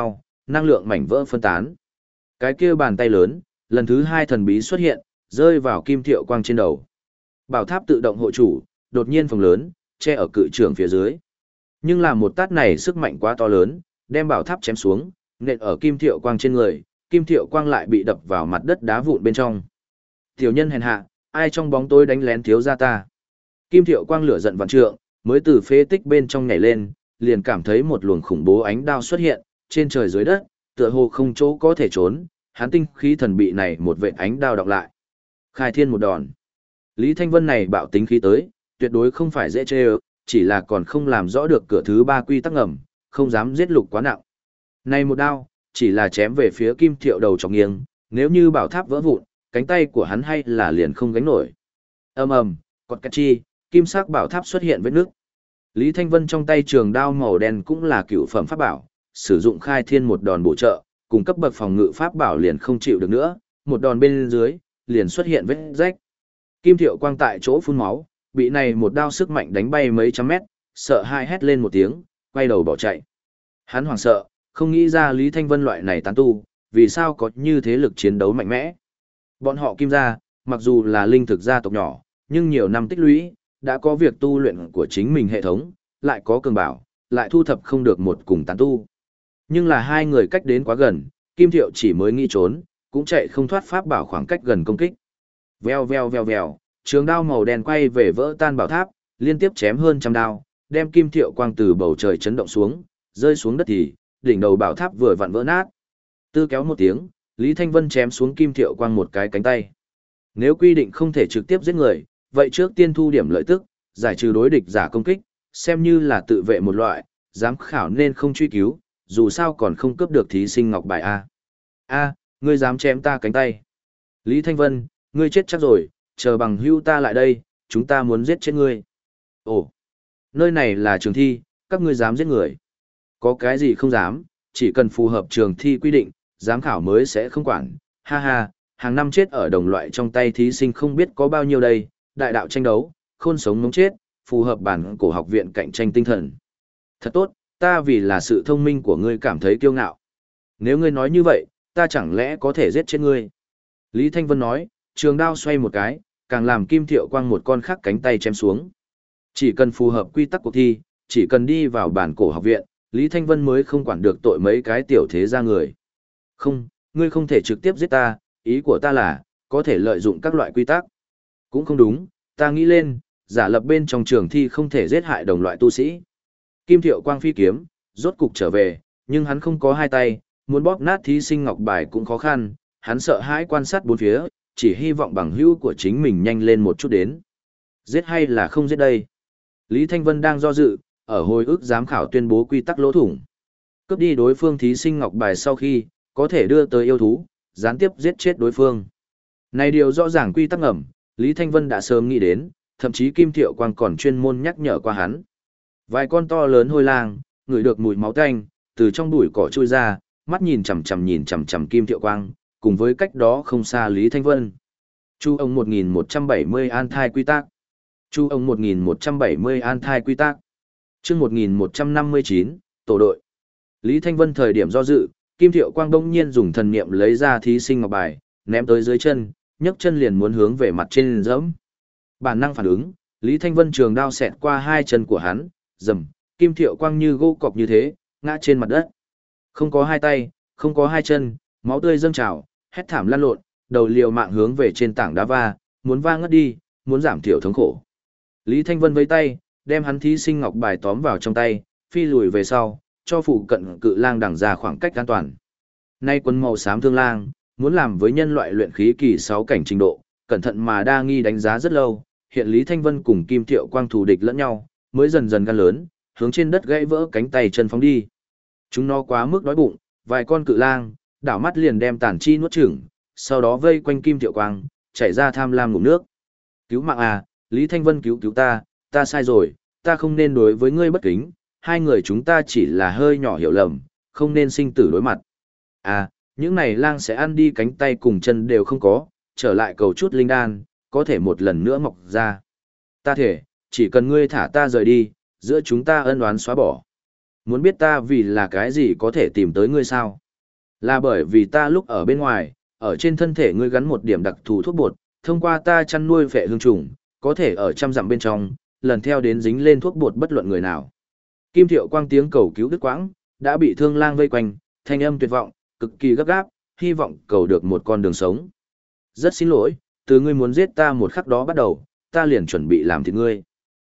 năng lượng mảnh vỡ phân tán. Cái kia bàn tay lớn, lần thứ hai thần bí xuất hiện, rơi vào Kim Thiệu Quang trên đầu. Bảo tháp tự động hộ chủ, đột nhiên phồng lớn, che ở cự trưởng phía dưới. Nhưng là một tát này sức mạnh quá to lớn, đem bảo tháp chém xuống, nện ở Kim Thiệu Quang trên người, Kim Thiệu Quang lại bị đập vào mặt đất đá vụn bên trong. Tiểu nhân hèn hạ, ai trong bóng tối đánh lén thiếu gia ta. Kim Thiệu Quang lửa giận vạn trượng, mới từ phế tích bên trong nhảy lên, liền cảm thấy một luồng khủng bố ánh đao xuất hiện, trên trời dưới đất, tựa hồ không chỗ có thể trốn, hắn tinh khí thần bị này một vệt ánh đao đọc lại. Khai thiên một đòn. Lý Thanh Vân này bạo tính khí tới, tuyệt đối không phải dễ chơi, chỉ là còn không làm rõ được cửa thứ ba quy tắc ngầm, không dám giết lục quá nặng. Này một đao, chỉ là chém về phía Kim Thiệu đầu chọc nghiêng, nếu như bảo tháp vỡ vụn, cánh tay của hắn hay là liền không gánh nổi. Ầm ầm, cọt cắt chi, kim sắc bảo tháp xuất hiện vết nước. Lý Thanh Vân trong tay trường đao màu đen cũng là cựu phẩm pháp bảo, sử dụng khai thiên một đòn bổ trợ, cùng cấp bậc phòng ngự pháp bảo liền không chịu được nữa, một đòn bên dưới, liền xuất hiện vết rách. Kim Thiệu Quang tại chỗ phun máu, bị này một đao sức mạnh đánh bay mấy trăm mét, sợ hai hét lên một tiếng, quay đầu bỏ chạy. Hắn hoảng sợ, không nghĩ ra Lý Thanh Vân loại này tán tu, vì sao có như thế lực chiến đấu mạnh mẽ. Bọn họ Kim gia, mặc dù là linh thực gia tộc nhỏ, nhưng nhiều năm tích lũy, đã có việc tu luyện của chính mình hệ thống, lại có cường bảo, lại thu thập không được một cùng tán tu. Nhưng là hai người cách đến quá gần, Kim Thiệu chỉ mới nghĩ trốn, cũng chạy không thoát pháp bảo khoảng cách gần công kích. Vèo vèo vèo vèo, trường đao màu đen quay về vỡ tan bảo tháp, liên tiếp chém hơn trăm đao, đem Kim Thiệu Quang từ bầu trời chấn động xuống, rơi xuống đất thì, đỉnh đầu bảo tháp vừa vặn vỡ nát. Tư kéo một tiếng, Lý Thanh Vân chém xuống Kim Thiệu Quang một cái cánh tay. Nếu quy định không thể trực tiếp giết người, vậy trước tiên thu điểm lợi tức, giải trừ đối địch giả công kích, xem như là tự vệ một loại, giám khảo nên không truy cứu, dù sao còn không cướp được thí sinh ngọc bài A. A, ngươi dám chém ta cánh tay. Lý Thanh Vân, ngươi chết chắc rồi, chờ bằng hưu ta lại đây, chúng ta muốn giết chết ngươi. Ồ, nơi này là trường thi, các ngươi dám giết người. Có cái gì không dám, chỉ cần phù hợp trường thi quy định, giám khảo mới sẽ không quản. Ha ha, hàng năm chết ở đồng loại trong tay thí sinh không biết có bao nhiêu đây, đại đạo tranh đấu, khôn sống ngống chết, phù hợp bản cổ học viện cạnh tranh tinh thần. Thật tốt, ta vì là sự thông minh của ngươi cảm thấy kiêu ngạo. Nếu ngươi nói như vậy, ta chẳng lẽ có thể giết chết ngươi? Lý Thanh Vân nói, trường đao xoay một cái, càng làm Kim Thiệu Quang một con khác cánh tay chém xuống. Chỉ cần phù hợp quy tắc cuộc thi, chỉ cần đi vào bản cổ học viện, Lý Thanh Vân mới không quản được tội mấy cái tiểu thế gia người. Không, ngươi không thể trực tiếp giết ta, ý của ta là, có thể lợi dụng các loại quy tắc. Cũng không đúng, ta nghĩ lên, giả lập bên trong trường thi không thể giết hại đồng loại tu sĩ. Kim Thiệu Quang phi kiếm, rốt cục trở về, nhưng hắn không có hai tay, muốn bóp nát thí sinh ngọc bài cũng khó khăn, hắn sợ hãi quan sát bốn phía, chỉ hy vọng bằng hữu của chính mình nhanh lên một chút đến. Giết hay là không giết đây? Lý Thanh Vân đang do dự, ở hồi ức giám khảo tuyên bố quy tắc lỗ thủng. Cướp đi đối phương thí sinh ngọc bài sau khi, có thể đưa tới yêu thú, gián tiếp giết chết đối phương. Này điều rõ ràng quy tắc ngầm, Lý Thanh Vân đã sớm nghĩ đến, thậm chí Kim Thiệu Quang còn chuyên môn nhắc nhở qua hắn. Vài con to lớn hôi lang, ngửi được mùi máu tanh, từ trong bụi cỏ trôi ra, mắt nhìn chằm chằm Kim Thiệu Quang, cùng với cách đó không xa Lý Thanh Vân. Chu ông 1170 an thai quy tắc. Chu ông 1170 an thai quy tắc. Chương 1159, tổ đội. Lý Thanh Vân thời điểm do dự, Kim Thiệu Quang đông nhiên dùng thần niệm lấy ra thí sinh ngọc bài, ném tới dưới chân, nhấc chân liền muốn hướng về mặt trên dẫm. Bản năng phản ứng, Lý Thanh Vân trường đao xẹt qua hai chân của hắn, rầm, Kim Thiệu Quang như gỗ cọc như thế, ngã trên mặt đất. Không có hai tay, không có hai chân, máu tươi dâng trào, hét thảm lăn lộn, đầu liều mạng hướng về trên tảng đá va, muốn va ngất đi, muốn giảm thiểu thống khổ. Lý Thanh Vân vẫy tay, đem hắn thí sinh ngọc bài tóm vào trong tay, phi lùi về sau, cho phụ cận cự lang đằng ra khoảng cách an toàn. Nay quân màu xám thương lang, muốn làm với nhân loại luyện khí kỳ 6 cảnh trình độ, cẩn thận mà đa nghi đánh giá rất lâu, hiện Lý Thanh Vân cùng Kim Thiệu Quang thù địch lẫn nhau, mới dần dần gan lớn, hướng trên đất gãy vỡ cánh tay chân phóng đi. Chúng nó quá mức đói bụng, vài con cự lang, đảo mắt liền đem tàn chi nuốt chửng, sau đó vây quanh Kim Thiệu Quang, chảy ra tham lam ngụm nước. Cứu mạng à, Lý Thanh Vân cứu ta sai rồi, ta không nên đối với ngươi bất kính, hai người chúng ta chỉ là hơi nhỏ hiểu lầm, không nên sinh tử đối mặt. À, những này lang sẽ ăn đi cánh tay cùng chân đều không có, trở lại cầu chút linh đan, có thể một lần nữa mọc ra. Ta thể, chỉ cần ngươi thả ta rời đi, giữa chúng ta ân oán xóa bỏ. Muốn biết ta vì là cái gì có thể tìm tới ngươi sao? Là bởi vì ta lúc ở bên ngoài, ở trên thân thể ngươi gắn một điểm đặc thù thuốc bột, thông qua ta chăn nuôi phệ hương trùng, có thể ở trăm dặm bên trong, lần theo đến dính lên thuốc bột bất luận người nào. Kim Thiệu Quang tiếng cầu cứu đứt quãng, đã bị Thương Lang vây quanh, thanh âm tuyệt vọng, cực kỳ gấp gáp, hy vọng cầu được một con đường sống. Rất xin lỗi, từ ngươi muốn giết ta một khắc đó bắt đầu, ta liền chuẩn bị làm thịt ngươi.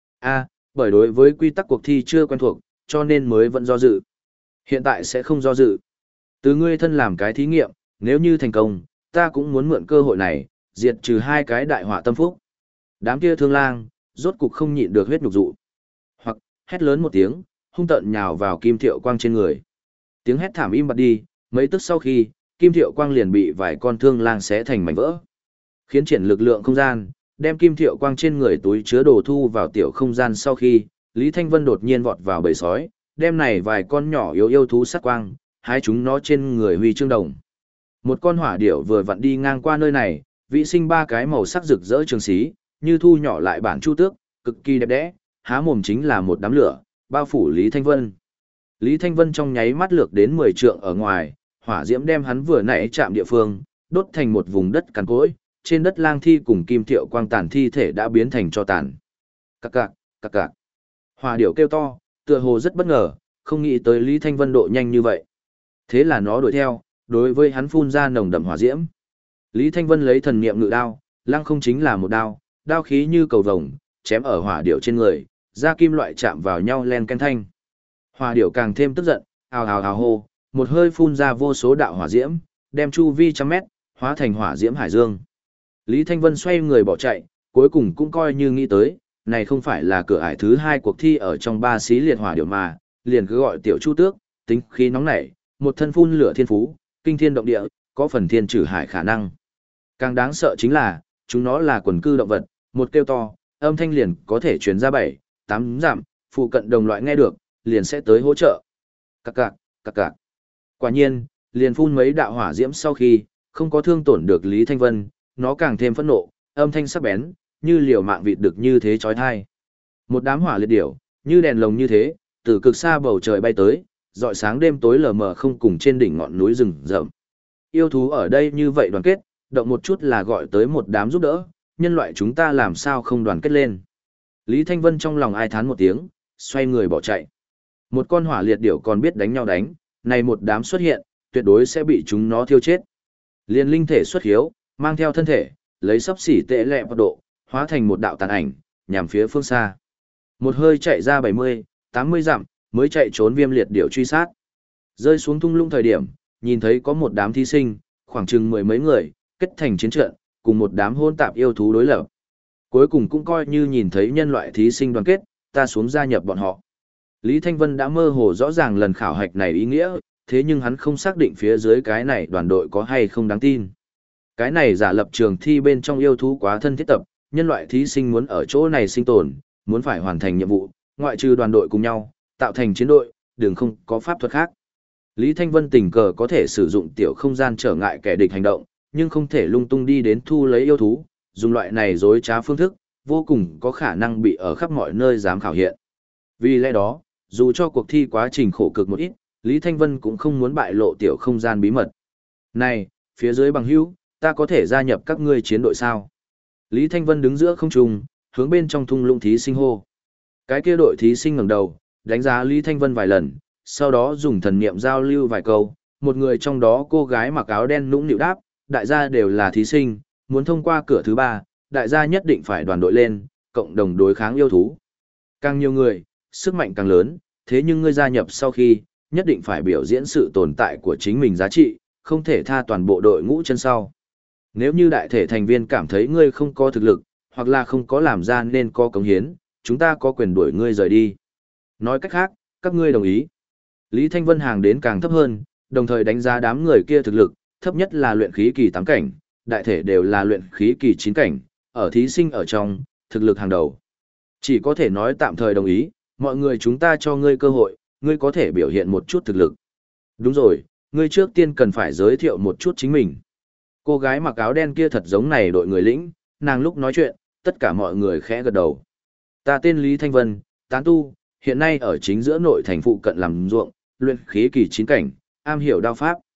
Bởi đối với quy tắc cuộc thi chưa quen thuộc, cho nên mới vẫn do dự. Hiện tại sẽ không do dự. Từ ngươi thân làm cái thí nghiệm, nếu như thành công, ta cũng muốn mượn cơ hội này, diệt trừ hai cái đại họa tâm phúc. Đám kia Thương Lang, rốt cục không nhịn được huyết nhục dụ. Hoặc, hét lớn một tiếng, hung tợn nhào vào Kim Thiệu Quang trên người. Tiếng hét thảm im bặt đi, mấy tức sau khi, Kim Thiệu Quang liền bị vài con Thương Lang xé thành mảnh vỡ. Khiến triển lực lượng không gian, đem Kim Thiệu Quang trên người túi chứa đồ thu vào tiểu không gian sau khi, Lý Thanh Vân đột nhiên vọt vào bầy sói, đem này vài con nhỏ yếu yêu thú sát quang, hái chúng nó trên người huy chương đồng. Một con hỏa điểu vừa vặn đi ngang qua nơi này, vị sinh ba cái màu sắc rực rỡ trường xí, như thu nhỏ lại bản chu tước, cực kỳ đẹp đẽ, há mồm chính là một đám lửa, bao phủ Lý Thanh Vân. Lý Thanh Vân trong nháy mắt lược đến 10 trượng ở ngoài, hỏa diễm đem hắn vừa nãy chạm địa phương, đốt thành một vùng đất cằn cỗi, trên đất lang thi cùng Kim Thiệu Quang tàn thi thể đã biến thành tro tàn. Cặc cặc, cặc cặc. Hỏa điểu kêu to, tựa hồ rất bất ngờ, không nghĩ tới Lý Thanh Vân độ nhanh như vậy. Thế là nó đuổi theo, đối với hắn phun ra nồng đậm hỏa diễm. Lý Thanh Vân lấy thần niệm ngự đao, lăng không chính là một đao, đao khí như cầu vồng, chém ở hỏa điểu trên người, da kim loại chạm vào nhau len ken thanh. Hỏa điểu càng thêm tức giận, ào ào ào hô, một hơi phun ra vô số đạo hỏa diễm, đem chu vi trăm mét, hóa thành hỏa diễm hải dương. Lý Thanh Vân xoay người bỏ chạy, cuối cùng cũng coi như nghĩ tới, này không phải là cửa ải thứ 2 cuộc thi ở trong 3 xí liệt hỏa điểu mà, liền cứ gọi tiểu Chu Tước, tính khí nóng nảy, một thân phun lửa thiên phú, kinh thiên động địa, có phần thiên trừ hải khả năng. Càng đáng sợ chính là, chúng nó là quần cư động vật, một kêu to, âm thanh liền có thể truyền ra 7, 8 dặm, phụ cận đồng loại nghe được, liền sẽ tới hỗ trợ. Cặc cặc, cặc cặc. Quả nhiên, liền phun mấy đạo hỏa diễm sau khi, không có thương tổn được Lý Thanh Vân, nó càng thêm phẫn nộ, âm thanh sắc bén, như liều mạng vịt được như thế chói tai. Một đám hỏa liệt điểu, như đèn lồng như thế, từ cực xa bầu trời bay tới, rọi sáng đêm tối lờ mờ không cùng trên đỉnh ngọn núi rừng rậm. Yêu thú ở đây như vậy đoàn kết, động một chút là gọi tới một đám giúp đỡ, nhân loại chúng ta làm sao không đoàn kết lên. Lý Thanh Vân trong lòng ai thán một tiếng, xoay người bỏ chạy. Một con hỏa liệt điểu còn biết đánh nhau đánh, này một đám xuất hiện, tuyệt đối sẽ bị chúng nó thiêu chết. Liên linh thể xuất hiếu, mang theo thân thể, lấy sấp xỉ tệ lẹ vào độ, hóa thành một đạo tàn ảnh, nhằm phía phương xa. Một hơi chạy ra 70, 80 dặm, mới chạy trốn viêm liệt điểu truy sát. Rơi xuống thung lũng thời điểm, nhìn thấy có một đám thí sinh, khoảng chừng 10 mấy người, kết thành chiến trận, cùng một đám hôn tạp yêu thú đối lập. Cuối cùng cũng coi như nhìn thấy nhân loại thí sinh đoàn kết, ta xuống gia nhập bọn họ. Lý Thanh Vân đã mơ hồ rõ ràng lần khảo hạch này ý nghĩa, thế nhưng hắn không xác định phía dưới cái này đoàn đội có hay không đáng tin. Cái này giả lập trường thi bên trong yêu thú quá thân thiết tập, nhân loại thí sinh muốn ở chỗ này sinh tồn, muốn phải hoàn thành nhiệm vụ, ngoại trừ đoàn đội cùng nhau, tạo thành chiến đội, đừng không có pháp thuật khác. Lý Thanh Vân tình cờ có thể sử dụng tiểu không gian trở ngại kẻ địch hành động, nhưng không thể lung tung đi đến thu lấy yêu thú, dùng loại này dối trá phương thức, vô cùng có khả năng bị ở khắp mọi nơi dám khảo hiện. Vì lẽ đó, dù cho cuộc thi quá trình khổ cực một ít, Lý Thanh Vân cũng không muốn bại lộ tiểu không gian bí mật. Này, phía dưới bằng hữu, ta có thể gia nhập các ngươi chiến đội sao? Lý Thanh Vân đứng giữa không trung, hướng bên trong thung lũng thí sinh hô. Cái kia đội thí sinh ngẩng đầu, đánh giá Lý Thanh Vân vài lần, sau đó dùng thần niệm giao lưu vài câu, một người trong đó cô gái mặc áo đen nũng nịu đáp, đại gia đều là thí sinh, muốn thông qua cửa thứ 3, đại gia nhất định phải đoàn đội lên, cộng đồng đối kháng yêu thú. Càng nhiều người, sức mạnh càng lớn, thế nhưng ngươi gia nhập sau khi, nhất định phải biểu diễn sự tồn tại của chính mình giá trị, không thể tha toàn bộ đội ngũ chân sau. Nếu như đại thể thành viên cảm thấy ngươi không có thực lực, hoặc là không có làm ra nên có cống hiến, chúng ta có quyền đuổi ngươi rời đi. Nói cách khác, các ngươi đồng ý. Lý Thanh Vân hàng đến càng thấp hơn, đồng thời đánh giá đám người kia thực lực, thấp nhất là luyện khí kỳ 8 cảnh, đại thể đều là luyện khí kỳ 9 cảnh, ở thí sinh ở trong, thực lực hàng đầu. Chỉ có thể nói tạm thời đồng ý, mọi người chúng ta cho ngươi cơ hội, ngươi có thể biểu hiện một chút thực lực. Đúng rồi, ngươi trước tiên cần phải giới thiệu một chút chính mình. Cô gái mặc áo đen kia thật giống này đội người lĩnh, nàng lúc nói chuyện, tất cả mọi người khẽ gật đầu. Ta tên Lý Thanh Vân, tán tu, hiện nay ở chính giữa nội thành phụ cận làm ruộng, luyện khí kỳ 9 cảnh, am hiểu đao pháp.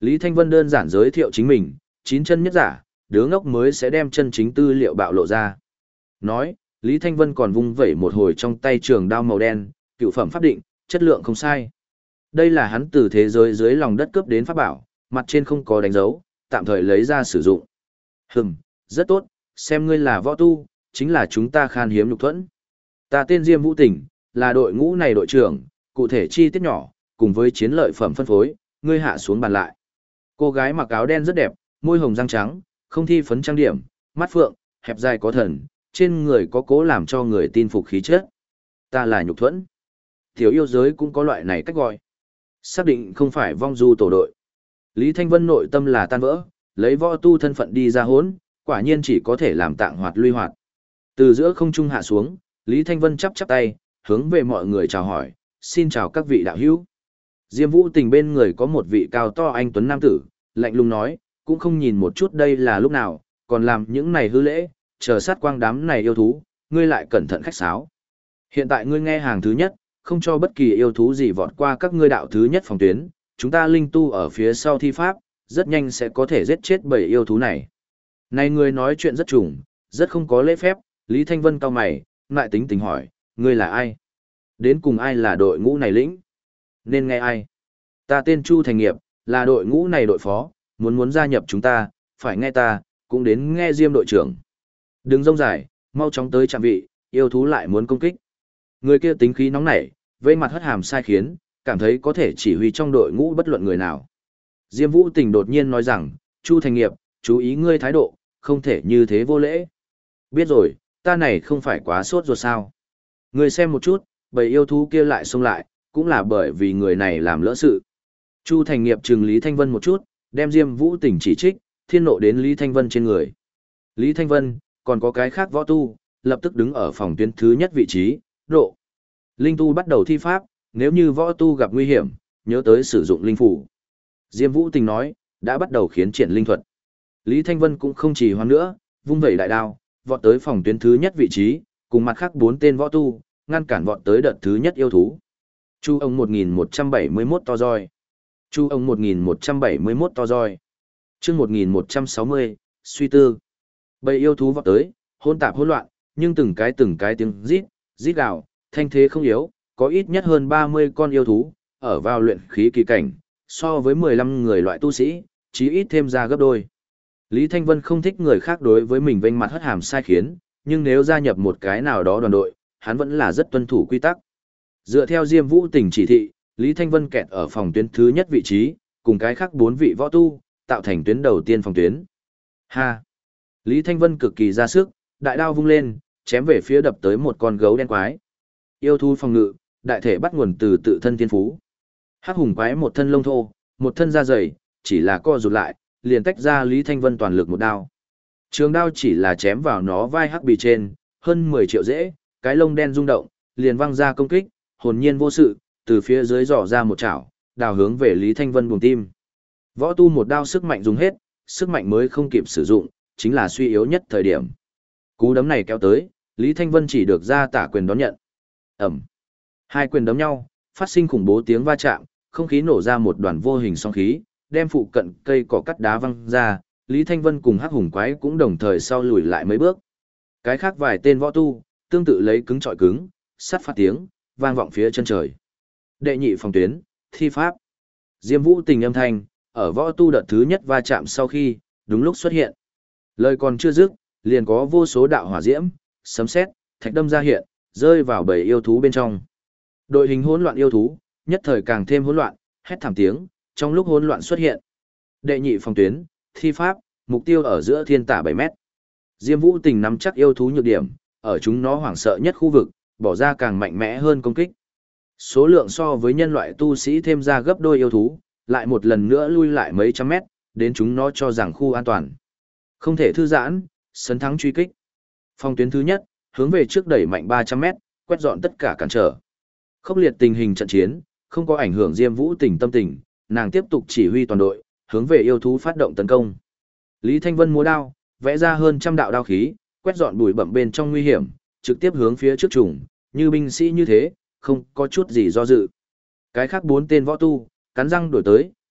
Lý Thanh Vân đơn giản giới thiệu chính mình, chín chân nhất giả, đứa ngốc mới sẽ đem chân chính tư liệu bạo lộ ra. Nói, Lý Thanh Vân còn vung vẩy một hồi trong tay trường đao màu đen, cựu phẩm pháp định, chất lượng không sai. Đây là hắn từ thế giới dưới lòng đất cướp đến pháp bảo, mặt trên không có đánh dấu, tạm thời lấy ra sử dụng. Rất tốt, xem ngươi là võ tu, chính là chúng ta khan hiếm nhục thuẫn. Ta tên Diêm Vũ Tỉnh, là đội ngũ này đội trưởng, cụ thể chi tiết nhỏ, cùng với chiến lợi phẩm phân phối, ngươi hạ xuống bàn lại. Cô gái mặc áo đen rất đẹp, môi hồng răng trắng, không thi phấn trang điểm, mắt phượng, hẹp dài có thần, trên người có cố làm cho người tin phục khí chất. Ta là nhục thuẫn. Tiểu yêu giới cũng có loại này cách gọi. Xác định không phải vong du tổ đội. Lý Thanh Vân nội tâm là tan vỡ, lấy võ tu thân phận đi ra hốn, quả nhiên chỉ có thể làm tạng hoạt luy hoạt. Từ giữa không trung hạ xuống, Lý Thanh Vân chắp chắp tay, hướng về mọi người chào hỏi, xin chào các vị đạo hữu. Diêm Vũ Tình bên người có một vị cao to anh tuấn nam tử, lạnh lùng nói, cũng không nhìn một chút đây là lúc nào, còn làm những này hư lễ, chờ sát quang đám này yêu thú, ngươi lại cẩn thận khách sáo. Hiện tại ngươi nghe hàng thứ nhất, không cho bất kỳ yêu thú gì vọt qua các ngươi đạo thứ nhất phòng tuyến, chúng ta linh tu ở phía sau thi pháp, rất nhanh sẽ có thể giết chết bảy yêu thú này. Này ngươi nói chuyện rất trùng, rất không có lễ phép, Lý Thanh Vân cau mày, lại tính tình hỏi, ngươi là ai? Đến cùng ai là đội ngũ này lĩnh? Nên nghe ai? Ta tên Chu Thành Nghiệp, là đội ngũ này đội phó, muốn gia nhập chúng ta, phải nghe ta, cũng đến nghe Diêm đội trưởng. Đừng rông dài, mau chóng tới trạm vị, yêu thú lại muốn công kích. Người kia tính khí nóng nảy, vây mặt hất hàm sai khiến, cảm thấy có thể chỉ huy trong đội ngũ bất luận người nào. Diêm Vũ Tình đột nhiên nói rằng, Chu Thành Nghiệp, chú ý ngươi thái độ, không thể như thế vô lễ. Biết rồi, ta này không phải quá sốt ruột sao. Ngươi xem một chút, bầy yêu thú kia lại xông lại, cũng là bởi vì người này làm lỡ sự. Chu Thành Nghiệp trừng Lý Thanh Vân một chút, đem Diêm Vũ Tình chỉ trích, thiên nộ đến Lý Thanh Vân trên người. Lý Thanh Vân, còn có cái khác võ tu, lập tức đứng ở phòng tuyến thứ nhất vị trí, độ. Linh tu bắt đầu thi pháp, nếu như võ tu gặp nguy hiểm, nhớ tới sử dụng linh phủ. Diêm Vũ Tình nói, đã bắt đầu khiến triển linh thuật. Lý Thanh Vân cũng không trì hoãn nữa, vung vẩy đại đao, vọt tới phòng tuyến thứ nhất vị trí, cùng mặt khác 4 tên võ tu, ngăn cản vọt tới đợt thứ nhất yêu thú. Chu ông 1171 to roi. Chu ông 1171 to roi. Chương 1160, suy tư. Bầy yêu thú vọt tới, hỗn tạp hỗn loạn, nhưng từng cái tiếng rít, rít gào, thanh thế không yếu, có ít nhất hơn 30 con yêu thú, ở vào luyện khí kỳ cảnh, so với 15 người loại tu sĩ, chí ít thêm ra gấp đôi. Lý Thanh Vân không thích người khác đối với mình vênh mặt hất hàm sai khiến, nhưng nếu gia nhập một cái nào đó đoàn đội, hắn vẫn là rất tuân thủ quy tắc. Dựa theo Diêm Vũ Tình chỉ thị, Lý Thanh Vân kẹt ở phòng tuyến thứ nhất vị trí, cùng cái khác 4 vị võ tu, tạo thành tuyến đầu tiên phòng tuyến. Ha! Lý Thanh Vân cực kỳ ra sức, đại đao vung lên, chém về phía đập tới một con gấu đen quái. Yêu thú phòng ngự, đại thể bắt nguồn từ tự thân thiên phú. Hắc hùng quái một thân lông thô, một thân da dày, chỉ là co rụt lại, liền tách ra Lý Thanh Vân toàn lực một đao. Trường đao chỉ là chém vào nó vai hắc bì trên, hơn 10 triệu dễ, cái lông đen rung động, liền văng ra công kích, hồn nhiên vô sự, từ phía dưới dò ra một chảo, đào hướng về Lý Thanh Vân buồng tim. Võ tu một đao sức mạnh dùng hết, sức mạnh mới không kịp sử dụng, chính là suy yếu nhất thời điểm. Cú đấm này kéo tới, Lý Thanh Vân chỉ được ra tả quyền đón nhận. Ẩm. Hai quyền đấm nhau, phát sinh khủng bố tiếng va chạm, không khí nổ ra một đoàn vô hình sóng khí, đem phụ cận cây cỏ cắt đá văng ra, Lý Thanh Vân cùng Hắc Hùng Quái cũng đồng thời sau lùi lại mấy bước. Cái khác vài tên võ tu, tương tự lấy cứng chọi cứng, sắt phát tiếng, vang vọng phía chân trời. Đệ nhị phòng tuyến, thi pháp. Diêm Vũ Tình âm thanh, ở võ tu đợt thứ nhất va chạm sau khi, đúng lúc xuất hiện. Lời còn chưa dứt, liền có vô số đạo hỏa diễm, sấm sét, thạch đâm ra hiện, rơi vào bầy yêu thú bên trong. Đội hình hỗn loạn yêu thú, nhất thời càng thêm hỗn loạn, hét thảm tiếng, trong lúc hỗn loạn xuất hiện. Đệ nhị phòng tuyến, thi pháp, mục tiêu ở giữa thiên tả 7 mét. Diêm Vũ Tình nắm chắc yêu thú nhược điểm, ở chúng nó hoảng sợ nhất khu vực, bỏ ra càng mạnh mẽ hơn công kích. Số lượng so với nhân loại tu sĩ thêm ra gấp đôi yêu thú, lại một lần nữa lui lại mấy trăm mét, đến chúng nó cho rằng khu an toàn. Không thể thư giãn, sấn thắng truy kích. Phòng tuyến thứ nhất, hướng về trước đẩy mạnh 300 mét, quét dọn tất cả cản trở. Khốc liệt tình hình trận chiến, không có ảnh hưởng Diêm Vũ Tình tâm tình, nàng tiếp tục chỉ huy toàn đội, hướng về yêu thú phát động tấn công. Lý Thanh Vân múa đao, vẽ ra hơn trăm đạo đao khí, quét dọn bụi bặm bên trong nguy hiểm, trực tiếp hướng phía trước trùng, như binh sĩ như thế, không có chút gì do dự. Cái khác 4 tên võ tu, cắn răng đuổi tới,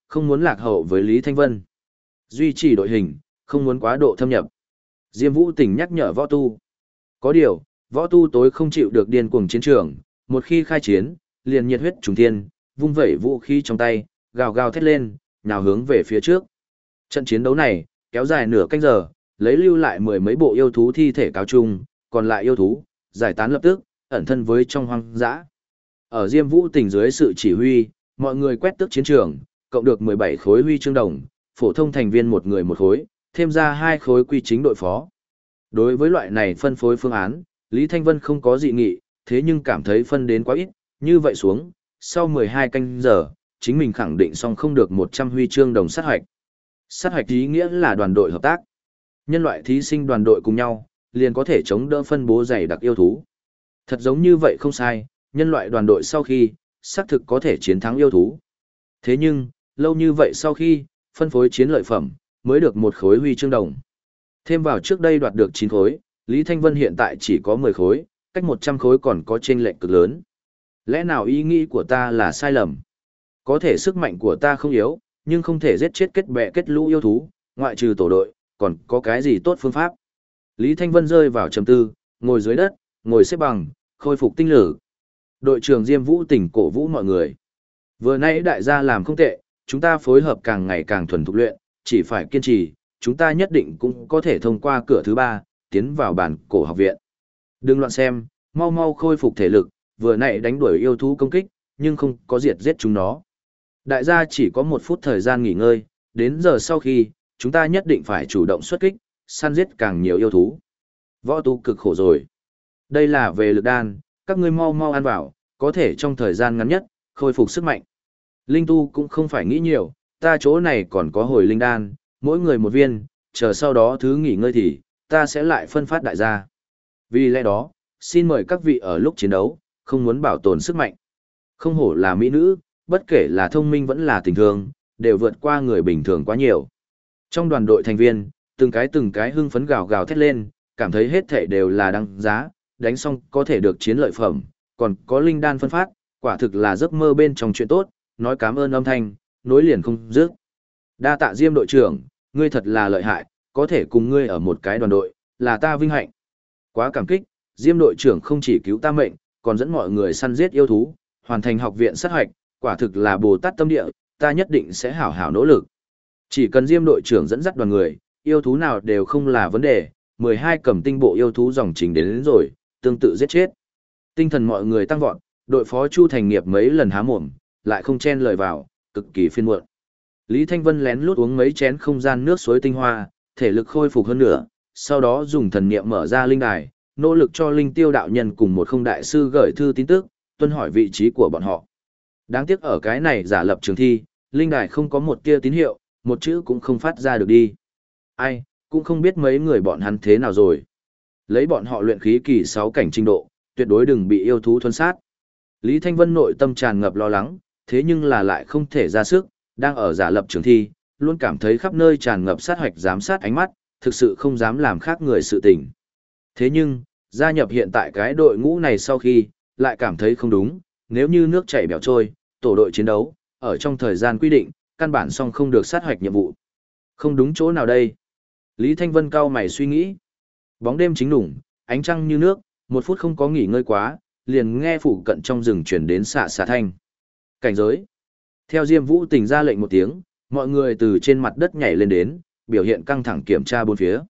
không muốn lạc hậu với Lý Thanh Vân. Duy trì đội hình, không muốn quá độ thâm nhập. Diêm Vũ Tỉnh nhắc nhở võ tu. Có điều, võ tu tối không chịu được điên cuồng chiến trường, một khi khai chiến, liền nhiệt huyết trùng thiên, vung vẩy vũ khí trong tay, gào gào thét lên, nhào hướng về phía trước. Trận chiến đấu này, kéo dài nửa canh giờ, lấy lưu lại mười mấy bộ yêu thú thi thể cáo chung, còn lại yêu thú, giải tán lập tức, ẩn thân với trong hoang dã. Ở Diêm Vũ Tỉnh dưới sự chỉ huy, mọi người quét tước chiến trường, cộng được 17 khối huy chương đồng, phổ thông thành viên một người một khối, thêm ra 2 khối quy chính đội phó. Đối với loại này phân phối phương án, Lý Thanh Vân không có dị nghị, thế nhưng cảm thấy phân đến quá ít, như vậy xuống, sau 12 canh giờ, chính mình khẳng định xong không được 100 huy chương đồng sát hoạch. Sát hoạch ý nghĩa là đoàn đội hợp tác. Nhân loại thí sinh đoàn đội cùng nhau, liền có thể chống đỡ phân bố dày đặc yêu thú. Thật giống như vậy không sai, nhân loại đoàn đội sau khi, xác thực có thể chiến thắng yêu thú. Thế nhưng, lâu như vậy sau khi, phân phối chiến lợi phẩm, mới được một khối huy chương đồng. Thêm vào trước đây đoạt được 9 khối, Lý Thanh Vân hiện tại chỉ có 10 khối, cách 100 khối còn có chênh lệch cực lớn. Lẽ nào ý nghĩ của ta là sai lầm? Có thể sức mạnh của ta không yếu, nhưng không thể giết chết kết bè kết lũ yêu thú, ngoại trừ tổ đội, còn có cái gì tốt phương pháp? Lý Thanh Vân rơi vào trầm tư, ngồi dưới đất, ngồi xếp bằng, khôi phục tinh lực. Đội trưởng Diêm Vũ Tỉnh cổ vũ mọi người. Vừa nãy đại gia làm không tệ, chúng ta phối hợp càng ngày càng thuần thục luyện, chỉ phải kiên trì, chúng ta nhất định cũng có thể thông qua cửa thứ 3, tiến vào bản cổ học viện. Đừng loạn xem, mau mau khôi phục thể lực, vừa nãy đánh đuổi yêu thú công kích, nhưng không có diệt giết chúng nó. Đại gia chỉ có 1 phút thời gian nghỉ ngơi, đến giờ sau khi, chúng ta nhất định phải chủ động xuất kích, săn giết càng nhiều yêu thú. Võ tu cực khổ rồi. Đây là về lực đan, các ngươi mau mau ăn vào, có thể trong thời gian ngắn nhất, khôi phục sức mạnh. Linh tu cũng không phải nghĩ nhiều, ta chỗ này còn có hồi linh đan, mỗi người một viên, chờ sau đó thứ nghỉ ngơi thì, ta sẽ lại phân phát đại gia. Vì lẽ đó, xin mời các vị ở lúc chiến đấu, không muốn bảo tồn sức mạnh. Không hổ là mỹ nữ, bất kể là thông minh vẫn là tình thương, đều vượt qua người bình thường quá nhiều. Trong đoàn đội thành viên, từng cái hưng phấn gào gào thét lên, cảm thấy hết thảy đều là đăng giá, đánh xong có thể được chiến lợi phẩm, còn có linh đan phân phát, quả thực là giấc mơ bên trong chuyện tốt, nói cảm ơn âm thanh, nối liền không dứt. Đa tạ Diêm đội trưởng, ngươi thật là lợi hại, có thể cùng ngươi ở một cái đoàn đội, là ta vinh hạnh. Quá cảm kích, Diêm đội trưởng không chỉ cứu ta mệnh, còn dẫn mọi người săn giết yêu thú, hoàn thành học viện sát hoạch, quả thực là Bồ Tát tâm địa, ta nhất định sẽ hảo hảo nỗ lực. Chỉ cần Diêm đội trưởng dẫn dắt đoàn người, yêu thú nào đều không là vấn đề, 12 cầm tinh bộ yêu thú dòng chính đến rồi, tương tự giết chết. Tinh thần mọi người tăng vọt, đội phó Chu Thành Nghiệp mấy lần há mồm, lại không chen lời vào, cực kỳ phiền muộn. Lý Thanh Vân lén lút uống mấy chén không gian nước suối tinh hoa, thể lực khôi phục hơn nữa, sau đó dùng thần niệm mở ra linh đài, nỗ lực cho linh tiêu đạo nhân cùng một không đại sư gửi thư tin tức, tuân hỏi vị trí của bọn họ. Đáng tiếc ở cái này giả lập trường thi, linh đài không có một tia tín hiệu, một chữ cũng không phát ra được đi. Ai, cũng không biết mấy người bọn hắn thế nào rồi. Lấy bọn họ luyện khí kỳ 6 cảnh trình độ, tuyệt đối đừng bị yêu thú thuần sát. Lý Thanh Vân nội tâm tràn ngập lo lắng, thế nhưng là lại không thể ra sức, đang ở giả lập trường thi, luôn cảm thấy khắp nơi tràn ngập sát hoạch giám sát ánh mắt, thực sự không dám làm khác người sự tình. Thế nhưng, gia nhập hiện tại cái đội ngũ này sau khi, lại cảm thấy không đúng, nếu như nước chảy bèo trôi, tổ đội chiến đấu, ở trong thời gian quy định, căn bản song không được sát hoạch nhiệm vụ. Không đúng chỗ nào đây? Lý Thanh Vân cau mày suy nghĩ. Bóng đêm chính đủng, ánh trăng như nước, 1 phút không có nghỉ ngơi quá, liền nghe phụ cận trong rừng chuyển đến xạ xạ thanh. Cảnh giới. Theo Diêm Vũ Tỉnh ra lệnh một tiếng, mọi người từ trên mặt đất nhảy lên đến, biểu hiện căng thẳng kiểm tra bốn phía.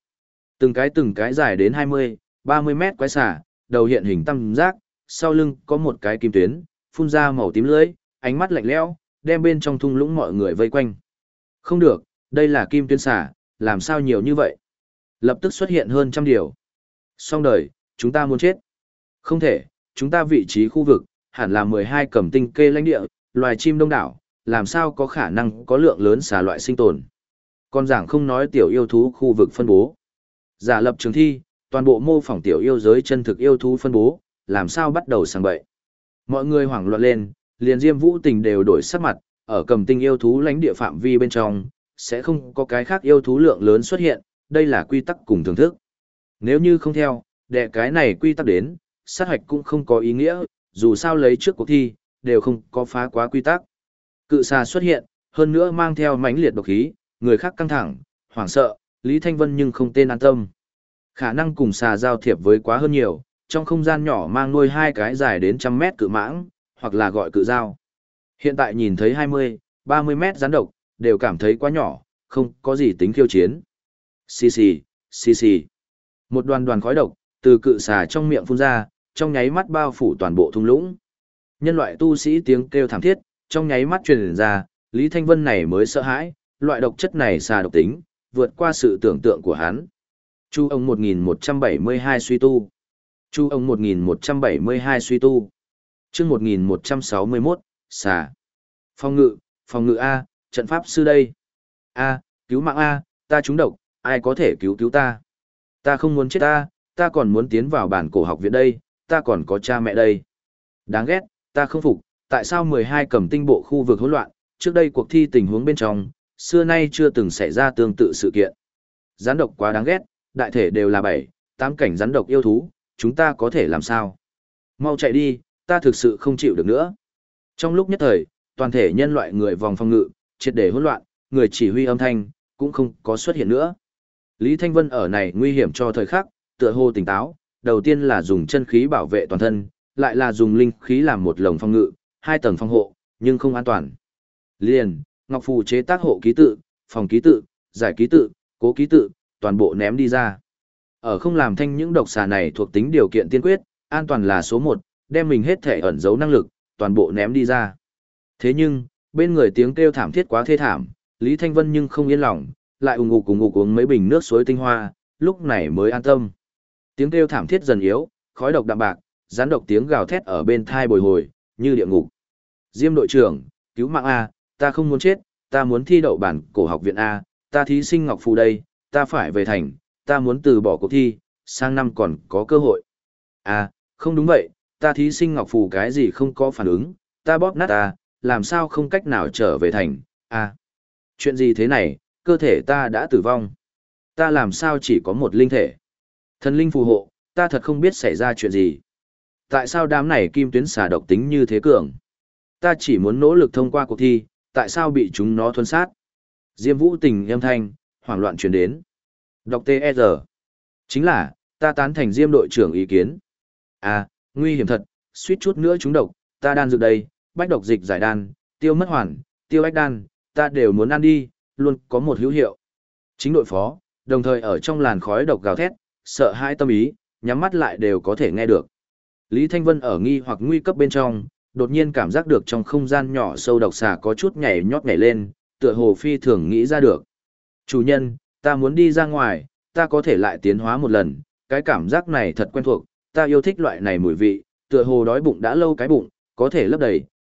Từng cái dài đến 20, 30 mét quái xả, đầu hiện hình tam giác, sau lưng có một cái kim tuyến, phun ra màu tím lưỡi, ánh mắt lạnh lẽo, đem bên trong thung lũng mọi người vây quanh. Không được, đây là kim tuyến xả, làm sao nhiều như vậy? Lập tức xuất hiện hơn trăm điều. Xong đời, chúng ta muốn chết. Không thể, chúng ta vị trí khu vực, hẳn là 12 cầm tinh kê lãnh địa, loài chim đông đảo, làm sao có khả năng có lượng lớn xà loại sinh tồn. Còn giảng không nói tiểu yêu thú khu vực phân bố. Giả lập trường thi, toàn bộ mô phỏng tiểu yêu giới chân thực yêu thú phân bố, làm sao bắt đầu sang bậy. Mọi người hoảng loạn lên, liền Diêm Vũ Tình đều đổi sắc mặt, ở cầm tinh yêu thú lãnh địa phạm vi bên trong, sẽ không có cái khác yêu thú lượng lớn xuất hiện, đây là quy tắc cùng thưởng thức. Nếu như không theo, đệ cái này quy tắc đến, sát hoạch cũng không có ý nghĩa, dù sao lấy trước cuộc thi, đều không có phá quá quy tắc. Cự xà xuất hiện, hơn nữa mang theo mãnh liệt độc khí, người khác căng thẳng, hoảng sợ, Lý Thanh Vân nhưng không tên an tâm. Khả năng cùng xà giao thiệp với quá hơn nhiều, trong không gian nhỏ mang nuôi hai cái dài đến trăm mét cự mãng, hoặc là gọi cự dao. Hiện tại nhìn thấy 20, 30 mét rắn độc, đều cảm thấy quá nhỏ, không có gì tính khiêu chiến. Xì xì, xì xì. Một đoàn đoàn khói độc, từ cự xà trong miệng phun ra, trong nháy mắt bao phủ toàn bộ thung lũng. Nhân loại tu sĩ tiếng kêu thảm thiết, trong nháy mắt truyền ra, Lý Thanh Vân này mới sợ hãi, loại độc chất này xà độc tính, vượt qua sự tưởng tượng của hắn. Chu ông 1172 suy tu. Chu ông 1172 suy tu. Chương 1161, xà. Phòng ngự A, trận pháp sư đây. A, cứu mạng A, ta trúng độc, ai có thể cứu ta. Ta không muốn chết ta còn muốn tiến vào bản cổ học viện đây, ta còn có cha mẹ đây. Đáng ghét, ta không phục, tại sao 12 Cẩm Tinh bộ khu vực hỗn loạn, trước đây cuộc thi tình huống bên trong, xưa nay chưa từng xảy ra tương tự sự kiện. Rắn độc quá đáng ghét, đại thể đều là 7, 8 cảnh rắn độc yêu thú, chúng ta có thể làm sao? Mau chạy đi, ta thực sự không chịu được nữa. Trong lúc nhất thời, toàn thể nhân loại người vòng phòng ngự, triệt để hỗn loạn, người chỉ huy âm thanh, cũng không có xuất hiện nữa. Lý Thanh Vân ở này nguy hiểm cho thời khắc, tựa hồ tỉnh táo, đầu tiên là dùng chân khí bảo vệ toàn thân, lại là dùng linh khí làm một lồng phòng ngự, 2 tầng phòng hộ, nhưng không an toàn. Liền, ngọc phù chế tác hộ ký tự, phòng ký tự, giải ký tự, cố ký tự, toàn bộ ném đi ra. Ở không làm thanh những độc xà này thuộc tính điều kiện tiên quyết, an toàn là số 1, đem mình hết thể ẩn giấu năng lực, toàn bộ ném đi ra. Thế nhưng, bên người tiếng kêu thảm thiết quá thê thảm, Lý Thanh Vân nhưng không yên lòng, lại ủng ngục uống mấy bình nước suối tinh hoa, lúc này mới an tâm. Tiếng kêu thảm thiết dần yếu, khói độc đạm bạc, rắn độc tiếng gào thét ở bên thai bồi hồi, như địa ngục. Diêm đội trưởng, cứu mạng A, ta không muốn chết, ta muốn thi đậu bản cổ học viện A, ta thí sinh Ngọc Phù đây, ta phải về thành, ta muốn từ bỏ cuộc thi, sang năm còn có cơ hội. À, không đúng vậy, ta thí sinh Ngọc Phù cái gì không có phản ứng, ta bóp nát ta, làm sao không cách nào trở về thành, à. Chuyện gì thế này, cơ thể ta đã tử vong. Ta làm sao chỉ có một linh thể. Thần linh phù hộ, ta thật không biết xảy ra chuyện gì. Tại sao đám này kim tuyến xà độc tính như thế cường? Ta chỉ muốn nỗ lực thông qua cuộc thi, tại sao bị chúng nó thuần sát? Diêm Vũ Tình âm thanh, hoảng loạn truyền đến. Đọc T.E.R. Chính là, ta tán thành Diêm đội trưởng ý kiến. À, nguy hiểm thật, suýt chút nữa trúng độc, ta đan dược đây, bách độc dịch giải đan, tiêu mất hoàn, tiêu ách đan, ta đều muốn ăn đi, luôn có một hữu hiệu. Chính đội phó, đồng thời ở trong làn khói độc gào thét, sợ hãi tâm ý, nhắm mắt lại đều có thể nghe được. Lý Thanh Vân ở nghi hoặc nguy cấp bên trong, đột nhiên cảm giác được trong không gian nhỏ sâu độc xà có chút nhảy nhót nhảy lên, tựa hồ phi thường nghĩ ra được. Chủ nhân, ta muốn đi ra ngoài, ta có thể lại tiến hóa một lần, cái cảm giác này thật quen thuộc, ta yêu thích loại này mùi vị, tựa hồ đói bụng đã lâu cái bụng, có thể lấp đầy,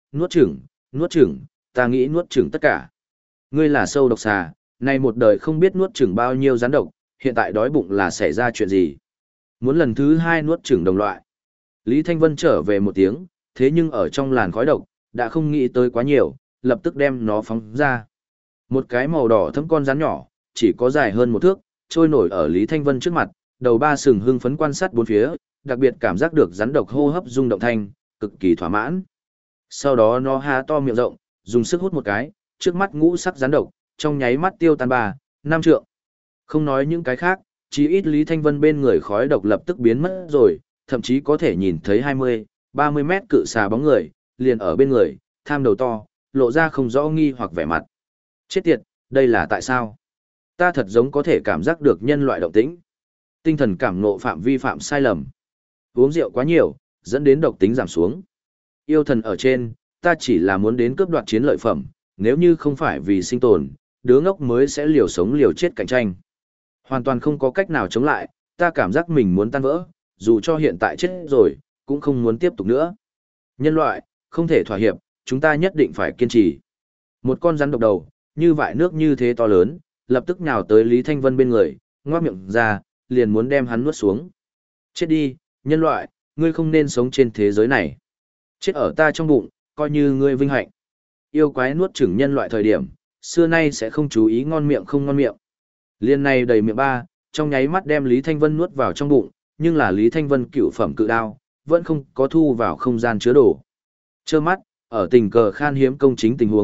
nuốt chửng, ta nghĩ nuốt chửng tất cả. Ngươi là sâu độc xà, nay một đời không biết nuốt chửng bao nhiêu rắn độc, hiện tại đói bụng là xảy ra chuyện gì? Muốn lần thứ 2 nuốt chửng đồng loại. Lý Thanh Vân trở về một tiếng, thế nhưng ở trong làn khói độc, đã không nghĩ tới quá nhiều, lập tức đem nó phóng ra. Một cái màu đỏ thẫm con rắn nhỏ, chỉ có dài hơn 1 thước, trôi nổi ở Lý Thanh Vân trước mặt, đầu 3 sừng hưng phấn quan sát bốn phía, đặc biệt cảm giác được rắn độc hô hấp rung động thanh, cực kỳ thỏa mãn. Sau đó nó há to miệng rộng, dùng sức hút một cái, trước mắt ngũ sắc rắn độc, trong nháy mắt tiêu tan 3-5 trượng. Không nói những cái khác, chí ít Lý Thanh Vân bên người khói độc lập tức biến mất rồi, thậm chí có thể nhìn thấy 20-30 mét cự xà bóng người, liền ở bên người, tham đầu to, lộ ra không rõ nghi hoặc vẻ mặt. Chết tiệt, đây là tại sao? Ta thật giống có thể cảm giác được nhân loại động tĩnh. Tinh thần cảm ngộ phạm vi phạm sai lầm. Uống rượu quá nhiều, dẫn đến độc tính giảm xuống. Yêu thần ở trên, ta chỉ là muốn đến cướp đoạt chiến lợi phẩm, nếu như không phải vì sinh tồn, đứa ngốc mới sẽ liều sống liều chết cạnh tranh. Hoàn toàn không có cách nào chống lại, ta cảm giác mình muốn tan vỡ, dù cho hiện tại chết rồi, cũng không muốn tiếp tục nữa. Nhân loại, không thể thỏa hiệp, chúng ta nhất định phải kiên trì. Một con rắn độc đầu, như vại nước như thế to lớn, lập tức nhào tới Lý Thanh Vân bên người, ngoác miệng ra, liền muốn đem hắn nuốt xuống. Chết đi, nhân loại, ngươi không nên sống trên thế giới này. Chết ở ta trong bụng, coi như ngươi vinh hạnh. Yêu quái nuốt chửng nhân loại thời điểm, xưa nay sẽ không chú ý ngon miệng không ngon miệng. Liên này đầy miệng ba, trong nháy mắt đem Lý Thanh Vân nuốt vào trong bụng, nhưng là Lý Thanh Vân cựu phẩm cự đao, vẫn không có thu vào không gian chứa đồ. Trơ mắt, ở tình cờ khan hiếm công chính tình huống,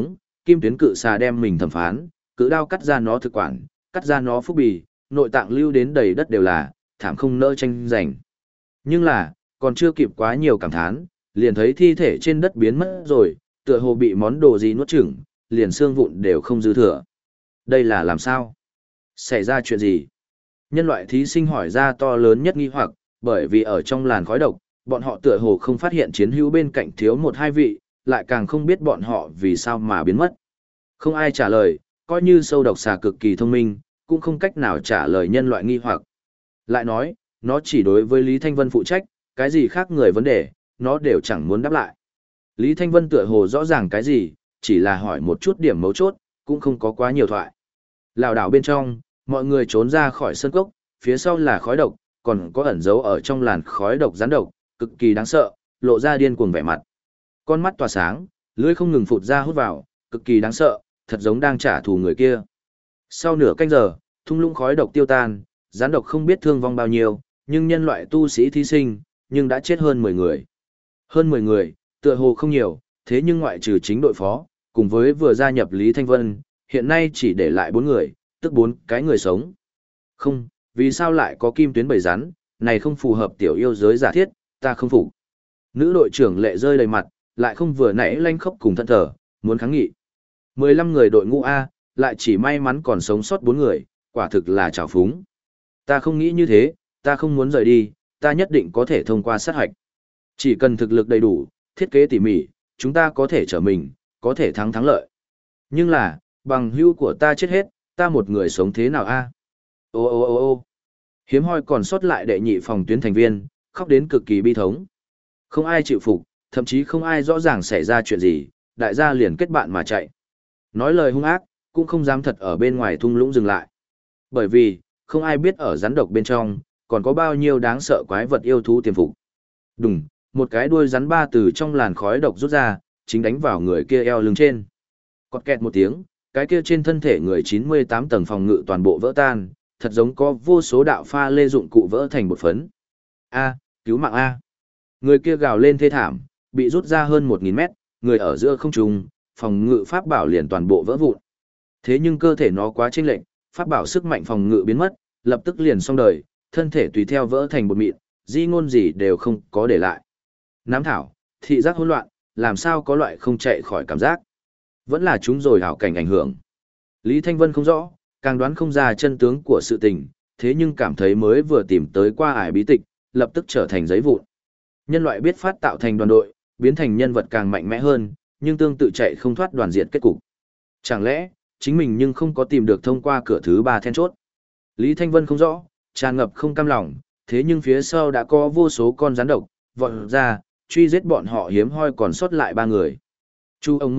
kim tuyến cự xà đem mình thẩm phán, cự đao cắt ra nó thực quản, cắt ra nó phúc bì, nội tạng lưu đến đầy đất đều là, thảm không nỡ tranh giành. Nhưng là, còn chưa kịp quá nhiều cảm thán, liền thấy thi thể trên đất biến mất rồi, tựa hồ bị món đồ gì nuốt chửng, liền xương vụn đều không dư thừa. Đây là làm sao? Xảy ra chuyện gì? Nhân loại thí sinh hỏi ra to lớn nhất nghi hoặc, bởi vì ở trong làn khói độc, bọn họ tựa hồ không phát hiện chiến hữu bên cạnh thiếu một hai vị, lại càng không biết bọn họ vì sao mà biến mất. Không ai trả lời, coi như sâu độc xà cực kỳ thông minh, cũng không cách nào trả lời nhân loại nghi hoặc. Lại nói, nó chỉ đối với Lý Thanh Vân phụ trách, cái gì khác người vấn đề, nó đều chẳng muốn đáp lại. Lý Thanh Vân tựa hồ rõ ràng cái gì, chỉ là hỏi một chút điểm mấu chốt, cũng không có quá nhiều thoại. Lào đảo bên trong, mọi người trốn ra khỏi sân cốc, phía sau là khói độc, còn có ẩn dấu ở trong làn khói độc rắn độc, cực kỳ đáng sợ, lộ ra điên cuồng vẻ mặt. Con mắt tỏa sáng, lưỡi không ngừng phụt ra hút vào, cực kỳ đáng sợ, thật giống đang trả thù người kia. Sau nửa canh giờ, thung lũng khói độc tiêu tan, rắn độc không biết thương vong bao nhiêu, nhưng nhân loại tu sĩ thí sinh, nhưng đã chết hơn 10 người. Hơn 10 người, tựa hồ không nhiều, thế nhưng ngoại trừ chính đội phó, cùng với vừa gia nhập Lý Thanh Vân, hiện nay chỉ để lại 4 người, tức 4 cái người sống. Không, vì sao lại có kim tuyến bầy rắn, này không phù hợp tiểu yêu giới giả thiết, ta không phục. Nữ đội trưởng lệ rơi đầy mặt, lại không vừa nãy lanh khóc cùng thân thở, muốn kháng nghị. 15 người đội ngũ A, lại chỉ may mắn còn sống sót 4 người, quả thực là trào phúng. Ta không nghĩ như thế, ta không muốn rời đi, ta nhất định có thể thông qua sát hạch. Chỉ cần thực lực đầy đủ, thiết kế tỉ mỉ, chúng ta có thể trở mình, có thể thắng lợi. Nhưng là, bằng hữu của ta chết hết, ta một người sống thế nào a? Ô ô ô ô hiếm hoi còn sót lại đệ nhị phòng tuyến thành viên, khóc đến cực kỳ bi thống. Không ai chịu phục, thậm chí không ai rõ ràng xảy ra chuyện gì, đại gia liền kết bạn mà chạy. Nói lời hung ác, cũng không dám thật ở bên ngoài thung lũng dừng lại. Bởi vì, không ai biết ở rắn độc bên trong, còn có bao nhiêu đáng sợ quái vật yêu thú tiềm phục. Đùng, một cái đuôi rắn ba từ trong làn khói độc rút ra, chính đánh vào người kia eo lưng trên. Cọt kẹt một tiếng, cái kia trên thân thể người 98 tầng phòng ngự toàn bộ vỡ tan, thật giống có vô số đạo pha lê dụng cụ vỡ thành bột phấn. A, cứu mạng A. Người kia gào lên thê thảm, bị rút ra hơn 1000 mét, người ở giữa không trung, phòng ngự pháp bảo liền toàn bộ vỡ vụn. Thế nhưng cơ thể nó quá chênh lệch, pháp bảo sức mạnh phòng ngự biến mất, lập tức liền xong đời, thân thể tùy theo vỡ thành bột mịn, di ngôn gì đều không có để lại. Nám thảo, thị giác hỗn loạn, làm sao có loại không chạy khỏi cảm giác. Vẫn là chúng rồi hảo cảnh ảnh hưởng. Lý Thanh Vân không rõ, càng đoán không ra chân tướng của sự tình, thế nhưng cảm thấy mới vừa tìm tới qua ải bí tịch, lập tức trở thành giấy vụn. Nhân loại biết phát tạo thành đoàn đội, biến thành nhân vật càng mạnh mẽ hơn, nhưng tương tự chạy không thoát đoàn diệt kết cục. Chẳng lẽ, chính mình nhưng không có tìm được thông qua cửa thứ 3 then chốt. Lý Thanh Vân không rõ, tràn ngập không cam lòng, thế nhưng phía sau đã có vô số con rắn độc, vọt ra, truy giết bọn họ hiếm hoi còn sót lại 3 người. Chu ông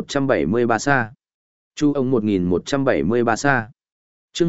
1173 sa. Chu ông 1173 sa. Chương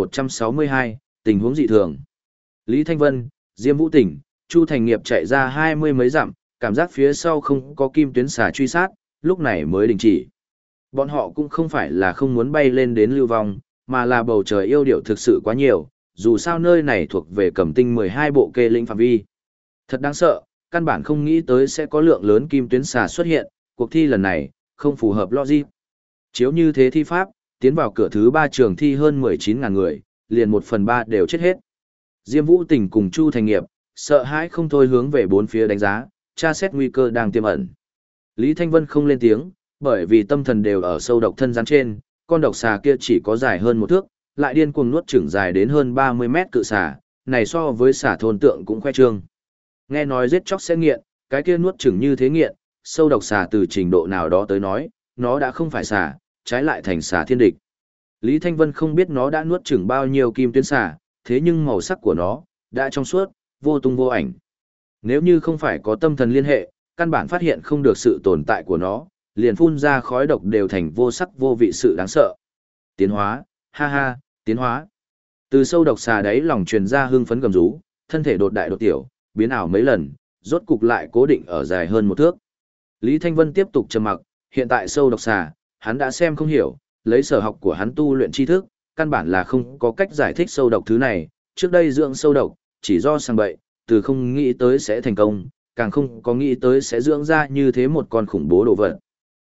1162, tình huống dị thường. Lý Thanh Vân, Diêm Vũ Tỉnh, Chu Thành Nghiệp chạy ra 20 mấy dặm, cảm giác phía sau không có kim tuyến xà truy sát, lúc này mới đình chỉ. Bọn họ cũng không phải là không muốn bay lên đến lưu vong, mà là bầu trời yêu điệu thực sự quá nhiều, dù sao nơi này thuộc về Cẩm Tinh 12 bộ kê lĩnh phạm vi. Thật đáng sợ, căn bản không nghĩ tới sẽ có lượng lớn kim tuyến xà xuất hiện, cuộc thi lần này, không phù hợp logic. Chiếu như thế thi pháp, tiến vào cửa thứ 3 trường thi hơn 19.000 người, liền 1/3 đều chết hết. Diêm Vũ Tỉnh cùng Chu Thành Nghiệp, sợ hãi không thôi hướng về bốn phía đánh giá, tra xét nguy cơ đang tiềm ẩn. Lý Thanh Vân không lên tiếng, bởi vì tâm thần đều ở sâu độc thân rắn trên, con độc xà kia chỉ có dài hơn 1 thước, lại điên cuồng nuốt chửng dài đến hơn 30 mét cự xà, này so với xà thôn tượng cũng khoe trương. Nghe nói giết chóc sẽ nghiện, cái kia nuốt chửng như thế nghiện, sâu độc xà từ trình độ nào đó tới nói, nó đã không phải xà, trái lại thành xà thiên địch. Lý Thanh Vân không biết nó đã nuốt chửng bao nhiêu kim tuyến xà, thế nhưng màu sắc của nó đã trong suốt, vô tung vô ảnh. Nếu như không phải có tâm thần liên hệ, căn bản phát hiện không được sự tồn tại của nó, liền phun ra khói độc đều thành vô sắc vô vị sự đáng sợ. Tiến hóa, ha ha, tiến hóa. Từ sâu độc xà đấy lòng truyền ra hưng phấn gầm rú, thân thể đột đại đột tiểu, biến ảo mấy lần, rốt cục lại cố định ở dài hơn 1 thước. Lý Thanh Vân tiếp tục trầm mặc, hiện tại sâu độc xà, hắn đã xem không hiểu, lấy sở học của hắn tu luyện tri thức, căn bản là không có cách giải thích sâu độc thứ này, trước đây dưỡng sâu độc, chỉ do sang bậy, từ không nghĩ tới sẽ thành công, càng không có nghĩ tới sẽ dưỡng ra như thế một con khủng bố đồ vật.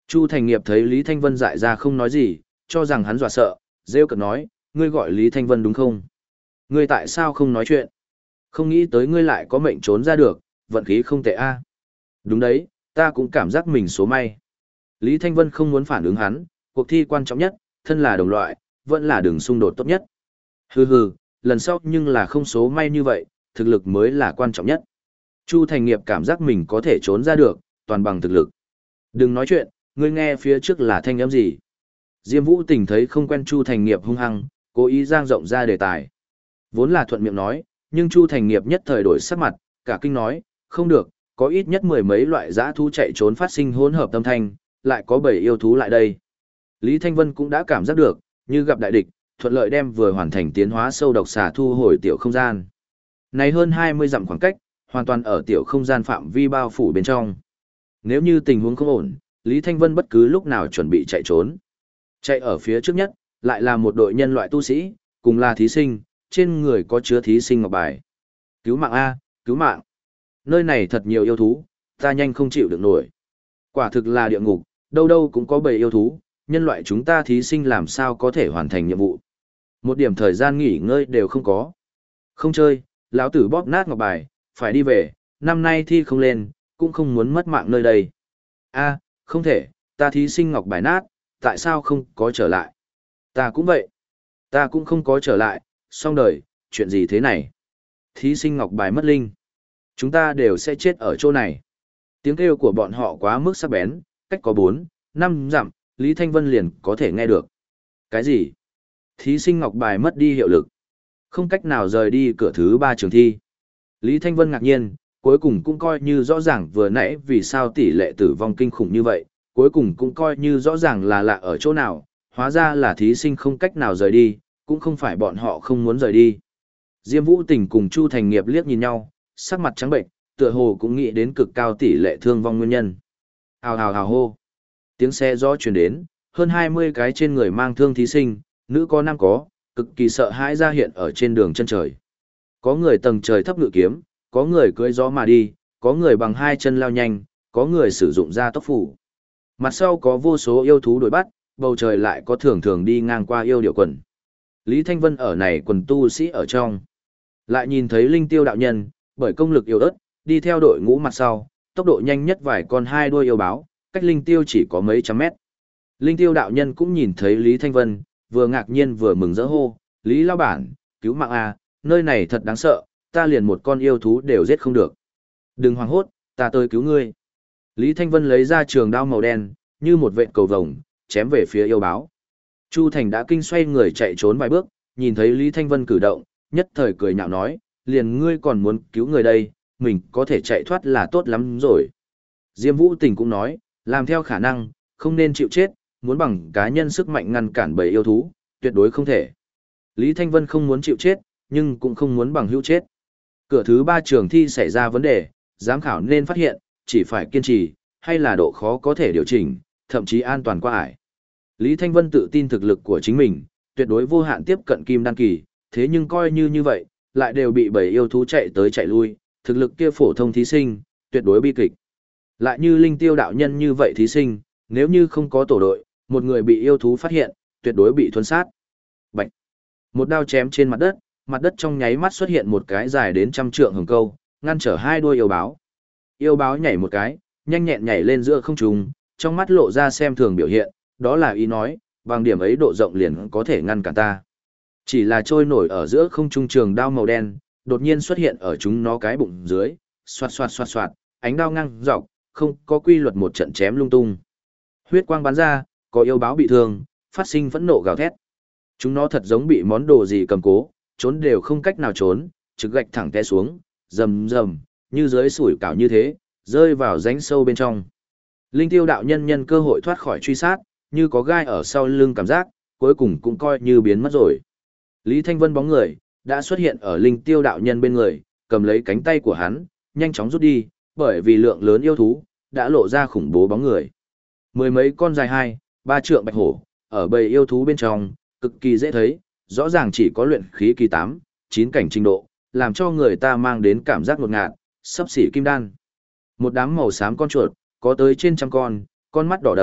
Chu Thành Nghiệp thấy Lý Thanh Vân dại ra không nói gì, cho rằng hắn dọa sợ, rêu cợt nói, ngươi gọi Lý Thanh Vân đúng không? Ngươi tại sao không nói chuyện? Không nghĩ tới ngươi lại có mệnh trốn ra được, vận khí không tệ a. Đúng đấy, ta cũng cảm giác mình số may. Lý Thanh Vân không muốn phản ứng hắn, cuộc thi quan trọng nhất, thân là đồng loại, vẫn là đường xung đột tốt nhất. Hừ hừ, lần sau nhưng là không số may như vậy, thực lực mới là quan trọng nhất. Chu Thành Nghiệp cảm giác mình có thể trốn ra được, toàn bằng thực lực. Đừng nói chuyện, ngươi nghe phía trước là thanh âm gì? Diêm Vũ Tình thấy không quen Chu Thành Nghiệp hung hăng, cố ý giang rộng ra đề tài. Vốn là thuận miệng nói, nhưng Chu Thành Nghiệp nhất thời đổi sắc mặt, cả kinh nói, không được, có ít nhất mười mấy loại dã thú chạy trốn phát sinh hỗn hợp âm thanh, lại có 7 yêu thú lại đây. Lý Thanh Vân cũng đã cảm giác được, như gặp đại địch, thuận lợi đem vừa hoàn thành tiến hóa sâu độc xà thu hồi tiểu không gian. Này hơn 20 dặm khoảng cách, hoàn toàn ở tiểu không gian phạm vi bao phủ bên trong. Nếu như tình huống không ổn, Lý Thanh Vân bất cứ lúc nào chuẩn bị chạy trốn. Chạy ở phía trước nhất, lại là một đội nhân loại tu sĩ, cùng là thí sinh, trên người có chứa thí sinh ngọc bài. Cứu mạng A, cứu mạng. Nơi này thật nhiều yêu thú, ta nhanh không chịu được nổi. Quả thực là địa ngục, đâu đâu cũng có bầy yêu thú, nhân loại chúng ta thí sinh làm sao có thể hoàn thành nhiệm vụ. Một điểm thời gian nghỉ ngơi đều không có. Không chơi, lão tử bóp nát ngọc bài, phải đi về, năm nay thi không lên, cũng không muốn mất mạng nơi đây. A, không thể, ta thí sinh ngọc bài nát, tại sao không có trở lại? Ta cũng vậy. Ta cũng không có trở lại, xong đời, chuyện gì thế này? Thí sinh ngọc bài mất linh. Chúng ta đều sẽ chết ở chỗ này. Tiếng kêu của bọn họ quá mức sắc bén, cách có 4, 5 dặm, Lý Thanh Vân liền có thể nghe được. Cái gì? Thí sinh ngọc bài mất đi hiệu lực. Không cách nào rời đi cửa thứ 3 trường thi. Lý Thanh Vân ngạc nhiên, cuối cùng cũng coi như rõ ràng vừa nãy vì sao tỷ lệ tử vong kinh khủng như vậy, cuối cùng cũng coi như rõ ràng là lạ ở chỗ nào, hóa ra là thí sinh không cách nào rời đi, cũng không phải bọn họ không muốn rời đi. Diêm Vũ Tình cùng Chu Thành Nghiệp liếc nhìn nhau, sắc mặt trắng bệnh, tựa hồ cũng nghĩ đến cực cao tỷ lệ thương vong nguyên nhân. Hào hào hào hô. Tiếng xe gió truyền đến, hơn 20 cái trên người mang thương thí sinh, nữ có nam có, cực kỳ sợ hãi ra hiện ở trên đường chân trời. Có người tầng trời thấp ngự kiếm, có người cưỡi gió mà đi, có người bằng 2 chân lao nhanh, có người sử dụng gia tốc phủ. Mặt sau có vô số yêu thú đuổi bắt, bầu trời lại có thường thường đi ngang qua yêu điệu quần. Lý Thanh Vân ở này quần tu sĩ ở trong. Lại nhìn thấy Linh Tiêu đạo nhân, bởi công lực yếu ớt, đi theo đội ngũ mặt sau, tốc độ nhanh nhất vài con 2 đuôi yêu báo, cách Linh Tiêu chỉ có mấy trăm mét. Linh Tiêu đạo nhân cũng nhìn thấy Lý Thanh Vân, vừa ngạc nhiên vừa mừng rỡ hô, Lý Lao Bản, cứu mạng a, nơi này thật đáng sợ, ta liền một con yêu thú đều giết không được. Đừng hoảng hốt, ta tới cứu ngươi. Lý Thanh Vân lấy ra trường đao màu đen, như một vệt cầu vồng, chém về phía yêu báo. Chu Thành đã kinh xoay người chạy trốn vài bước, nhìn thấy Lý Thanh Vân cử động, nhất thời cười nhạo nói, liền ngươi còn muốn cứu người đây, mình có thể chạy thoát là tốt lắm rồi. Diêm Vũ Tình cũng nói, làm theo khả năng, không nên chịu chết, muốn bằng cá nhân sức mạnh ngăn cản bầy yêu thú, tuyệt đối không thể. Lý Thanh Vân không muốn chịu chết, nhưng cũng không muốn bằng hữu chết. Cửa thứ 3 trường thi xảy ra vấn đề, giám khảo nên phát hiện, chỉ phải kiên trì, hay là độ khó có thể điều chỉnh, thậm chí an toàn qua ải. Lý Thanh Vân tự tin thực lực của chính mình, tuyệt đối vô hạn tiếp cận kim đan kỳ, thế nhưng coi như vậy, lại đều bị bầy yêu thú chạy tới chạy lui, thực lực kia phổ thông thí sinh, tuyệt đối bi kịch. Lại như Linh Tiêu đạo nhân như vậy thí sinh, nếu như không có tổ đội, một người bị yêu thú phát hiện, tuyệt đối bị thuần sát. Bạch! Một đao chém trên mặt đất trong nháy mắt xuất hiện một cái dài đến 100 trượng hồng câu, ngăn trở 2 đuôi yêu báo. Yêu báo nhảy một cái, nhanh nhẹn nhảy lên giữa không trung, trong mắt lộ ra xem thường biểu hiện, đó là ý nói, bằng điểm ấy độ rộng liền có thể ngăn cản ta. Chỉ là trôi nổi ở giữa không trung trường đao màu đen, đột nhiên xuất hiện ở chúng nó cái bụng dưới, xoạt xoạt xoạt xoạt, ánh đao ngang dọc, không có quy luật một trận chém lung tung. Huyết quang bắn ra, có yêu báo bị thương, phát sinh phẫn nộ gào thét. Chúng nó thật giống bị món đồ gì cầm cố, trốn đều không cách nào trốn, trực gạch thẳng té xuống, rầm rầm, như dưới sủi cảo như thế, rơi vào rãnh sâu bên trong. Linh Tiêu đạo nhân nhân cơ hội thoát khỏi truy sát, như có gai ở sau lưng cảm giác, cuối cùng cũng coi như biến mất rồi. Lý Thanh Vân bóng người, đã xuất hiện ở Linh Tiêu đạo nhân bên người, cầm lấy cánh tay của hắn, nhanh chóng rút đi, bởi vì lượng lớn yêu thú, đã lộ ra khủng bố bóng người. Mười mấy con dài 2, 3 trượng bạch hổ, ở bầy yêu thú bên trong, cực kỳ dễ thấy, rõ ràng chỉ có luyện khí kỳ 8, 9 cảnh trình độ, làm cho người ta mang đến cảm giác ngột ngạt, sắp xỉ kim đan. Một đám màu xám con chuột, có tới trên trăm con mắt đỏ đậm,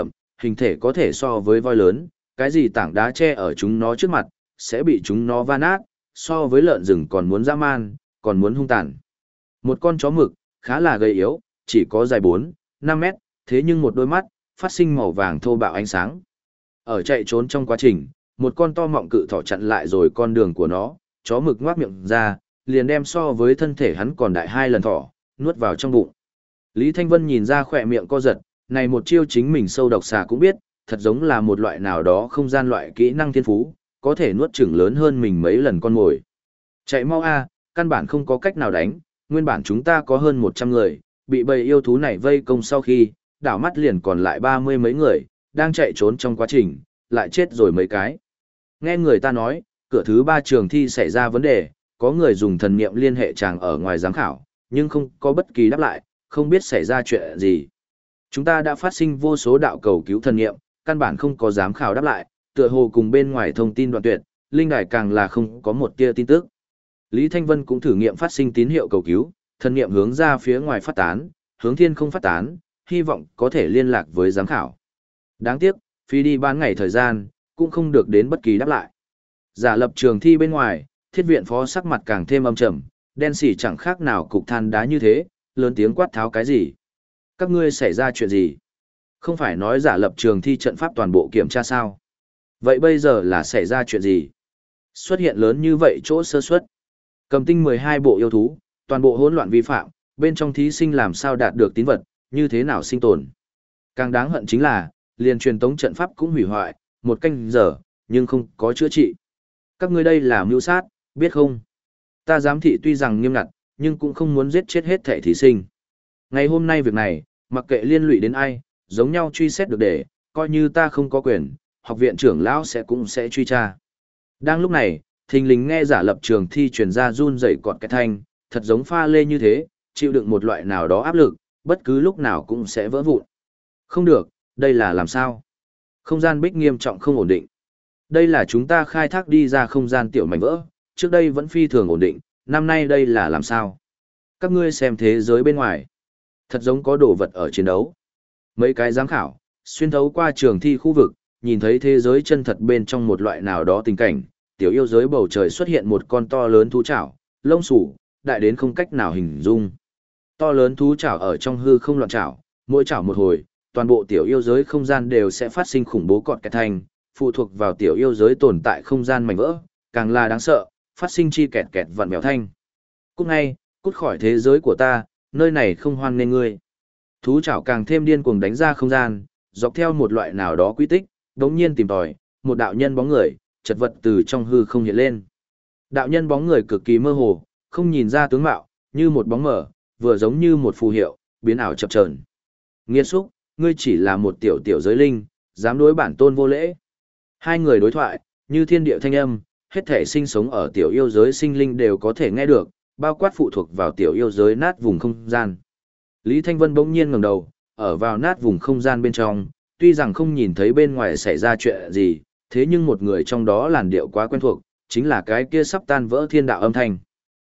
hình thể có thể so với voi lớn, cái gì tảng đá che ở chúng nó trước mặt, sẽ bị chúng nó va nát, so với lợn rừng còn muốn dã man, còn muốn hung tàn. Một con chó mực, khá là gầy yếu, chỉ có dài 4-5 mét, thế nhưng một đôi mắt, phát sinh màu vàng thô bạo ánh sáng. Ở chạy trốn trong quá trình, một con to mọng cự thỏ chặn lại rồi con đường của nó, chó mực ngoác miệng ra, liền đem so với thân thể hắn còn đại 2 lần thỏ, nuốt vào trong bụng. Lý Thanh Vân nhìn ra khỏe miệng co giật, này một chiêu chính mình sâu độc xà cũng biết, thật giống là một loại nào đó không gian loại kỹ năng thiên phú, có thể nuốt chửng lớn hơn mình mấy lần con mồi. Chạy mau a, căn bản không có cách nào đánh, nguyên bản chúng ta có hơn 100 người, bị bầy yêu thú này vây công sau khi, đảo mắt liền còn lại 30 mấy người, đang chạy trốn trong quá trình, lại chết rồi mấy cái. Nghe người ta nói, cửa thứ 3 trường thi xảy ra vấn đề, có người dùng thần niệm liên hệ chàng ở ngoài giám khảo, nhưng không có bất kỳ đáp lại, không biết xảy ra chuyện gì. Chúng ta đã phát sinh vô số đạo cầu cứu thần niệm, căn bản không có giám khảo đáp lại, tựa hồ cùng bên ngoài thông tin đoạn tuyệt, linh đài càng là không có một tia tin tức. Lý Thanh Vân cũng thử nghiệm phát sinh tín hiệu cầu cứu, thần niệm hướng ra phía ngoài phát tán, hướng thiên không phát tán, hy vọng có thể liên lạc với giám khảo. Đáng tiếc, phi đi ban ngày thời gian, cũng không được đến bất kỳ đáp lại. Giả lập trường thi bên ngoài, thiết viện phó sắc mặt càng thêm âm trầm, đen xỉ chẳng khác nào cục than đá như thế, lớn tiếng quát tháo cái gì. Các ngươi xảy ra chuyện gì? Không phải nói giả lập trường thi trận pháp toàn bộ kiểm tra sao? Vậy bây giờ là xảy ra chuyện gì? Xuất hiện lớn như vậy chỗ sơ suất. Cầm tinh 12 bộ yêu thú, toàn bộ hỗn loạn vi phạm, bên trong thí sinh làm sao đạt được tín vật, như thế nào sinh tồn. Càng đáng hận chính là, liền truyền tống trận pháp cũng hủy hoại, 1 canh giờ, nhưng không có chữa trị. Các ngươi đây là mưu sát, biết không? Ta giám thị tuy rằng nghiêm ngặt, nhưng cũng không muốn giết chết hết thảy thí sinh. Ngày hôm nay việc này, mặc kệ liên lụy đến ai, giống nhau truy xét được để, coi như ta không có quyền, học viện trưởng lão cũng sẽ truy tra. Đang lúc này, thình lình nghe giả lập trường thi truyền ra run rẩy cọt cái thanh, thật giống pha lê như thế, chịu đựng một loại nào đó áp lực, bất cứ lúc nào cũng sẽ vỡ vụn. Không được, đây là làm sao? Không gian bích nghiêm trọng không ổn định. Đây là chúng ta khai thác đi ra không gian tiểu mảnh vỡ, trước đây vẫn phi thường ổn định, năm nay đây là làm sao? Các ngươi xem thế giới bên ngoài. Thật giống có đồ vật ở chiến đấu. Mấy cái giám khảo, xuyên thấu qua trường thi khu vực, nhìn thấy thế giới chân thật bên trong một loại nào đó tình cảnh, tiểu yêu giới bầu trời xuất hiện một con to lớn thú chảo, lông xù, đại đến không cách nào hình dung. To lớn thú chảo ở trong hư không loạn chảo, mỗi chảo một hồi, toàn bộ tiểu yêu giới không gian đều sẽ phát sinh khủng bố cọt kẹt thành, phụ thuộc vào tiểu yêu giới tồn tại không gian mảnh vỡ, càng là đáng sợ, phát sinh chi kẹt kẹt vặn vẹo thanh. Cút ngay, cút khỏi thế giới của ta, nơi này không hoan nên ngươi. Thú chảo càng thêm điên cuồng đánh ra không gian, dọc theo một loại nào đó quy tích, đống nhiên tìm tòi, một đạo nhân bóng người, chật vật từ trong hư không hiện lên. Đạo nhân bóng người cực kỳ mơ hồ, không nhìn ra tướng mạo, như một bóng mờ, vừa giống như một phù hiệu, biến ảo chập chờn. Nghiệt xúc, ngươi chỉ là một tiểu tiểu giới linh, dám đối bản tôn vô lễ. Hai người đối thoại, như thiên địa thanh âm, hết thể sinh sống ở tiểu yêu giới sinh linh đều có thể nghe được, bao quát phụ thuộc vào tiểu yêu giới nát vùng không gian. Lý Thanh Vân bỗng nhiên ngẩng đầu, ở vào nát vùng không gian bên trong, tuy rằng không nhìn thấy bên ngoài xảy ra chuyện gì, thế nhưng một người trong đó làn điệu quá quen thuộc, chính là cái kia sắp tan vỡ thiên đạo âm thanh.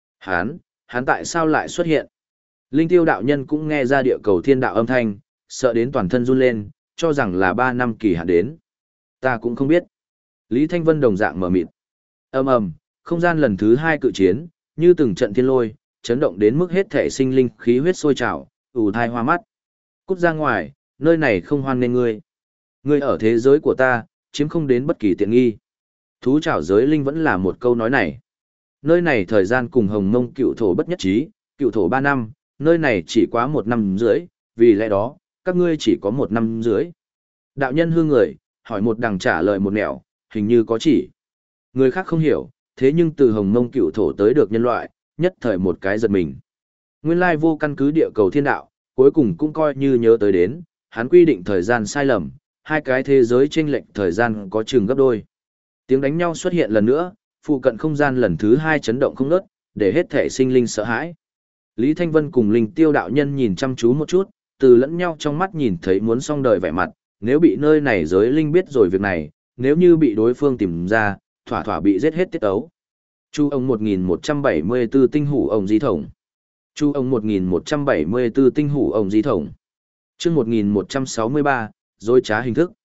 Hắn tại sao lại xuất hiện? Linh Tiêu đạo nhân cũng nghe ra địa cầu thiên đạo âm thanh, sợ đến toàn thân run lên, cho rằng là 3 năm kỳ hạn đến. Ta cũng không biết. Lý Thanh Vân đồng dạng mở mịt. Ầm ầm, không gian lần thứ 2 cự chiến, như từng trận thiên lôi, chấn động đến mức hết thể sinh linh khí huyết sôi trào, ù thai hoa mắt. Cút ra ngoài, nơi này không hoan nên ngươi. Ngươi ở thế giới của ta, chiếm không đến bất kỳ tiện nghi. Thú trảo giới linh vẫn là một câu nói này. Nơi này thời gian cùng Hồng Mông cựu thổ bất nhất trí, cựu thổ 3 năm, nơi này chỉ quá 1 năm rưỡi, vì lẽ đó, các ngươi chỉ có 1 năm rưỡi. Đạo nhân hư người, hỏi một đằng trả lời một nẻo, hình như có chỉ. Người khác không hiểu, thế nhưng từ Hồng Mông cựu thổ tới được nhân loại, nhất thời một cái giật mình. Nguyên lai vô căn cứ địa cầu thiên đạo, cuối cùng cũng coi như nhớ tới đến, hắn quy định thời gian sai lầm, hai cái thế giới chênh lệch thời gian có chừng gấp đôi. Tiếng đánh nhau xuất hiện lần nữa, phụ cận không gian lần thứ 2 chấn động không ngớt, để hết thể sinh linh sợ hãi. Lý Thanh Vân cùng Linh Tiêu đạo nhân nhìn chăm chú một chút, từ lẫn nhau trong mắt nhìn thấy muốn xong đời vẻ mặt, nếu bị nơi này giới linh biết rồi việc này, nếu như bị đối phương tìm ra, thỏa thỏa bị giết hết tiết ấu. Chu ông 1174 tinh hủ ông di thống. Chu ông 1174 tinh hủ ông di thống. Chương 1163, dối trá hình thức,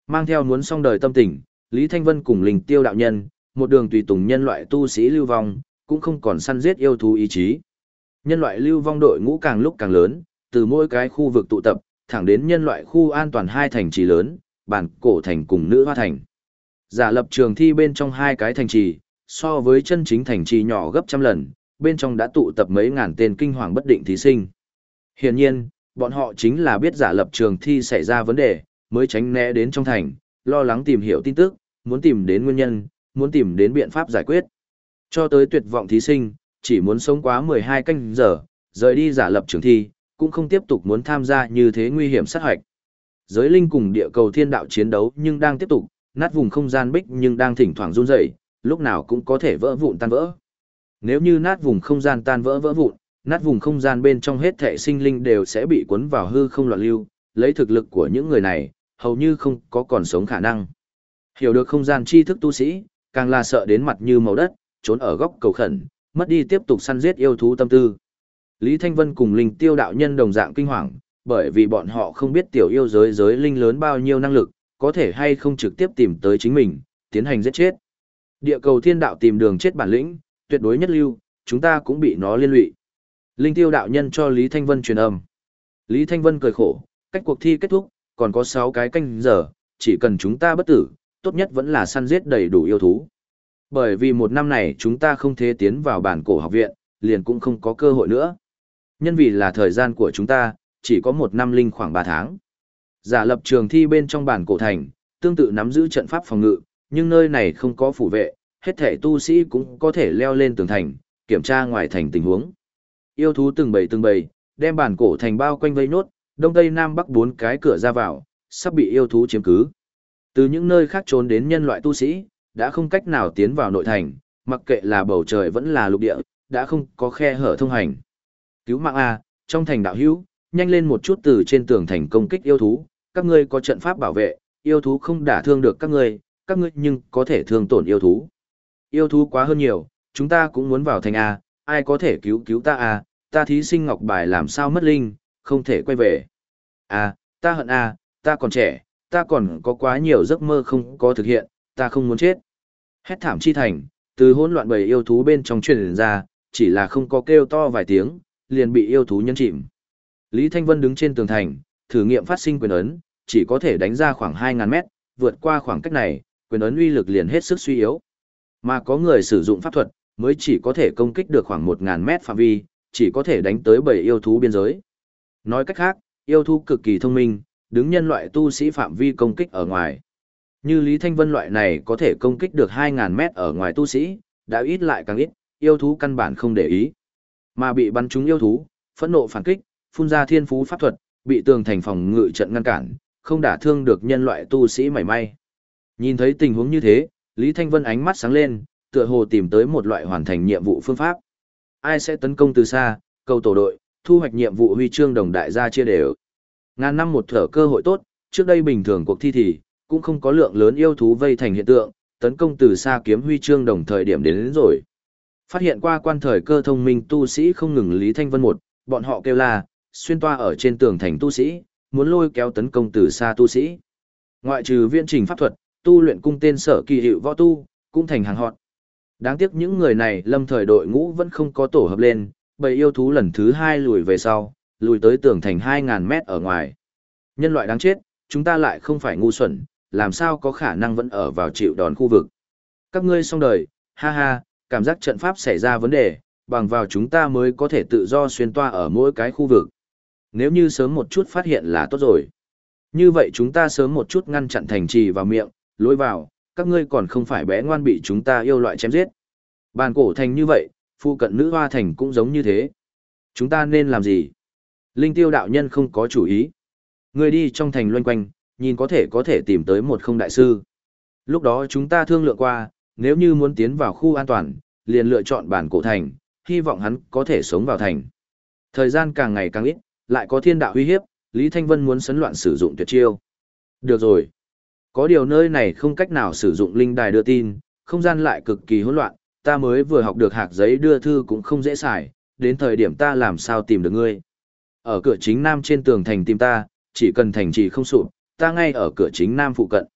Mang theo muốn xong đời tâm tình, Lý Thanh Vân cùng Linh Tiêu đạo nhân, một đường tùy tùng nhân loại tu sĩ lưu vong, cũng không còn săn giết yêu thú ý chí. Nhân loại lưu vong đội ngũ càng lúc càng lớn, từ mỗi cái khu vực tụ tập, thẳng đến nhân loại khu an toàn hai thành trì lớn, Bản Cổ thành cùng Nữ Hoa thành. Giả lập trường thi bên trong hai cái thành trì, so với chân chính thành trì nhỏ gấp trăm lần, bên trong đã tụ tập mấy ngàn tên kinh hoàng bất định thí sinh. Hiển nhiên, bọn họ chính là biết giả lập trường thi xảy ra vấn đề, mới tránh né đến trong thành, lo lắng tìm hiểu tin tức, muốn tìm đến nguyên nhân, muốn tìm đến biện pháp giải quyết. Cho tới tuyệt vọng thí sinh, chỉ muốn sống quá 12 canh giờ, rời đi giả lập trường thi, cũng không tiếp tục muốn tham gia như thế nguy hiểm sát hoạch. Giới linh cùng địa cầu thiên đạo chiến đấu nhưng đang tiếp tục, nát vùng không gian bích nhưng đang thỉnh thoảng run rẩy, lúc nào cũng có thể vỡ vụn tan vỡ. Nếu như nát vùng không gian tan vỡ vỡ vụn, nát vùng không gian bên trong hết thảy sinh linh đều sẽ bị cuốn vào hư không loạn lưu, lấy thực lực của những người này, hầu như không có còn sống khả năng. Hiểu được không gian tri thức tu sĩ, càng là sợ đến mặt như màu đất, trốn ở góc cầu khẩn, mất đi tiếp tục săn giết yêu thú tâm tư. Lý Thanh Vân cùng Linh Tiêu đạo nhân đồng dạng kinh hoàng, bởi vì bọn họ không biết tiểu yêu giới linh lớn bao nhiêu năng lực, có thể hay không trực tiếp tìm tới chính mình, tiến hành giết chết. Địa cầu thiên đạo tìm đường chết bản lĩnh, tuyệt đối nhất lưu, chúng ta cũng bị nó liên lụy. Linh Tiêu đạo nhân cho Lý Thanh Vân truyền âm. Lý Thanh Vân cười khổ, cách cuộc thi kết thúc, còn có 6 cái canh giờ, chỉ cần chúng ta bất tử, tốt nhất vẫn là săn giết đầy đủ yêu thú. Bởi vì một năm này chúng ta không thể tiến vào bản cổ học viện, liền cũng không có cơ hội nữa. Nhân vì là thời gian của chúng ta, chỉ có một năm linh khoảng 3 tháng. Giả lập trường thi bên trong bản cổ thành, tương tự nắm giữ trận pháp phòng ngự, nhưng nơi này không có phủ vệ, hết thể tu sĩ cũng có thể leo lên tường thành, kiểm tra ngoài thành tình huống. Yêu thú từng bầy, đem bản cổ thành bao quanh vây nốt, đông tây nam bắc 4 cái cửa ra vào, sắp bị yêu thú chiếm cứ. Từ những nơi khác trốn đến nhân loại tu sĩ, đã không cách nào tiến vào nội thành, mặc kệ là bầu trời vẫn là lục địa, đã không có khe hở thông hành. Cứu mạng A, trong thành đạo hữu, nhanh lên một chút từ trên tường thành công kích yêu thú, các ngươi có trận pháp bảo vệ, yêu thú không đả thương được các ngươi nhưng có thể thương tổn yêu thú. Yêu thú quá hơn nhiều, chúng ta cũng muốn vào thành A, ai có thể cứu cứu ta A, ta thí sinh ngọc bài làm sao mất linh, không thể quay về. A, ta hận A, ta còn trẻ, ta còn có quá nhiều giấc mơ không có thực hiện, ta không muốn chết. Hét thảm chi thành, từ hỗn loạn bầy yêu thú bên trong truyền ra, chỉ là không có kêu to vài tiếng, liền bị yêu thú nhấn chìm. Lý Thanh Vân đứng trên tường thành, thử nghiệm phát sinh quyền ấn, chỉ có thể đánh ra khoảng 2.000 mét, vượt qua khoảng cách này, quyền ấn uy lực liền hết sức suy yếu. Mà có người sử dụng pháp thuật, mới chỉ có thể công kích được khoảng 1.000 mét phạm vi, chỉ có thể đánh tới 7 yêu thú biên giới. Nói cách khác, yêu thú cực kỳ thông minh, đứng nhân loại tu sĩ phạm vi công kích ở ngoài. Như Lý Thanh Vân loại này có thể công kích được 2.000 mét ở ngoài tu sĩ, đã ít lại càng ít, yêu thú căn bản không để ý. Mà bị bắn trúng yêu thú, phẫn nộ phản kích, phun ra thiên phú pháp thuật, bị tường thành phòng ngự trận ngăn cản, không đả thương được nhân loại tu sĩ mảy may. Nhìn thấy tình huống như thế, Lý Thanh Vân ánh mắt sáng lên, tựa hồ tìm tới một loại hoàn thành nhiệm vụ phương pháp. Ai sẽ tấn công từ xa, cầu tổ đội, thu hoạch nhiệm vụ huy chương đồng đại gia chia đều. Ngàn năm một thở cơ hội tốt, trước đây bình thường cuộc thi thì cũng không có lượng lớn yêu thú vây thành hiện tượng, tấn công từ xa kiếm huy chương đồng thời điểm đến rồi. Phát hiện qua quan thời cơ thông minh tu sĩ không ngừng Lý Thanh Vân một, bọn họ kêu là, xuyên toa ở trên tường thành tu sĩ, muốn lôi kéo tấn công từ xa tu sĩ. Ngoại trừ viễn trình pháp thuật, tu luyện cung tên sở kỳ hiệu võ tu, cũng thành hàng hot. Đáng tiếc những người này lâm thời đội ngũ vẫn không có tổ hợp lên, bầy yêu thú lần thứ 2 lùi về sau, lùi tới tường thành 2.000 mét ở ngoài. Nhân loại đáng chết, chúng ta lại không phải ngu xuẩn, làm sao có khả năng vẫn ở vào chịu đòn khu vực. Các ngươi xong đời, ha ha, cảm giác trận pháp xảy ra vấn đề, bằng vào chúng ta mới có thể tự do xuyên toa ở mỗi cái khu vực. Nếu như sớm một chút phát hiện là tốt rồi. Như vậy chúng ta sớm một chút ngăn chặn thành trì vào miệng, lối vào, các ngươi còn không phải bé ngoan bị chúng ta yêu loại chém giết. Bàn cổ thành như vậy, phụ cận nữ hoa thành cũng giống như thế. Chúng ta nên làm gì? Linh Tiêu đạo nhân không có chủ ý. Người đi trong thành loanh quanh, nhìn có thể tìm tới một không đại sư. Lúc đó chúng ta thương lượng qua, nếu như muốn tiến vào khu an toàn, liền lựa chọn bản cổ thành, hy vọng hắn có thể sống vào thành. Thời gian càng ngày càng ít, lại có thiên đạo uy hiếp, Lý Thanh Vân muốn sấn loạn sử dụng tuyệt chiêu. Được rồi. Có điều nơi này không cách nào sử dụng linh đài đưa tin, không gian lại cực kỳ hỗn loạn, ta mới vừa học được hạc giấy đưa thư cũng không dễ xài, đến thời điểm ta làm sao tìm được ngươi. Ở cửa chính nam trên tường thành tìm ta, chỉ cần thành trì không sụp, ta ngay ở cửa chính nam phụ cận.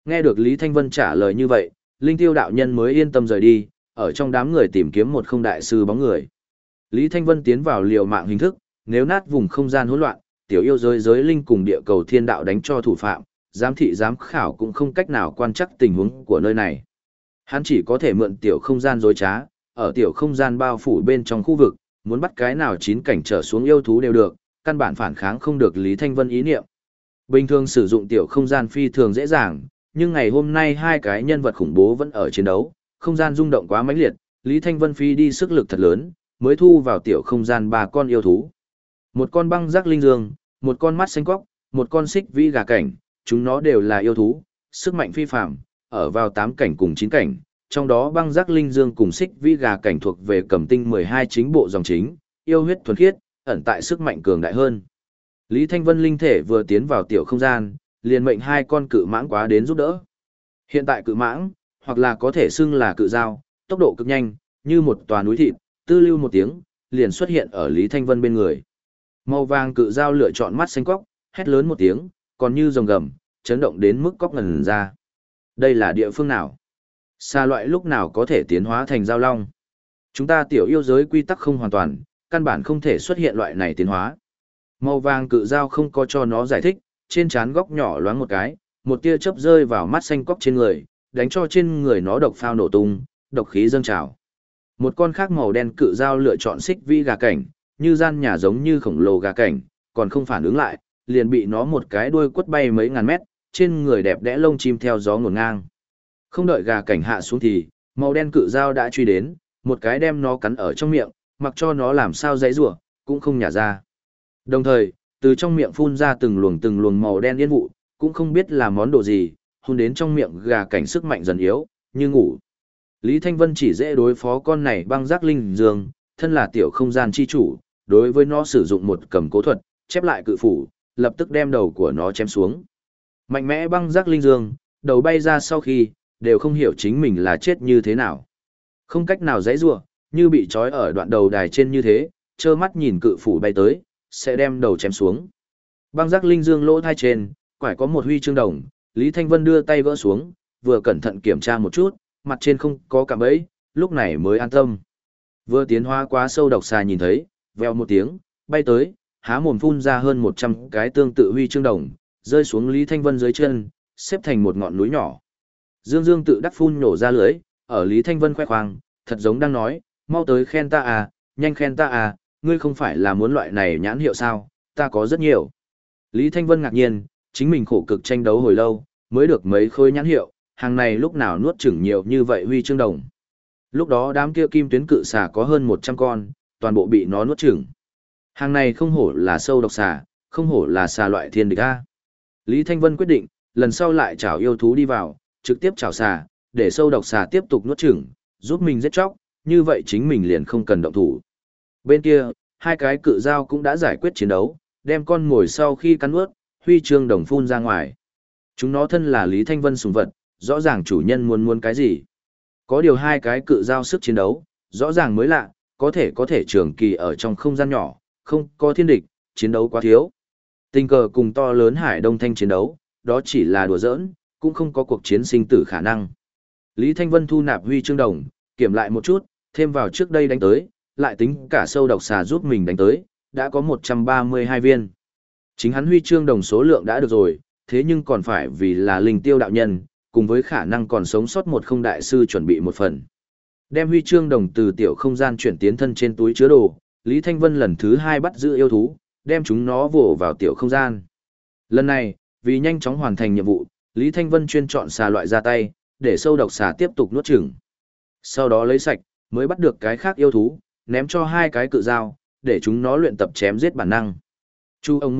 Nghe được Lý Thanh Vân trả lời như vậy, Linh Tiêu đạo nhân mới yên tâm rời đi, ở trong đám người tìm kiếm một không đại sư bóng người. Lý Thanh Vân tiến vào liều mạng hình thức, nếu nát vùng không gian hỗn loạn, tiểu yêu giới linh cùng địa cầu thiên đạo đánh cho thủ phạm, giám thị giám khảo cũng không cách nào quan trắc tình huống của nơi này. Hắn chỉ có thể mượn tiểu không gian dối trá, ở tiểu không gian bao phủ bên trong khu vực, muốn bắt cái nào chín cảnh trở xuống yêu thú đều được, căn bản phản kháng không được Lý Thanh Vân ý niệm. Bình thường sử dụng tiểu không gian phi thường dễ dàng, nhưng ngày hôm nay hai cái nhân vật khủng bố vẫn ở chiến đấu, không gian rung động quá mãnh liệt, Lý Thanh Vân phi đi sức lực thật lớn, mới thu vào tiểu không gian ba con yêu thú. Một con băng giác linh dương, một con mắt xanh quóc, một con xích vĩ gà cảnh, chúng nó đều là yêu thú, sức mạnh phi phàm, ở vào 8 cảnh cùng 9 cảnh, trong đó băng giác linh dương cùng xích vĩ gà cảnh thuộc về cầm tinh 12 chính bộ dòng chính, yêu huyết thuần khiết, ẩn tại sức mạnh cường đại hơn. Lý Thanh Vân linh thể vừa tiến vào tiểu không gian, liền mệnh hai con cự mãng quá đến giúp đỡ. Hiện tại cự mãng, hoặc là có thể xưng là cự dao, tốc độ cực nhanh, như một tòa núi thịt, tư lưu một tiếng, liền xuất hiện ở Lý Thanh Vân bên người. Màu vàng cự dao lựa chọn mắt xanh cóc, hét lớn một tiếng, còn như rồng gầm, chấn động đến mức cóc ngần ra. Đây là địa phương nào? Xa loại lúc nào có thể tiến hóa thành dao long? Chúng ta tiểu yêu giới quy tắc không hoàn toàn, căn bản không thể xuất hiện loại này tiến hóa. Màu vàng cự dao không có cho nó giải thích, trên trán góc nhỏ loáng một cái, một tia chớp rơi vào mắt xanh cóc trên người, đánh cho trên người nó độc phao nổ tung, độc khí dâng trào. Một con khác màu đen cự dao lựa chọn xích vĩ gà cảnh, như gian nhà giống như khổng lồ gà cảnh, còn không phản ứng lại, liền bị nó một cái đuôi quất bay mấy ngàn mét, trên người đẹp đẽ lông chim theo gió ngổn ngang. Không đợi gà cảnh hạ xuống thì, màu đen cự dao đã truy đến, một cái đem nó cắn ở trong miệng, mặc cho nó làm sao giãy giụa, cũng không nhả ra. Đồng thời, từ trong miệng phun ra từng luồng màu đen yên vụ, cũng không biết là món đồ gì, hôn đến trong miệng gà cảnh sức mạnh dần yếu, như ngủ. Lý Thanh Vân chỉ dễ đối phó con này băng giác linh dương, thân là tiểu không gian chi chủ, đối với nó sử dụng một cầm cố thuật, chép lại cự phủ, lập tức đem đầu của nó chém xuống. Mạnh mẽ băng giác linh dương, đầu bay ra sau khi, đều không hiểu chính mình là chết như thế nào. Không cách nào giãy giụa, như bị trói ở đoạn đầu đài trên như thế, trơ mắt nhìn cự phủ bay tới, sẽ đem đầu chém xuống. Băng giác linh dương lỗ thai trên, quải có một huy chương đồng, Lý Thanh Vân đưa tay gỡ xuống, vừa cẩn thận kiểm tra một chút, mặt trên không có cạm bẫy, lúc này mới an tâm. Vừa tiến hóa quá sâu độc xà nhìn thấy, vèo một tiếng, bay tới, há mồm phun ra hơn 100 cái tương tự huy chương đồng, rơi xuống Lý Thanh Vân dưới chân, xếp thành một ngọn núi nhỏ. Dương Dương tự đắc phun nổ ra lưới, ở Lý Thanh Vân khoe khoang, thật giống đang nói, mau tới khen ta à, nhanh khen ta à, ngươi không phải là muốn loại này nhãn hiệu sao, ta có rất nhiều. Lý Thanh Vân ngạc nhiên, chính mình khổ cực tranh đấu hồi lâu, mới được mấy khối nhãn hiệu, hàng này lúc nào nuốt chửng nhiều như vậy huy chương đồng. Lúc đó đám kia kim tuyến cự xà có hơn 100 con, toàn bộ bị nó nuốt chửng. Hàng này không hổ là sâu độc xà, không hổ là xà loại thiên địch a. Lý Thanh Vân quyết định, lần sau lại chảo yêu thú đi vào, trực tiếp chảo xà, để sâu độc xà tiếp tục nuốt chửng, giúp mình giết chóc, như vậy chính mình liền không cần động thủ. Bên kia, hai cái cự dao cũng đã giải quyết chiến đấu, đem con mồi sau khi cắn nuốt, huy chương đồng phun ra ngoài. Chúng nó thân là Lý Thanh Vân sùng vật, rõ ràng chủ nhân muốn cái gì. Có điều hai cái cự dao sức chiến đấu, rõ ràng mới lạ, có thể trường kỳ ở trong không gian nhỏ, không có thiên địch, chiến đấu quá thiếu. Tình cờ cùng to lớn Hải Đông Thanh chiến đấu, đó chỉ là đùa giỡn, cũng không có cuộc chiến sinh tử khả năng. Lý Thanh Vân thu nạp huy chương đồng, kiểm lại một chút, thêm vào trước đây đánh tới, lại tính cả sâu độc xà giúp mình đánh tới, đã có 132 viên. Chính hắn huy chương đồng số lượng đã được rồi, thế nhưng còn phải vì là linh tiêu đạo nhân, cùng với khả năng còn sống sót một không đại sư chuẩn bị một phần. Đem huy chương đồng từ tiểu không gian chuyển tiến thân trên túi chứa đồ, Lý Thanh Vân lần thứ 2 bắt giữ yêu thú, đem chúng nó vồ vào tiểu không gian. Lần này, vì nhanh chóng hoàn thành nhiệm vụ, Lý Thanh Vân chuyên chọn xà loại ra tay, để sâu độc xà tiếp tục nuốt chửng. Sau đó lấy sạch, mới bắt được cái khác yêu thú, ném cho hai cái cự dao, để chúng nó luyện tập chém giết bản năng. Chu ông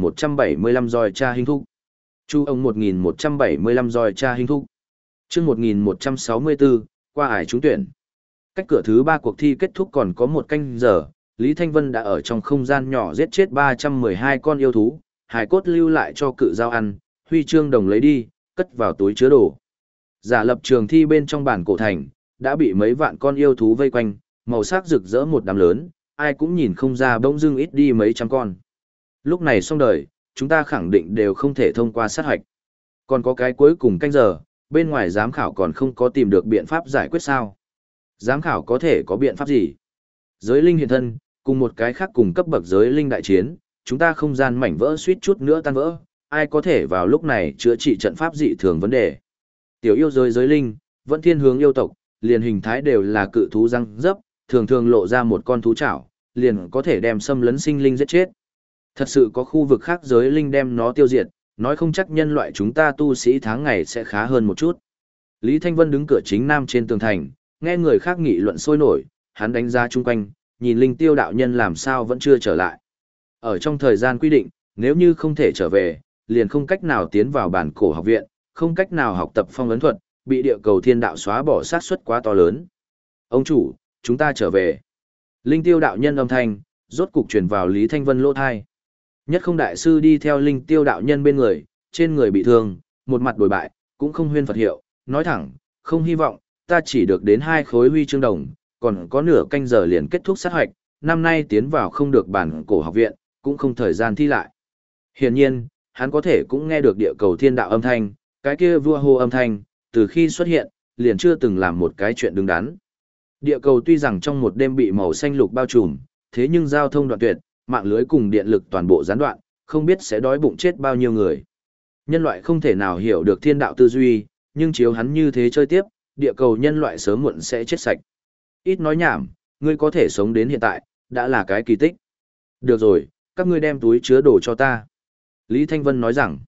1175 roi cha hình thúc. Chu ông 1175 roi cha hình thúc. Chương 1164, qua ải trúng tuyển. Cách cửa thứ 3 cuộc thi kết thúc còn có 1 canh giờ, Lý Thanh Vân đã ở trong không gian nhỏ giết chết 312 con yêu thú, hài cốt lưu lại cho cự dao ăn, huy chương đồng lấy đi, cất vào túi chứa đồ. Giả lập trường thi bên trong bản cổ thành, đã bị mấy vạn con yêu thú vây quanh, màu sắc rực rỡ một đám lớn, ai cũng nhìn không ra bỗng dưng ít đi mấy trăm con. Lúc này xong đời, chúng ta khẳng định đều không thể thông qua sát hạch. Còn có cái cuối cùng canh giờ, bên ngoài giám khảo còn không có tìm được biện pháp giải quyết sao? Giám khảo có thể có biện pháp gì? Giới linh hiện thân, cùng một cái khác cùng cấp bậc giới linh đại chiến, chúng ta không gian mảnh vỡ suýt chút nữa tan vỡ, ai có thể vào lúc này chữa trị trận pháp dị thường vấn đề. Tiểu yêu giới linh, vẫn thiên hướng yêu tộc, liền hình thái đều là cự thú răng dấp, thường thường lộ ra một con thú chảo, liền có thể đem xâm lấn sinh linh giết chết. Thật sự có khu vực khác giới linh đem nó tiêu diệt, nói không chắc nhân loại chúng ta tu sĩ tháng ngày sẽ khá hơn một chút. Lý Thanh Vân đứng cửa chính nam trên tường thành, nghe người khác nghị luận sôi nổi, hắn đánh giá chung quanh, nhìn linh tiêu đạo nhân làm sao vẫn chưa trở lại. Ở trong thời gian quy định, nếu như không thể trở về, liền không cách nào tiến vào bản cổ học viện, không cách nào học tập phong ấn thuật, bị địa cầu thiên đạo xóa bỏ sát suất quá to lớn. Ông chủ, chúng ta trở về. Linh tiêu đạo nhân âm thanh, rốt cục truyền vào Lý Thanh Vân lỗ thai. Nhất không đại sư đi theo linh tiêu đạo nhân bên người, trên người bị thương, một mặt đổi bại, cũng không huyên Phật hiệu, nói thẳng, không hy vọng, ta chỉ được đến 2 khối huy chương đồng, còn có nửa canh giờ liền kết thúc sát hoạch, năm nay tiến vào không được bản cổ học viện, cũng không thời gian thi lại. Hiển nhiên, hắn có thể cũng nghe được địa cầu thiên đạo âm thanh, cái kia vua hô âm thanh, từ khi xuất hiện, liền chưa từng làm một cái chuyện đứng đắn. Địa cầu tuy rằng trong một đêm bị màu xanh lục bao trùm, thế nhưng giao thông đoạn tuyệt, mạng lưới cùng điện lực toàn bộ gián đoạn, không biết sẽ đói bụng chết bao nhiêu người. Nhân loại không thể nào hiểu được thiên đạo tư duy, nhưng chiếu hắn như thế chơi tiếp, địa cầu nhân loại sớm muộn sẽ chết sạch. Ít nói nhảm, ngươi có thể sống đến hiện tại, đã là cái kỳ tích. Được rồi, các ngươi đem túi chứa đồ cho ta. Lý Thanh Vân nói rằng,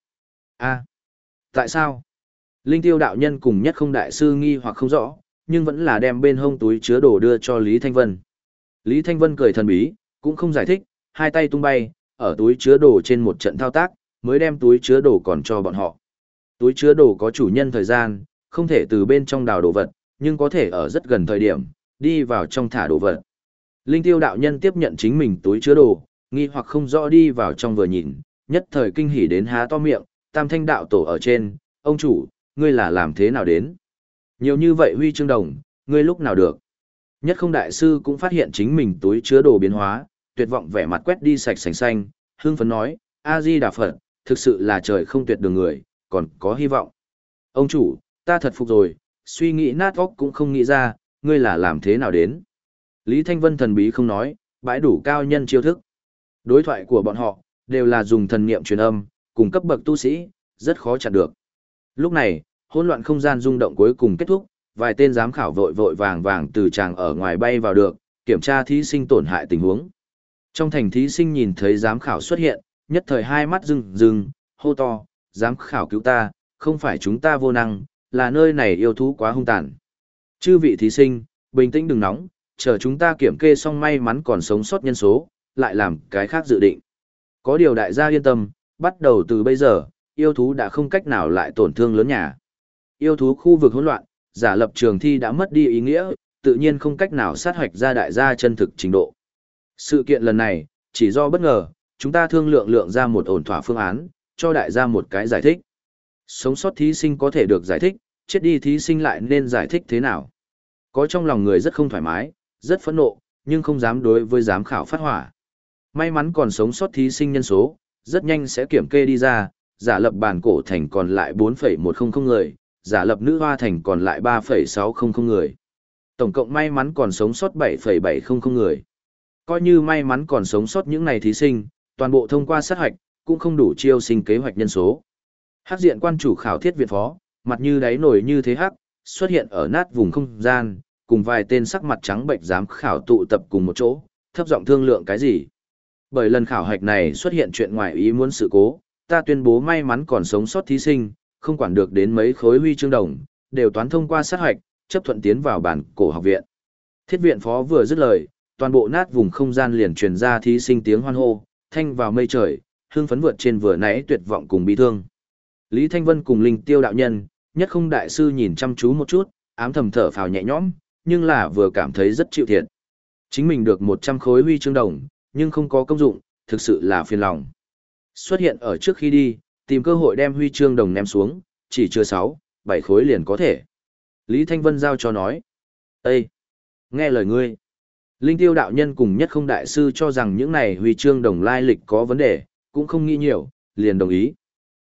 tại sao? Linh tiêu đạo nhân cùng nhất không đại sư nghi hoặc không rõ, nhưng vẫn là đem bên hông túi chứa đồ đưa cho Lý Thanh Vân. Lý Thanh Vân cười thần bí, cũng không giải thích, hai tay tung bay, ở túi chứa đồ trên một trận thao tác, mới đem túi chứa đồ còn cho bọn họ. Túi chứa đồ có chủ nhân thời gian, không thể từ bên trong đào đồ vật, nhưng có thể ở rất gần thời điểm, đi vào trong thả đồ vật. Linh tiêu đạo nhân tiếp nhận chính mình túi chứa đồ, nghi hoặc không rõ đi vào trong vừa nhìn, nhất thời kinh hỉ đến há to miệng, tam thanh đạo tổ ở trên, ông chủ, ngươi là làm thế nào đến? Nhiều như vậy huy chương đồng, ngươi lúc nào được? Nhất không đại sư cũng phát hiện chính mình túi chứa đồ biến hóa, tuyệt vọng vẻ mặt quét đi sạch sành xanh, hưng phấn nói, A-di-đà Phật, thực sự là trời không tuyệt đường người, còn có hy vọng. Ông chủ, ta thật phục rồi, suy nghĩ nát óc cũng không nghĩ ra, ngươi là làm thế nào đến? Lý Thanh Vân thần bí không nói, bãi đủ cao nhân chiêu thức. Đối thoại của bọn họ, đều là dùng thần niệm truyền âm, cùng cấp bậc tu sĩ, rất khó chặn được. Lúc này, hỗn loạn không gian rung động cuối cùng kết thúc, vài tên giám khảo vội vội vàng vàng từ tràng ở ngoài bay vào được, kiểm tra thí sinh tổn hại tình huống. Trong thành thí sinh nhìn thấy giám khảo xuất hiện, nhất thời hai mắt rưng rưng, hô to, giám khảo cứu ta, không phải chúng ta vô năng, là nơi này yêu thú quá hung tàn. Chư vị thí sinh, bình tĩnh đừng nóng, chờ chúng ta kiểm kê xong may mắn còn sống sót nhân số, lại làm cái khác dự định. Có điều đại gia yên tâm, bắt đầu từ bây giờ, yêu thú đã không cách nào lại tổn thương lớn nhà. Yêu thú khu vực hỗn loạn, giả lập trường thi đã mất đi ý nghĩa, tự nhiên không cách nào sát hoạch ra đại gia chân thực trình độ. Sự kiện lần này, chỉ do bất ngờ, chúng ta thương lượng ra một ổn thỏa phương án, cho đại gia một cái giải thích. Sống sót thí sinh có thể được giải thích, chết đi thí sinh lại nên giải thích thế nào. Có trong lòng người rất không thoải mái, rất phẫn nộ, nhưng không dám đối với giám khảo phát hỏa. May mắn còn sống sót thí sinh nhân số, rất nhanh sẽ kiểm kê đi ra, giả lập bản cổ thành còn lại 4,100 người, giả lập nữ hoa thành còn lại 3,600 người. Tổng cộng may mắn còn sống sót 7,700 người. Coi như may mắn còn sống sót những này thí sinh, toàn bộ thông qua sát hoạch, cũng không đủ chiêu sinh kế hoạch nhân số. Hắc diện quan chủ khảo thiết viện phó, mặt như đáy nổi như thế hắc, xuất hiện ở nát vùng không gian, cùng vài tên sắc mặt trắng bệnh giám khảo tụ tập cùng một chỗ, thấp giọng thương lượng cái gì. Bởi lần khảo hạch này xuất hiện chuyện ngoài ý muốn sự cố, ta tuyên bố may mắn còn sống sót thí sinh, không quản được đến mấy khối huy chương đồng, đều toán thông qua sát hoạch, chấp thuận tiến vào bản cổ học viện. Thiết viện phó vừa dứt lời, toàn bộ nát vùng không gian liền truyền ra thí sinh tiếng hoan hô, thanh vào mây trời, hưng phấn vượt trên vừa nãy tuyệt vọng cùng bi thương. Lý Thanh Vân cùng Linh Tiêu đạo nhân, nhất không đại sư nhìn chăm chú một chút, ám thầm thở phào nhẹ nhõm, nhưng là vừa cảm thấy rất chịu thiệt. Chính mình được 100 khối huy chương đồng, nhưng không có công dụng, thực sự là phiền lòng. Xuất hiện ở trước khi đi, tìm cơ hội đem huy chương đồng ném xuống, chỉ chưa 6, 7 khối liền có thể. Lý Thanh Vân giao cho nói. Ê! Nghe lời ngươi. Linh Tiêu đạo nhân cùng nhất không đại sư cho rằng những này huy chương đồng lai lịch có vấn đề, cũng không nghĩ nhiều, liền đồng ý.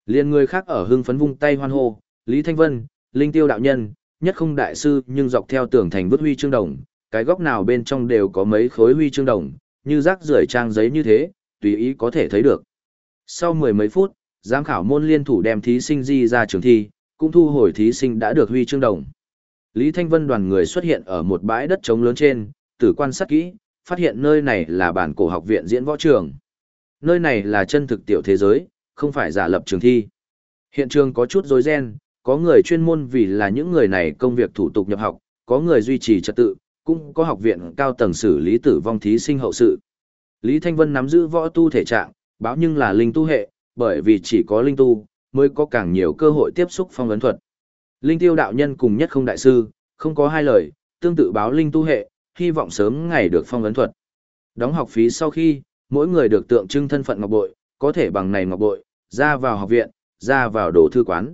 Liên người khác ở hưng phấn vung tay hoan hô, Lý Thanh Vân, Linh Tiêu đạo nhân, nhất không đại sư nhưng dọc theo tường thành vứt huy chương đồng, cái góc nào bên trong đều có mấy khối huy chương đồng, như rác rưởi trang giấy như thế, tùy ý có thể thấy được. Sau mười mấy phút, giám khảo môn liên thủ đem thí sinh di ra trường thi, cũng thu hồi thí sinh đã được huy chương đồng. Lý Thanh Vân đoàn người xuất hiện ở một bãi đất trống lớn trên, tử quan sát kỹ, phát hiện nơi này là bản cổ học viện diễn võ trường. Nơi này là chân thực tiểu thế giới, không phải giả lập trường thi. Hiện trường có chút rối ren, có người chuyên môn vì là những người này công việc thủ tục nhập học, có người duy trì trật tự, cũng có học viện cao tầng xử lý tử vong thí sinh hậu sự. Lý Thanh Vân nắm giữ võ tu thể trạng, báo nhưng là linh tu hệ, bởi vì chỉ có linh tu mới có càng nhiều cơ hội tiếp xúc phong ấn thuật. Linh Tiêu đạo nhân cùng nhất không đại sư, không có hai lời, tương tự báo linh tu hệ, hy vọng sớm ngày được phong ấn thuật. Đóng học phí sau khi, mỗi người được tượng trưng thân phận ngọc bội, có thể bằng này ngọc bội, ra vào học viện, ra vào đồ thư quán.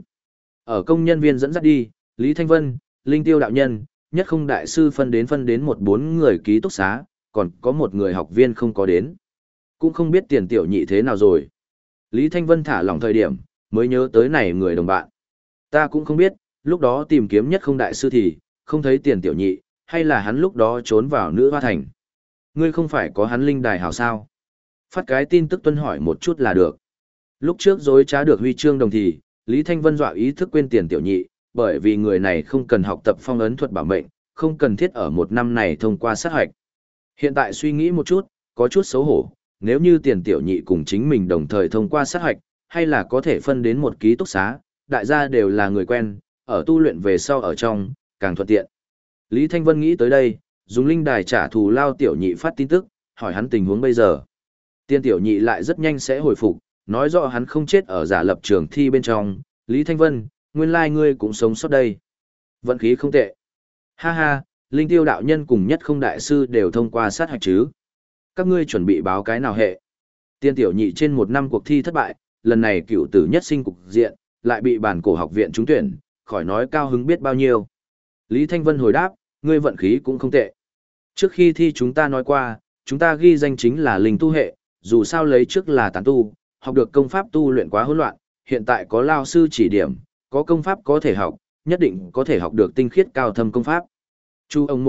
Ở công nhân viên dẫn dắt đi, Lý Thanh Vân, Linh Tiêu đạo nhân, nhất không đại sư phân đến một bốn người ký túc xá, còn có một người học viên không có đến. Cũng không biết tiền tiểu nhị thế nào rồi. Lý Thanh Vân thả lỏng thời điểm, mới nhớ tới này người đồng bạn. Ta cũng không biết, lúc đó tìm kiếm nhất không đại sư thì, không thấy tiền tiểu nhị, hay là hắn lúc đó trốn vào nữ hoa thành. Ngươi không phải có hắn linh đài hào sao? Phát cái tin tức tuân hỏi một chút là được. Lúc trước dối trá được huy chương đồng thì, Lý Thanh Vân dọa ý thức quên tiền tiểu nhị, bởi vì người này không cần học tập phong ấn thuật bảo mệnh, không cần thiết ở một năm này thông qua sát hoạch. Hiện tại suy nghĩ một chút, có chút xấu hổ, nếu như tiền tiểu nhị cùng chính mình đồng thời thông qua sát hoạch, hay là có thể phân đến một ký túc xá, đại gia đều là người quen, ở tu luyện về sau ở trong, càng thuận tiện. Lý Thanh Vân nghĩ tới đây, dùng linh đài trả thù lao tiểu nhị phát tin tức, hỏi hắn tình huống bây giờ. Tiên tiểu nhị lại rất nhanh sẽ hồi phục, nói rõ hắn không chết ở giả lập trường thi bên trong. Lý Thanh Vân, nguyên lai ngươi cũng sống sót đây. Vận khí không tệ. Ha ha, Linh Tiêu đạo nhân cùng nhất không đại sư đều thông qua sát hạch chứ. Các ngươi chuẩn bị báo cái nào hệ? Tiên tiểu nhị trên một năm cuộc thi thất bại, lần này cựu tử nhất sinh cục diện, lại bị bản cổ học viện trúng tuyển, khỏi nói cao hứng biết bao nhiêu. Lý Thanh Vân hồi đáp, ngươi vận khí cũng không tệ. Trước khi thi chúng ta nói qua, chúng ta ghi danh chính là linh tu hệ, dù sao lấy trước là tán tu, học được công pháp tu luyện quá hỗn loạn, hiện tại có lao sư chỉ điểm, có công pháp có thể học, nhất định có thể học được tinh khiết cao thâm công pháp. Chu ông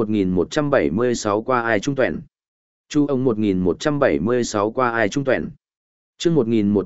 1176 qua ai trung tuyển? Chu ông 1176 qua ai trung tuyển? Chương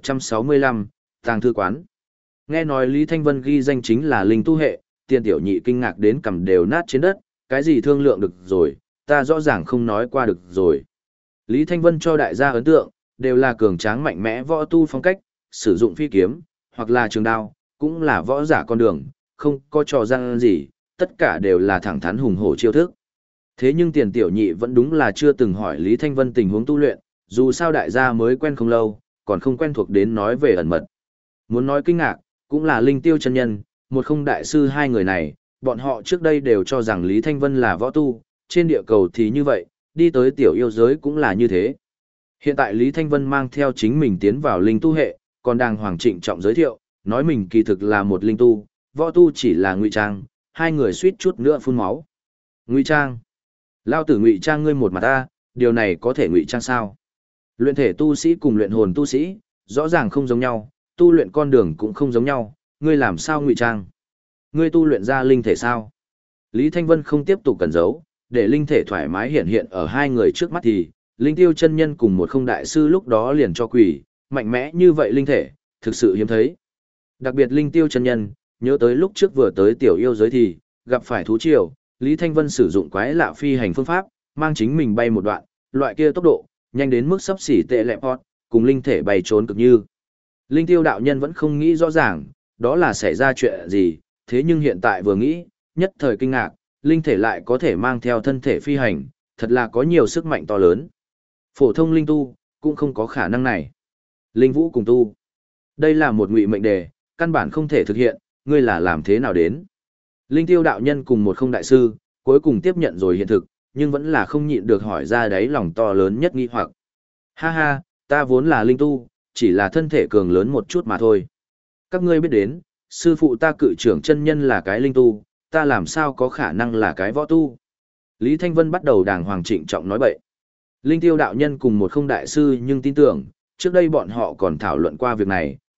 1165, Tàng thư quán. Nghe nói Lý Thanh Vân ghi danh chính là linh tu hệ, tiền tiểu nhị kinh ngạc đến cầm đều nát trên đất, cái gì thương lượng được rồi, ta rõ ràng không nói qua được rồi. Lý Thanh Vân cho đại gia ấn tượng, đều là cường tráng mạnh mẽ võ tu phong cách, sử dụng phi kiếm, hoặc là trường đao, cũng là võ giả con đường, không có trò gian gì, tất cả đều là thẳng thắn hùng hổ chiêu thức. Thế nhưng tiền tiểu nhị vẫn đúng là chưa từng hỏi Lý Thanh Vân tình huống tu luyện, dù sao đại gia mới quen không lâu, còn không quen thuộc đến nói về ẩn mật. Muốn nói kinh ngạc, cũng là Linh Tiêu chân nhân, một không đại sư hai người này, bọn họ trước đây đều cho rằng Lý Thanh Vân là võ tu, trên địa cầu thì như vậy, đi tới tiểu yêu giới cũng là như thế. Hiện tại Lý Thanh Vân mang theo chính mình tiến vào linh tu hệ, còn đang hoàng trịnh trọng giới thiệu, nói mình kỳ thực là một linh tu, võ tu chỉ là ngụy trang, hai người suýt chút nữa phun máu. Ngụy trang? Lao tử ngụy trang ngươi một mặt ta, điều này có thể ngụy trang sao? Luyện thể tu sĩ cùng luyện hồn tu sĩ, rõ ràng không giống nhau, tu luyện con đường cũng không giống nhau, ngươi làm sao ngụy trang? Ngươi tu luyện ra linh thể sao? Lý Thanh Vân không tiếp tục cẩn giấu, để linh thể thoải mái hiện hiện ở hai người trước mắt thì, Linh Tiêu chân nhân cùng một không đại sư lúc đó liền cho quỷ, mạnh mẽ như vậy linh thể, thực sự hiếm thấy. Đặc biệt Linh Tiêu chân nhân, nhớ tới lúc trước vừa tới tiểu yêu giới thì, gặp phải thú triều, Lý Thanh Vân sử dụng quái lạ phi hành phương pháp, mang chính mình bay một đoạn, loại kia tốc độ, nhanh đến mức sắp xỉ tệ lẹ pot, cùng linh thể bay trốn cực như. Linh Tiêu đạo nhân vẫn không nghĩ rõ ràng, đó là xảy ra chuyện gì, thế nhưng hiện tại vừa nghĩ, nhất thời kinh ngạc, linh thể lại có thể mang theo thân thể phi hành, thật là có nhiều sức mạnh to lớn. Phổ thông linh tu, cũng không có khả năng này. Linh vũ cùng tu. Đây là một ngụy mệnh đề, căn bản không thể thực hiện, ngươi là làm thế nào đến. Linh Tiêu đạo nhân cùng một không đại sư, cuối cùng tiếp nhận rồi hiện thực, nhưng vẫn là không nhịn được hỏi ra đáy lòng to lớn nhất nghi hoặc. Ha ha, ta vốn là linh tu, chỉ là thân thể cường lớn một chút mà thôi. Các ngươi biết đến, sư phụ ta cự trưởng chân nhân là cái linh tu, ta làm sao có khả năng là cái võ tu. Lý Thanh Vân bắt đầu đàng hoàng trịnh trọng nói bậy. Linh Tiêu đạo nhân cùng một không đại sư nhưng tin tưởng, trước đây bọn họ còn thảo luận qua việc này,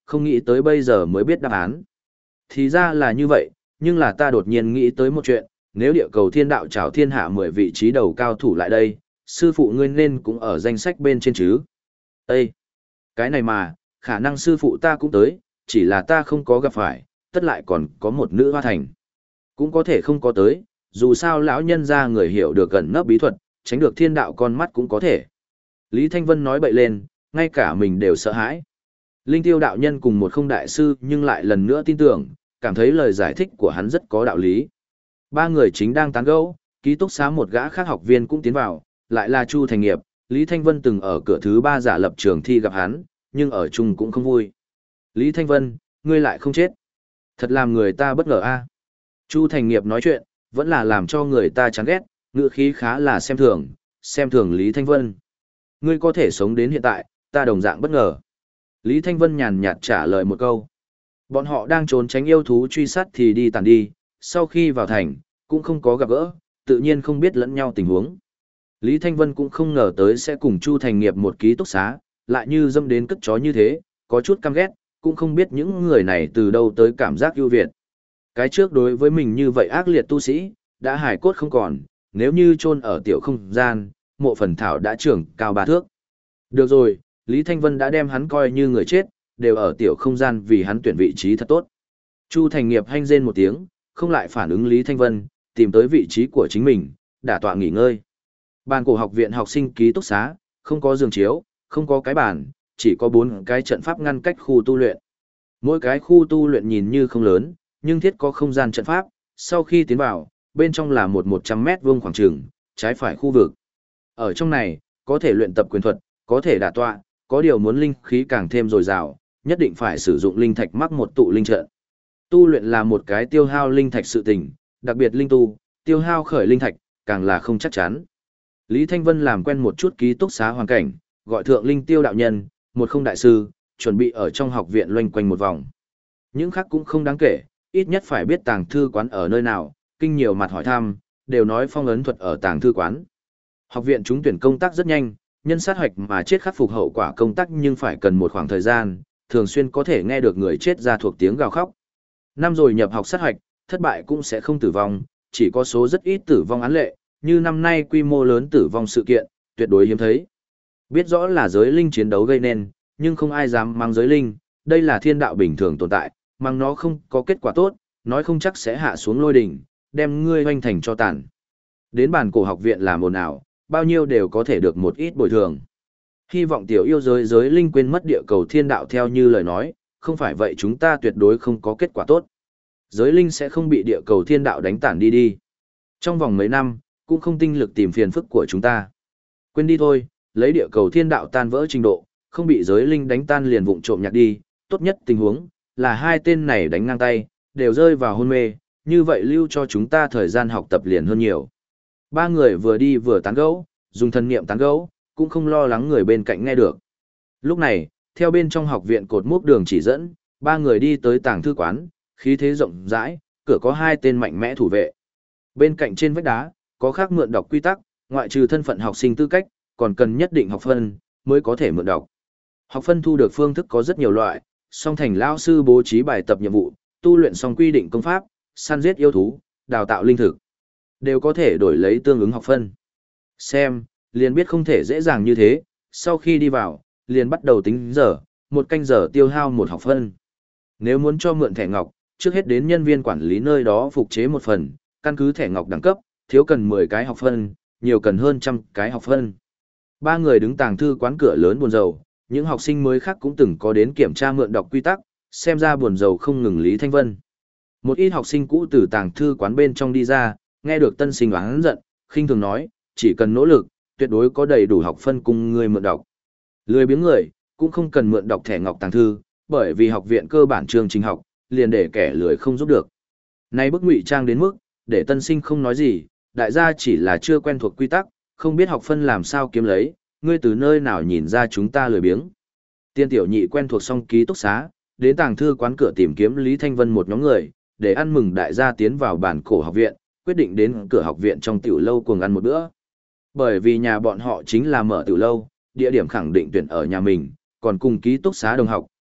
không nghĩ tới bây giờ mới biết đáp án. Thì ra là như vậy, nhưng là ta đột nhiên nghĩ tới một chuyện, nếu địa cầu thiên đạo trảo thiên hạ 10 vị trí đầu cao thủ lại đây, sư phụ ngươi nên cũng ở danh sách bên trên chứ. Ê! Cái này mà, khả năng sư phụ ta cũng tới, chỉ là ta không có gặp phải, tất lại còn có một nữ hoa thành. Cũng có thể không có tới, dù sao lão nhân ra người hiểu được gần nấp bí thuật, tránh được thiên đạo con mắt cũng có thể. Lý Thanh Vân nói bậy lên, ngay cả mình đều sợ hãi. Linh Tiêu đạo nhân cùng một không đại sư nhưng lại lần nữa tin tưởng, cảm thấy lời giải thích của hắn rất có đạo lý. Ba người chính đang tán gẫu, ký túc xá một gã khác học viên cũng tiến vào, lại là Chu Thành Nghiệp. Lý Thanh Vân từng ở cửa thứ 3 giả lập trường thi gặp hắn, nhưng ở chung cũng không vui. Lý Thanh Vân, ngươi lại không chết. Thật làm người ta bất ngờ a. Chu Thành Nghiệp nói chuyện, vẫn là làm cho người ta chán ghét, ngữ khí khá là xem thường Lý Thanh Vân. Ngươi có thể sống đến hiện tại, ta đồng dạng bất ngờ. Lý Thanh Vân nhàn nhạt trả lời một câu. Bọn họ đang trốn tránh yêu thú truy sát thì đi tàn đi, sau khi vào thành, cũng không có gặp gỡ, tự nhiên không biết lẫn nhau tình huống. Lý Thanh Vân cũng không ngờ tới sẽ cùng Chu Thành Nghiệp một ký túc xá, lại như dâm đến cất chó như thế, có chút căm ghét, cũng không biết những người này từ đâu tới cảm giác ưu việt. Cái trước đối với mình như vậy ác liệt tu sĩ, đã hài cốt không còn, nếu như chôn ở tiểu không gian, mộ phần thảo đã trưởng cao 3 thước. Được rồi, Lý Thanh Vân đã đem hắn coi như người chết, đều ở tiểu không gian vì hắn tuyển vị trí thật tốt. Chu Thành Nghiệp hanh rên một tiếng, không lại phản ứng Lý Thanh Vân, tìm tới vị trí của chính mình, đả tọa nghỉ ngơi. Bàn cổ học viện học sinh ký túc xá, không có giường chiếu, không có cái bàn, chỉ có 4 cái trận pháp ngăn cách khu tu luyện. Mỗi cái khu tu luyện nhìn như không lớn, nhưng thiết có không gian trận pháp, sau khi tiến vào, bên trong là một 100 mét vuông khoảng trường, trái phải khu vực. Ở trong này, có thể luyện tập quyền thuật, có thể đả tọa, có điều muốn linh khí càng thêm dồi dào, nhất định phải sử dụng linh thạch mắc một tụ linh trận. Tu luyện là một cái tiêu hao linh thạch sự tình, đặc biệt linh tu, tiêu hao khởi linh thạch, càng là không chắc chắn. Lý Thanh Vân làm quen một chút ký túc xá hoàn cảnh, gọi thượng Linh Tiêu đạo nhân, một không đại sư, chuẩn bị ở trong học viện loanh quanh một vòng. Những khác cũng không đáng kể, ít nhất phải biết tàng thư quán ở nơi nào, kinh nhiều mặt hỏi thăm, đều nói phong ấn thuật ở tàng thư quán. Học viện trúng tuyển công tác rất nhanh, nhân sát hoạch mà chết khắc phục hậu quả công tác nhưng phải cần một khoảng thời gian, thường xuyên có thể nghe được người chết ra thuộc tiếng gào khóc. Năm rồi nhập học sát hoạch, thất bại cũng sẽ không tử vong, chỉ có số rất ít tử vong án lệ, như năm nay quy mô lớn tử vong sự kiện, tuyệt đối hiếm thấy. Biết rõ là giới linh chiến đấu gây nên, nhưng không ai dám mang giới linh, đây là thiên đạo bình thường tồn tại, mang nó không có kết quả tốt, nói không chắc sẽ hạ xuống lôi đỉnh, đem ngươi hoành thành cho tàn. Đến bản cổ học viện làm ồn ào, bao nhiêu đều có thể được một ít bồi thường. Hy vọng tiểu yêu giới linh quên mất địa cầu thiên đạo theo như lời nói, không phải vậy chúng ta tuyệt đối không có kết quả tốt. Giới linh sẽ không bị địa cầu thiên đạo đánh tản đi. Trong vòng mấy năm, cũng không tinh lực tìm phiền phức của chúng ta. Quên đi thôi, lấy địa cầu thiên đạo tan vỡ trình độ, không bị giới linh đánh tan liền vụng trộm nhặt đi, tốt nhất tình huống là hai tên này đánh ngang tay, đều rơi vào hôn mê, như vậy lưu cho chúng ta thời gian học tập liền hơn nhiều. Ba người vừa đi vừa tán gẫu, dùng thần niệm tán gẫu, cũng không lo lắng người bên cạnh nghe được. Lúc này, theo bên trong học viện cột mốc đường chỉ dẫn, ba người đi tới tàng thư quán, khí thế rộng rãi, cửa có hai tên mạnh mẽ thủ vệ. Bên cạnh trên vách đá, có khác mượn đọc quy tắc, ngoại trừ thân phận học sinh tư cách, còn cần nhất định học phân mới có thể mượn đọc. Học phân thu được phương thức có rất nhiều loại, song thành lão sư bố trí bài tập nhiệm vụ, tu luyện xong quy định công pháp, săn giết yêu thú, đào tạo linh thực, đều có thể đổi lấy tương ứng học phân. Xem, liền biết không thể dễ dàng như thế, sau khi đi vào, liền bắt đầu tính giờ, một canh giờ tiêu hao một học phân. Nếu muốn cho mượn thẻ ngọc, trước hết đến nhân viên quản lý nơi đó phục chế một phần, căn cứ thẻ ngọc đẳng cấp, thiếu cần 10 cái học phân, nhiều cần hơn 100 cái học phân. Ba người đứng tàng thư quán cửa lớn buồn rầu, những học sinh mới khác cũng từng có đến kiểm tra mượn đọc quy tắc, xem ra buồn rầu không ngừng Lý Thanh Vân. Một ít học sinh cũ từ tàng thư quán bên trong đi ra, nghe được tân sinh oán giận, khinh thường nói, chỉ cần nỗ lực, tuyệt đối có đầy đủ học phân cùng người mượn đọc. Lười biếng người, cũng không cần mượn đọc thẻ ngọc tàng thư, bởi vì học viện cơ bản chương trình học, liền để kẻ lười không giúp được. Nay bức ngụy trang đến mức, để tân sinh không nói gì, đại gia chỉ là chưa quen thuộc quy tắc, không biết học phân làm sao kiếm lấy, ngươi từ nơi nào nhìn ra chúng ta lười biếng. Tiên tiểu nhị quen thuộc xong ký túc xá, đến tàng thư quán cửa tìm kiếm Lý Thanh Vân một nhóm người, để ăn mừng đại gia tiến vào bản cổ học viện, quyết định đến cửa học viện trong tiểu lâu cùng ăn một bữa. Bởi vì nhà bọn họ chính là mở tiểu lâu, địa điểm khẳng định tuyển ở nhà mình, còn cùng ký túc xá đồng học,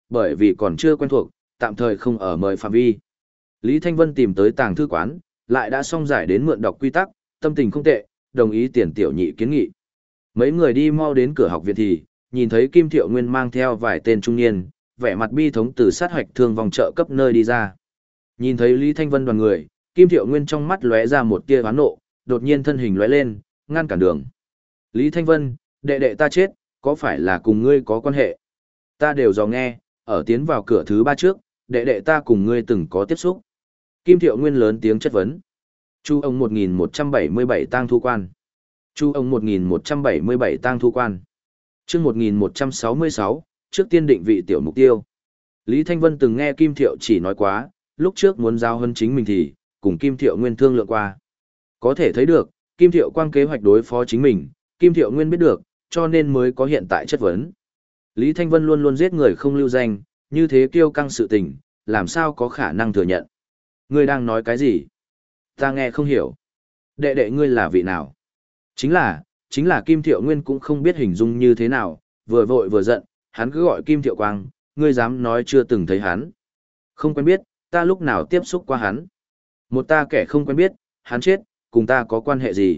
bởi vì còn chưa quen thuộc, tạm thời không ở mời phạm vi. Lý Thanh Vân tìm tới tàng thư quán, lại đã xong giải đến mượn đọc quy tắc, tâm tình không tệ, đồng ý Tiền Tiểu Nhị kiến nghị. Mấy người đi mau đến cửa học viện thì, nhìn thấy Kim Thiệu Nguyên mang theo vài tên trung niên, vẻ mặt bi thống từ sát hoạch thương vòng chợ cấp nơi đi ra. Nhìn thấy Lý Thanh Vân đoàn người, Kim Thiệu Nguyên trong mắt lóe ra một tia oán nộ, đột nhiên thân hình lóe lên, ngăn cản đường. Lý Thanh Vân, đệ đệ ta chết, có phải là cùng ngươi có quan hệ? Ta đều dò nghe, ở tiến vào cửa thứ 3 trước, đệ đệ ta cùng ngươi từng có tiếp xúc. Kim Thiệu Nguyên lớn tiếng chất vấn. Chu ông 1177 tang thu quan. Chu ông 1177 tang thu quan. Chương 1166, trước tiên định vị tiểu mục tiêu. Lý Thanh Vân từng nghe Kim Thiệu chỉ nói quá, lúc trước muốn giao hơn chính mình thì, cùng Kim Thiệu Nguyên thương lượng qua. Có thể thấy được, Kim Thiệu Quang kế hoạch đối phó chính mình, Kim Thiệu Nguyên biết được, cho nên mới có hiện tại chất vấn. Lý Thanh Vân luôn luôn giết người không lưu danh, như thế kiêu căng sự tình, làm sao có khả năng thừa nhận. Ngươi đang nói cái gì? Ta nghe không hiểu. Đệ đệ ngươi là vị nào? Chính là Kim Thiệu Nguyên cũng không biết hình dung như thế nào, vừa vội vừa giận, hắn cứ gọi Kim Thiệu Quang, ngươi dám nói chưa từng thấy hắn. Không quen biết, ta lúc nào tiếp xúc qua hắn. Một ta kẻ không quen biết, hắn chết, cùng ta có quan hệ gì?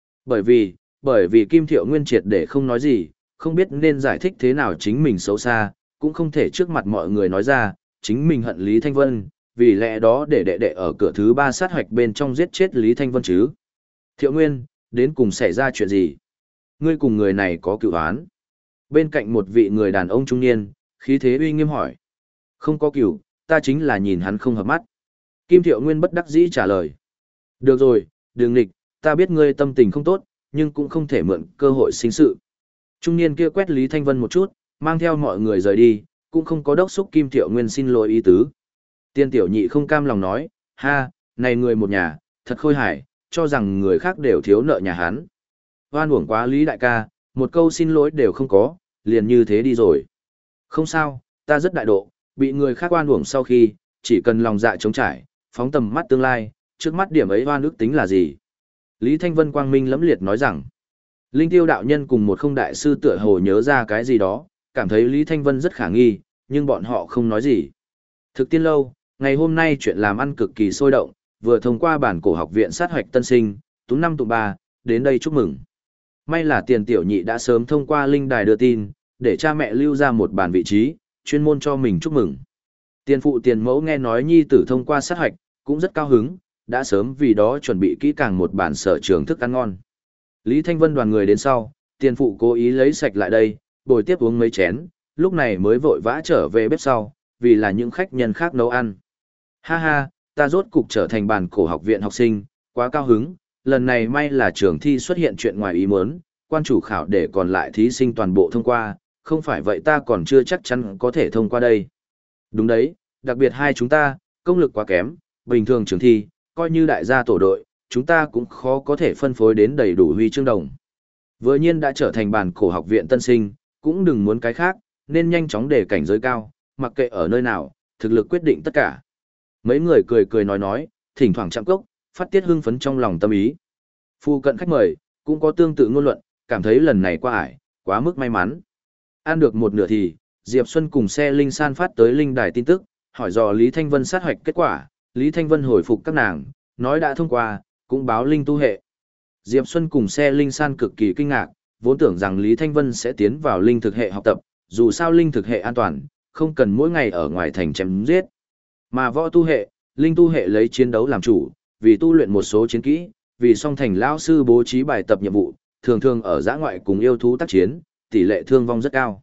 Bởi vì Kim Thiệu Nguyên triệt để không nói gì, không biết nên giải thích thế nào chính mình xấu xa, cũng không thể trước mặt mọi người nói ra, chính mình hận Lý Thanh Vân, vì lẽ đó để đệ đệ ở cửa thứ 3 sát hoạch bên trong giết chết Lý Thanh Vân chứ. Thiệu Nguyên, đến cùng xảy ra chuyện gì? Ngươi cùng người này có cựu oán? Bên cạnh một vị người đàn ông trung niên, khí thế uy nghiêm hỏi. Không có cựu, ta chính là nhìn hắn không hợp mắt. Kim Thiệu Nguyên bất đắc dĩ trả lời. Được rồi, đừng nghịch, ta biết ngươi tâm tình không tốt, nhưng cũng không thể mượn cơ hội sinh sự. Trung niên kia quét Lý Thanh Vân một chút, mang theo mọi người rời đi, cũng không có đốc xúc Kim Thiệu Nguyên xin lỗi ý tứ. Tiên Tiểu Nhị không cam lòng nói, ha, này người một nhà, thật khôi hài, cho rằng người khác đều thiếu nợ nhà hắn. Hoan uổng quá Lý đại ca, một câu xin lỗi đều không có, liền như thế đi rồi. Không sao, ta rất đại độ, bị người khác oan uổng sau khi, chỉ cần lòng dạ trống trải, phóng tầm mắt tương lai, trước mắt điểm ấy oan ức tính là gì? Lý Thanh Vân quang minh lẫm liệt nói rằng, Linh Tiêu đạo nhân cùng một không đại sư tựa hồ nhớ ra cái gì đó, cảm thấy Lý Thanh Vân rất khả nghi, nhưng bọn họ không nói gì. Thực tiên lâu, ngày hôm nay chuyện làm ăn cực kỳ sôi động, vừa thông qua bản cổ học viện sát hoạch tân sinh, tú 5 tụ 3, đến đây chúc mừng. May là Tiền Tiểu Nhị đã sớm thông qua linh đài đưa tin, để cha mẹ lưu ra một bản vị trí, chuyên môn cho mình chúc mừng. Tiền phụ tiền mẫu nghe nói nhi tử thông qua sát hoạch, cũng rất cao hứng, đã sớm vì đó chuẩn bị kỹ càng một bản sở trường thức ăn ngon. Lý Thanh Vân đoàn người đến sau, tiền phụ cố ý lấy sạch lại đây, bồi tiếp uống mấy chén, lúc này mới vội vã trở về bếp sau, vì là những khách nhân khác nấu ăn. Ha ha, ta rốt cục trở thành bản cổ học viện học sinh, quá cao hứng, lần này may là trường thi xuất hiện chuyện ngoài ý muốn, quan chủ khảo để còn lại thí sinh toàn bộ thông qua, không phải vậy ta còn chưa chắc chắn có thể thông qua đây. Đúng đấy, đặc biệt hai chúng ta, công lực quá kém, bình thường trường thi, coi như đại gia tổ đội, chúng ta cũng khó có thể phân phối đến đầy đủ huy chương đồng. Vừa nhiên đã trở thành bản cổ học viện tân sinh, cũng đừng muốn cái khác, nên nhanh chóng để cảnh giới cao, mặc kệ ở nơi nào, thực lực quyết định tất cả. Mấy người cười cười nói, thỉnh thoảng chạm cốc, phát tiết hưng phấn trong lòng tâm ý. Phu cận khách mời, cũng có tương tự ngôn luận, cảm thấy lần này qua ải, quá mức may mắn. Ăn được một nửa thì, Diệp Xuân cùng xe Linh San phát tới linh đài tin tức, hỏi dò Lý Thanh Vân sát hoạch kết quả, Lý Thanh Vân hồi phục các nàng, nói đã thông qua, cũng báo linh tu hệ. Diệp Xuân cùng xe Linh San cực kỳ kinh ngạc, vốn tưởng rằng Lý Thanh Vân sẽ tiến vào linh thực hệ học tập, dù sao linh thực hệ an toàn, không cần mỗi ngày ở ngoài thành chém giết. Mà võ tu hệ, linh tu hệ lấy chiến đấu làm chủ, vì tu luyện một số chiến kỹ, vì song thành lão sư bố trí bài tập nhiệm vụ, thường thường ở giã ngoại cùng yêu thú tác chiến, tỷ lệ thương vong rất cao.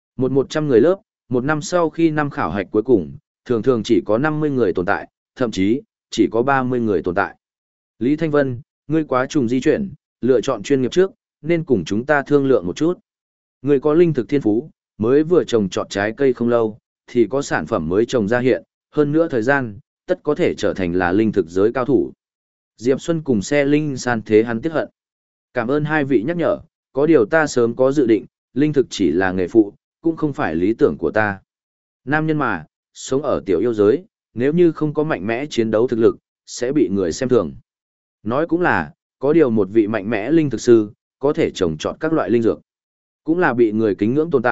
100 người lớp, một năm sau khi năm khảo hạch cuối cùng, thường thường chỉ có 50 người tồn tại, thậm chí, chỉ có 30 người tồn tại. Lý Thanh Vân, ngươi quá trùng di chuyển, lựa chọn chuyên nghiệp trước, nên cùng chúng ta thương lượng một chút. Ngươi có linh thực thiên phú, mới vừa trồng trọt trái cây không lâu, thì có sản phẩm mới trồng ra hiện, hơn nữa thời gian, tất có thể trở thành là linh thực giới cao thủ. Diệp Xuân cùng xe Linh San thế hắn tiếc hận. Cảm ơn hai vị nhắc nhở, có điều ta sớm có dự định, linh thực chỉ là nghề phụ, cũng không phải lý tưởng của ta. Nam nhân mà, sống ở tiểu yêu giới, nếu như không có mạnh mẽ chiến đấu thực lực, sẽ bị người xem thường. Nói cũng là, có điều một vị mạnh mẽ linh thực sư, có thể trồng trọt các loại linh dược. Cũng là bị người kính ngưỡng tồn tại,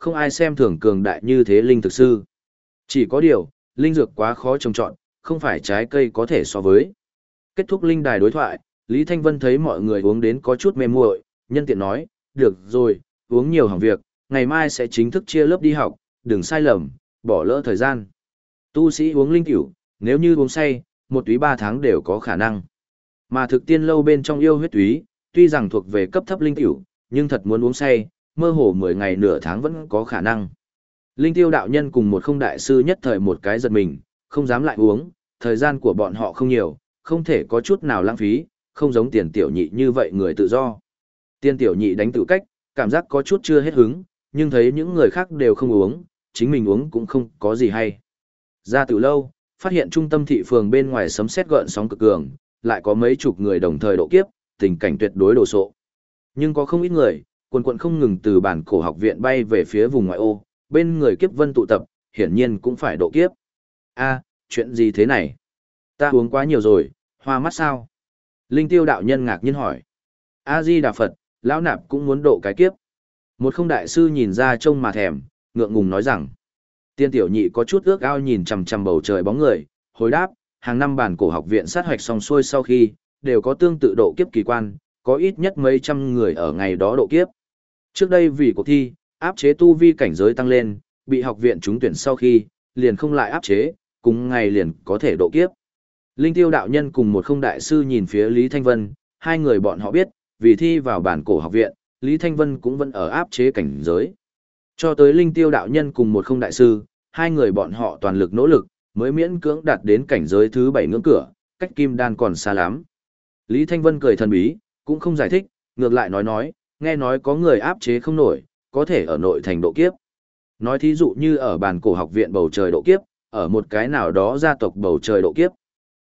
không ai xem thường cường đại như thế linh thực sư. Chỉ có điều, linh dược quá khó trồng trọt, không phải trái cây có thể so với. Kết thúc linh đài đối thoại, Lý Thanh Vân thấy mọi người uống đến có chút mê muội, nhân tiện nói, được rồi, uống nhiều hỏng việc, ngày mai sẽ chính thức chia lớp đi học, đừng sai lầm, bỏ lỡ thời gian. Tu sĩ uống linh tiểu, nếu như uống say, một túy 3 tháng đều có khả năng. Mà thực tiên lâu bên trong yêu huyết túy, tuy rằng thuộc về cấp thấp linh tiểu, nhưng thật muốn uống say, mơ hồ 10 ngày nửa tháng vẫn có khả năng. Linh tiêu đạo nhân cùng một không đại sư nhất thời một cái giật mình, không dám lại uống, thời gian của bọn họ không nhiều, không thể có chút nào lãng phí, không giống tiền tiểu nhị như vậy người tự do. Tiền tiểu nhị đánh tự cách, cảm giác có chút chưa hết hứng, nhưng thấy những người khác đều không uống, chính mình uống cũng không có gì hay. Ra từ lâu, phát hiện trung tâm thị phường bên ngoài sấm sét gợn sóng cực cường, lại có mấy chục người đồng thời độ kiếp, tình cảnh tuyệt đối đồ sộ. Nhưng có không ít người, quần quần không ngừng từ bản cổ học viện bay về phía vùng ngoại ô, bên người kiếp vân tụ tập, hiển nhiên cũng phải độ kiếp. A, chuyện gì thế này? Ta uống quá nhiều rồi, hoa mắt sao? Linh tiêu đạo nhân ngạc nhiên hỏi. A-di-đà Phật, lão nạp cũng muốn độ cái kiếp. Một không đại sư nhìn ra trông mà thèm, ngượng ngùng nói rằng. Tiên tiểu nhị có chút ước ao nhìn chằm chằm bầu trời bóng người, hồi đáp, hàng năm bản cổ học viện sát hoạch xong xuôi sau khi, đều có tương tự độ kiếp kỳ quan, có ít nhất mấy trăm người ở ngày đó độ kiếp. Trước đây vì cuộc thi, áp chế tu vi cảnh giới tăng lên, bị học viện trúng tuyển sau khi, liền không lại áp chế, cùng ngày liền có thể độ kiếp. Linh tiêu đạo nhân cùng một không đại sư nhìn phía Lý Thanh Vân, hai người bọn họ biết, vì thi vào bản cổ học viện, Lý Thanh Vân cũng vẫn ở áp chế cảnh giới. Cho tới Linh tiêu đạo nhân cùng một không đại sư, hai người bọn họ toàn lực nỗ lực, mới miễn cưỡng đạt đến cảnh giới thứ 7 ngưỡng cửa, cách kim đan còn xa lắm. Lý Thanh Vân cười thần bí, cũng không giải thích, ngược lại nói, nghe nói có người áp chế không nổi, có thể ở nội thành độ kiếp. Nói thí dụ như ở bản cổ học viện bầu trời độ kiếp, ở một cái nào đó gia tộc bầu trời độ kiếp.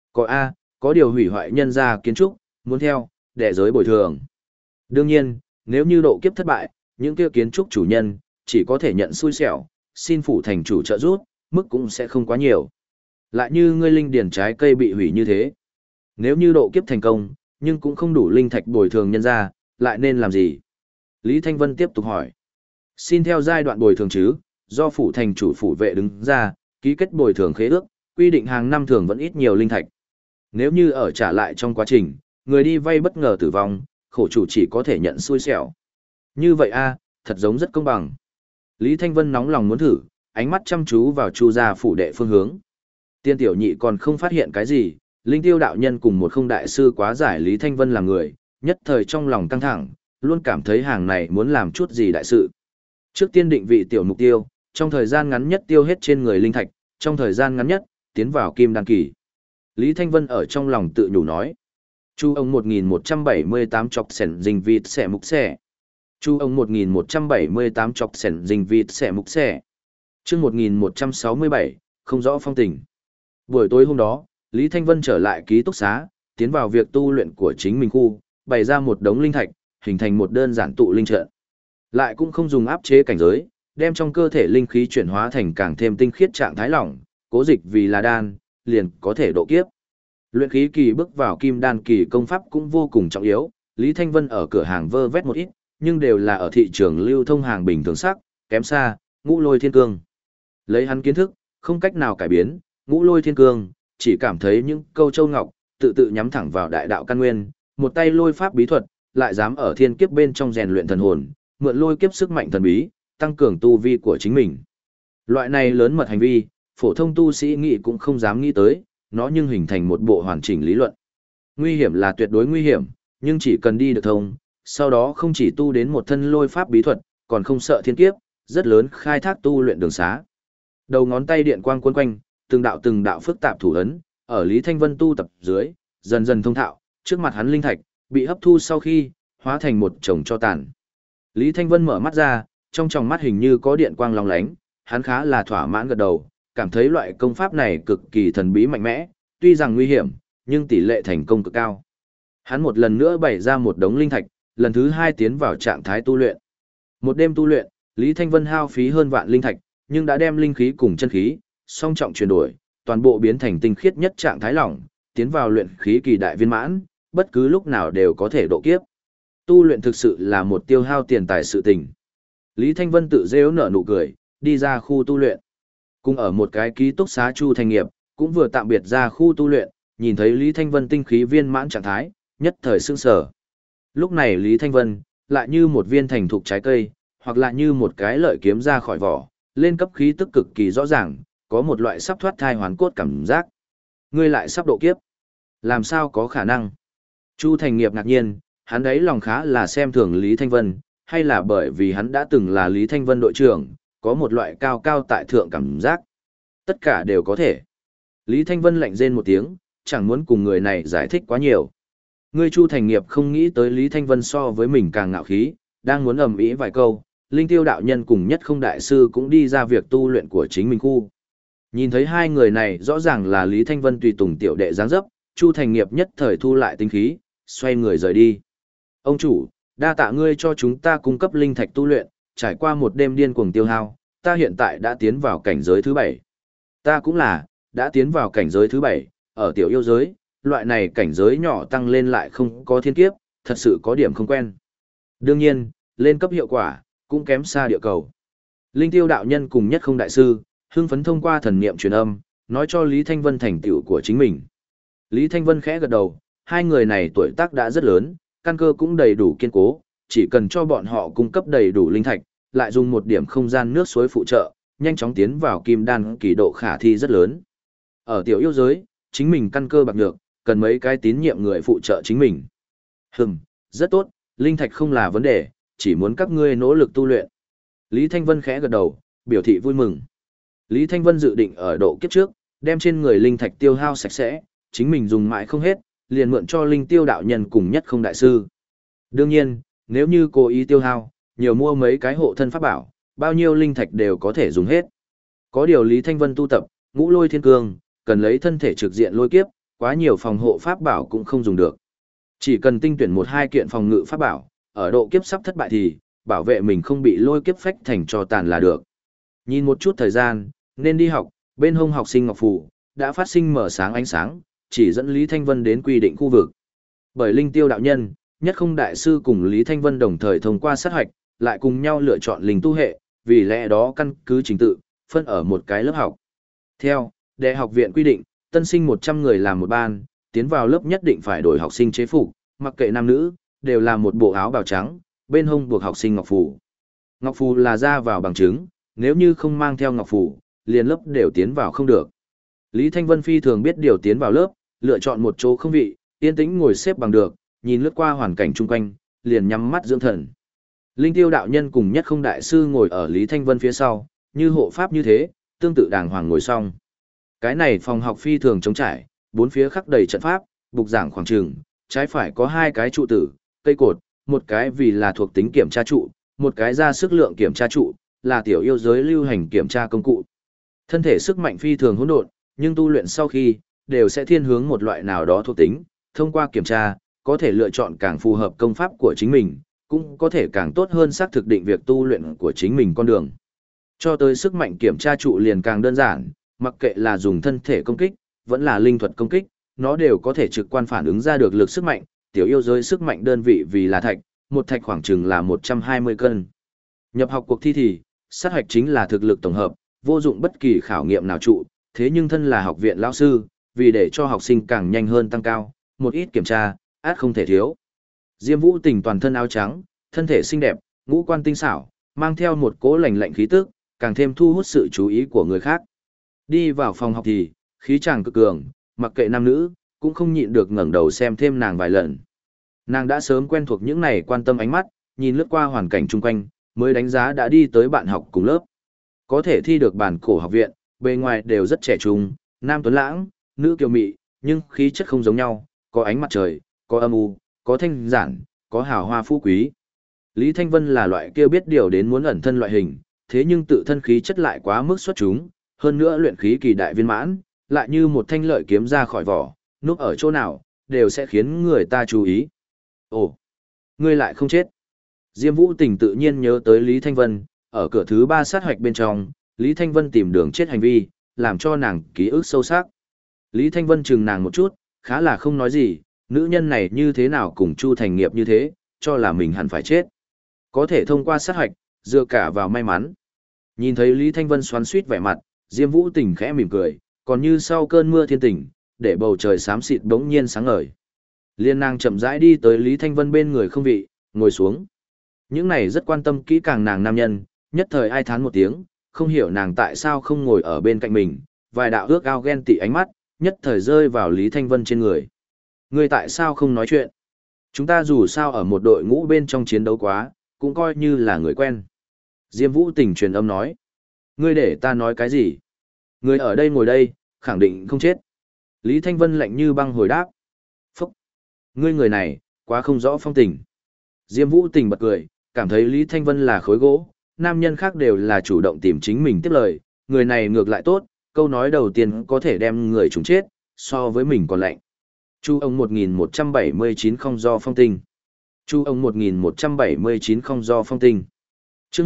Có điều hủy hoại nhân gia kiến trúc, muốn theo, đệ giới bồi thường. Đương nhiên, nếu như độ kiếp thất bại, những kia kiến trúc chủ nhân, chỉ có thể nhận xui xẻo, xin phủ thành chủ trợ giúp, mức cũng sẽ không quá nhiều. Lại như ngươi linh điển trái cây bị hủy như thế. Nếu như độ kiếp thành công, nhưng cũng không đủ linh thạch bồi thường nhân gia, lại nên làm gì? Lý Thanh Vân tiếp tục hỏi. Xin theo giai đoạn bồi thường chứ, do phủ thành chủ phủ vệ đứng ra, ký kết bồi thường khế ước, quy định hàng năm thường vẫn ít nhiều linh thạch. Nếu như ở trả lại trong quá trình, người đi vay bất ngờ tử vong, khổ chủ chỉ có thể nhận xui xẻo. Như vậy thật giống rất công bằng. Lý Thanh Vân nóng lòng muốn thử, ánh mắt chăm chú vào Chu gia phủ đệ phương hướng. Tiên tiểu nhị còn không phát hiện cái gì, Linh tiêu đạo nhân cùng một không đại sư quá giải Lý Thanh Vân là người, nhất thời trong lòng căng thẳng, luôn cảm thấy hàng này muốn làm chút gì đại sự. Trước tiên định vị tiểu mục tiêu, trong thời gian ngắn nhất tiêu hết trên người linh thạch, trong thời gian ngắn nhất, tiến vào kim đan kỳ. Lý Thanh Vân ở trong lòng tự nhủ nói. Chu ông 1178 chọc sẻn dình vịt xẻ mục xẻ. Chu ông 1178 chọc sẻn dình vịt xẻ mục xẻ. Chương 1167, không rõ phong tình. Buổi tối hôm đó, Lý Thanh Vân trở lại ký túc xá, tiến vào việc tu luyện của chính mình khu, bày ra một đống linh thạch, hình thành một đơn giản tụ linh trận. Lại cũng không dùng áp chế cảnh giới, đem trong cơ thể linh khí chuyển hóa thành càng thêm tinh khiết trạng thái lỏng, cố dịch vì là đan, liền có thể độ kiếp. Luyện khí kỳ bước vào kim đan kỳ công pháp cũng vô cùng trọng yếu, Lý Thanh Vân ở cửa hàng vơ vét một ít, nhưng đều là ở thị trường lưu thông hàng bình thường sắc, kém xa, Ngũ Lôi Thiên Cương. Lấy hắn kiến thức, không cách nào cải biến, Ngũ Lôi Thiên Cương, chỉ cảm thấy những câu châu ngọc, tự tự nhắm thẳng vào đại đạo căn nguyên, một tay lôi pháp bí thuật, lại dám ở thiên kiếp bên trong rèn luyện thần hồn, mượn lôi kiếp sức mạnh thần bí, tăng cường tu vi của chính mình. Loại này lớn mật hành vi, phổ thông tu sĩ nghĩ cũng không dám nghĩ tới, nó nhưng hình thành một bộ hoàn chỉnh lý luận. Nguy hiểm là tuyệt đối nguy hiểm, nhưng chỉ cần đi được thông, sau đó không chỉ tu đến một thân lôi pháp bí thuật, còn không sợ thiên kiếp, rất lớn khai thác tu luyện đường xá. Đầu ngón tay điện quang cuốn quanh, từng đạo phức tạp thủ ấn, ở Lý Thanh Vân tu tập dưới, dần dần thông thạo, trước mặt hắn linh thạch bị hấp thu sau khi hóa thành một chồng cho tàn. Lý Thanh Vân mở mắt ra, trong tròng mắt hình như có điện quang long lánh, hắn khá là thỏa mãn gật đầu, cảm thấy loại công pháp này cực kỳ thần bí mạnh mẽ, tuy rằng nguy hiểm, nhưng tỷ lệ thành công cực cao. Hắn một lần nữa bày ra một đống linh thạch, lần thứ 2 tiến vào trạng thái tu luyện. Một đêm tu luyện, Lý Thanh Vân hao phí hơn vạn linh thạch, nhưng đã đem linh khí cùng chân khí song trọng chuyển đổi, toàn bộ biến thành tinh khiết nhất trạng thái lỏng, tiến vào luyện khí kỳ đại viên mãn, bất cứ lúc nào đều có thể độ kiếp. Tu luyện thực sự là một tiêu hao tiền tài sự tình. Lý Thanh Vân tự rêu nở nụ cười, đi ra khu tu luyện. Cùng ở một cái ký túc xá Chu Thành Nghiệp, cũng vừa tạm biệt ra khu tu luyện, nhìn thấy Lý Thanh Vân tinh khí viên mãn trạng thái, nhất thời sững sờ. Lúc này Lý Thanh Vân, lại như một viên thành thục trái cây, hoặc là như một cái lợi kiếm ra khỏi vỏ, lên cấp khí tức cực kỳ rõ ràng, có một loại sắp thoát thai hoàn cốt cảm giác. Ngươi lại sắp độ kiếp. Làm sao có khả năng? Chu Thành Nghiệp ngạc nhiên, hắn đấy lòng khá là xem thường Lý Thanh Vân, hay là bởi vì hắn đã từng là Lý Thanh Vân đội trưởng, có một loại cao cao tại thượng cảm giác. Tất cả đều có thể. Lý Thanh Vân lạnh rên một tiếng, chẳng muốn cùng người này giải thích quá nhiều. Ngươi Chu Thành Nghiệp không nghĩ tới Lý Thanh Vân so với mình càng ngạo khí, đang muốn ầm ĩ vài câu, Linh Tiêu đạo nhân cùng Nhất Không đại sư cũng đi ra việc tu luyện của chính mình khu. Nhìn thấy hai người này rõ ràng là Lý Thanh Vân tùy tùng tiểu đệ dáng dấp, Chu Thành Nghiệp nhất thời thu lại tinh khí, xoay người rời đi. Ông chủ, đa tạ ngươi cho chúng ta cung cấp linh thạch tu luyện, trải qua một đêm điên cuồng tiêu hao, ta hiện tại đã tiến vào cảnh giới thứ 7. Ta cũng là, đã tiến vào cảnh giới thứ 7, ở tiểu yêu giới, loại này cảnh giới nhỏ tăng lên lại không có thiên kiếp, thật sự có điểm không quen. Đương nhiên, lên cấp hiệu quả, cũng kém xa địa cầu. Linh Tiêu đạo nhân cùng Nhất Không đại sư, hưng phấn thông qua thần niệm truyền âm, nói cho Lý Thanh Vân thành tựu của chính mình. Lý Thanh Vân khẽ gật đầu, hai người này tuổi tác đã rất lớn, căn cơ cũng đầy đủ kiên cố, chỉ cần cho bọn họ cung cấp đầy đủ linh thạch, lại dùng một điểm không gian nước suối phụ trợ, nhanh chóng tiến vào kim đan kỳ độ khả thi rất lớn. Ở tiểu yêu giới, chính mình căn cơ bạc nhược, cần mấy cái tín nhiệm người phụ trợ chính mình. Rất tốt, linh thạch không là vấn đề, chỉ muốn các ngươi nỗ lực tu luyện. Lý Thanh Vân khẽ gật đầu, biểu thị vui mừng. Lý Thanh Vân dự định ở độ kiếp trước, đem trên người linh thạch tiêu hao sạch sẽ, chính mình dùng mãi không hết, liền mượn cho Linh Tiêu đạo nhân cùng Nhất Không đại sư. Đương nhiên, nếu như cố ý tiêu hao, nhiều mua mấy cái hộ thân pháp bảo, bao nhiêu linh thạch đều có thể dùng hết. Có điều Lý Thanh Vân tu tập, Ngũ Lôi Thiên Cương, cần lấy thân thể trực diện lôi kiếp, quá nhiều phòng hộ pháp bảo cũng không dùng được. Chỉ cần tinh tuyển một hai kiện phòng ngự pháp bảo, ở độ kiếp sắp thất bại thì bảo vệ mình không bị lôi kiếp phách thành tro tàn là được. Nhìn một chút thời gian, nên đi học, bên hông học sinh ngọc phù đã phát sinh mở sáng ánh sáng, chỉ dẫn Lý Thanh Vân đến quy định khu vực. Bởi Linh Tiêu đạo nhân, Nhất Không đại sư cùng Lý Thanh Vân đồng thời thông qua sát hoạch, lại cùng nhau lựa chọn linh tu hệ, vì lẽ đó căn cứ trình tự, phân ở một cái lớp học. Theo đại học viện quy định, tân sinh 100 người làm một ban, tiến vào lớp nhất định phải đổi học sinh chế phục, mặc kệ nam nữ, đều là một bộ áo bào trắng, bên hông buộc học sinh ngọc phù. Ngọc phù là ra vào bằng chứng, nếu như không mang theo ngọc phù, liền lớp đều tiến vào không được. Lý Thanh Vân phi thường biết điều tiến vào lớp, lựa chọn một chỗ không vị, yên tĩnh ngồi xếp bằng được, nhìn lướt qua hoàn cảnh chung quanh, liền nhắm mắt dưỡng thần. Linh Tiêu đạo nhân cùng Nhất Không đại sư ngồi ở Lý Thanh Vân phía sau, như hộ pháp như thế, tương tự đàng hoàng ngồi xong. Cái này phòng học phi thường trống trải, bốn phía khắc đầy trận pháp, bục giảng khoảng trường, trái phải có hai cái trụ tử, cây cột, một cái vì là thuộc tính kiểm tra trụ, một cái ra sức lượng kiểm tra trụ, là tiểu yêu giới lưu hành kiểm tra công cụ. Thân thể sức mạnh phi thường hỗn độn, nhưng tu luyện sau khi, đều sẽ thiên hướng một loại nào đó thuộc tính, thông qua kiểm tra, có thể lựa chọn càng phù hợp công pháp của chính mình, cũng có thể càng tốt hơn xác thực định việc tu luyện của chính mình con đường. Cho tới sức mạnh kiểm tra trụ liền càng đơn giản, mặc kệ là dùng thân thể công kích, vẫn là linh thuật công kích, nó đều có thể trực quan phản ứng ra được lực sức mạnh, tiểu yêu giới sức mạnh đơn vị vì là thạch, một thạch khoảng chừng là 120 cân. Nhập học cuộc thi thì, sát hoạch chính là thực lực tổng hợp, vô dụng bất kỳ khảo nghiệm nào trụ, thế nhưng thân là học viện lão sư, vì để cho học sinh càng nhanh hơn tăng cao, một ít kiểm tra, át không thể thiếu. Diêm Vũ Tình toàn thân áo trắng, thân thể xinh đẹp, ngũ quan tinh xảo, mang theo một cỗ lạnh lạnh khí tức, càng thêm thu hút sự chú ý của người khác. Đi vào phòng học thì, khí chàng cực cường, mặc kệ nam nữ, cũng không nhịn được ngẩng đầu xem thêm nàng vài lần. Nàng đã sớm quen thuộc những này quan tâm ánh mắt, nhìn lướt qua hoàn cảnh chung quanh, mới đánh giá đã đi tới bạn học cùng lớp. Có thể thi được bản cổ học viện, bề ngoài đều rất trẻ trung, nam tuấn lãng, nữ kiều mị, nhưng khí chất không giống nhau, có ánh mặt trời, có âm u, có thanh giản, có hào hoa phú quý. Lý Thanh Vân là loại kia biết điều đến muốn ẩn thân loại hình, thế nhưng tự thân khí chất lại quá mức xuất chúng, hơn nữa luyện khí kỳ đại viên mãn, lại như một thanh lợi kiếm ra khỏi vỏ, núp ở chỗ nào, đều sẽ khiến người ta chú ý. Ồ, ngươi lại không chết. Diêm Vũ Tình tự nhiên nhớ tới Lý Thanh Vân, ở cửa thứ 3 sát hoạch bên trong, Lý Thanh Vân tìm đường chết hành vi, làm cho nàng ký ức sâu sắc. Lý Thanh Vân chừng nàng một chút, khá là không nói gì, nữ nhân này như thế nào cùng Chu Thành Nghiệp như thế, cho là mình hẳn phải chết. Có thể thông qua sát hoạch, dựa cả vào may mắn. Nhìn thấy Lý Thanh Vân xoắn xuýt vẻ mặt, Diêm Vũ Tình khẽ mỉm cười, còn như sau cơn mưa thiên tình, để bầu trời xám xịt bỗng nhiên sáng ngời. Liên nàng chậm rãi đi tới Lý Thanh Vân bên người không vị, ngồi xuống. Những này rất quan tâm kỹ càng nàng nam nhân, nhất thời ai thán một tiếng, không hiểu nàng tại sao không ngồi ở bên cạnh mình, vài đạo ước ao ghen tị ánh mắt, nhất thời rơi vào Lý Thanh Vân trên người. Ngươi tại sao không nói chuyện? Chúng ta dù sao ở một đội ngũ bên trong chiến đấu quá, cũng coi như là người quen. Diêm Vũ Tình truyền âm nói. Ngươi để ta nói cái gì? Ngươi ở đây ngồi đây, khẳng định không chết. Lý Thanh Vân lạnh như băng hồi đáp. Phúc! Ngươi người này, quá không rõ phong tình. Diêm Vũ Tình bật cười, cảm thấy Lý Thanh Vân là khối gỗ, nam nhân khác đều là chủ động tìm chính mình tiếp lời, người này ngược lại tốt, câu nói đầu tiên có thể đem người chúng chết, so với mình còn lạnh. Chu ông 1179 không do phong tình. Chu ông 1179 không do phong tình. Chương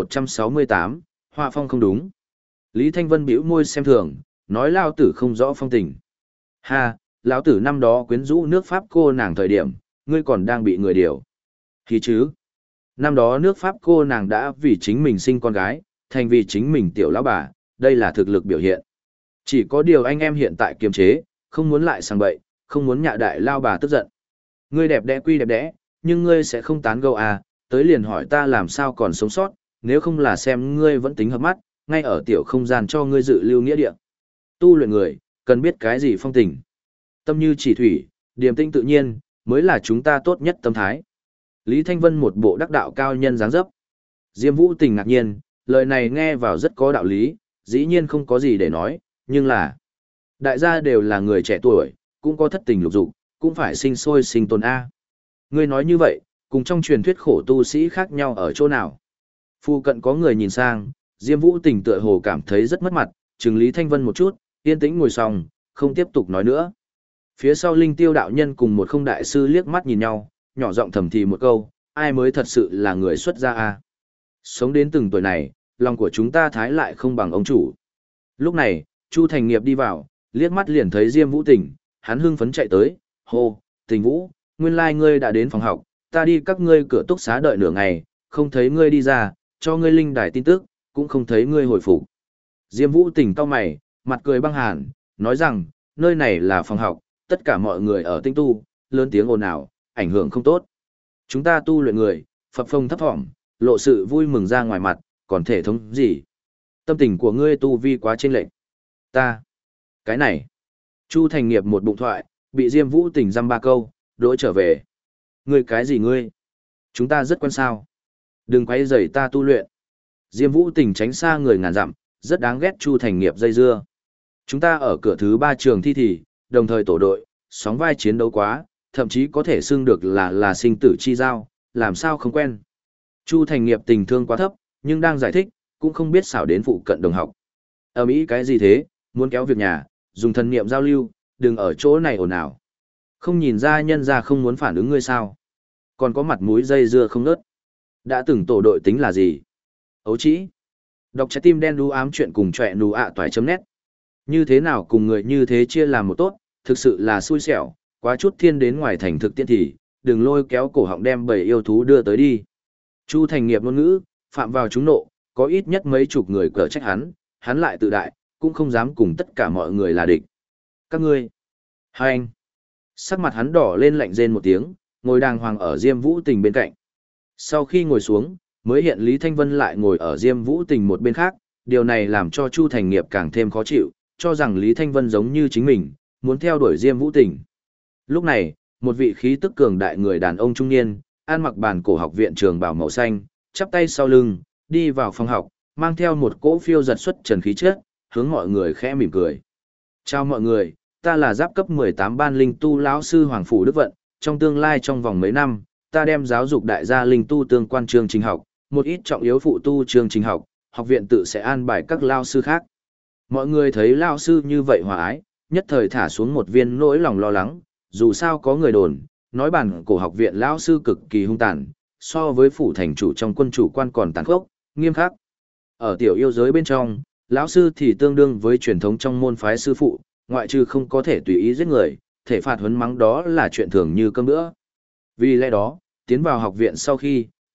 1168, họa phong không đúng. Lý Thanh Vân bĩu môi xem thường, nói lao tử không rõ phong tình. Ha, lão tử năm đó quyến rũ nước Pháp cô nàng thời điểm, ngươi còn đang bị người điều. Thì chứ. Năm đó nước Pháp cô nàng đã vì chính mình sinh con gái, thành vì chính mình tiểu lão bà, đây là thực lực biểu hiện. Chỉ có điều anh em hiện tại kiềm chế, không muốn lại sang bậy, không muốn nhạ đại lao bà tức giận. Ngươi đẹp đẽ quy đẹp đẽ, nhưng ngươi sẽ không tán gẫu à, tới liền hỏi ta làm sao còn sống sót, nếu không là xem ngươi vẫn tính hợp mắt, ngay ở tiểu không gian cho ngươi dự lưu nghĩa địa. Tu luyện người, cần biết cái gì phong tình. Tâm như chỉ thủy, điềm tĩnh tự nhiên, mới là chúng ta tốt nhất tâm thái. Lý Thanh Vân một bộ đắc đạo cao nhân dáng dấp. Diêm Vũ Tình ngạc nhiên, lời này nghe vào rất có đạo lý, dĩ nhiên không có gì để nói, nhưng là đại gia đều là người trẻ tuổi, cũng có thất tình lục dục, cũng phải sinh sôi sinh tồn A. Ngươi nói như vậy, cùng trong truyền thuyết khổ tu sĩ khác nhau ở chỗ nào? Phu cận có người nhìn sang, Diêm Vũ Tình tựa hồ cảm thấy rất mất mặt, chừng Lý Thanh Vân một chút, yên tĩnh ngồi xong, không tiếp tục nói nữa. Phía sau Linh Tiêu đạo nhân cùng một không đại sư liếc mắt nhìn nhau, nhỏ giọng thầm thì một câu, ai mới thật sự là người xuất gia a? Sống đến từng tuổi này, lòng của chúng ta thái lại không bằng ông chủ. Lúc này, Chu Thành Nghiệp đi vào, liếc mắt liền thấy Diêm Vũ Tình, hắn hưng phấn chạy tới, hô, Tình Vũ, nguyên lai ngươi đã đến phòng học, ta đi các ngươi cửa túc xá đợi nửa ngày, không thấy ngươi đi ra, cho ngươi linh đài tin tức, cũng không thấy ngươi hồi phục. Diêm Vũ Tình cau mày, mặt cười băng hàn, nói rằng, nơi này là phòng học, tất cả mọi người ở tinh tu, lớn tiếng ồn ào, ảnh hưởng không tốt. Chúng ta tu luyện người, phập phồng thấp thỏm, lộ sự vui mừng ra ngoài mặt, còn thể thống gì? Tâm tình của ngươi tu vi quá chênh lệch. Ta, cái này. Chu Thành Nghiệp một bụng thoại, bị Diêm Vũ Tình dăm ba câu, đỗi trở về. Ngươi cái gì ngươi? Chúng ta rất quen sao? Đừng quấy rầy ta tu luyện. Diêm Vũ Tình tránh xa người ngàn dặm, rất đáng ghét Chu Thành Nghiệp dây dưa. Chúng ta ở cửa thứ 3 trường thi thì, đồng thời tổ đội, sóng vai chiến đấu quá, thậm chí có thể xưng được là sinh tử chi giao, làm sao không quen. Chu Thành Nghiệp tình thương quá thấp, nhưng đang giải thích, cũng không biết xảo đến phụ cận đồng học. Ở Mỹ cái gì thế, muốn kéo việc nhà, dùng thần niệm giao lưu, đừng ở chỗ này ồn ào. Không nhìn ra nhân ra không muốn phản ứng ngươi sao. Còn có mặt mũi dây dưa không nớt. Đã từng tổ đội tính là gì? Ấu trĩ. Đọc trái tim đen đu ám chuyện cùng trẻ nù ạ toài.net. Như thế nào cùng người như thế chia làm một tốt, thực sự là xui xẻo, quá chút thiên đến ngoài thành thực tiễn thì, đừng lôi kéo cổ họng đem bầy yêu thú đưa tới đi. Chu Thành Nghiệp ngôn ngữ, phạm vào chúng nộ, có ít nhất mấy chục người cở trách hắn lại tự đại, cũng không dám cùng tất cả mọi người là địch. Các ngươi, hai anh, sắc mặt hắn đỏ lên lạnh rên một tiếng, ngồi đàng hoàng ở Diêm Vũ Tình bên cạnh. Sau khi ngồi xuống, mới hiện Lý Thanh Vân lại ngồi ở Diêm Vũ Tình một bên khác, điều này làm cho Chu Thành Nghiệp càng thêm khó chịu, cho rằng Lý Thanh Vân giống như chính mình, muốn theo đuổi Diêm Vũ Tình. Lúc này, một vị khí tức cường đại người đàn ông trung niên, ăn mặc bản cổ học viện trường bào màu xanh, chắp tay sau lưng, đi vào phòng học, mang theo một cỗ phiêu giật xuất trần khí chất, hướng mọi người khẽ mỉm cười. Chào mọi người, ta là giáp cấp 18 ban linh tu lão sư Hoàng Phủ Đức Vận, trong tương lai trong vòng mấy năm, ta đem giáo dục đại gia linh tu tương quan chương trình học, một ít trọng yếu phụ tu chương trình học, học viện tự sẽ an bài các lao sư khác. Mọi người thấy lao sư như vậy hòa ái, nhất thời thả xuống một viên nỗi lòng lo lắng, dù sao có người đồn, nói bản cổ học viện lao sư cực kỳ hung tàn, so với phủ thành chủ trong quân chủ quan còn tàn khốc, nghiêm khắc. Ở tiểu yêu giới bên trong, lão sư thì tương đương với truyền thống trong môn phái sư phụ, ngoại trừ không có thể tùy ý giết người, thể phạt huấn mắng đó là chuyện thường như cơm bữa. Vì lẽ đó, tiến vào học viện sau khi,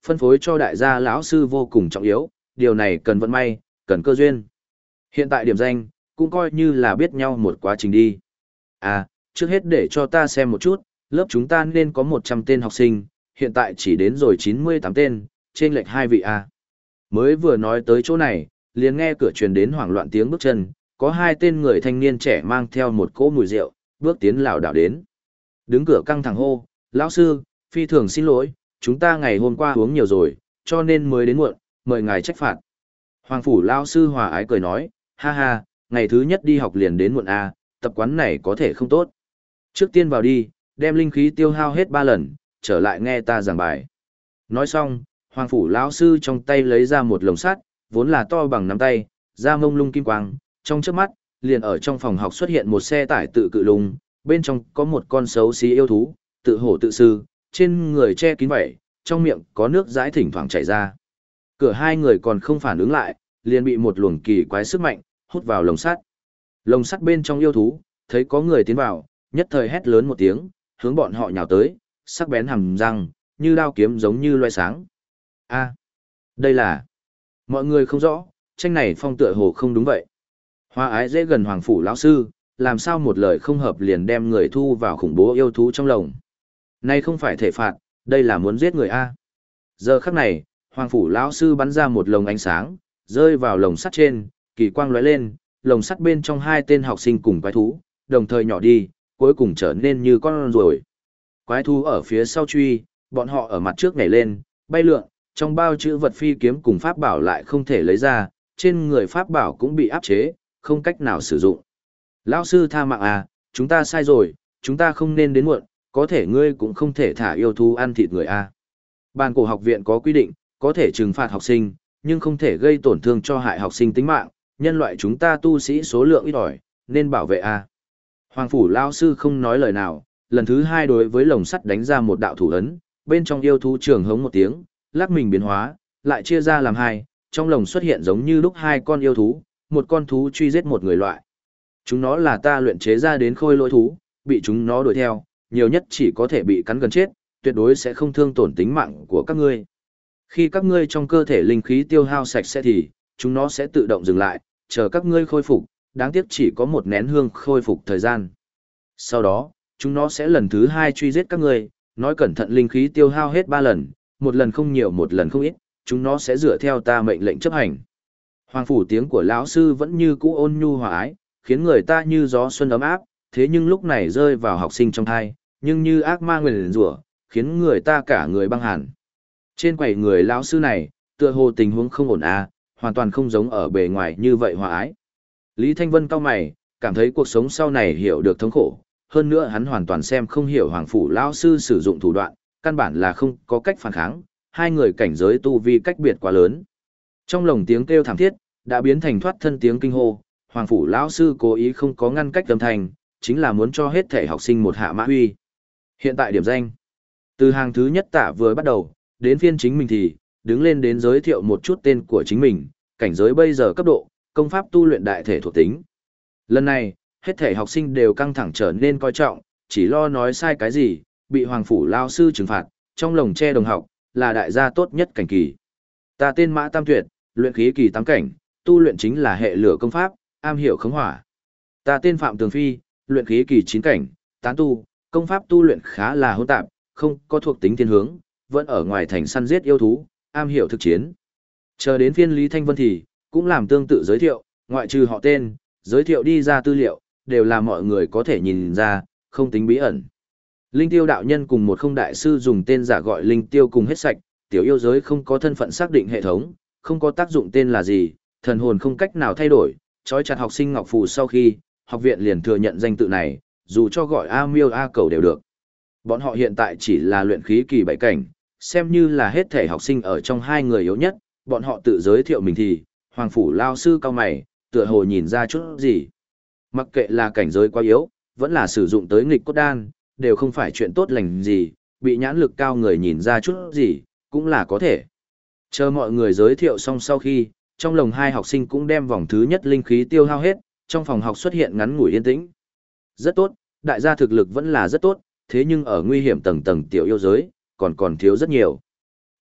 phân phối cho đại gia lão sư vô cùng trọng yếu, điều này cần vận may, cần cơ duyên. Hiện tại điểm danh, cũng coi như là biết nhau một quá trình đi. À, trước hết để cho ta xem một chút, lớp chúng ta nên có 100 tên học sinh, hiện tại chỉ đến rồi 98 tên, trên lệch 2 vị A. Mới vừa nói tới chỗ này, liền nghe cửa truyền đến hoảng loạn tiếng bước chân, có 2 tên người thanh niên trẻ mang theo một cỗ mùi rượu, bước tiến lảo đảo đến. Đứng cửa căng thẳng hô, lão sư, phi thường xin lỗi, chúng ta ngày hôm qua uống nhiều rồi, cho nên mới đến muộn, mời ngài trách phạt. Hoàng phủ lão sư hòa ái cười nói, ha ha, ngày thứ nhất đi học liền đến muộn A, tập quán này có thể không tốt. Trước tiên vào đi, đem linh khí tiêu hao hết 3 lần, trở lại nghe ta giảng bài. Nói xong, Hoàng phủ lão sư trong tay lấy ra một lồng sắt, vốn là to bằng nắm tay, da mông lung kim quang, trong chớp mắt, liền ở trong phòng học xuất hiện một xe tải tự cự lùng, bên trong có một con xấu xí yêu thú, tự hổ tự sư, trên người che kín vảy, trong miệng có nước dãi thỉnh thoảng chảy ra. Cửa 2 người còn không phản ứng lại, liền bị một luồng kỳ quái sức mạnh hút vào lồng sắt. Lồng sắt bên trong yêu thú, thấy có người tiến vào, nhất thời hét lớn một tiếng, hướng bọn họ nhào tới, sắc bén hàm răng, như đao kiếm giống như loe sáng. A, đây là... Mọi người không rõ, tranh này phong tựa hồ không đúng vậy. Hoa ái dễ gần hoàng phủ lão sư, làm sao một lời không hợp liền đem người thu vào khủng bố yêu thú trong lồng. Này không phải thể phạt, đây là muốn giết người A. Giờ khắc này, hoàng phủ lão sư bắn ra một lồng ánh sáng, rơi vào lồng sắt trên, kỳ quang lóe lên, lồng sắt bên trong 2 tên học sinh cùng quái thú, đồng thời nhỏ đi, cuối cùng trở nên như con ruồi. Quái thú ở phía sau truy, bọn họ ở mặt trước nhảy lên, bay lượn, trong bao chữ vật phi kiếm cùng pháp bảo lại không thể lấy ra, trên người pháp bảo cũng bị áp chế, không cách nào sử dụng. Lão sư tha mạng à, chúng ta sai rồi, chúng ta không nên đến muộn, có thể ngươi cũng không thể thả yêu thú ăn thịt người à. Ban cổ học viện có quy định, có thể trừng phạt học sinh, nhưng không thể gây tổn thương cho hại học sinh tính mạng, nhân loại chúng ta tu sĩ số lượng ít ỏi, nên bảo vệ à. Hoàng phủ lão sư không nói lời nào, lần thứ 2 đối với lồng sắt đánh ra một đạo thủ ấn, bên trong yêu thú trường hống một tiếng, lắc mình biến hóa, lại chia ra làm 2, trong lồng xuất hiện giống như lúc 2 con yêu thú, một con thú truy giết một người loại. Chúng nó là ta luyện chế ra đến khôi lỗi thú, bị chúng nó đuổi theo, nhiều nhất chỉ có thể bị cắn gần chết, tuyệt đối sẽ không thương tổn tính mạng của các ngươi. Khi các ngươi trong cơ thể linh khí tiêu hao sạch sẽ thì, chúng nó sẽ tự động dừng lại, chờ các ngươi khôi phục, đáng tiếc chỉ có một nén hương khôi phục thời gian. Sau đó, chúng nó sẽ lần thứ 2 truy giết các ngươi, nói cẩn thận linh khí tiêu hao hết 3 lần, một lần không nhiều một lần không ít, chúng nó sẽ dựa theo ta mệnh lệnh chấp hành. Hoàng phủ tiếng của lão sư vẫn như cũ ôn nhu hòa ái, khiến người ta như gió xuân ấm áp, thế nhưng lúc này rơi vào học sinh trong thai, nhưng như ác ma nguyền rủa, khiến người ta cả người băng hàn. Trên quầy người lão sư này, tựa hồ tình huống không ổn à, hoàn toàn không giống ở bề ngoài như vậy hòa ái. Lý Thanh Vân cau mày, cảm thấy cuộc sống sau này hiểu được thống khổ, hơn nữa hắn hoàn toàn xem không hiểu hoàng phủ lão sư sử dụng thủ đoạn, căn bản là không có cách phản kháng, 2 người cảnh giới tu vi cách biệt quá lớn. Trong lồng tiếng kêu thảm thiết, đã biến thành thoát thân tiếng kinh hô, hoàng phủ lão sư cố ý không có ngăn cách âm thanh, chính là muốn cho hết thể học sinh một hạ mã huy. Hiện tại điểm danh. Từ hàng thứ nhất tạ vừa bắt đầu, đến phiên chính mình thì, đứng lên đến giới thiệu một chút tên của chính mình, cảnh giới bây giờ cấp độ, công pháp tu luyện đại thể thuộc tính. Lần này, hết thể học sinh đều căng thẳng trở nên coi trọng, chỉ lo nói sai cái gì, bị hoàng phủ lao sư trừng phạt, trong lồng che đồng học, là đại gia tốt nhất cảnh kỳ. Ta tên Mã Tam Tuyệt, luyện khí kỳ 8 cảnh, tu luyện chính là hệ lửa công pháp, am hiểu khống hỏa. Ta tên Phạm Tường Phi, luyện khí kỳ 9 cảnh, tán tu, công pháp tu luyện khá là hỗn tạp, không có thuộc tính thiên hướng, vẫn ở ngoài thành săn giết yêu thú, am hiểu thực chiến. Chờ đến phiên Lý Thanh Vân thì, cũng làm tương tự giới thiệu, ngoại trừ họ tên, giới thiệu đi ra tư liệu, đều là mọi người có thể nhìn ra, không tính bí ẩn. Linh Tiêu đạo nhân cùng một không đại sư dùng tên giả gọi Linh Tiêu cùng hết sạch, tiểu yêu giới không có thân phận xác định hệ thống, không có tác dụng tên là gì, thần hồn không cách nào thay đổi, trói chặt học sinh Ngọc Phù sau khi, học viện liền thừa nhận danh tự này, dù cho gọi A Miêu A Cầu đều được. Bọn họ hiện tại chỉ là luyện khí kỳ 7 cảnh, xem như là hết thể học sinh ở trong 2 người yếu nhất, bọn họ tự giới thiệu mình thì, Hoàng phủ lao sư cao mày, tựa hồ nhìn ra chút gì. Mặc kệ là cảnh giới quá yếu, vẫn là sử dụng tới nghịch cốt đan, đều không phải chuyện tốt lành gì, bị nhãn lực cao người nhìn ra chút gì, cũng là có thể. Chờ mọi người giới thiệu xong sau khi, trong lồng 2 học sinh cũng đem vòng thứ nhất linh khí tiêu hao hết, trong phòng học xuất hiện ngắn ngủi yên tĩnh. Rất tốt, đại gia thực lực vẫn là rất tốt, thế nhưng ở nguy hiểm tầng tầng tiểu yêu giới, còn thiếu rất nhiều.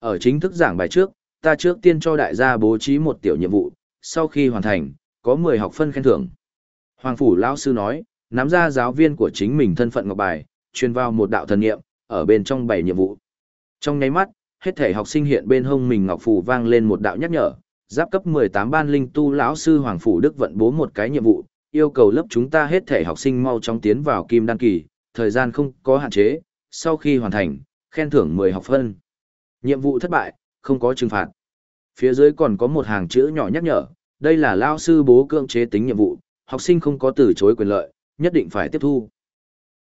Ở chính thức giảng bài trước, ta trước tiên cho đại gia bố trí một tiểu nhiệm vụ, sau khi hoàn thành, có 10 học phân khen thưởng. Hoàng phủ lão sư nói, nắm ra giáo viên của chính mình thân phận ngọc bài, truyền vào một đạo thần niệm, ở bên trong 7 nhiệm vụ. Trong nháy mắt, hết thể học sinh hiện bên hông mình ngọc phù vang lên một đạo nhắc nhở, giáp cấp 18 ban linh tu lão sư Hoàng phủ Đức vận bố một cái nhiệm vụ, yêu cầu lớp chúng ta hết thể học sinh mau chóng tiến vào kim đan kỳ, thời gian không có hạn chế, sau khi hoàn thành, khen thưởng 10 học phân. Nhiệm vụ thất bại, không có trừng phạt. Phía dưới còn có một hàng chữ nhỏ nhắc nhở, đây là lão sư bố cưỡng chế tính nhiệm vụ, học sinh không có từ chối quyền lợi, nhất định phải tiếp thu.